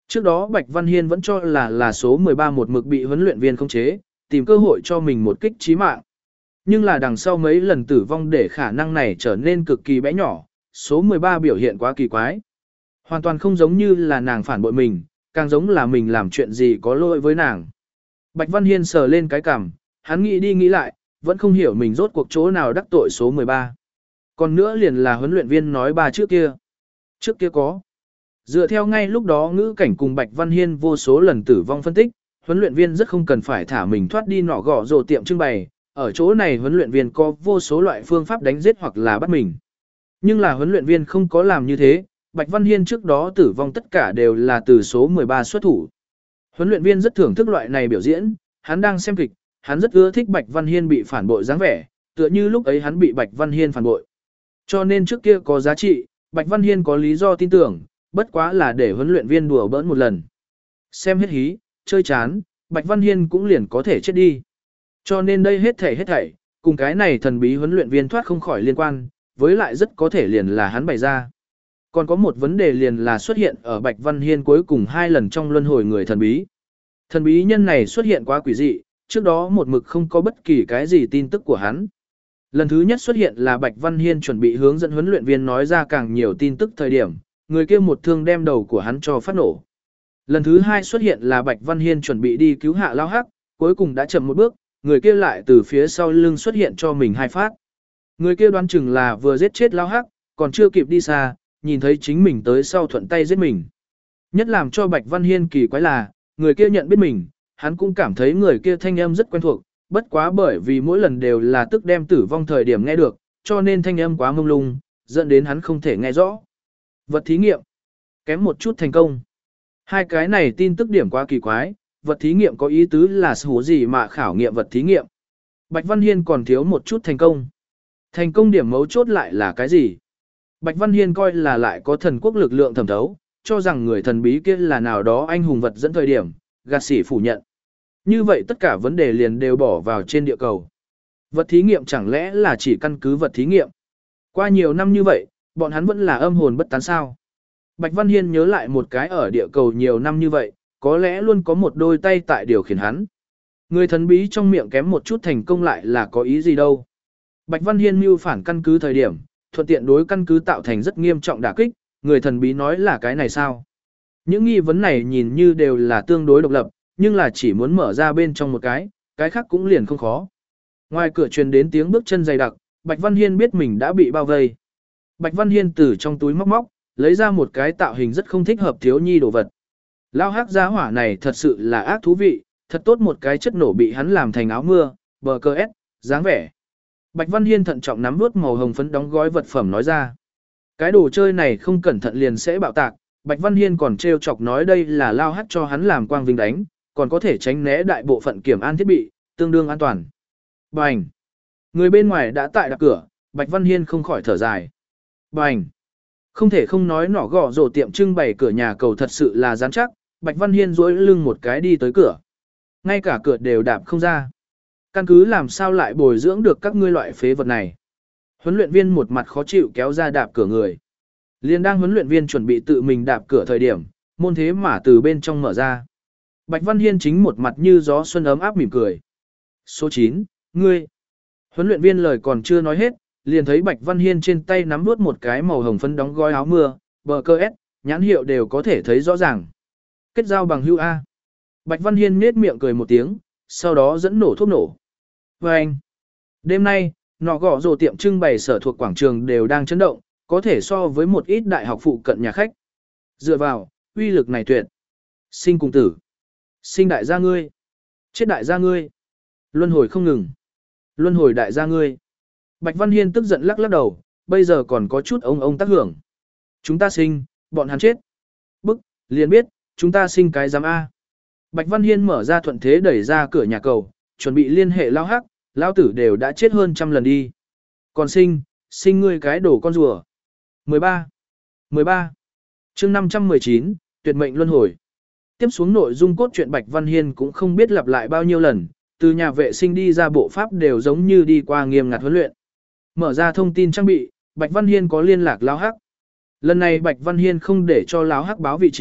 Trước đó Bạch Văn Hiên vẫn cho là là số mười ba một mực bị huấn luyện viên khống chế, tìm cơ hội cho mình một kích chí mạng. Nhưng là đằng sau mấy lần tử vong để khả năng này trở nên cực kỳ bé nhỏ, số mười ba biểu hiện quá kỳ quái. Hoàn toàn không giống như là nàng phản bội mình, càng giống là mình làm chuyện gì có lỗi với nàng. Bạch Văn Hiên sờ lên cái cằm, hắn nghĩ đi nghĩ lại, vẫn không hiểu mình rốt cuộc chỗ nào đắc tội số mười ba. Còn nữa liền là huấn luyện viên nói ba trước kia. Trước kia có. Dựa theo ngay lúc đó ngữ cảnh cùng Bạch Văn Hiên vô số lần tử vong phân tích, huấn luyện viên rất không cần phải thả mình thoát đi nọ gõ rồ tiệm trưng bày. Ở chỗ này huấn luyện viên có vô số loại phương pháp đánh giết hoặc là bắt mình. Nhưng là huấn luyện viên không có làm như thế, Bạch Văn Hiên trước đó tử vong tất cả đều là từ số mười ba xuất thủ. Huấn luyện viên rất thưởng thức loại này biểu diễn, hắn đang xem kịch, hắn rất ưa thích Bạch Văn Hiên bị phản bội dáng vẻ, tựa như lúc ấy hắn bị Bạch Văn Hiên phản bội. Cho nên trước kia có giá trị, Bạch Văn Hiên có lý do tin tưởng, bất quá là để huấn luyện viên đùa bỡn một lần. Xem hết hí, chơi chán, Bạch Văn Hiên cũng liền có thể chết đi. Cho nên đây hết thảy hết thảy, cùng cái này thần bí huấn luyện viên thoát không khỏi liên quan, với lại rất có thể liền là hắn bày ra. Còn có một vấn đề liền là xuất hiện ở Bạch Văn Hiên cuối cùng hai lần trong luân hồi người thần bí. Thần bí nhân này xuất hiện quá quỷ dị, trước đó một mực không có bất kỳ cái gì tin tức của hắn. Lần thứ nhất xuất hiện là Bạch Văn Hiên chuẩn bị hướng dẫn huấn luyện viên nói ra càng nhiều tin tức thời điểm, người kia một thương đem đầu của hắn cho phát nổ. Lần thứ hai xuất hiện là Bạch Văn Hiên chuẩn bị đi cứu hạ Lao Hắc, cuối cùng đã chậm một bước, người kia lại từ phía sau lưng xuất hiện cho mình hai phát. Người kia đoán chừng là vừa giết chết Lao Hắc, còn chưa kịp đi xa, nhìn thấy chính mình tới sau thuận tay giết mình. Nhất làm cho Bạch Văn Hiên kỳ quái là, người kia nhận biết mình, hắn cũng cảm thấy người kia thanh âm rất quen thuộc, bất quá bởi vì mỗi lần đều là tức đem tử vong thời điểm nghe được, cho nên thanh âm quá mông lung, dẫn đến hắn không thể nghe rõ. Vật thí nghiệm. Kém một chút thành công. Hai cái này tin tức điểm quá kỳ quái, vật thí nghiệm có ý tứ là số gì mà khảo nghiệm vật thí nghiệm. Bạch Văn Hiên còn thiếu một chút thành công. Thành công điểm mấu chốt lại là cái gì? Bạch Văn Hiên coi là lại có thần quốc lực lượng thẩm thấu, cho rằng người thần bí kia là nào đó anh hùng vật dẫn thời điểm, gạt sĩ phủ nhận. Như vậy tất cả vấn đề liền đều bỏ vào trên địa cầu. Vật thí nghiệm chẳng lẽ là chỉ căn cứ vật thí nghiệm? Qua nhiều năm như vậy, bọn hắn vẫn là âm hồn bất tán sao? Bạch Văn Hiên nhớ lại một cái ở địa cầu nhiều năm như vậy, có lẽ luôn có một đôi tay tại điều khiển hắn. Người thần bí trong miệng kém một chút thành công lại là có ý gì đâu. Bạch Văn Hiên mưu phản căn cứ thời điểm, thuận tiện đối căn cứ tạo thành rất nghiêm trọng đả kích, người thần bí nói là cái này sao? Những nghi vấn này nhìn như đều là tương đối độc lập, nhưng là chỉ muốn mở ra bên trong một cái, cái khác cũng liền không khó. Ngoài cửa truyền đến tiếng bước chân dày đặc, Bạch Văn Hiên biết mình đã bị bao vây. Bạch Văn Hiên từ trong túi móc móc, lấy ra một cái tạo hình rất không thích hợp thiếu nhi đồ vật. Lao hắc gia hỏa này thật sự là ác thú vị, thật tốt một cái chất nổ bị hắn làm thành áo mưa, bờ cơ ép, dáng vẻ. Bạch Văn Hiên thận trọng nắm vuốt màu hồng phấn đóng gói vật phẩm nói ra. Cái đồ chơi này không cẩn thận liền sẽ bạo tạc, Bạch Văn Hiên còn trêu chọc nói đây là Lao hắc cho hắn làm quang vinh đánh, còn có thể tránh né đại bộ phận kiểm an thiết bị, tương đương an toàn. Bành! Người bên ngoài đã tại đạp cửa, Bạch Văn Hiên không khỏi thở dài. Bành! Không thể không nói nỏ gõ rổ tiệm trưng bày cửa nhà cầu thật sự là rắn chắc, Bạch Văn Hiên duỗi lưng một cái đi tới cửa. Ngay cả cửa đều đạp không ra. Căn cứ làm sao lại bồi dưỡng được các ngươi loại phế vật này. Huấn luyện viên một mặt khó chịu kéo ra đạp cửa người. Liên đang huấn luyện viên chuẩn bị tự mình đạp cửa thời điểm, môn thế mà từ bên trong mở ra. Bạch Văn Hiên chính một mặt như gió xuân ấm áp mỉm cười. Số chín, ngươi. Huấn luyện viên lời còn chưa nói hết, liền thấy Bạch Văn Hiên trên tay nắm nuốt một cái màu hồng phấn đóng gói áo mưa, bờ cơ ép, nhãn hiệu đều có thể thấy rõ ràng. Kết giao bằng hữu A. Bạch Văn Hiên nết miệng cười một tiếng, sau đó dẫn nổ thuốc nổ. Và anh, đêm nay, nọ gõ rồ tiệm trưng bày sở thuộc quảng trường đều đang chấn động, có thể so với một ít đại học phụ cận nhà khách. Dựa vào, uy lực này tuyệt. Sinh cùng tử. Sinh đại gia ngươi. Chết đại gia ngươi. Luân hồi không ngừng. Luân hồi đại gia ngươi. Bạch Văn Hiên tức giận lắc lắc đầu, bây giờ còn có chút ông ông tác hưởng. Chúng ta sinh, bọn hắn chết. Bức, liền biết, chúng ta sinh cái giám A. Bạch Văn Hiên mở ra thuận thế đẩy ra cửa nhà cầu, chuẩn bị liên hệ lao hắc, lao tử đều đã chết hơn trăm lần đi. Còn sinh, sinh ngươi cái đổ con rùa. mười ba. mười ba. chương năm trăm mười chín, tuyệt mệnh luân hồi. Tiếp xuống nội dung cốt truyện Bạch Văn Hiên cũng không biết lặp lại bao nhiêu lần, từ nhà vệ sinh đi ra bộ pháp đều giống như đi qua nghiêm ngặt huấn luyện. Mở ra thông tin trang bị, Bạch Văn Hiên có liên lạc Lão Hắc. Lần này Bạch Văn Hiên không để cho Lão Hắc báo vị trí,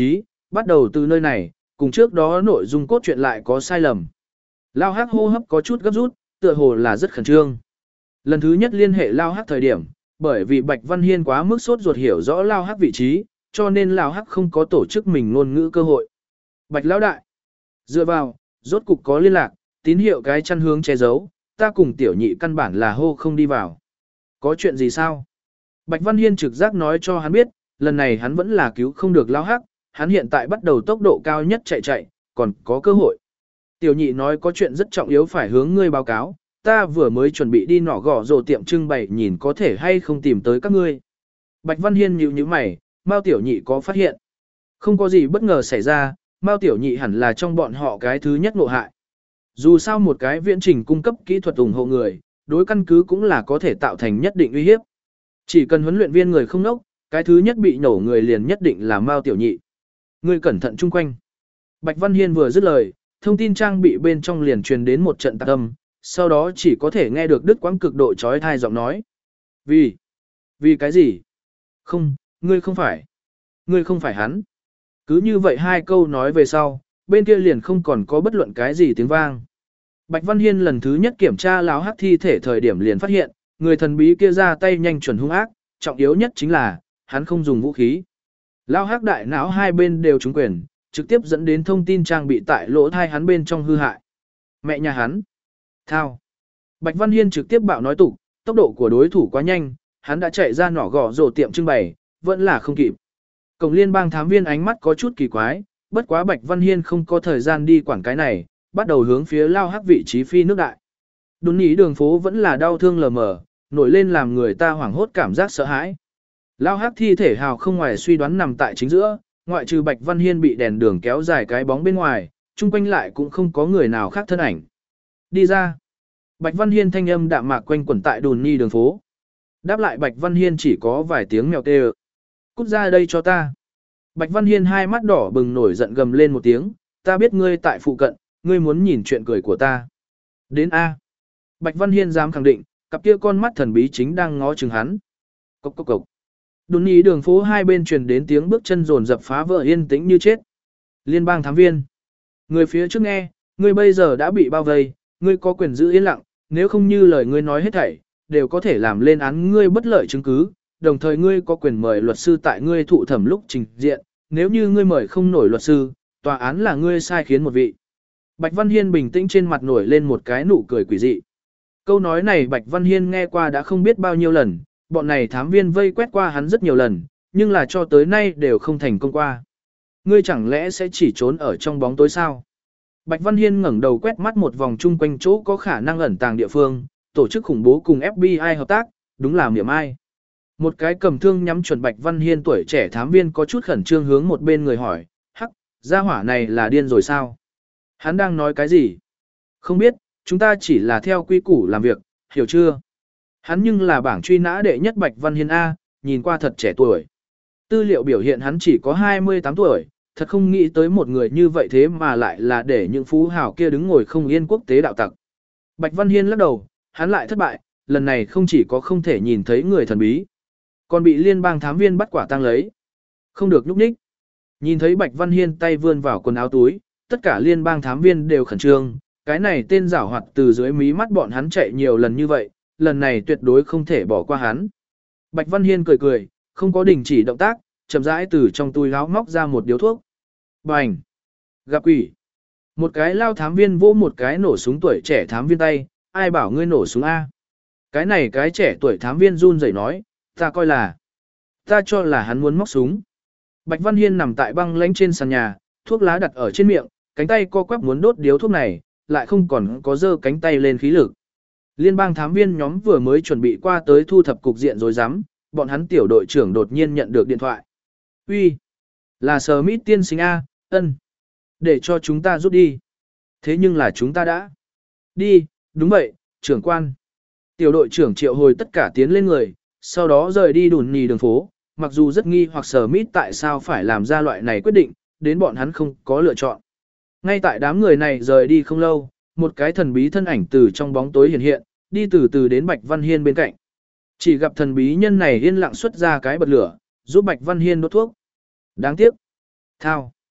bắt đầu từ nơi này, cùng trước đó nội dung cốt truyện lại có sai lầm. Lao Hắc hô hấp có chút gấp rút, tựa hồ là rất khẩn trương. Lần thứ nhất liên hệ Lao Hắc thời điểm, bởi vì Bạch Văn Hiên quá mức sốt ruột hiểu rõ Lao Hắc vị trí, cho nên Lao Hắc không có tổ chức mình ngôn ngữ cơ hội. Bạch Lão đại, dựa vào, rốt cục có liên lạc, tín hiệu cái chăn hướng che giấu, ta cùng tiểu nhị căn bản là hô không đi vào. Có chuyện gì sao? Bạch Văn Hiên trực giác nói cho hắn biết, lần này hắn vẫn là cứu không được Lao Hắc, hắn hiện tại bắt đầu tốc độ cao nhất chạy chạy, còn có cơ hội. Tiểu nhị nói có chuyện rất trọng yếu phải hướng ngươi báo cáo, ta vừa mới chuẩn bị đi nỏ gõ rồ tiệm trưng bày nhìn có thể hay không tìm tới các ngươi. Bạch Văn Hiên nhíu nhíu mày, Mao tiểu nhị có phát hiện. Không có gì bất ngờ xảy ra, Mao tiểu nhị hẳn là trong bọn họ cái thứ nhất ngộ hại. Dù sao một cái viễn trình cung cấp kỹ thuật ủng hộ người, đối căn cứ cũng là có thể tạo thành nhất định uy hiếp. Chỉ cần huấn luyện viên người không nốc, cái thứ nhất bị nổ người liền nhất định là Mao tiểu nhị. Ngươi cẩn thận chung quanh. Bạch Văn Hiên vừa dứt lời, thông tin trang bị bên trong liền truyền đến một trận tạc âm, sau đó chỉ có thể nghe được đứt quãng cực độ chói tai giọng nói. Vì? Vì cái gì? Không, ngươi không phải. Ngươi không phải hắn. Cứ như vậy hai câu nói về sau, bên kia liền không còn có bất luận cái gì tiếng vang. Bạch Văn Hiên lần thứ nhất kiểm tra Lão Hắc thi thể thời điểm liền phát hiện, người thần bí kia ra tay nhanh chuẩn hung ác, trọng yếu nhất chính là, hắn không dùng vũ khí. Lão Hắc đại não hai bên đều trúng quyền, trực tiếp dẫn đến thông tin trang bị tại lỗ thai hắn bên trong hư hại. Mẹ nhà hắn. Thao. Bạch Văn Hiên trực tiếp bạo nói tục, tốc độ của đối thủ quá nhanh, hắn đã chạy ra nỏ gõ rổ tiệm trưng bày, vẫn là không kịp. Cổng liên bang thám viên ánh mắt có chút kỳ quái, bất quá Bạch Văn Hiên không có thời gian đi quản cái này, bắt đầu hướng phía Lao Hắc vị trí phi nước đại. Đốn ý đường phố vẫn là đau thương lờ mờ, nổi lên làm người ta hoảng hốt cảm giác sợ hãi. Lao Hắc thi thể hào không ngoài suy đoán nằm tại chính giữa, ngoại trừ Bạch Văn Hiên bị đèn đường kéo dài cái bóng bên ngoài, chung quanh lại cũng không có người nào khác thân ảnh. Đi ra. Bạch Văn Hiên thanh âm đạm mạc quanh quẩn tại đồn ni đường phố. Đáp lại Bạch Văn Hiên chỉ có vài tiếng mèo kêu. Cút ra đây cho ta. Bạch Văn Hiên hai mắt đỏ bừng nổi giận gầm lên một tiếng, ta biết ngươi tại phụ cận, ngươi muốn nhìn chuyện cười của ta. Đến A. Bạch Văn Hiên dám khẳng định, cặp kia con mắt thần bí chính đang ngó chừng hắn. Cốc cốc cốc. Đồn ni đường phố hai bên truyền đến tiếng bước chân rồn dập phá vỡ yên tĩnh như chết. Liên bang thám viên. Người phía trước nghe, ngươi bây giờ đã bị bao vây, ngươi có quyền giữ yên lặng, nếu không như lời ngươi nói hết thảy, đều có thể làm lên án ngươi bất lợi chứng cứ, đồng thời ngươi có quyền mời luật sư tại ngươi thụ thẩm lúc trình diện, nếu như ngươi mời không nổi luật sư, tòa án là ngươi sai khiến một vị. Bạch Văn Hiên bình tĩnh trên mặt nổi lên một cái nụ cười quỷ dị. Câu nói này Bạch Văn Hiên nghe qua đã không biết bao nhiêu lần, bọn này thám viên vây quét qua hắn rất nhiều lần, nhưng là cho tới nay đều không thành công qua. Ngươi chẳng lẽ sẽ chỉ trốn ở trong bóng tối sao? Bạch Văn Hiên ngẩng đầu quét mắt một vòng chung quanh chỗ có khả năng ẩn tàng địa phương, tổ chức khủng bố cùng ép bê i hợp tác, đúng là miệng ai. Một cái cầm thương nhắm chuẩn Bạch Văn Hiên tuổi trẻ thám viên có chút khẩn trương hướng một bên người hỏi, hắc, gia hỏa này là điên rồi sao? Hắn đang nói cái gì? Không biết, chúng ta chỉ là theo quy củ làm việc, hiểu chưa? Hắn nhưng là bảng truy nã đệ nhất Bạch Văn Hiên A, nhìn qua thật trẻ tuổi. Tư liệu biểu hiện hắn chỉ có hai mươi tám tuổi, thật không nghĩ tới một người như vậy thế mà lại là để những phú hào kia đứng ngồi không yên quốc tế đạo tặc. Bạch Văn Hiên lắc đầu, hắn lại thất bại, lần này không chỉ có không thể nhìn thấy người thần bí, còn bị liên bang thám viên bắt quả tang lấy. Không được nhúc nhích. Nhìn thấy Bạch Văn Hiên tay vươn vào quần áo túi, tất cả liên bang thám viên đều khẩn trương, cái này tên giảo hoạt từ dưới mí mắt bọn hắn chạy nhiều lần như vậy, lần này tuyệt đối không thể bỏ qua hắn. Bạch Văn Hiên cười cười, không có đình chỉ động tác, chậm rãi từ trong túi áo móc ra một điếu thuốc. Bành! Gặp quỷ! Một cái lao thám viên vỗ một cái nổ súng tuổi trẻ thám viên tay, ai bảo ngươi nổ súng A. Cái này cái trẻ tuổi thám viên run rẩy nói, ta coi là, ta cho là hắn muốn móc súng. Bạch Văn Hiên nằm tại băng lánh trên sàn nhà, thuốc lá đặt ở trên miệng, cánh tay co quắp muốn đốt điếu thuốc này, lại không còn có giơ cánh tay lên khí lực. Liên bang thám viên nhóm vừa mới chuẩn bị qua tới thu thập cục diện rồi dám, bọn hắn tiểu đội trưởng đột nhiên nhận được điện thoại. Uy, là Smith tiên sinh A, ân. Để cho chúng ta rút đi. Thế nhưng là chúng ta đã. Đi, đúng vậy, trưởng quan. Tiểu đội trưởng triệu hồi tất cả tiến lên người, sau đó rời đi đùn nhì đường phố, mặc dù rất nghi hoặc Smith tại sao phải làm ra loại này quyết định, đến bọn hắn không có lựa chọn. Ngay tại đám người này rời đi không lâu, một cái thần bí thân ảnh từ trong bóng tối hiện hiện, đi từ từ đến Bạch Văn Hiên bên cạnh. Chỉ gặp thần bí nhân này yên lặng xuất ra cái bật lửa, giúp Bạch Văn Hiên đốt thuốc. Đáng tiếc. Thao.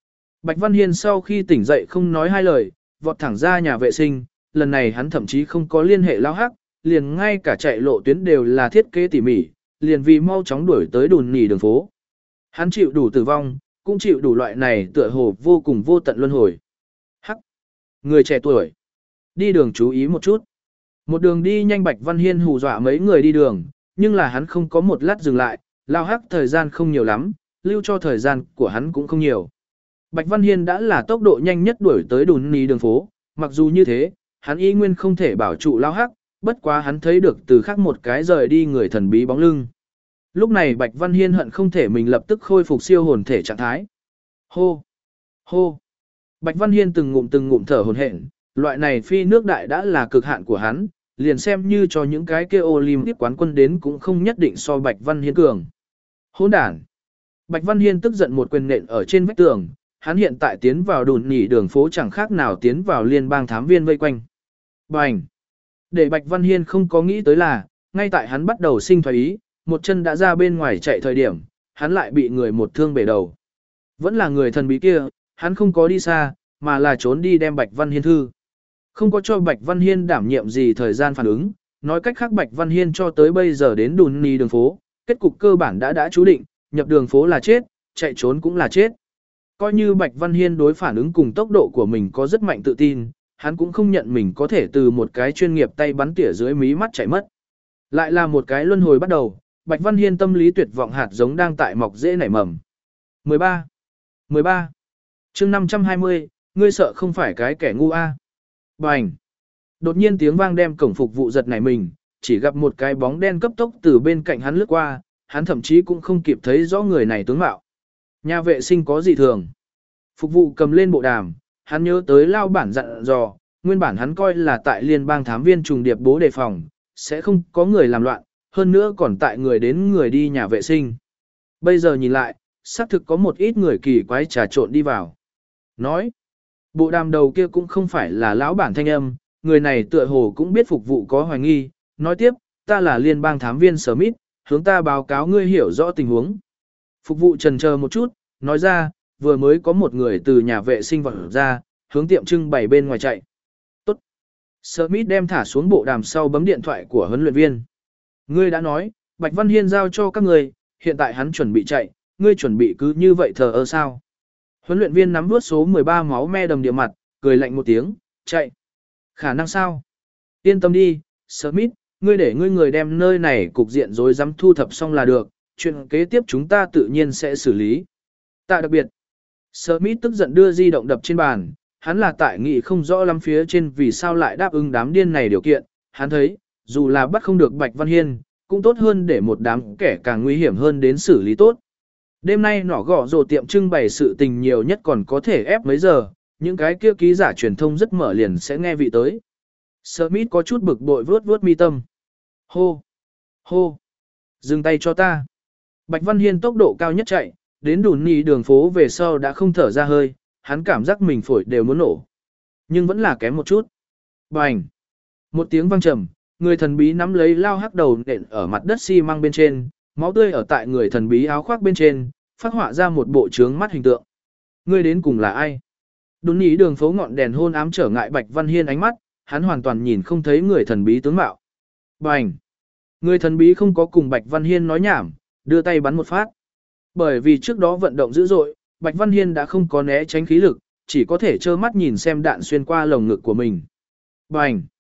Bạch Văn Hiên sau khi tỉnh dậy không nói hai lời, vọt thẳng ra nhà vệ sinh, lần này hắn thậm chí không có liên hệ lao hắc, liền ngay cả chạy lộ tuyến đều là thiết kế tỉ mỉ, liền vì mau chóng đuổi tới đùn nỉ đường phố. Hắn chịu đủ tử vong, cũng chịu đủ loại này tựa hồ vô cùng vô tận luân hồi. Hắc! Người trẻ tuổi! Đi đường chú ý một chút. Một đường đi nhanh Bạch Văn Hiên hù dọa mấy người đi đường, nhưng là hắn không có một lát dừng lại, lao hắc thời gian không nhiều lắm, lưu cho thời gian của hắn cũng không nhiều. Bạch Văn Hiên đã là tốc độ nhanh nhất đuổi tới đùn nỉ đường phố, mặc dù như thế, hắn y nguyên không thể bảo trụ lao hắc, bất quá hắn thấy được từ khác một cái rời đi người thần bí bóng lưng. Lúc này Bạch Văn Hiên hận không thể mình lập tức khôi phục siêu hồn thể trạng thái. Hô! Hô! Bạch Văn Hiên từng ngụm từng ngụm thở hổn hển, loại này phi nước đại đã là cực hạn của hắn, liền xem như cho những cái kia Olympic quán quân đến cũng không nhất định so Bạch Văn Hiên cường. Hỗn đản! Bạch Văn Hiên tức giận một quyền nện ở trên vách tường, hắn hiện tại tiến vào đùn nỉ đường phố chẳng khác nào tiến vào liên bang thám viên vây quanh. Bành! Để Bạch Văn Hiên không có nghĩ tới là, ngay tại hắn bắt đầu sinh thoái ý, một chân đã ra bên ngoài chạy thời điểm, hắn lại bị người một thương bể đầu. Vẫn là người thần bí kia, hắn không có đi xa, mà là trốn đi đem Bạch Văn Hiên thư. Không có cho Bạch Văn Hiên đảm nhiệm gì thời gian phản ứng, nói cách khác Bạch Văn Hiên cho tới bây giờ đến đùn nỉ đường phố, kết cục cơ bản đã đã chú định, nhập đường phố là chết, chạy trốn cũng là chết. Coi như Bạch Văn Hiên đối phản ứng cùng tốc độ của mình có rất mạnh tự tin, hắn cũng không nhận mình có thể từ một cái chuyên nghiệp tay bắn tỉa dưới mí mắt chạy mất. Lại là một cái luân hồi bắt đầu, Bạch Văn Hiên tâm lý tuyệt vọng hạt giống đang tại mọc rễ nảy mầm. mười ba. mười ba. chương năm trăm hai mươi, ngươi sợ không phải cái kẻ ngu a. Bành. Đột nhiên tiếng vang đem cổng phục vụ giật nảy mình, chỉ gặp một cái bóng đen cấp tốc từ bên cạnh hắn lướt qua, hắn thậm chí cũng không kịp thấy rõ người này tướng mạo. Nhà vệ sinh có gì thường? Phục vụ cầm lên bộ đàm, hắn nhớ tới lao bản dặn dò, nguyên bản hắn coi là tại liên bang thám viên trùng điệp bố đề phòng, sẽ không có người làm loạn, hơn nữa còn tại người đến người đi nhà vệ sinh. Bây giờ nhìn lại, xác thực có một ít người kỳ quái trà trộn đi vào. Nói, bộ đàm đầu kia cũng không phải là lão bản thanh âm, người này tựa hồ cũng biết phục vụ có hoài nghi, nói tiếp, ta là liên bang thám viên Smith, hướng ta báo cáo ngươi hiểu rõ tình huống. Phục vụ chần chờ một chút, nói ra, vừa mới có một người từ nhà vệ sinh vọt ra, hướng tiệm trưng bày bên ngoài chạy. Tốt. Smith đem thả xuống bộ đàm sau bấm điện thoại của huấn luyện viên. Ngươi đã nói, Bạch Văn Hiên giao cho các người, hiện tại hắn chuẩn bị chạy, ngươi chuẩn bị cứ như vậy thờ ơ sao? Huấn luyện viên nắm vuốt số mười ba máu me đầm địa mặt, cười lạnh một tiếng, chạy. Khả năng sao? Yên tâm đi, Smith, ngươi để ngươi người đem nơi này cục diện rối rắm thu thập xong là được, chuyện kế tiếp chúng ta tự nhiên sẽ xử lý. Tạ đặc biệt. Smith tức giận đưa di động đập trên bàn, hắn là tại nghị không rõ lắm phía trên vì sao lại đáp ứng đám điên này điều kiện, hắn thấy, dù là bắt không được Bạch Văn Hiên, cũng tốt hơn để một đám kẻ càng nguy hiểm hơn đến xử lý tốt. Đêm nay nỏ gõ rồ tiệm trưng bày sự tình nhiều nhất còn có thể ép mấy giờ, những cái kia ký giả truyền thông rất mở liền sẽ nghe vị tới. Smith có chút bực bội vướt vướt mi tâm. Hô! Hô! Dừng tay cho ta! Bạch Văn Hiên tốc độ cao nhất chạy, đến đùn nỉ đường phố về sau đã không thở ra hơi, hắn cảm giác mình phổi đều muốn nổ. Nhưng vẫn là kém một chút. Bành! Một tiếng vang trầm, người thần bí nắm lấy lao hắc đầu nện ở mặt đất xi măng bên trên, máu tươi ở tại người thần bí áo khoác bên trên, phát họa ra một bộ trướng mắt hình tượng. Ngươi đến cùng là ai? Đùn nỉ đường phố ngọn đèn hôn ám trở ngại Bạch Văn Hiên ánh mắt, hắn hoàn toàn nhìn không thấy người thần bí tướng mạo. Bành! Người thần bí không có cùng Bạch Văn Hiên nói nhảm, đưa tay bắn một phát. Bởi vì trước đó vận động dữ dội, Bạch Văn Hiên đã không có né tránh khí lực, chỉ có thể trơ mắt nhìn xem đạn xuyên qua lồng ngực của mình. Bành!